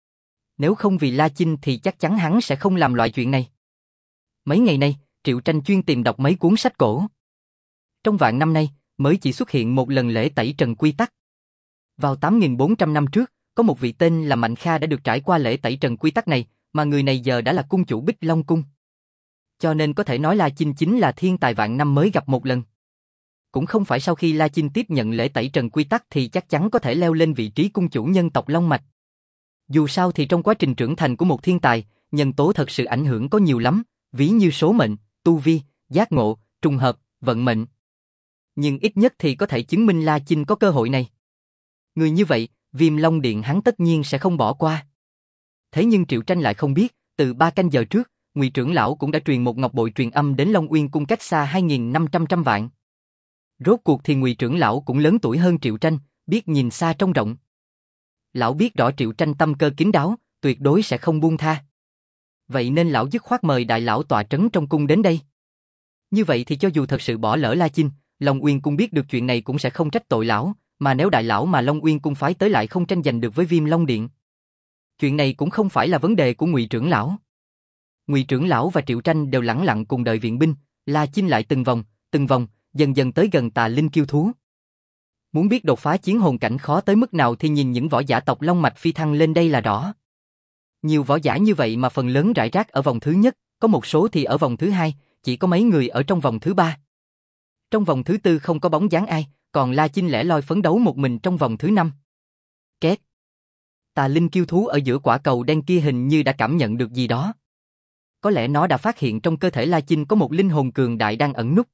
Nếu không vì La Chinh thì chắc chắn hắn sẽ không làm loại chuyện này. Mấy ngày nay, Triệu Tranh chuyên tìm đọc mấy cuốn sách cổ. Trong vạn năm nay, mới chỉ xuất hiện một lần lễ tẩy trần quy tắc. Vào tám nghìn bốn trăm năm trước, có một vị tên là Mạnh Kha đã được trải qua lễ tẩy trần quy tắc này, mà người này giờ đã là cung chủ Bích Long Cung. Cho nên có thể nói La Chinh chính là thiên tài vạn năm mới gặp một lần. Cũng không phải sau khi La Chinh tiếp nhận lễ tẩy trần quy tắc thì chắc chắn có thể leo lên vị trí cung chủ nhân tộc Long Mạch. Dù sao thì trong quá trình trưởng thành của một thiên tài, nhân tố thật sự ảnh hưởng có nhiều lắm, ví như số mệnh, tu vi, giác ngộ, trùng hợp, vận mệnh. Nhưng ít nhất thì có thể chứng minh La Chinh có cơ hội này. Người như vậy, Viêm Long Điện hắn tất nhiên sẽ không bỏ qua. Thế nhưng Triệu Tranh lại không biết, từ ba canh giờ trước, Ngụy trưởng lão cũng đã truyền một ngọc bội truyền âm đến Long Uyên cung cách xa hai nghìn năm trăm trăm vạn. Rốt cuộc thì Ngụy trưởng lão cũng lớn tuổi hơn Triệu Tranh, biết nhìn xa trông rộng. Lão biết rõ Triệu Tranh tâm cơ kín đáo, tuyệt đối sẽ không buông tha. Vậy nên lão dứt khoát mời đại lão tọa trấn trong cung đến đây. Như vậy thì cho dù thật sự bỏ lỡ La Chinh, Long Uyên cung biết được chuyện này cũng sẽ không trách tội lão, mà nếu đại lão mà Long Uyên cung phái tới lại không tranh giành được với Viêm Long Điện. Chuyện này cũng không phải là vấn đề của Ngụy trưởng lão. Ngụy trưởng lão và Triệu Tranh đều lẳng lặng cùng đợi viện binh, La Chinh lại từng vòng, từng vòng, dần dần tới gần tà linh kiêu thú. Muốn biết đột phá chiến hồn cảnh khó tới mức nào thì nhìn những võ giả tộc Long Mạch phi thăng lên đây là rõ. Nhiều võ giả như vậy mà phần lớn rải rác ở vòng thứ nhất, có một số thì ở vòng thứ hai, chỉ có mấy người ở trong vòng thứ ba. Trong vòng thứ tư không có bóng dáng ai, còn La Chinh lẻ loi phấn đấu một mình trong vòng thứ năm. Két. Tà linh kiêu thú ở giữa quả cầu đen kia hình như đã cảm nhận được gì đó. Có lẽ nó đã phát hiện trong cơ thể La Chinh có một linh hồn cường đại đang ẩn núp.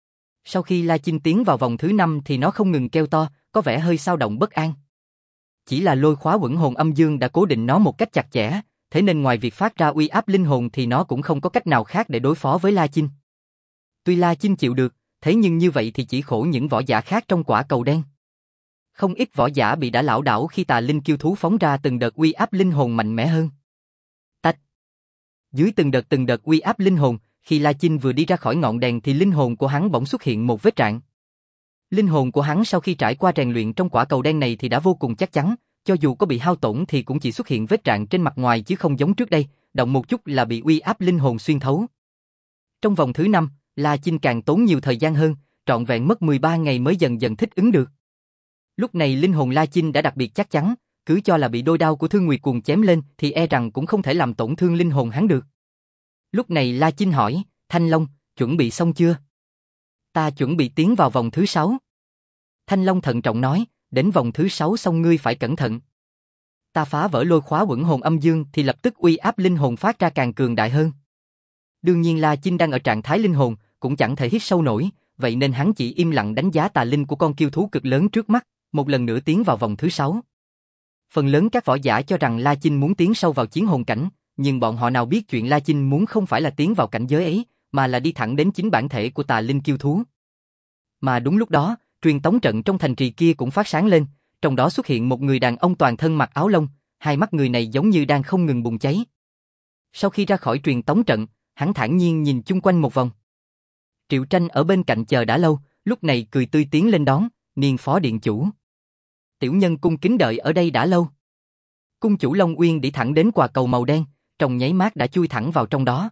Sau khi La Chinh tiến vào vòng thứ năm thì nó không ngừng kêu to, có vẻ hơi xao động bất an. Chỉ là lôi khóa quẩn hồn âm dương đã cố định nó một cách chặt chẽ, thế nên ngoài việc phát ra uy áp linh hồn thì nó cũng không có cách nào khác để đối phó với La Chinh. Tuy La Chinh chịu được, thế nhưng như vậy thì chỉ khổ những võ giả khác trong quả cầu đen. Không ít võ giả bị đã lảo đảo khi tà linh kiêu thú phóng ra từng đợt uy áp linh hồn mạnh mẽ hơn. Tạch. Dưới từng đợt từng đợt uy áp linh hồn, khi La Chinh vừa đi ra khỏi ngọn đèn thì linh hồn của hắn bỗng xuất hiện một vết rạn. Linh hồn của hắn sau khi trải qua rèn luyện trong quả cầu đen này thì đã vô cùng chắc chắn, cho dù có bị hao tổn thì cũng chỉ xuất hiện vết rạn trên mặt ngoài chứ không giống trước đây, động một chút là bị uy áp linh hồn xuyên thấu. Trong vòng thứ năm, La Chinh càng tốn nhiều thời gian hơn, trọn vẹn mất mười ba ngày mới dần dần thích ứng được. Lúc này linh hồn La Chinh đã đặc biệt chắc chắn, cứ cho là bị đôi đao của Thương Nguyệt Cuồng chém lên thì e rằng cũng không thể làm tổn thương linh hồn hắn được. Lúc này La Chinh hỏi, Thanh Long, chuẩn bị xong chưa? Ta chuẩn bị tiến vào vòng thứ sáu. Thanh Long thận trọng nói, đến vòng thứ sáu xong ngươi phải cẩn thận. Ta phá vỡ lôi khóa quẩn hồn âm dương thì lập tức uy áp linh hồn phát ra càng cường đại hơn. Đương nhiên La Chinh đang ở trạng thái linh hồn, cũng chẳng thể hít sâu nổi, vậy nên hắn chỉ im lặng đánh giá tà linh của con kiêu thú cực lớn trước mắt, một lần nữa tiến vào vòng thứ sáu. Phần lớn các võ giả cho rằng La Chinh muốn tiến sâu vào chiến hồn cảnh, nhưng bọn họ nào biết chuyện La Chinh muốn không phải là tiến vào cảnh giới ấy, mà là đi thẳng đến chính bản thể của tà linh kiêu thú. Mà đúng lúc đó, truyền tống trận trong thành trì kia cũng phát sáng lên, trong đó xuất hiện một người đàn ông toàn thân mặc áo lông, hai mắt người này giống như đang không ngừng bùng cháy. Sau khi ra khỏi truyền tống trận, hắn thản nhiên nhìn chung quanh một vòng. Triệu Tranh ở bên cạnh chờ đã lâu, lúc này cười tươi tiến lên đón, Niên phó điện chủ. Tiểu nhân cung kính đợi ở đây đã lâu. Cung chủ Long Uyên đi thẳng đến quả cầu màu đen, trong nháy mắt đã chui thẳng vào trong đó.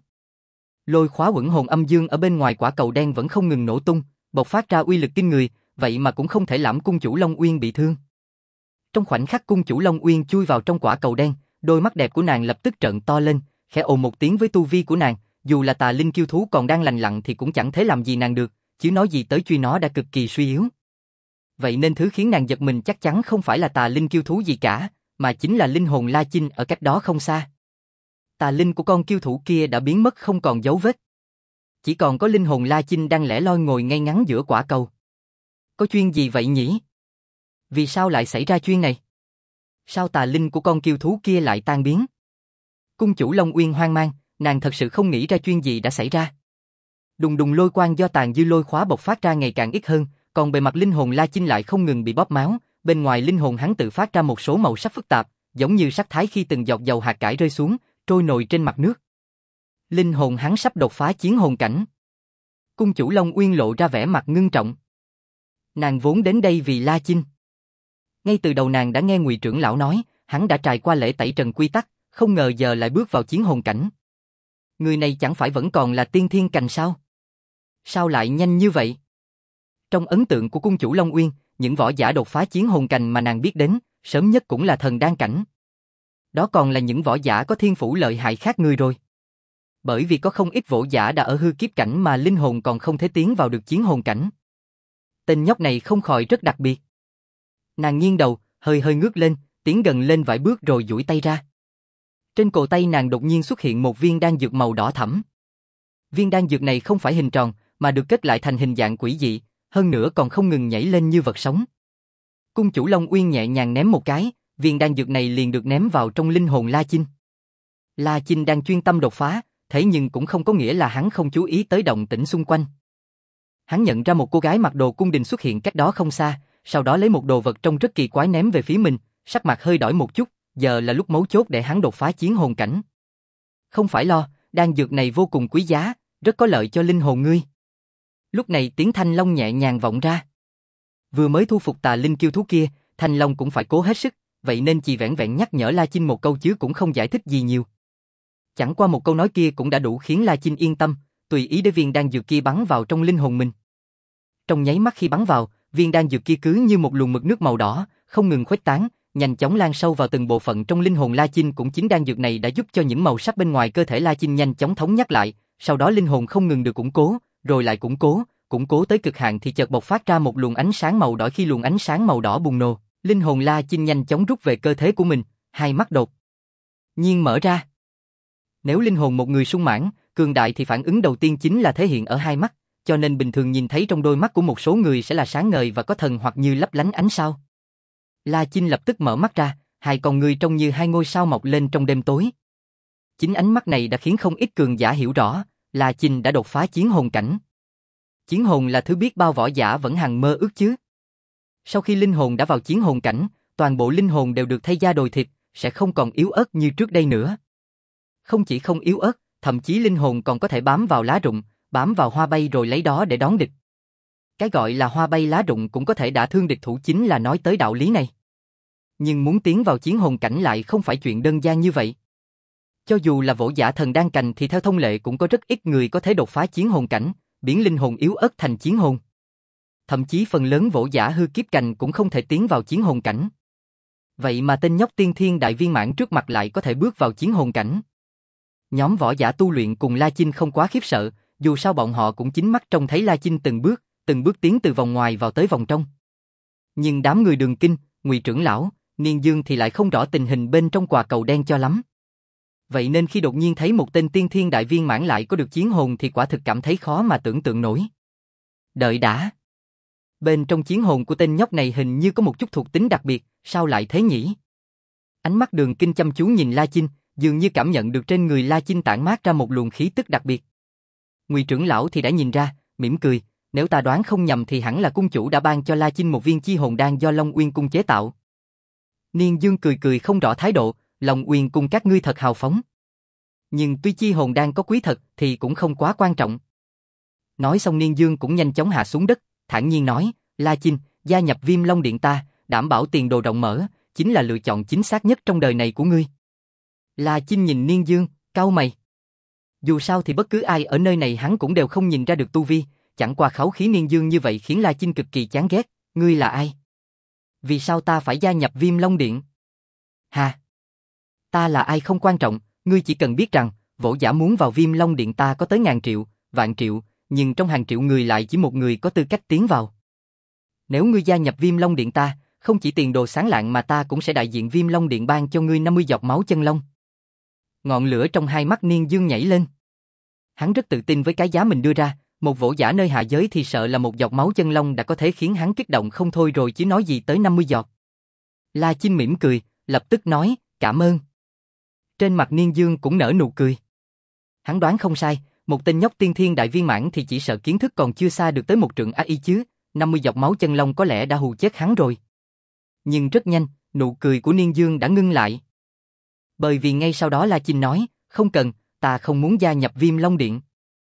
Lôi khóa quẩn hồn âm dương ở bên ngoài quả cầu đen vẫn không ngừng nổ tung, bộc phát ra uy lực kinh người, vậy mà cũng không thể làm cung chủ Long Uyên bị thương. Trong khoảnh khắc cung chủ Long Uyên chui vào trong quả cầu đen, đôi mắt đẹp của nàng lập tức trợn to lên, khẽ ồ một tiếng với tu vi của nàng, dù là tà linh kiêu thú còn đang lành lặn thì cũng chẳng thể làm gì nàng được, chứ nói gì tới truy nó đã cực kỳ suy yếu. Vậy nên thứ khiến nàng giật mình chắc chắn không phải là tà linh kiêu thú gì cả, mà chính là linh hồn La Chinh ở cách đó không xa. Tà linh của con kiêu thú kia đã biến mất không còn dấu vết. Chỉ còn có linh hồn La Chinh đang lẻ loi ngồi ngay ngắn giữa quả cầu. Có chuyện gì vậy nhỉ? Vì sao lại xảy ra chuyện này? Sao tà linh của con kiêu thú kia lại tan biến? Cung chủ Long Uyên hoang mang, nàng thật sự không nghĩ ra chuyện gì đã xảy ra. Đùng đùng lôi quang do tàn dư lôi khóa bộc phát ra ngày càng ít hơn, còn bề mặt linh hồn La Chinh lại không ngừng bị bóp máu, bên ngoài linh hồn hắn tự phát ra một số màu sắc phức tạp, giống như sắc thái khi từng giọt dầu hạt cải rơi xuống, trôi nổi trên mặt nước. Linh hồn hắn sắp đột phá chiến hồn cảnh. Cung chủ Long Uyên lộ ra vẻ mặt ngưng trọng. Nàng vốn đến đây vì La Chinh. Ngay từ đầu nàng đã nghe Ngụy trưởng lão nói, hắn đã trải qua lễ tẩy trần quy tắc, không ngờ giờ lại bước vào chiến hồn cảnh. Người này chẳng phải vẫn còn là tiên thiên cành sao? Sao lại nhanh như vậy? Trong ấn tượng của cung chủ Long Uyên, những võ giả đột phá chiến hồn cành mà nàng biết đến, sớm nhất cũng là thần đan cảnh. Đó còn là những võ giả có thiên phủ lợi hại khác người rồi. Bởi vì có không ít võ giả đã ở hư kiếp cảnh mà linh hồn còn không thể tiến vào được chiến hồn cảnh. Tên nhóc này không khỏi rất đặc biệt. Nàng nghiêng đầu, hơi hơi ngước lên, tiến gần lên vài bước rồi duỗi tay ra. Trên cổ tay nàng đột nhiên xuất hiện một viên đan dược màu đỏ thẫm. Viên đan dược này không phải hình tròn, mà được kết lại thành hình dạng quỷ dị, hơn nữa còn không ngừng nhảy lên như vật sống. Cung chủ Long Uyên nhẹ nhàng ném một cái, viên đan dược này liền được ném vào trong linh hồn La Chinh. La Chinh đang chuyên tâm đột phá, thế nhưng cũng không có nghĩa là hắn không chú ý tới động tĩnh xung quanh. Hắn nhận ra một cô gái mặc đồ cung đình xuất hiện cách đó không xa, sau đó lấy một đồ vật trông rất kỳ quái ném về phía mình, sắc mặt hơi đổi một chút, giờ là lúc mấu chốt để hắn đột phá chiến hồn cảnh. Không phải lo, đan dược này vô cùng quý giá, rất có lợi cho linh hồn ngươi. Lúc này tiếng Thanh Long nhẹ nhàng vọng ra. Vừa mới thu phục tà linh kiêu thú kia, Thanh Long cũng phải cố hết sức, vậy nên chỉ vẻn vẹn nhắc nhở La Chinh một câu chứ cũng không giải thích gì nhiều. Chẳng qua một câu nói kia cũng đã đủ khiến La Chinh yên tâm, tùy ý để viên đan dược kia bắn vào trong linh hồn mình. Trong nháy mắt khi bắn vào, viên đan dược kia cứ như một luồng mực nước màu đỏ, không ngừng khuếch tán, nhanh chóng lan sâu vào từng bộ phận trong linh hồn La Chinh. Cũng chính đan dược này đã giúp cho những màu sắc bên ngoài cơ thể La Chinh nhanh chóng thống nhất lại, sau đó linh hồn không ngừng được củng cố, rồi lại củng cố, củng cố tới cực hạn thì chợt bộc phát ra một luồng ánh sáng màu đỏ. Khi luồng ánh sáng màu đỏ bùng nổ, linh hồn La Chinh nhanh chóng rút về cơ thể của mình, hai mắt đột nhiên mở ra. Nếu linh hồn một người sung mãn, cường đại thì phản ứng đầu tiên chính là thể hiện ở hai mắt, cho nên bình thường nhìn thấy trong đôi mắt của một số người sẽ là sáng ngời và có thần hoặc như lấp lánh ánh sao. La Chinh lập tức mở mắt ra, hai con người trông như hai ngôi sao mọc lên trong đêm tối. Chính ánh mắt này đã khiến không ít cường giả hiểu rõ, La Chinh đã đột phá chiến hồn cảnh. Chiến hồn là thứ biết bao võ giả vẫn hằng mơ ước chứ. Sau khi linh hồn đã vào chiến hồn cảnh, toàn bộ linh hồn đều được thay da đồi thịt, sẽ không còn yếu ớt như trước đây nữa. Không chỉ không yếu ớt, thậm chí linh hồn còn có thể bám vào lá rụng, bám vào hoa bay rồi lấy đó để đón địch. Cái gọi là hoa bay lá rụng cũng có thể đả thương địch thủ chính là nói tới đạo lý này. Nhưng muốn tiến vào chiến hồn cảnh lại không phải chuyện đơn giản như vậy. Cho dù là võ giả thần đan cành thì theo thông lệ cũng có rất ít người có thể đột phá chiến hồn cảnh, biến linh hồn yếu ớt thành chiến hồn. Thậm chí phần lớn võ giả hư kiếp cành cũng không thể tiến vào chiến hồn cảnh. Vậy mà tên nhóc tiên thiên đại viên mãn trước mặt lại có thể bước vào chiến hồn cảnh. Nhóm võ giả tu luyện cùng La Chinh không quá khiếp sợ, dù sao bọn họ cũng chính mắt trông thấy La Chinh từng bước, từng bước tiến từ vòng ngoài vào tới vòng trong. Nhưng đám người Đường Kinh, Ngụy trưởng lão, Niên Dương thì lại không rõ tình hình bên trong quả cầu đen cho lắm. Vậy nên khi đột nhiên thấy một tên tiên thiên đại viên mãn lại có được chiến hồn thì quả thực cảm thấy khó mà tưởng tượng nổi. Đợi đã. Bên trong chiến hồn của tên nhóc này hình như có một chút thuộc tính đặc biệt, sao lại thế nhỉ? Ánh mắt Đường Kinh chăm chú nhìn La Chinh, dường như cảm nhận được trên người La Chinh tản mát ra một luồng khí tức đặc biệt. Ngụy trưởng lão thì đã nhìn ra, mỉm cười, nếu ta đoán không nhầm thì hẳn là cung chủ đã ban cho La Chinh một viên chi hồn đan do Long Uyên cung chế tạo. Niên Dương cười cười không rõ thái độ, Long Uyên cung các ngươi thật hào phóng. Nhưng tuy chi hồn đan có quý thật thì cũng không quá quan trọng. Nói xong Niên Dương cũng nhanh chóng hạ xuống đất, thản nhiên nói, La Chinh, gia nhập Viêm Long Điện ta, đảm bảo tiền đồ rộng mở, chính là lựa chọn chính xác nhất trong đời này của ngươi. La Chinh nhìn Niên Dương, cau mày. Dù sao thì bất cứ ai ở nơi này hắn cũng đều không nhìn ra được tu vi, chẳng qua khẩu khí Niên Dương như vậy khiến La Chinh cực kỳ chán ghét, ngươi là ai? Vì sao ta phải gia nhập Viêm Long Điện? Hà? Ta là ai không quan trọng, ngươi chỉ cần biết rằng, võ giả muốn vào Viêm Long Điện ta có tới ngàn triệu, vạn triệu, nhưng trong hàng triệu người lại chỉ một người có tư cách tiến vào. Nếu ngươi gia nhập Viêm Long Điện ta, không chỉ tiền đồ sáng lạng mà ta cũng sẽ đại diện Viêm Long Điện ban cho ngươi năm mươi giọt máu chân long. Ngọn lửa trong hai mắt Niên Dương nhảy lên. Hắn rất tự tin với cái giá mình đưa ra, một võ giả nơi hạ giới thì sợ là một giọt máu chân long đã có thể khiến hắn kích động không thôi rồi chứ nói gì tới năm mươi giọt. La Chinh mỉm cười, lập tức nói, cảm ơn. Trên mặt Niên Dương cũng nở nụ cười. Hắn đoán không sai, một tên nhóc tiên thiên đại viên mãn thì chỉ sợ kiến thức còn chưa xa được tới một trượng á y chứ, năm mươi giọt máu chân long có lẽ đã hù chết hắn rồi. Nhưng rất nhanh, nụ cười của Niên Dương đã ngưng lại. Bởi vì ngay sau đó La Chinh nói, không cần, ta không muốn gia nhập Viêm Long Điện.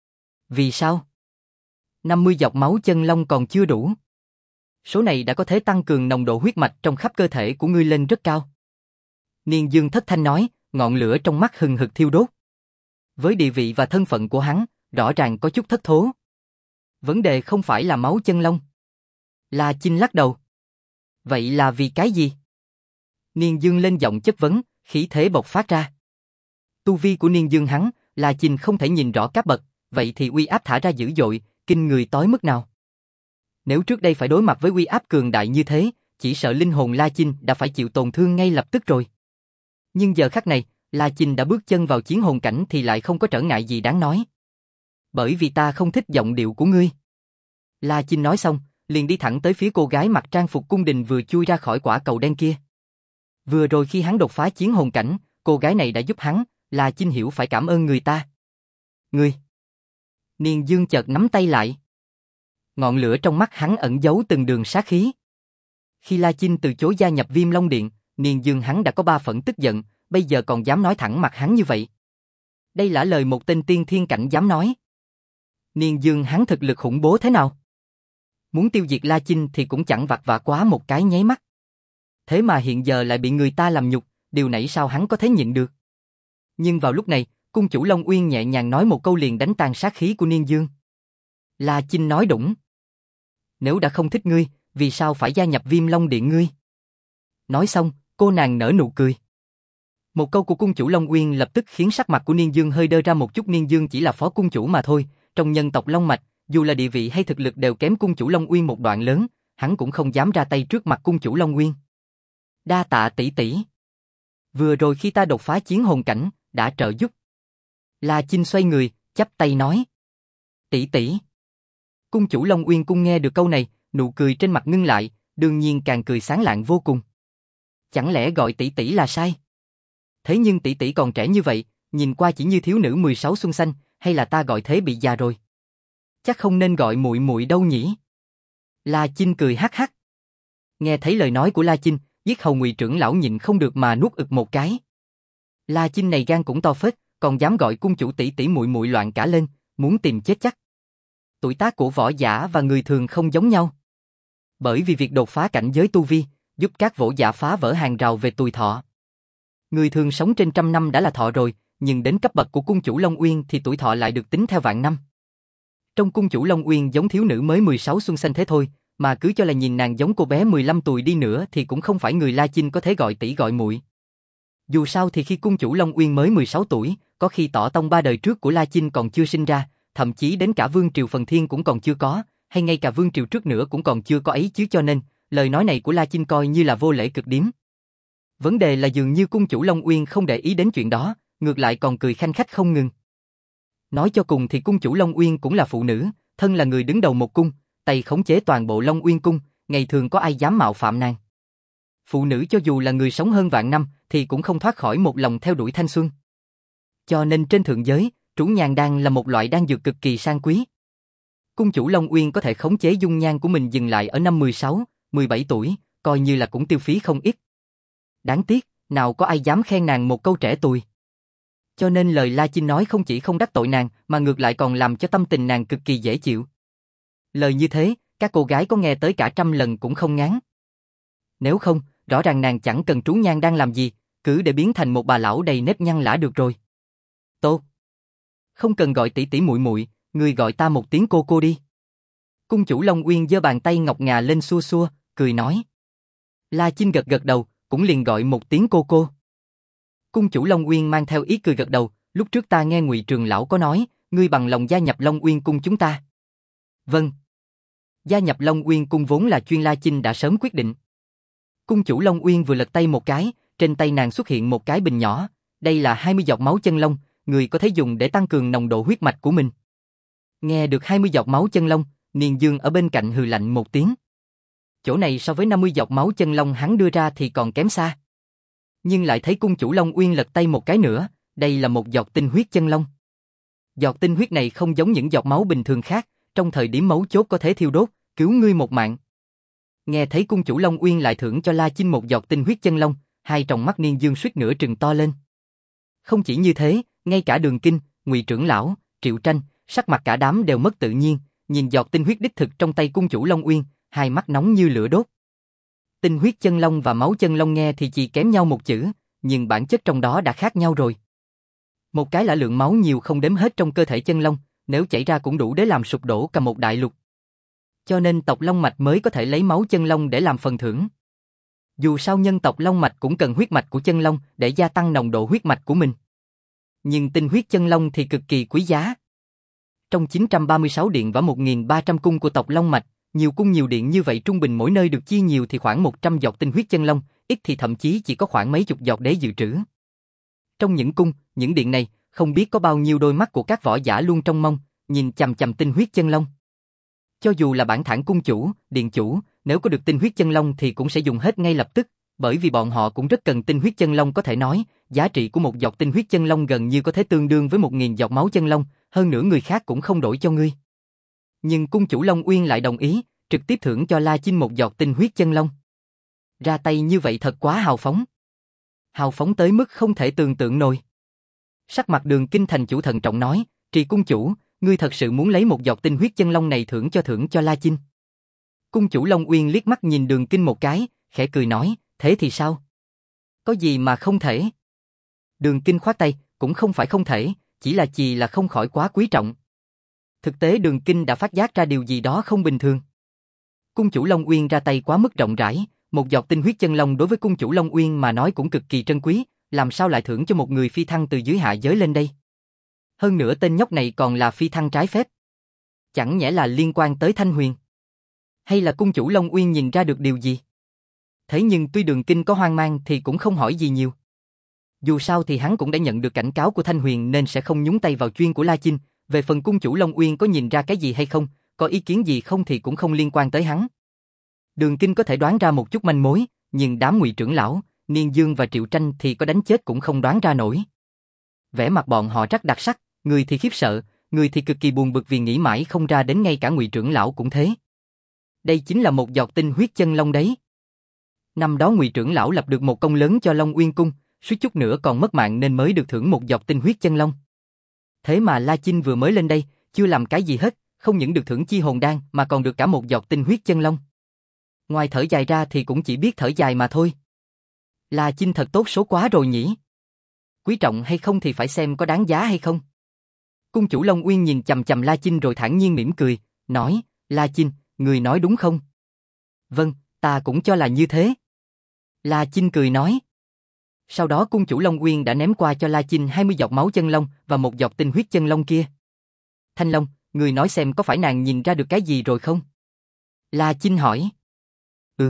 Vì sao? năm mươi giọt máu chân long còn chưa đủ. Số này đã có thể tăng cường nồng độ huyết mạch trong khắp cơ thể của ngươi lên rất cao. Niên Dương thất thanh nói, ngọn lửa trong mắt hừng hực thiêu đốt. Với địa vị và thân phận của hắn, rõ ràng có chút thất thố. Vấn đề không phải là máu chân long. La Chinh lắc đầu. Vậy là vì cái gì? Niên Dương lên giọng chất vấn, khí thế bộc phát ra. Tu vi của Niên Dương hắn, La Chinh không thể nhìn rõ các bậc, vậy thì uy áp thả ra dữ dội, kinh người tối mức nào. Nếu trước đây phải đối mặt với uy áp cường đại như thế, chỉ sợ linh hồn La Chinh đã phải chịu tổn thương ngay lập tức rồi. Nhưng giờ khắc này, La Chinh đã bước chân vào chiến hồn cảnh thì lại không có trở ngại gì đáng nói. Bởi vì ta không thích giọng điệu của ngươi. La Chinh nói xong, liền đi thẳng tới phía cô gái mặc trang phục cung đình vừa chui ra khỏi quả cầu đen kia. Vừa rồi khi hắn đột phá chiến hồn cảnh, cô gái này đã giúp hắn, La Chinh hiểu phải cảm ơn người ta. Ngươi! Niên Dương chợt nắm tay lại. Ngọn lửa trong mắt hắn ẩn giấu từng đường sát khí. Khi La Chinh từ chối gia nhập Viêm Long Điện, Niên Dương hắn đã có ba phần tức giận, bây giờ còn dám nói thẳng mặt hắn như vậy. Đây là lời một tên tiên thiên cảnh dám nói. Niên Dương hắn thực lực khủng bố thế nào? Muốn tiêu diệt La Chinh thì cũng chẳng vặt vả quá một cái nháy mắt. Thế mà hiện giờ lại bị người ta làm nhục, điều nãy sao hắn có thể nhịn được? Nhưng vào lúc này, cung chủ Long Uyên nhẹ nhàng nói một câu liền đánh tan sát khí của Niên Dương. La Chinh nói đúng. Nếu đã không thích ngươi, vì sao phải gia nhập Viêm Long Điện ngươi? Nói xong, cô nàng nở nụ cười. Một câu của cung chủ Long Uyên lập tức khiến sắc mặt của Niên Dương hơi đơ ra một chút. Niên Dương chỉ là phó cung chủ mà thôi, trong nhân tộc Long Mạch, dù là địa vị hay thực lực đều kém cung chủ Long Uyên một đoạn lớn, hắn cũng không dám ra tay trước mặt cung chủ Long Uyên. Đa tạ tỷ tỷ. Vừa rồi khi ta đột phá chiến hồn cảnh, đã trợ giúp. La Chinh xoay người, chắp tay nói. Tỷ tỷ. Cung chủ Long Uyên cung nghe được câu này, nụ cười trên mặt ngưng lại, đương nhiên càng cười sáng lạng vô cùng. Chẳng lẽ gọi tỷ tỷ là sai? Thế nhưng tỷ tỷ còn trẻ như vậy, nhìn qua chỉ như thiếu nữ mười sáu xuân xanh, hay là ta gọi thế bị già rồi? Chắc không nên gọi muội muội đâu nhỉ? La Chinh cười hắc hắc. Nghe thấy lời nói của La Chinh, Giết Hầu Ngụy trưởng lão nhịn không được mà nuốt ực một cái. La Chinh này gan cũng to phết, còn dám gọi cung chủ tỷ tỷ muội muội loạn cả lên, muốn tìm chết chắc. Tuổi tác của võ giả và người thường không giống nhau. Bởi vì việc đột phá cảnh giới tu vi, giúp các võ giả phá vỡ hàng rào về tuổi thọ. Người thường sống trên trăm năm đã là thọ rồi, nhưng đến cấp bậc của cung chủ Long Uyên thì tuổi thọ lại được tính theo vạn năm. Trong cung chủ Long Uyên giống thiếu nữ mới mười sáu xuân xanh thế thôi, mà cứ cho là nhìn nàng giống cô bé mười lăm tuổi đi nữa thì cũng không phải người La Chinh có thể gọi tỷ gọi muội. Dù sao thì khi cung chủ Long Uyên mới mười sáu tuổi, có khi tỏ tông ba đời trước của La Chinh còn chưa sinh ra, thậm chí đến cả vương triều Phần Thiên cũng còn chưa có, hay ngay cả vương triều trước nữa cũng còn chưa có ấy chứ, cho nên lời nói này của La Chinh coi như là vô lễ cực điểm. Vấn đề là dường như cung chủ Long Uyên không để ý đến chuyện đó, ngược lại còn cười khanh khách không ngừng. Nói cho cùng thì cung chủ Long Uyên cũng là phụ nữ, thân là người đứng đầu một cung, tay khống chế toàn bộ Long Uyên cung, ngày thường có ai dám mạo phạm nàng. Phụ nữ cho dù là người sống hơn vạn năm thì cũng không thoát khỏi một lòng theo đuổi thanh xuân. Cho nên trên thượng giới, trú nhàn đan là một loại đan dược cực kỳ sang quý. Cung chủ Long Uyên có thể khống chế dung nhan của mình dừng lại ở năm mười sáu, mười bảy tuổi, coi như là cũng tiêu phí không ít. Đáng tiếc, nào có ai dám khen nàng một câu trẻ tuổi. Cho nên lời La Chinh nói không chỉ không đắc tội nàng, mà ngược lại còn làm cho tâm tình nàng cực kỳ dễ chịu. Lời như thế, các cô gái có nghe tới cả trăm lần cũng không ngán. Nếu không, rõ ràng nàng chẳng cần trú nhang đang làm gì, cứ để biến thành một bà lão đầy nếp nhăn lả được rồi. Tốt. Không cần gọi tỷ tỷ muội muội, người gọi ta một tiếng cô cô đi. Cung chủ Long Uyên giơ bàn tay ngọc ngà lên xua xua, cười nói. La Chinh gật gật đầu, cũng liền gọi một tiếng cô cô. Cung chủ Long Uyên mang theo ý cười gật đầu, lúc trước ta nghe Ngụy Trường lão có nói, ngươi bằng lòng gia nhập Long Uyên cung chúng ta. Vâng. Gia nhập Long Uyên cung vốn là chuyện La Chinh đã sớm quyết định. Cung chủ Long Uyên vừa lật tay một cái, trên tay nàng xuất hiện một cái bình nhỏ, đây là hai mươi giọt máu chân long, người có thể dùng để tăng cường nồng độ huyết mạch của mình. Nghe được hai mươi giọt máu chân long, Niên Dương ở bên cạnh hừ lạnh một tiếng. Chỗ này so với năm mươi giọt máu chân long hắn đưa ra thì còn kém xa. Nhưng lại thấy cung chủ Long Uyên lật tay một cái nữa, đây là một giọt tinh huyết chân long. Giọt tinh huyết này không giống những giọt máu bình thường khác, trong thời điểm mấu chốt có thể thiêu đốt, cứu ngươi một mạng. Nghe thấy cung chủ Long Uyên lại thưởng cho La Chinh một giọt tinh huyết chân long, hai tròng mắt Niên Dương suýt nữa trừng to lên. Không chỉ như thế, ngay cả Đường Kinh, Ngụy trưởng lão, Triệu Tranh, sắc mặt cả đám đều mất tự nhiên, nhìn giọt tinh huyết đích thực trong tay cung chủ Long Uyên, hai mắt nóng như lửa đốt. Tinh huyết chân long và máu chân long nghe thì chỉ kém nhau một chữ, nhưng bản chất trong đó đã khác nhau rồi. Một cái là lượng máu nhiều không đếm hết trong cơ thể chân long, nếu chảy ra cũng đủ để làm sụp đổ cả một đại lục. Cho nên tộc Long Mạch mới có thể lấy máu chân long để làm phần thưởng. Dù sao nhân tộc Long Mạch cũng cần huyết mạch của chân long để gia tăng nồng độ huyết mạch của mình. Nhưng tinh huyết chân long thì cực kỳ quý giá. Trong chín trăm ba mươi sáu điện và một nghìn ba trăm cung của tộc Long Mạch, nhiều cung nhiều điện như vậy trung bình mỗi nơi được chia nhiều thì khoảng một trăm giọt tinh huyết chân long, ít thì thậm chí chỉ có khoảng mấy chục giọt để dự trữ. Trong những cung, những điện này, không biết có bao nhiêu đôi mắt của các võ giả luôn trông mong, nhìn chằm chằm tinh huyết chân long. Cho dù là bản thản cung chủ, điện chủ, nếu có được tinh huyết chân long thì cũng sẽ dùng hết ngay lập tức, bởi vì bọn họ cũng rất cần tinh huyết chân long, có thể nói, giá trị của một giọt tinh huyết chân long gần như có thể tương đương với một nghìn giọt máu chân long, hơn nữa người khác cũng không đổi cho ngươi. Nhưng cung chủ Long Uyên lại đồng ý, trực tiếp thưởng cho La Chinh một giọt tinh huyết chân long. Ra tay như vậy thật quá hào phóng. Hào phóng tới mức không thể tưởng tượng nổi. Sắc mặt Đường Kinh thành chủ thận trọng nói, Trì cung chủ, ngươi thật sự muốn lấy một giọt tinh huyết chân long này thưởng cho thưởng cho La Chinh. Cung chủ Long Uyên liếc mắt nhìn Đường Kinh một cái, khẽ cười nói, thế thì sao? Có gì mà không thể? Đường Kinh khoát tay, cũng không phải không thể, chỉ là chì là không khỏi quá quý trọng. Thực tế Đường Kinh đã phát giác ra điều gì đó không bình thường. Cung chủ Long Uyên ra tay quá mức rộng rãi, một giọt tinh huyết chân long đối với cung chủ Long Uyên mà nói cũng cực kỳ trân quý, làm sao lại thưởng cho một người phi thăng từ dưới hạ giới lên đây? Hơn nữa tên nhóc này còn là phi thăng trái phép. Chẳng nhẽ là liên quan tới Thanh Huyền? Hay là cung chủ Long Uyên nhìn ra được điều gì? Thế nhưng tuy Đường Kinh có hoang mang thì cũng không hỏi gì nhiều. Dù sao thì hắn cũng đã nhận được cảnh cáo của Thanh Huyền nên sẽ không nhúng tay vào chuyên của La Chinh. Về phần cung chủ Long Uyên có nhìn ra cái gì hay không, có ý kiến gì không thì cũng không liên quan tới hắn. Đường Kinh có thể đoán ra một chút manh mối, nhưng đám Ngụy trưởng lão, Niên Dương và Triệu Tranh thì có đánh chết cũng không đoán ra nổi. Vẻ mặt bọn họ rất đặc sắc, người thì khiếp sợ, người thì cực kỳ buồn bực vì nghĩ mãi không ra, đến ngay cả Ngụy trưởng lão cũng thế. Đây chính là một giọt tinh huyết chân long đấy. Năm đó Ngụy trưởng lão lập được một công lớn cho Long Uyên cung, suýt chút nữa còn mất mạng nên mới được thưởng một giọt tinh huyết chân long. Thế mà La Chinh vừa mới lên đây, chưa làm cái gì hết, không những được thưởng chi hồn đan mà còn được cả một giọt tinh huyết chân long. Ngoài thở dài ra thì cũng chỉ biết thở dài mà thôi. La Chinh thật tốt số quá rồi nhỉ. Quý trọng hay không thì phải xem có đáng giá hay không. Cung chủ Long Uyên nhìn chằm chằm La Chinh rồi thản nhiên mỉm cười, nói, La Chinh, người nói đúng không? Vâng, ta cũng cho là như thế. La Chinh cười nói. Sau đó cung chủ Long Uyên đã ném qua cho La Chinh hai mươi giọt máu chân long và một giọt tinh huyết chân long kia. Thanh Long, người nói xem có phải nàng nhìn ra được cái gì rồi không? La Chinh hỏi. Ừ.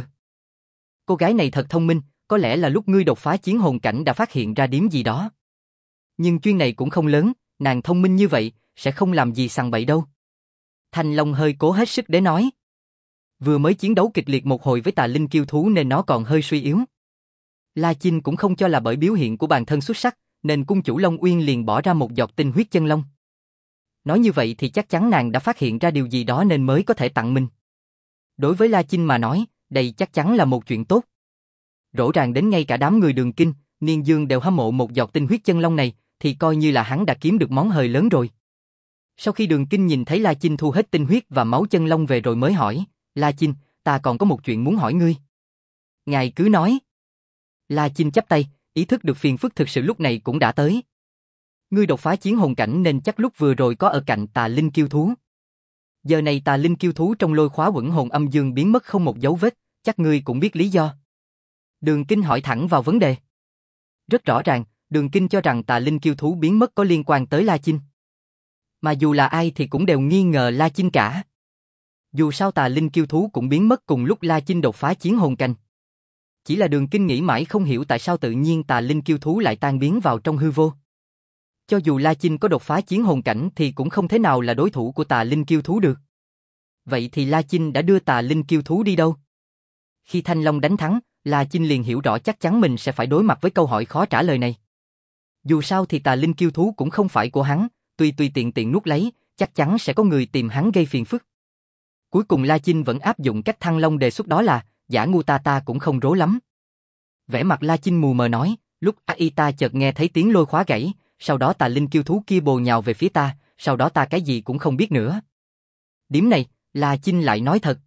Cô gái này thật thông minh, có lẽ là lúc ngươi đột phá chiến hồn cảnh đã phát hiện ra điểm gì đó. Nhưng chuyện này cũng không lớn, nàng thông minh như vậy, sẽ không làm gì sằng bậy đâu. Thanh Long hơi cố hết sức để nói. Vừa mới chiến đấu kịch liệt một hồi với tà linh kiêu thú nên nó còn hơi suy yếu. La Chinh cũng không cho là bởi biểu hiện của bản thân xuất sắc, nên cung chủ Long Uyên liền bỏ ra một giọt tinh huyết chân long. Nói như vậy thì chắc chắn nàng đã phát hiện ra điều gì đó nên mới có thể tặng mình. Đối với La Chinh mà nói, đây chắc chắn là một chuyện tốt. Rõ ràng đến ngay cả đám người Đường Kinh, Niên Dương đều hâm mộ một giọt tinh huyết chân long này, thì coi như là hắn đã kiếm được món hời lớn rồi. Sau khi Đường Kinh nhìn thấy La Chinh thu hết tinh huyết và máu chân long về rồi mới hỏi, La Chinh, ta còn có một chuyện muốn hỏi ngươi. Ngài cứ nói. La Chinh chắp tay, ý thức được phiền phức thực sự lúc này cũng đã tới. Ngươi đột phá chiến hồn cảnh nên chắc lúc vừa rồi có ở cạnh tà linh kiêu thú. Giờ này tà linh kiêu thú trong lôi khóa quẩn hồn âm dương biến mất không một dấu vết, chắc ngươi cũng biết lý do. Đường Kinh hỏi thẳng vào vấn đề. Rất rõ ràng, Đường Kinh cho rằng tà linh kiêu thú biến mất có liên quan tới La Chinh. Mà dù là ai thì cũng đều nghi ngờ La Chinh cả. Dù sao tà linh kiêu thú cũng biến mất cùng lúc La Chinh đột phá chiến hồn cảnh. Chỉ là Đường Kinh nghĩ mãi không hiểu tại sao tự nhiên tà linh kiêu thú lại tan biến vào trong hư vô. Cho dù La Chinh có đột phá chiến hồn cảnh thì cũng không thể nào là đối thủ của tà linh kiêu thú được. Vậy thì La Chinh đã đưa tà linh kiêu thú đi đâu? Khi Thanh Long đánh thắng, La Chinh liền hiểu rõ chắc chắn mình sẽ phải đối mặt với câu hỏi khó trả lời này. Dù sao thì tà linh kiêu thú cũng không phải của hắn, tuy tùy tiện tiện nuốt lấy, chắc chắn sẽ có người tìm hắn gây phiền phức. Cuối cùng La Chinh vẫn áp dụng cách Thăng Long đề xuất đó là, giả ngu ta ta cũng không rố lắm. Vẻ mặt La Chinh mù mờ nói, lúc ai ta chợt nghe thấy tiếng lôi khóa gãy, sau đó tà linh kiêu thú kia bồ nhào về phía ta, sau đó ta cái gì cũng không biết nữa. Điểm này, La Chinh lại nói thật.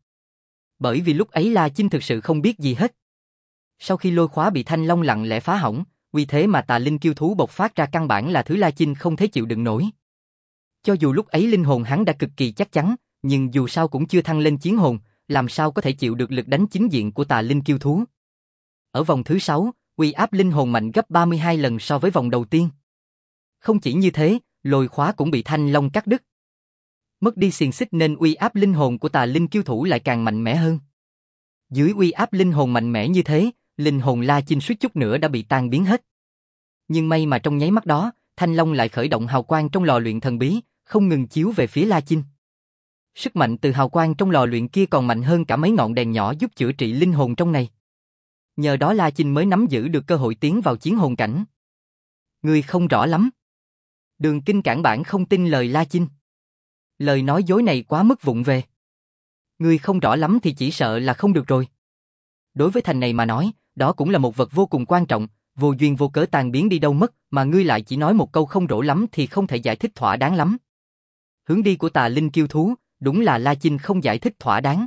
Bởi vì lúc ấy La Chinh thực sự không biết gì hết. Sau khi lôi khóa bị Thanh Long lặng lẽ phá hỏng, vì thế mà tà linh kiêu thú bộc phát ra căn bản là thứ La Chinh không thể chịu đựng nổi. Cho dù lúc ấy linh hồn hắn đã cực kỳ chắc chắn, nhưng dù sao cũng chưa thăng lên chiến hồn, làm sao có thể chịu được lực đánh chính diện của tà linh kiêu thú. Ở vòng thứ sáu, uy áp linh hồn mạnh gấp ba mươi hai lần so với vòng đầu tiên. Không chỉ như thế, lôi khóa cũng bị Thanh Long cắt đứt. Mất đi xiềng xích nên uy áp linh hồn của tà linh kiêu thủ lại càng mạnh mẽ hơn. Dưới uy áp linh hồn mạnh mẽ như thế, linh hồn La Chinh suýt chút nữa đã bị tan biến hết. Nhưng may mà trong nháy mắt đó, Thanh Long lại khởi động hào quang trong lò luyện thần bí, không ngừng chiếu về phía La Chinh. Sức mạnh từ hào quang trong lò luyện kia còn mạnh hơn cả mấy ngọn đèn nhỏ giúp chữa trị linh hồn trong này. Nhờ đó La Chinh mới nắm giữ được cơ hội tiến vào chiến hồn cảnh. Ngươi không rõ lắm. Đường Kinh cản bản không tin lời La Chinh. Lời nói dối này quá mức vụng về. Ngươi không rõ lắm thì chỉ sợ là không được rồi. Đối với thành này mà nói, đó cũng là một vật vô cùng quan trọng, vô duyên vô cớ tan biến đi đâu mất, mà ngươi lại chỉ nói một câu không rõ lắm thì không thể giải thích thỏa đáng lắm. Hướng đi của tà linh kiêu thú, đúng là La Chinh không giải thích thỏa đáng.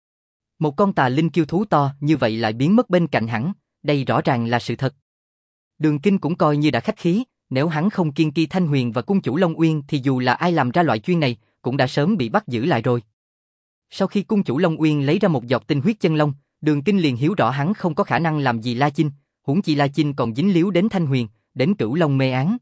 Một con tà linh kiêu thú to như vậy lại biến mất bên cạnh hắn, đây rõ ràng là sự thật. Đường Kinh cũng coi như đã khách khí, nếu hắn không kiêng kỵ Thanh Huyền và cung chủ Long Uyên thì dù là ai làm ra loại chuyên này, cũng đã sớm bị bắt giữ lại rồi. Sau khi cung chủ Long Uyên lấy ra một giọt tinh huyết chân long, Đường Kinh liền hiểu rõ hắn không có khả năng làm gì La Chinh, huống chi La Chinh còn dính líu đến Thanh Huyền, đến Cửu Long mê án.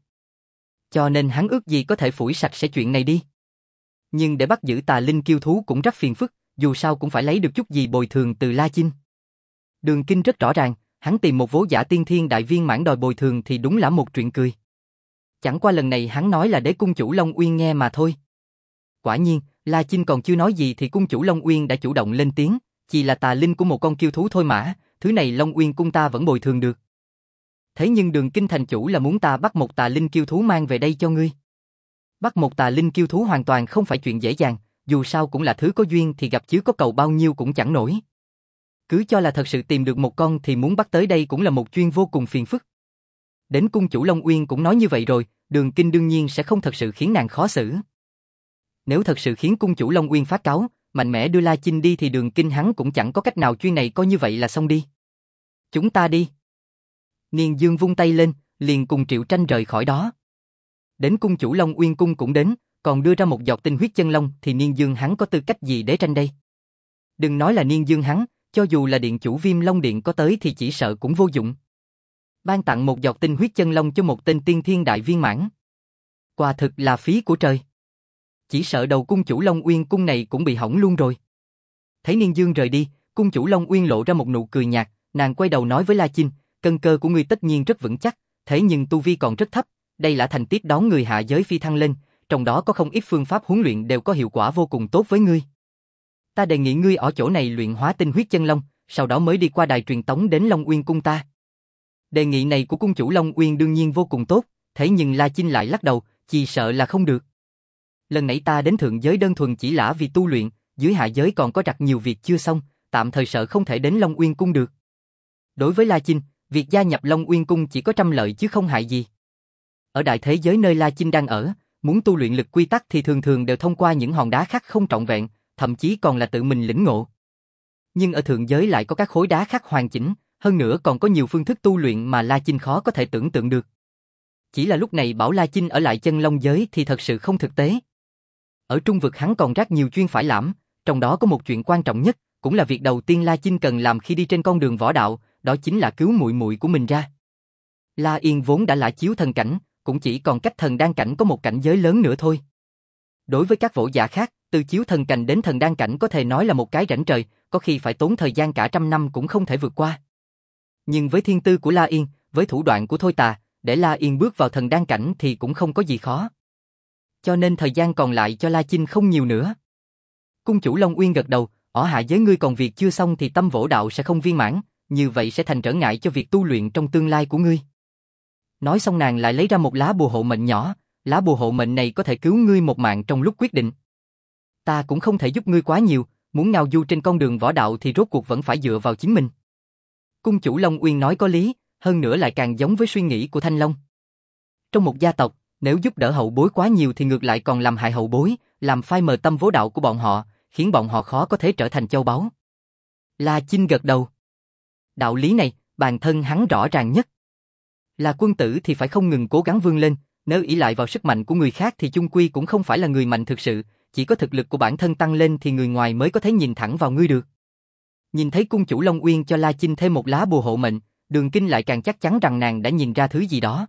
Cho nên hắn ước gì có thể phủi sạch sẽ chuyện này đi. Nhưng để bắt giữ tà linh kiêu thú cũng rất phiền phức, dù sao cũng phải lấy được chút gì bồi thường từ La Chinh. Đường Kinh rất rõ ràng, hắn tìm một vố giả tiên thiên đại viên mãn đòi bồi thường thì đúng là một chuyện cười. Chẳng qua lần này hắn nói là để cung chủ Long Uyên nghe mà thôi. Quả nhiên, La Chinh còn chưa nói gì thì cung chủ Long Uyên đã chủ động lên tiếng, chỉ là tà linh của một con kiêu thú thôi mà, thứ này Long Uyên cung ta vẫn bồi thường được. Thế nhưng Đường Kinh thành chủ là muốn ta bắt một tà linh kiêu thú mang về đây cho ngươi. Bắt một tà linh kiêu thú hoàn toàn không phải chuyện dễ dàng, dù sao cũng là thứ có duyên thì gặp chứ có cầu bao nhiêu cũng chẳng nổi. Cứ cho là thật sự tìm được một con thì muốn bắt tới đây cũng là một chuyên vô cùng phiền phức. Đến cung chủ Long Uyên cũng nói như vậy rồi, Đường Kinh đương nhiên sẽ không thật sự khiến nàng khó xử. Nếu thật sự khiến cung chủ Long Uyên phát cáu, mạnh mẽ đưa La Chinh đi thì Đường Kinh hắn cũng chẳng có cách nào, chuyên này coi như vậy là xong đi. Chúng ta đi. Niên Dương vung tay lên, liền cùng Triệu Tranh rời khỏi đó. Đến cung chủ Long Uyên cung cũng đến, còn đưa ra một giọt tinh huyết chân long thì Niên Dương hắn có tư cách gì để tranh đây? Đừng nói là Niên Dương hắn, cho dù là điện chủ Viêm Long Điện có tới thì chỉ sợ cũng vô dụng. Ban tặng một giọt tinh huyết chân long cho một tên tiên thiên đại viên mãn. Quả thực là phí của trời. Chỉ sợ đầu cung chủ Long Uyên cung này cũng bị hỏng luôn rồi. Thấy Niên Dương rời đi, Cung chủ Long Uyên lộ ra một nụ cười nhạt, nàng quay đầu nói với La Chinh, căn cơ của ngươi tất nhiên rất vững chắc, thế nhưng tu vi còn rất thấp, đây là thành tiếp đón người hạ giới phi thăng lên, trong đó có không ít phương pháp huấn luyện đều có hiệu quả vô cùng tốt với ngươi. Ta đề nghị ngươi ở chỗ này luyện hóa tinh huyết chân long, sau đó mới đi qua đài truyền tống đến Long Uyên cung ta. Đề nghị này của cung chủ Long Uyên đương nhiên vô cùng tốt, thế nhưng La Chinh lại lắc đầu, chỉ sợ là không được. Lần nãy ta đến thượng giới đơn thuần chỉ là vì tu luyện, dưới hạ giới còn có rất nhiều việc chưa xong, tạm thời sợ không thể đến Long Uyên cung được. Đối với La Chinh, việc gia nhập Long Uyên cung chỉ có trăm lợi chứ không hại gì. Ở đại thế giới nơi La Chinh đang ở, muốn tu luyện lực quy tắc thì thường thường đều thông qua những hòn đá khắc không trọn vẹn, thậm chí còn là tự mình lĩnh ngộ. Nhưng ở thượng giới lại có các khối đá khắc hoàn chỉnh, hơn nữa còn có nhiều phương thức tu luyện mà La Chinh khó có thể tưởng tượng được. Chỉ là lúc này bảo La Chinh ở lại chân long giới thì thật sự không thực tế. Ở trung vực hắn còn rất nhiều chuyên phải làm, trong đó có một chuyện quan trọng nhất, cũng là việc đầu tiên La Chinh cần làm khi đi trên con đường võ đạo, đó chính là cứu muội muội của mình ra. La Yên vốn đã là chiếu thần cảnh, cũng chỉ còn cách thần đan cảnh có một cảnh giới lớn nữa thôi. Đối với các võ giả khác, từ chiếu thần cảnh đến thần đan cảnh có thể nói là một cái rãnh trời, có khi phải tốn thời gian cả trăm năm cũng không thể vượt qua. Nhưng với thiên tư của La Yên, với thủ đoạn của Thôi Tà, để La Yên bước vào thần đan cảnh thì cũng không có gì khó. Cho nên thời gian còn lại cho La Chinh không nhiều nữa. Cung chủ Long Uyên gật đầu, ở hạ giới ngươi còn việc chưa xong thì tâm võ đạo sẽ không viên mãn, như vậy sẽ thành trở ngại cho việc tu luyện trong tương lai của ngươi. Nói xong nàng lại lấy ra một lá bùa hộ mệnh nhỏ, lá bùa hộ mệnh này có thể cứu ngươi một mạng trong lúc quyết định. Ta cũng không thể giúp ngươi quá nhiều, muốn ngao du trên con đường võ đạo thì rốt cuộc vẫn phải dựa vào chính mình. Cung chủ Long Uyên nói có lý, hơn nữa lại càng giống với suy nghĩ của Thanh Long. Trong một gia tộc, nếu giúp đỡ hậu bối quá nhiều thì ngược lại còn làm hại hậu bối, làm phai mờ tâm võ đạo của bọn họ, khiến bọn họ khó có thể trở thành châu báu. La Chinh gật đầu. Đạo lý này, bản thân hắn rõ ràng nhất. Là quân tử thì phải không ngừng cố gắng vươn lên, nếu ỷ lại vào sức mạnh của người khác thì chung quy cũng không phải là người mạnh thực sự, chỉ có thực lực của bản thân tăng lên thì người ngoài mới có thể nhìn thẳng vào ngươi được. Nhìn thấy cung chủ Long Uyên cho La Chinh thêm một lá bùa hộ mệnh, Đường Kinh lại càng chắc chắn rằng nàng đã nhìn ra thứ gì đó.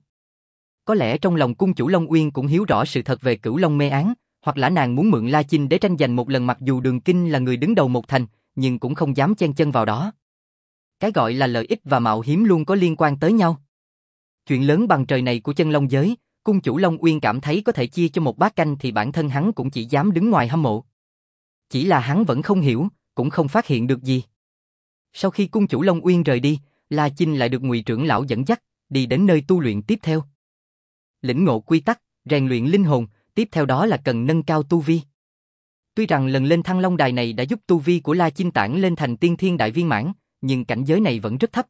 Có lẽ trong lòng cung chủ Long Uyên cũng hiểu rõ sự thật về Cửu Long mê án, hoặc là nàng muốn mượn La Chinh để tranh giành một lần, mặc dù Đường Kinh là người đứng đầu một thành, nhưng cũng không dám chen chân vào đó. Cái gọi là lợi ích và mạo hiểm luôn có liên quan tới nhau. Chuyện lớn bằng trời này của chân long giới, cung chủ Long Uyên cảm thấy có thể chia cho một bát canh thì bản thân hắn cũng chỉ dám đứng ngoài hâm mộ. Chỉ là hắn vẫn không hiểu, cũng không phát hiện được gì. Sau khi cung chủ Long Uyên rời đi, La Chinh lại được Ngụy trưởng lão dẫn dắt, đi đến nơi tu luyện tiếp theo. Lĩnh ngộ quy tắc, rèn luyện linh hồn, tiếp theo đó là cần nâng cao tu vi. Tuy rằng lần lên Thăng Long Đài này đã giúp tu vi của La Chinh tản lên thành tiên thiên đại viên mãn, nhưng cảnh giới này vẫn rất thấp.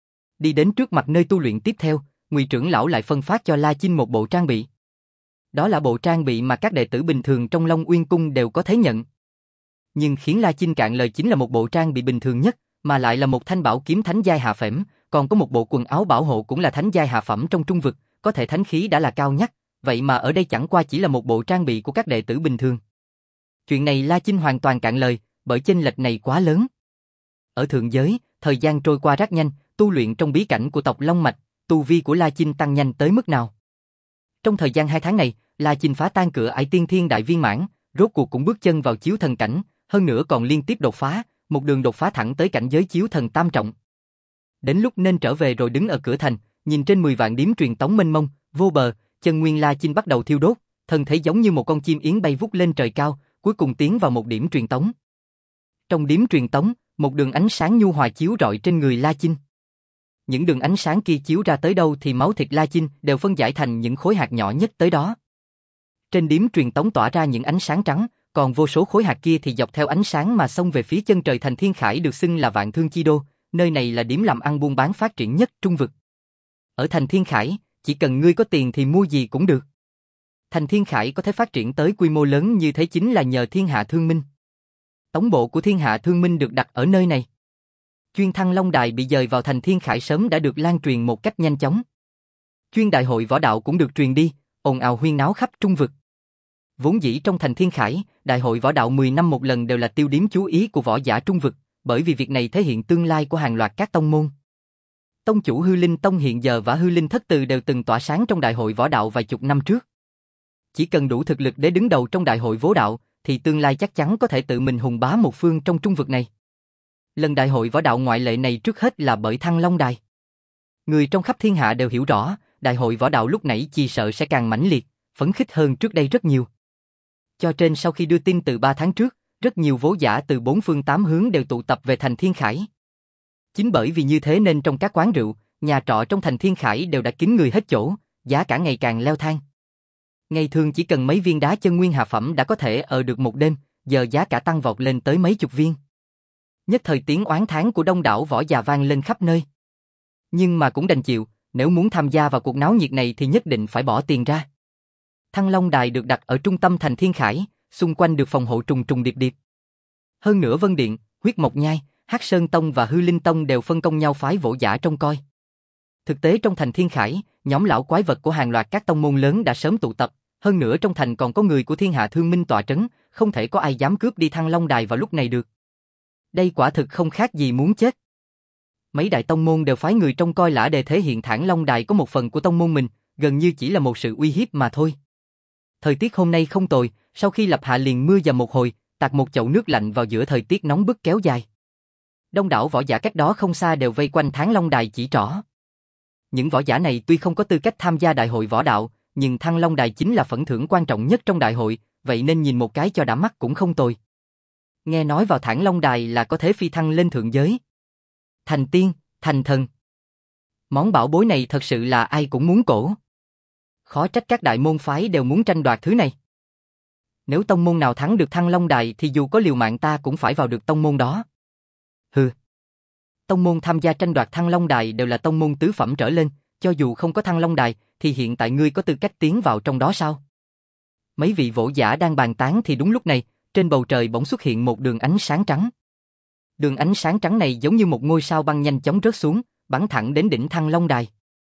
Đi đến trước mặt nơi tu luyện tiếp theo, Ngụy trưởng lão lại phân phát cho La Chinh một bộ trang bị. Đó là bộ trang bị mà các đệ tử bình thường trong Long Uyên cung đều có thể nhận. Nhưng khiến La Chinh cạn lời chính là một bộ trang bị bình thường nhất, mà lại là một thanh bảo kiếm thánh giai hạ phẩm, còn có một bộ quần áo bảo hộ cũng là thánh giai hạ phẩm trong trung vực, có thể thánh khí đã là cao nhất, vậy mà ở đây chẳng qua chỉ là một bộ trang bị của các đệ tử bình thường. Chuyện này La Chinh hoàn toàn cạn lời, bởi chênh lệch này quá lớn. Ở thượng giới, thời gian trôi qua rất nhanh, tu luyện trong bí cảnh của tộc Long Mạch, tu vi của La Chinh tăng nhanh tới mức nào. Trong thời gian hai tháng này, La Chinh phá tan cửa ải tiên thiên đại viên mãn, rốt cuộc cũng bước chân vào chiếu thần cảnh, hơn nữa còn liên tiếp đột phá, một đường đột phá thẳng tới cảnh giới chiếu thần tam trọng. Đến lúc nên trở về rồi đứng ở cửa thành, nhìn trên mười vạn điếm truyền tống mênh mông, vô bờ, chân nguyên La Chinh bắt đầu thiêu đốt, thân thể giống như một con chim yến bay vút lên trời cao, cuối cùng tiến vào một điểm truyền tống. Trong điểm truyền tống, một đường ánh sáng nhu hòa chiếu rọi trên người La Chinh. Những đường ánh sáng kia chiếu ra tới đâu thì máu thịt La Chinh đều phân giải thành những khối hạt nhỏ nhất tới đó. Trên điểm truyền tống tỏa ra những ánh sáng trắng, còn vô số khối hạt kia thì dọc theo ánh sáng mà xông về phía chân trời thành Thiên Khải, được xưng là Vạn Thương Chi Đô, nơi này là điểm làm ăn buôn bán phát triển nhất trung vực. Ở thành Thiên Khải, chỉ cần ngươi có tiền thì mua gì cũng được. Thành Thiên Khải có thể phát triển tới quy mô lớn như thế chính là nhờ Thiên Hạ Thương Minh. Tổng bộ của Thiên Hạ Thương Minh được đặt ở nơi này. Chuyên Thăng Long Đài bị dời vào thành Thiên Khải sớm đã được lan truyền một cách nhanh chóng. Chuyên đại hội võ đạo cũng được truyền đi, ồn ào huyên náo khắp trung vực. Vốn dĩ trong thành Thiên Khải, đại hội võ đạo mười năm một lần đều là tiêu điểm chú ý của võ giả trung vực, bởi vì việc này thể hiện tương lai của hàng loạt các tông môn. Tông chủ Hư Linh Tông hiện giờ và Hư Linh Thất Từ đều từng tỏa sáng trong đại hội võ đạo vài chục năm trước. Chỉ cần đủ thực lực để đứng đầu trong đại hội võ đạo, thì tương lai chắc chắn có thể tự mình hùng bá một phương trong trung vực này. Lần đại hội võ đạo ngoại lệ này trước hết là bởi Thăng Long Đài. Người trong khắp thiên hạ đều hiểu rõ, đại hội võ đạo lúc nãy chỉ sợ sẽ càng mãnh liệt, phấn khích hơn trước đây rất nhiều. Cho nên sau khi đưa tin từ ba tháng trước, rất nhiều võ giả từ bốn phương tám hướng đều tụ tập về thành Thiên Khải. Chính bởi vì như thế nên trong các quán rượu, nhà trọ trong thành Thiên Khải đều đã kín người hết chỗ, giá cả ngày càng leo thang. Ngày thường chỉ cần mấy viên đá chân nguyên hạ phẩm đã có thể ở được một đêm, giờ giá cả tăng vọt lên tới mấy chục viên. Nhất thời tiếng oán thán của đông đảo võ già vang lên khắp nơi. Nhưng mà cũng đành chịu, nếu muốn tham gia vào cuộc náo nhiệt này thì nhất định phải bỏ tiền ra. Thăng Long Đài được đặt ở trung tâm thành Thiên Khải, xung quanh được phòng hộ trùng trùng điệp điệp. Hơn nữa Vân Điện, Huyết Mộc Nhai, Hắc Sơn Tông và Hư Linh Tông đều phân công nhau phái võ giả trông coi. Thực tế trong thành Thiên Khải, nhóm lão quái vật của hàng loạt các tông môn lớn đã sớm tụ tập, hơn nữa trong thành còn có người của Thiên Hạ Thương Minh tọa trấn, không thể có ai dám cướp đi Thăng Long Đài vào lúc này được. Đây quả thực không khác gì muốn chết. Mấy đại tông môn đều phái người trông coi lã đề thể hiện Thản Long Đài có một phần của tông môn mình, gần như chỉ là một sự uy hiếp mà thôi. Thời tiết hôm nay không tồi, sau khi lập hạ liền mưa dầm một hồi, tạt một chậu nước lạnh vào giữa thời tiết nóng bức kéo dài. Đông đảo võ giả cách đó không xa đều vây quanh Thản Long Đài chỉ trỏ. Những võ giả này tuy không có tư cách tham gia đại hội võ đạo, nhưng Thăng Long Đài chính là phần thưởng quan trọng nhất trong đại hội, vậy nên nhìn một cái cho đã mắt cũng không tồi. Nghe nói vào Thản Long Đài là có thể phi thăng lên thượng giới. Thành tiên, thành thần. Món bảo bối này thật sự là ai cũng muốn cổ. Khó trách các đại môn phái đều muốn tranh đoạt thứ này. Nếu tông môn nào thắng được Thăng Long Đài thì dù có liều mạng ta cũng phải vào được tông môn đó. Hừ. Tông môn tham gia tranh đoạt Thăng Long Đài đều là tông môn tứ phẩm trở lên, cho dù không có Thăng Long Đài thì hiện tại ngươi có tư cách tiến vào trong đó sao? Mấy vị võ giả đang bàn tán thì đúng lúc này, trên bầu trời bỗng xuất hiện một đường ánh sáng trắng. Đường ánh sáng trắng này giống như một ngôi sao băng nhanh chóng rớt xuống, bắn thẳng đến đỉnh Thăng Long Đài.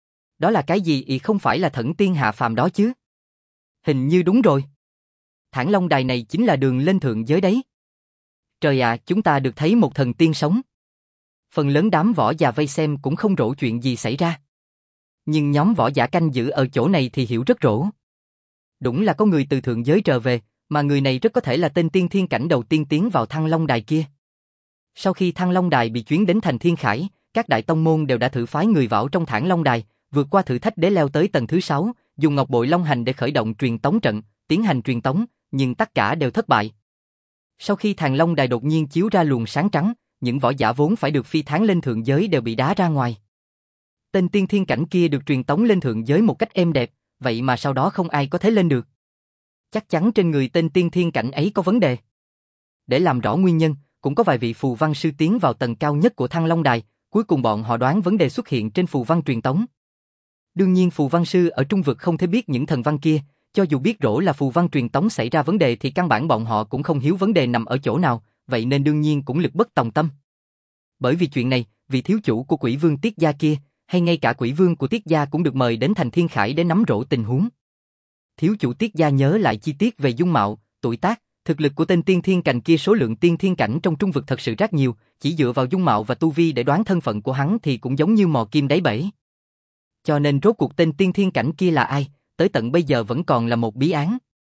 Đó là cái gì? Ý không phải là thần tiên hạ phàm đó chứ? Hình như đúng rồi. Thản Long Đài này chính là đường lên thượng giới đấy. Trời ạ, chúng ta được thấy một thần tiên sống. Phần lớn đám võ già vây xem cũng không rõ chuyện gì xảy ra. Nhưng nhóm võ giả canh giữ ở chỗ này thì hiểu rất rõ. Đúng là có người từ thượng giới trở về, mà người này rất có thể là tên tiên thiên cảnh đầu tiên tiến vào Thăng Long Đài kia. Sau khi Thăng Long Đài bị chuyển đến thành Thiên Khải, các đại tông môn đều đã thử phái người vào trong Thản Long Đài, vượt qua thử thách để leo tới tầng thứ sáu, dùng ngọc bội long hành để khởi động truyền tống trận, tiến hành truyền tống, nhưng tất cả đều thất bại. Sau khi Thản Long Đài đột nhiên chiếu ra luồng sáng trắng, những võ giả vốn phải được phi thán lên thượng giới đều bị đá ra ngoài. Tên tiên thiên cảnh kia được truyền tống lên thượng giới một cách êm đẹp, vậy mà sau đó không ai có thể lên được. Chắc chắn trên người tên tiên thiên cảnh ấy có vấn đề. Để làm rõ nguyên nhân, cũng có vài vị phù văn sư tiến vào tầng cao nhất của Thăng Long Đài, cuối cùng bọn họ đoán vấn đề xuất hiện trên phù văn truyền tống. Đương nhiên phù văn sư ở trung vực không thể biết những thần văn kia, cho dù biết rõ là phù văn truyền tống xảy ra vấn đề thì căn bản bọn họ cũng không hiểu vấn đề nằm ở chỗ nào, vậy nên đương nhiên cũng lực bất tòng tâm. Bởi vì chuyện này, vị thiếu chủ của Quỷ Vương Tiết Gia kia, hay ngay cả Quỷ Vương của Tiết Gia cũng được mời đến thành Thiên Khải để nắm rõ tình huống. Thiếu chủ Tiết Gia nhớ lại chi tiết về dung mạo, tuổi tác, thực lực của tên tiên thiên cảnh kia, số lượng tiên thiên cảnh trong trung vực thật sự rất nhiều, chỉ dựa vào dung mạo và tu vi để đoán thân phận của hắn thì cũng giống như mò kim đáy bể. Cho nên rốt cuộc tên tiên thiên cảnh kia là ai, tới tận bây giờ vẫn còn là một bí án.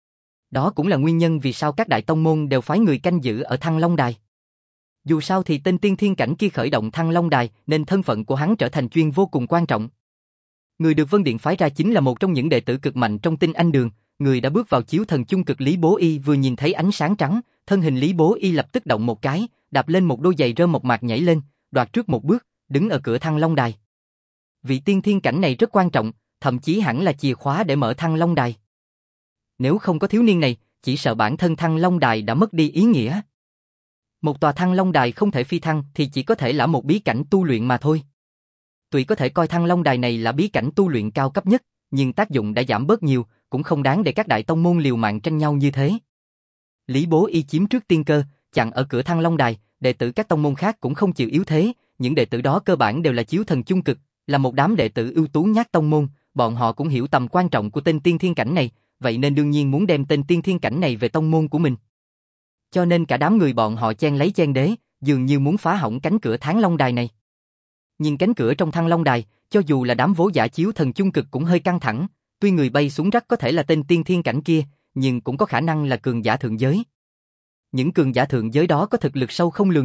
Đó cũng là nguyên nhân vì sao các đại tông môn đều phái người canh giữ ở Thăng Long Đài. Dù sao thì tên tiên thiên cảnh kia khởi động Thăng Long Đài nên thân phận của hắn trở thành chuyên vô cùng quan trọng. Người được Vân Điện phái ra chính là một trong những đệ tử cực mạnh trong Tinh Anh Đường, người đã bước vào chiếu thần chung cực Lý Bố Y. Vừa nhìn thấy ánh sáng trắng, thân hình Lý Bố Y lập tức động một cái, đạp lên một đôi giày rơm mộc mạc nhảy lên, đoạt trước một bước, đứng ở cửa Thăng Long Đài. Vị tiên thiên cảnh này rất quan trọng, thậm chí hẳn là chìa khóa để mở Thăng Long Đài. Nếu không có thiếu niên này, chỉ sợ bản thân Thăng Long Đài đã mất đi ý nghĩa. Một tòa Thăng Long Đài không thể phi thăng thì chỉ có thể là một bí cảnh tu luyện mà thôi. Tuy có thể coi Thăng Long Đài này là bí cảnh tu luyện cao cấp nhất, nhưng tác dụng đã giảm bớt nhiều, cũng không đáng để các đại tông môn liều mạng tranh nhau như thế. Lý Bố Y chiếm trước tiên cơ, chặn ở cửa Thăng Long Đài, đệ tử các tông môn khác cũng không chịu yếu thế, những đệ tử đó cơ bản đều là chiếu thần chung cực, là một đám đệ tử ưu tú nhát tông môn, bọn họ cũng hiểu tầm quan trọng của tên tiên thiên cảnh này, vậy nên đương nhiên muốn đem tên tiên thiên cảnh này về tông môn của mình. Cho nên cả đám người bọn họ chen lấy chen đế, dường như muốn phá hỏng cánh cửa Thăng Long Đài này. Nhìn cánh cửa trong Thăng Long Đài, cho dù là đám võ giả chiếu thần chung cực cũng hơi căng thẳng, tuy người bay xuống rất có thể là tên tiên thiên cảnh kia, nhưng cũng có khả năng là cường giả thượng giới. Những cường giả thượng giới đó có thực lực sâu không lường được,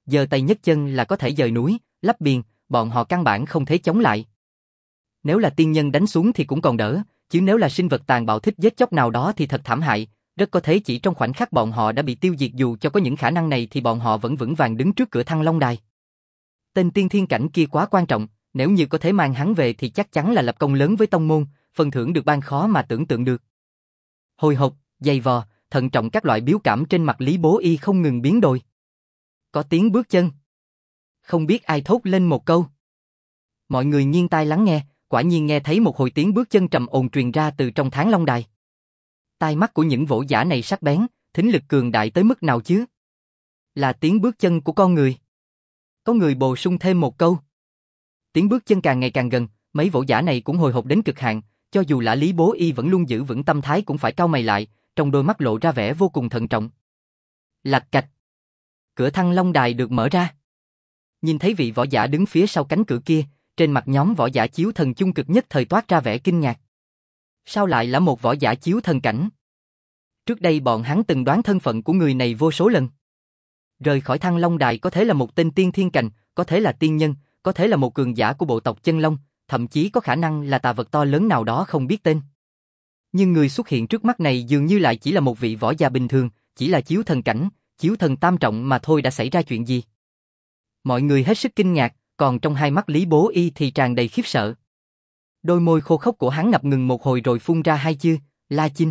giơ tay nhấc chân là có thể dời núi, lấp biển, bọn họ căn bản không thể chống lại. Nếu là tiên nhân đánh xuống thì cũng còn đỡ, chứ nếu là sinh vật tàn bạo thích giết chóc nào đó thì thật thảm hại, rất có thể chỉ trong khoảnh khắc bọn họ đã bị tiêu diệt, dù cho có những khả năng này thì bọn họ vẫn vững vàng đứng trước cửa Thăng Long Đài. Tên tiên thiên cảnh kia quá quan trọng, nếu như có thể mang hắn về thì chắc chắn là lập công lớn với tông môn, phần thưởng được ban khó mà tưởng tượng được. Hồi hộp, dày vò, thận trọng, các loại biểu cảm trên mặt Lý Bố Y không ngừng biến đổi. Có tiếng bước chân. Không biết ai thốt lên một câu. Mọi người nghiêng tai lắng nghe, quả nhiên nghe thấy một hồi tiếng bước chân trầm ồn truyền ra từ trong Thăng Long Đài. Tai mắt của những võ giả này sắc bén, thính lực cường đại tới mức nào chứ? Là tiếng bước chân của con người. Có người bổ sung thêm một câu. Tiếng bước chân càng ngày càng gần, mấy võ giả này cũng hồi hộp đến cực hạn, cho dù là Lý Bố Y vẫn luôn giữ vững tâm thái cũng phải cau mày lại, trong đôi mắt lộ ra vẻ vô cùng thận trọng. Lạch cạch. Cửa Thăng Long Đài được mở ra. Nhìn thấy vị võ giả đứng phía sau cánh cửa kia, trên mặt nhóm võ giả chiếu thần chung cực nhất thời toát ra vẻ kinh ngạc. Sao lại là một võ giả chiếu thần cảnh? Trước đây bọn hắn từng đoán thân phận của người này vô số lần. Rời khỏi Thăng Long Đài có thể là một tên tiên thiên cảnh, có thể là tiên nhân, có thể là một cường giả của bộ tộc Chân Long, thậm chí có khả năng là tà vật to lớn nào đó không biết tên. Nhưng người xuất hiện trước mắt này dường như lại chỉ là một vị võ gia bình thường, chỉ là chiếu thần cảnh, chiếu thần tam trọng mà thôi. Đã xảy ra chuyện gì? Mọi người hết sức kinh ngạc, còn trong hai mắt Lý Bố Y thì tràn đầy khiếp sợ. Đôi môi khô khốc của hắn ngập ngừng một hồi rồi phun ra hai chữ, La Chinh.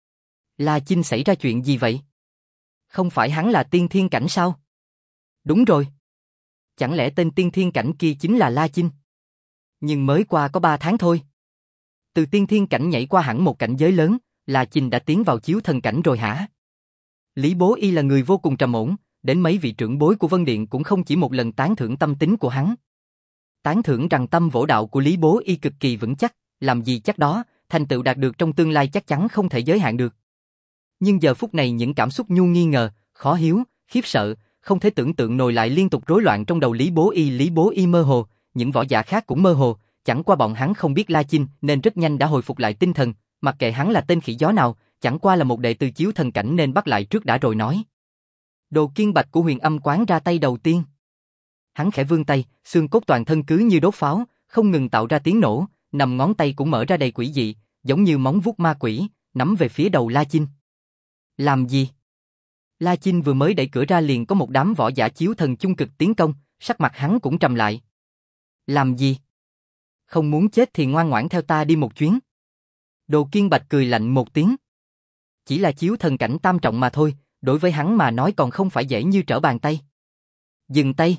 La Chinh xảy ra chuyện gì vậy? Không phải hắn là tiên thiên cảnh sao? Đúng rồi. Chẳng lẽ tên tiên thiên cảnh kia chính là La Chinh? Nhưng mới qua có ba tháng thôi. Từ tiên thiên cảnh nhảy qua hẳn một cảnh giới lớn, La Chinh đã tiến vào chiếu thần cảnh rồi hả? Lý Bố Y là người vô cùng trầm ổn, đến mấy vị trưởng bối của Vân Điện cũng không chỉ một lần tán thưởng tâm tính của hắn. Tán thưởng rằng tâm võ đạo của Lý Bố Y cực kỳ vững chắc, làm gì chắc đó, thành tựu đạt được trong tương lai chắc chắn không thể giới hạn được. Nhưng giờ phút này những cảm xúc nhu nghi ngờ, khó hiếu, khiếp sợ, không thể tưởng tượng nổi lại liên tục rối loạn trong đầu Lý Bố Y. Lý Bố Y mơ hồ, những võ giả khác cũng mơ hồ, chẳng qua bọn hắn không biết La Chinh nên rất nhanh đã hồi phục lại tinh thần, mặc kệ hắn là tên khỉ gió nào, chẳng qua là một đệ tử chiếu thần cảnh nên bắt lại trước đã rồi nói. Đồ Kiên Bạch của Huyền Âm Quán ra tay đầu tiên. Hắn khẽ vươn tay, xương cốt toàn thân cứ như đốt pháo, không ngừng tạo ra tiếng nổ, nằm ngón tay cũng mở ra đầy quỷ dị, giống như móng vuốt ma quỷ, nắm về phía đầu La Chinh. Làm gì? La Chinh vừa mới đẩy cửa ra liền có một đám võ giả chiếu thần chung cực tiến công, sắc mặt hắn cũng trầm lại. Làm gì? Không muốn chết thì ngoan ngoãn theo ta đi một chuyến. Đồ Kiên Bạch cười lạnh một tiếng. Chỉ là chiếu thần cảnh tam trọng mà thôi, đối với hắn mà nói còn không phải dễ như trở bàn tay. Dừng tay.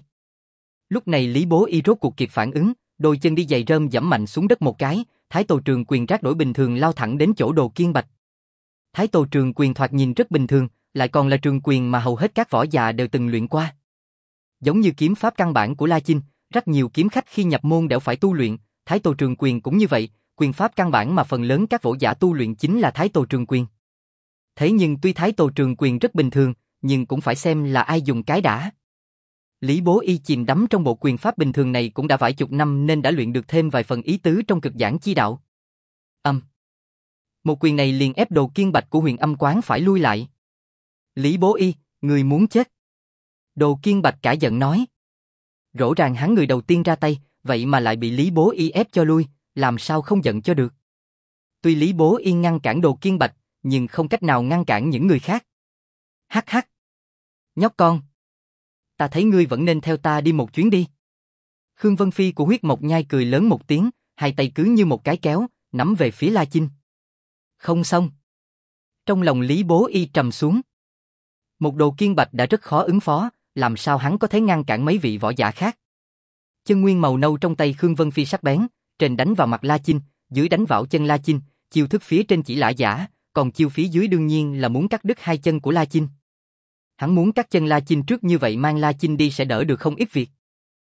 Lúc này Lý Bố Y rốt cuộc kịp phản ứng, đôi chân đi giày rơm giẫm mạnh xuống đất một cái, Thái Tổ Trường Quyền rác đổi bình thường lao thẳng đến chỗ Đồ Kiên Bạch. Thái Tổ Trường Quyền thoạt nhìn rất bình thường, lại còn là trường quyền mà hầu hết các võ giả đều từng luyện qua. Giống như kiếm pháp căn bản của La Chinh, rất nhiều kiếm khách khi nhập môn đều phải tu luyện, Thái Tổ Trường Quyền cũng như vậy, quyền pháp căn bản mà phần lớn các võ giả tu luyện chính là Thái Tổ Trường Quyền. Thế nhưng tuy Thái Tổ Trường Quyền rất bình thường, nhưng cũng phải xem là ai dùng cái đã. Lý Bố Y chìm đắm trong bộ quyền pháp bình thường này cũng đã vài chục năm nên đã luyện được thêm vài phần ý tứ trong cực giảng chi đạo. Âm. Một quyền này liền ép Đồ Kiên Bạch của Huyền Âm Quán phải lui lại. Lý Bố Y, người muốn chết. Đồ Kiên Bạch cả giận nói. Rõ ràng hắn người đầu tiên ra tay, vậy mà lại bị Lý Bố Y ép cho lui, làm sao không giận cho được. Tuy Lý Bố Y ngăn cản Đồ Kiên Bạch, nhưng không cách nào ngăn cản những người khác. Hắc hắc. Nhóc con. Ta thấy ngươi vẫn nên theo ta đi một chuyến đi. Khương Vân Phi của Huyết Mộc Nhai cười lớn một tiếng, hai tay cứ như một cái kéo, nắm về phía La Chinh. Không xong. Trong lòng Lý Bố Y trầm xuống. Một Đồ Kiên Bạch đã rất khó ứng phó, làm sao hắn có thể ngăn cản mấy vị võ giả khác. Chân nguyên màu nâu trong tay Khương Vân Phi sắc bén, trên đánh vào mặt La Chinh, dưới đánh vào chân La Chinh, chiêu thức phía trên chỉ là giả, còn chiêu phía dưới đương nhiên là muốn cắt đứt hai chân của La Chinh. Hắn muốn cắt chân La Chinh trước như vậy mang La Chinh đi sẽ đỡ được không ít việc.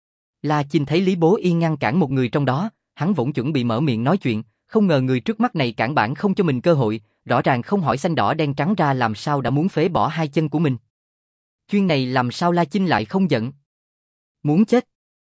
La Chinh thấy Lý Bố Y ngăn cản một người trong đó, hắn vốn chuẩn bị mở miệng nói chuyện, không ngờ người trước mắt này cản bản không cho mình cơ hội, rõ ràng không hỏi xanh đỏ đen trắng ra làm sao đã muốn phế bỏ hai chân của mình. Chuyên này làm sao La Chinh lại không giận? Muốn chết.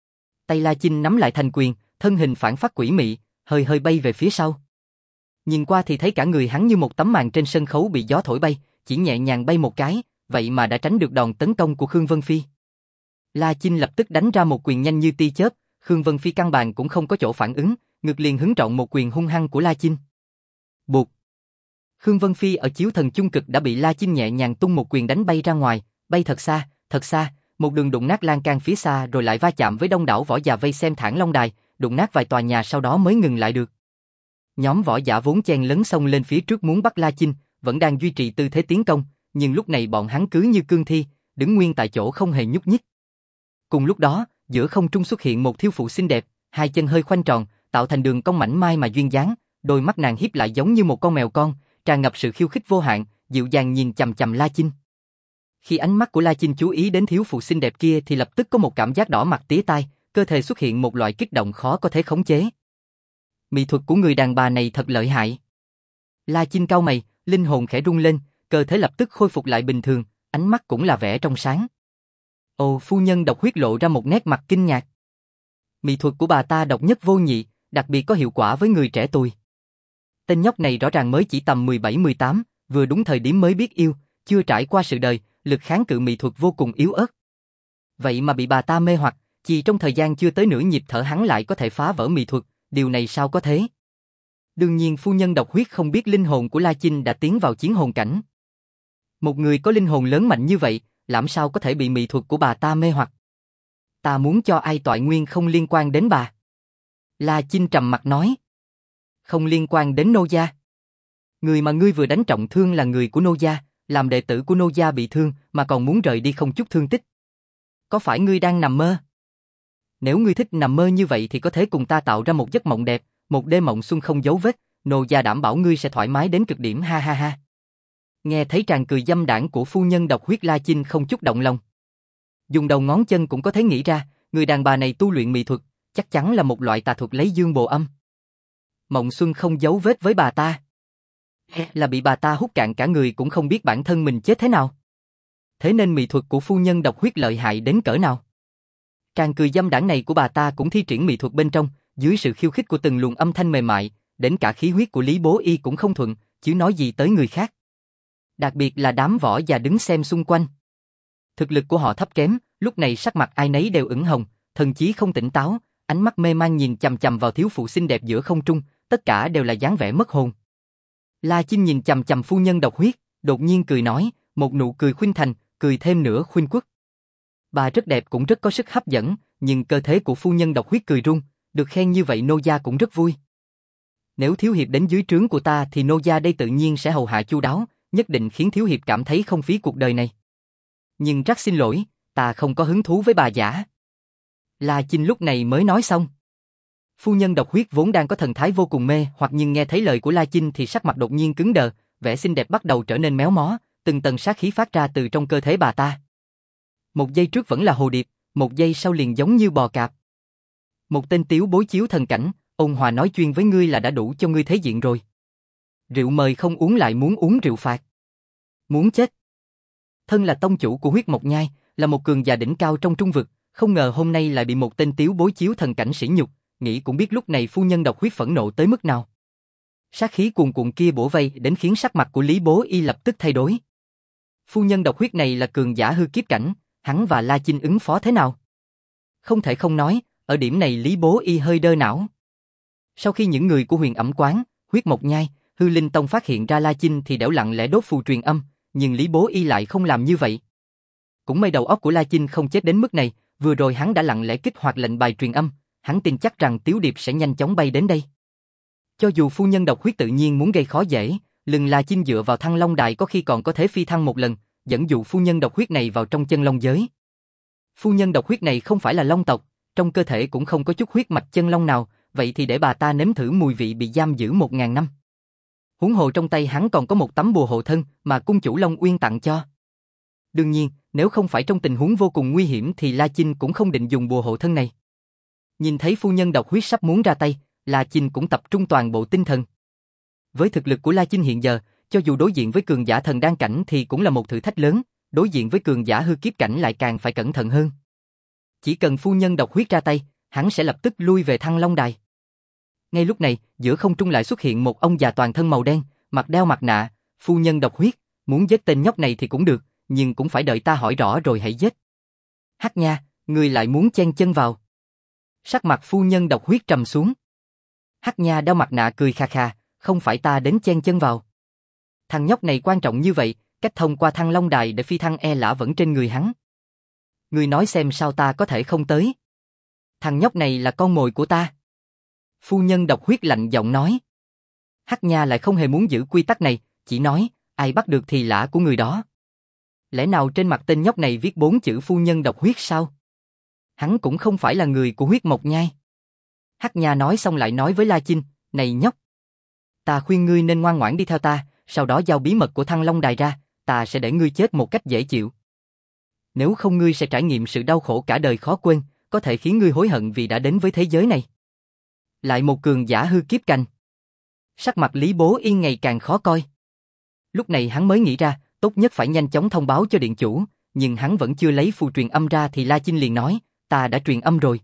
Tay La Chinh nắm lại thành quyền, thân hình phản phất quỷ mị, hơi hơi bay về phía sau. Nhìn qua thì thấy cả người hắn như một tấm màn trên sân khấu bị gió thổi bay, chỉ nhẹ nhàng bay một cái, vậy mà đã tránh được đòn tấn công của Khương Vân Phi. La Chinh lập tức đánh ra một quyền nhanh như tia chớp, Khương Vân Phi căn bản cũng không có chỗ phản ứng, ngực liền hứng trọn một quyền hung hăng của La Chinh. Bụt. Khương Vân Phi ở chiếu thần chung cực đã bị La Chinh nhẹ nhàng tung một quyền đánh bay ra ngoài, bay thật xa, thật xa, một đường đụng nát lan can phía xa rồi lại va chạm với đông đảo võ giả vây xem Thản Long Đài, đụng nát vài tòa nhà sau đó mới ngừng lại được. Nhóm võ giả vốn chen lấn xông lên phía trước muốn bắt La Chinh, vẫn đang duy trì tư thế tiến công, nhưng lúc này bọn hắn cứ như cương thi, đứng nguyên tại chỗ không hề nhúc nhích. Cùng lúc đó, giữa không trung xuất hiện một thiếu phụ xinh đẹp, hai chân hơi khoanh tròn, tạo thành đường cong mảnh mai mà duyên dáng, đôi mắt nàng hiếp lại giống như một con mèo con, tràn ngập sự khiêu khích vô hạn, dịu dàng nhìn chằm chằm La Chinh. Khi ánh mắt của La Chinh chú ý đến thiếu phụ xinh đẹp kia thì lập tức có một cảm giác đỏ mặt tía tai, cơ thể xuất hiện một loại kích động khó có thể khống chế. Mỹ thuật của người đàn bà này thật lợi hại. La Chinh cau mày, linh hồn khẽ rung lên, cơ thể lập tức khôi phục lại bình thường, ánh mắt cũng là vẻ trong sáng. Ồ, phu nhân Độc Huyết lộ ra một nét mặt kinh ngạc. Mỹ thuật của bà ta độc nhất vô nhị, đặc biệt có hiệu quả với người trẻ tuổi. Tên nhóc này rõ ràng mới chỉ tầm mười bảy mười tám, vừa đúng thời điểm mới biết yêu, chưa trải qua sự đời, lực kháng cự mỹ thuật vô cùng yếu ớt. Vậy mà bị bà ta mê hoặc, chỉ trong thời gian chưa tới nửa nhịp thở hắn lại có thể phá vỡ mỹ thuật, điều này sao có thế? Đương nhiên phu nhân Độc Huyết không biết linh hồn của La Chinh đã tiến vào chiến hồn cảnh. Một người có linh hồn lớn mạnh như vậy, làm sao có thể bị mỹ thuật của bà ta mê hoặc? Ta muốn cho ai toại nguyên không liên quan đến bà. La Chinh trầm mặt nói. Không liên quan đến nô gia. Người mà ngươi vừa đánh trọng thương là người của nô gia, làm đệ tử của nô gia bị thương mà còn muốn rời đi không chút thương tích. Có phải ngươi đang nằm mơ? Nếu ngươi thích nằm mơ như vậy thì có thể cùng ta tạo ra một giấc mộng đẹp, một đêm mộng xuân không dấu vết, nô gia đảm bảo ngươi sẽ thoải mái đến cực điểm ha ha ha. Nghe thấy tràng cười dâm đảng của phu nhân Độc Huyết, La Chinh không chút động lòng. Dùng đầu ngón chân cũng có thể nghĩ ra, người đàn bà này tu luyện mỹ thuật, chắc chắn là một loại tà thuật lấy dương bồ âm. Mộng xuân không dấu vết với bà ta. Là bị bà ta hút cạn cả người cũng không biết bản thân mình chết thế nào. Thế nên mỹ thuật của phu nhân Độc Huyết lợi hại đến cỡ nào. Tràng cười dâm đảng này của bà ta cũng thi triển mỹ thuật bên trong, dưới sự khiêu khích của từng luồng âm thanh mềm mại, đến cả khí huyết của Lý Bố Y cũng không thuận, chứ nói gì tới người khác. Đặc biệt là đám võ già đứng xem xung quanh. Thực lực của họ thấp kém, lúc này sắc mặt ai nấy đều ửng hồng, thần chí không tỉnh táo, ánh mắt mê man nhìn chằm chằm vào thiếu phụ xinh đẹp giữa không trung, tất cả đều là dáng vẻ mất hồn. La Chinh nhìn chằm chằm phu nhân Độc Huyết, đột nhiên cười nói, một nụ cười khuynh thành, cười thêm nữa khuynh quốc. Bà rất đẹp cũng rất có sức hấp dẫn, nhưng cơ thể của phu nhân Độc Huyết cười run, được khen như vậy nô gia cũng rất vui. Nếu thiếu hiệp đến dưới trướng của ta thì nô gia đây tự nhiên sẽ hầu hạ chu đáo, nhất định khiến thiếu hiệp cảm thấy không phí cuộc đời này. Nhưng rất xin lỗi, ta không có hứng thú với bà giả. La Chinh lúc này mới nói xong. Phu nhân Độc Huyết vốn đang có thần thái vô cùng mê hoặc, nhưng nghe thấy lời của La Chinh thì sắc mặt đột nhiên cứng đờ, vẻ xinh đẹp bắt đầu trở nên méo mó, từng tầng sát khí phát ra từ trong cơ thể bà ta. Một giây trước vẫn là hồ điệp, một giây sau liền giống như bò cạp. Một tên tiếu bối chiếu thần cảnh, ôn hòa nói chuyên với ngươi là đã đủ cho ngươi thế diện rồi. Rượu mời không uống lại muốn uống rượu phạt. Muốn chết. Thân là tông chủ của huyết mộc nhai, là một cường giả đỉnh cao trong trung vực, không ngờ hôm nay lại bị một tên tiếu bối chiếu thần cảnh sỉ nhục, nghĩ cũng biết lúc này phu nhân Độc Huyết phẫn nộ tới mức nào. Sát khí cuồn cuộn kia bổ vây đến khiến sắc mặt của Lý Bố Y lập tức thay đổi. Phu nhân Độc Huyết này là cường giả hư kiếp cảnh, hắn và La Chinh ứng phó thế nào? Không thể không nói, ở điểm này Lý Bố Y hơi đơ não. Sau khi những người của Huyền Ẩm Quán, huyết mộc nhai, Hư Linh Tông phát hiện ra La Chinh thì đẽo lặng lẽ đốt phù truyền âm, nhưng Lý Bố Y lại không làm như vậy. Cũng may đầu óc của La Chinh không chết đến mức này, vừa rồi hắn đã lặng lẽ kích hoạt lệnh bài truyền âm, hắn tin chắc rằng Tiếu Điệp sẽ nhanh chóng bay đến đây. Cho dù phu nhân Độc Huyết tự nhiên muốn gây khó dễ, lưng La Chinh dựa vào Thăng Long Đài có khi còn có thể phi thăng một lần, dẫn dụ phu nhân Độc Huyết này vào trong chân long giới. Phu nhân Độc Huyết này không phải là long tộc, trong cơ thể cũng không có chút huyết mạch chân long nào, vậy thì để bà ta nếm thử mùi vị bị giam giữ một ngàn năm. Huống hồ trong tay hắn còn có một tấm bùa hộ thân mà cung chủ Long Uyên tặng cho. Đương nhiên, nếu không phải trong tình huống vô cùng nguy hiểm thì La Chinh cũng không định dùng bùa hộ thân này. Nhìn thấy phu nhân Độc Huyết sắp muốn ra tay, La Chinh cũng tập trung toàn bộ tinh thần. Với thực lực của La Chinh hiện giờ, cho dù đối diện với cường giả thần đan cảnh thì cũng là một thử thách lớn, đối diện với cường giả hư kiếp cảnh lại càng phải cẩn thận hơn. Chỉ cần phu nhân Độc Huyết ra tay, hắn sẽ lập tức lui về Thăng Long Đài. Ngay lúc này, giữa không trung lại xuất hiện một ông già toàn thân màu đen, mặt đeo mặt nạ, phu nhân Độc Huyết, muốn giết tên nhóc này thì cũng được, nhưng cũng phải đợi ta hỏi rõ rồi hãy giết. Hắc nha, Ngươi lại muốn chen chân vào. Sắc mặt phu nhân độc huyết trầm xuống. Hắc Nha đeo mặt nạ cười kha kha, không phải ta đến chen chân vào. Thằng nhóc này quan trọng như vậy, cách thông qua Thăng Long Đài để phi thăng e lả vẫn trên người hắn. Ngươi nói xem sao ta có thể không tới. Thằng nhóc này là con mồi của ta. Phu nhân độc huyết lạnh giọng nói. Hắc Nha lại không hề muốn giữ quy tắc này, chỉ nói, ai bắt được thì lả của người đó. Lẽ nào trên mặt tên nhóc này viết bốn chữ phu nhân độc huyết sao? Hắn cũng không phải là người của huyết mộc nhai. Hắc Nha nói xong lại nói với La Chinh, này nhóc. Ta khuyên ngươi nên ngoan ngoãn đi theo ta, sau đó giao bí mật của Thăng Long Đài ra, ta sẽ để ngươi chết một cách dễ chịu. Nếu không ngươi sẽ trải nghiệm sự đau khổ cả đời khó quên, có thể khiến ngươi hối hận vì đã đến với thế giới này. Lại một cường giả hư kiếp canh. Sắc mặt Lý Bố Yên ngày càng khó coi. Lúc này hắn mới nghĩ ra, tốt nhất phải nhanh chóng thông báo cho điện chủ, nhưng hắn vẫn chưa lấy phù truyền âm ra thì La Chinh liền nói, ta đã truyền âm rồi.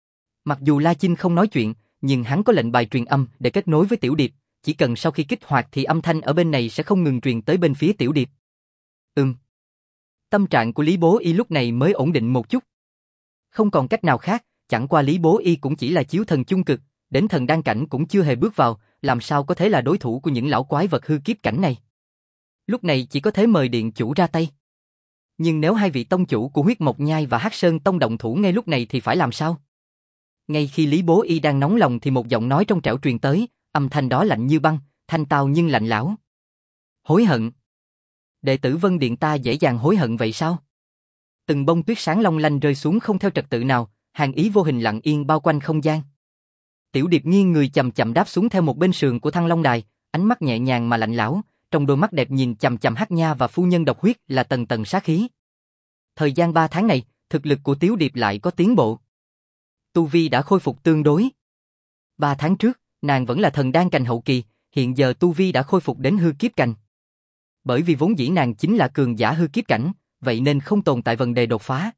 Mặc dù La Chinh không nói chuyện, nhưng hắn có lệnh bài truyền âm để kết nối với Tiểu Điệp, chỉ cần sau khi kích hoạt thì âm thanh ở bên này sẽ không ngừng truyền tới bên phía Tiểu Điệp. Ừm. Tâm trạng của Lý Bố Y lúc này mới ổn định một chút. Không còn cách nào khác, chẳng qua Lý Bố Y cũng chỉ là chiếu thần chung cực, đến thần đan cảnh cũng chưa hề bước vào, làm sao có thể là đối thủ của những lão quái vật hư kiếp cảnh này. Lúc này chỉ có thể mời điện chủ ra tay. Nhưng nếu hai vị tông chủ của huyết mộc nhai và Hắc Sơn tông động thủ ngay lúc này thì phải làm sao? Ngay khi Lý Bố Y đang nóng lòng thì một giọng nói trong trẻo truyền tới, âm thanh đó lạnh như băng, thanh tao nhưng lạnh lẽo. Hối hận. Đệ tử Vân Điện ta dễ dàng hối hận vậy sao? Từng bông tuyết sáng long lanh rơi xuống không theo trật tự nào, hàn ý vô hình lặng yên bao quanh không gian. Tiểu Điệp nghiêng người chậm chậm đáp xuống theo một bên sườn của Thăng Long Đài, ánh mắt nhẹ nhàng mà lạnh lẽo, trong đôi mắt đẹp nhìn chằm chằm Hắc Nha và phu nhân độc huyết là tầng tầng sát khí. Thời gian ba tháng này, thực lực của Tiểu Điệp lại có tiến bộ. Tu vi đã khôi phục tương đối. Ba tháng trước, nàng vẫn là thần đan cành hậu kỳ, hiện giờ tu vi đã khôi phục đến hư kiếp cành. Bởi vì vốn dĩ nàng chính là cường giả hư kiếp cảnh, vậy nên không tồn tại vấn đề đột phá.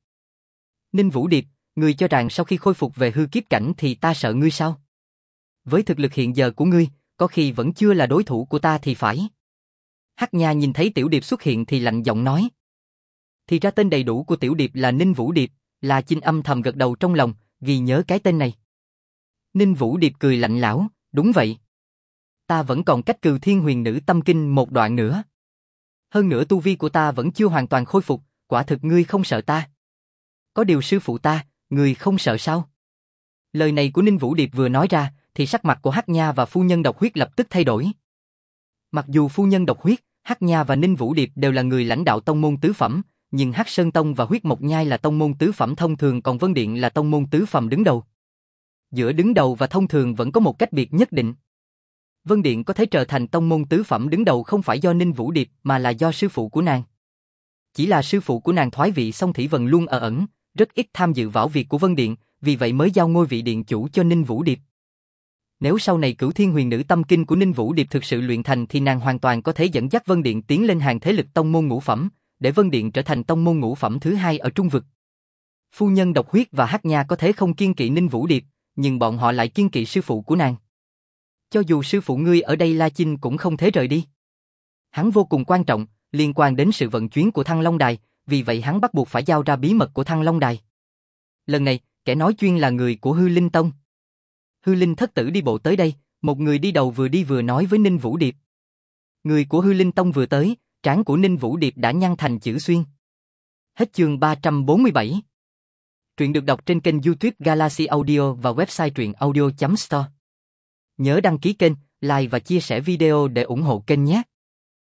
Ninh Vũ Điệp, ngươi cho rằng sau khi khôi phục về hư kiếp cảnh thì ta sợ ngươi sao? Với thực lực hiện giờ của ngươi, có khi vẫn chưa là đối thủ của ta thì phải. Hắc Nha nhìn thấy Tiểu Điệp xuất hiện thì lạnh giọng nói. Thì ra tên đầy đủ của Tiểu Điệp là Ninh Vũ Điệp, là Chinh âm thầm gật đầu trong lòng, ghi nhớ cái tên này. Ninh Vũ Điệp cười lạnh lẽo, đúng vậy. Ta vẫn còn cách Cừu Thiên Huyền Nữ Tâm Kinh một đoạn nữa. Hơn nữa tu vi của ta vẫn chưa hoàn toàn khôi phục, quả thực ngươi không sợ ta. Có điều sư phụ ta, ngươi không sợ sao? Lời này của Ninh Vũ Điệp vừa nói ra, thì sắc mặt của Hắc Nha và phu nhân độc huyết lập tức thay đổi. Mặc dù phu nhân độc huyết, Hắc Nha và Ninh Vũ Điệp đều là người lãnh đạo tông môn tứ phẩm, nhưng Hắc Sơn Tông và Huyết Mộc Nhai là tông môn tứ phẩm thông thường, còn Vân Điện là tông môn tứ phẩm đứng đầu. Giữa đứng đầu và thông thường vẫn có một cách biệt nhất định. Vân Điện có thể trở thành tông môn tứ phẩm đứng đầu không phải do Ninh Vũ Điệp mà là do sư phụ của nàng. Chỉ là sư phụ của nàng thoái vị xong Thủy Vân luôn ở ẩn, rất ít tham dự vào việc của Vân Điện, vì vậy mới giao ngôi vị điện chủ cho Ninh Vũ Điệp. Nếu sau này Cửu Thiên Huyền Nữ Tâm Kinh của Ninh Vũ Điệp thực sự luyện thành thì nàng hoàn toàn có thể dẫn dắt Vân Điện tiến lên hàng thế lực tông môn ngũ phẩm, để Vân Điện trở thành tông môn ngũ phẩm thứ hai ở Trung Vực. Phu nhân độc huyết và Hắc Nha có thể không kiên kỵ Ninh Vũ Điệp, nhưng bọn họ lại kiên kỵ sư phụ của nàng. Cho dù sư phụ ngươi ở đây La Chinh cũng không thể rời đi. Hắn vô cùng quan trọng, liên quan đến sự vận chuyển của Thăng Long Đài, vì vậy hắn bắt buộc phải giao ra bí mật của Thăng Long Đài. Lần này, kẻ nói chuyên là người của Hư Linh Tông. Hư Linh thất tử đi bộ tới đây, một người đi đầu vừa đi vừa nói với Ninh Vũ Điệp. Người của Hư Linh Tông vừa tới, trán của Ninh Vũ Điệp đã nhăn thành chữ xuyên. Hết chương ba trăm bốn mươi bảy. Truyện được đọc trên kênh YouTube Galaxy Audio và website truyện audio chấm store. Nhớ đăng ký kênh, like và chia sẻ video để ủng hộ kênh nhé.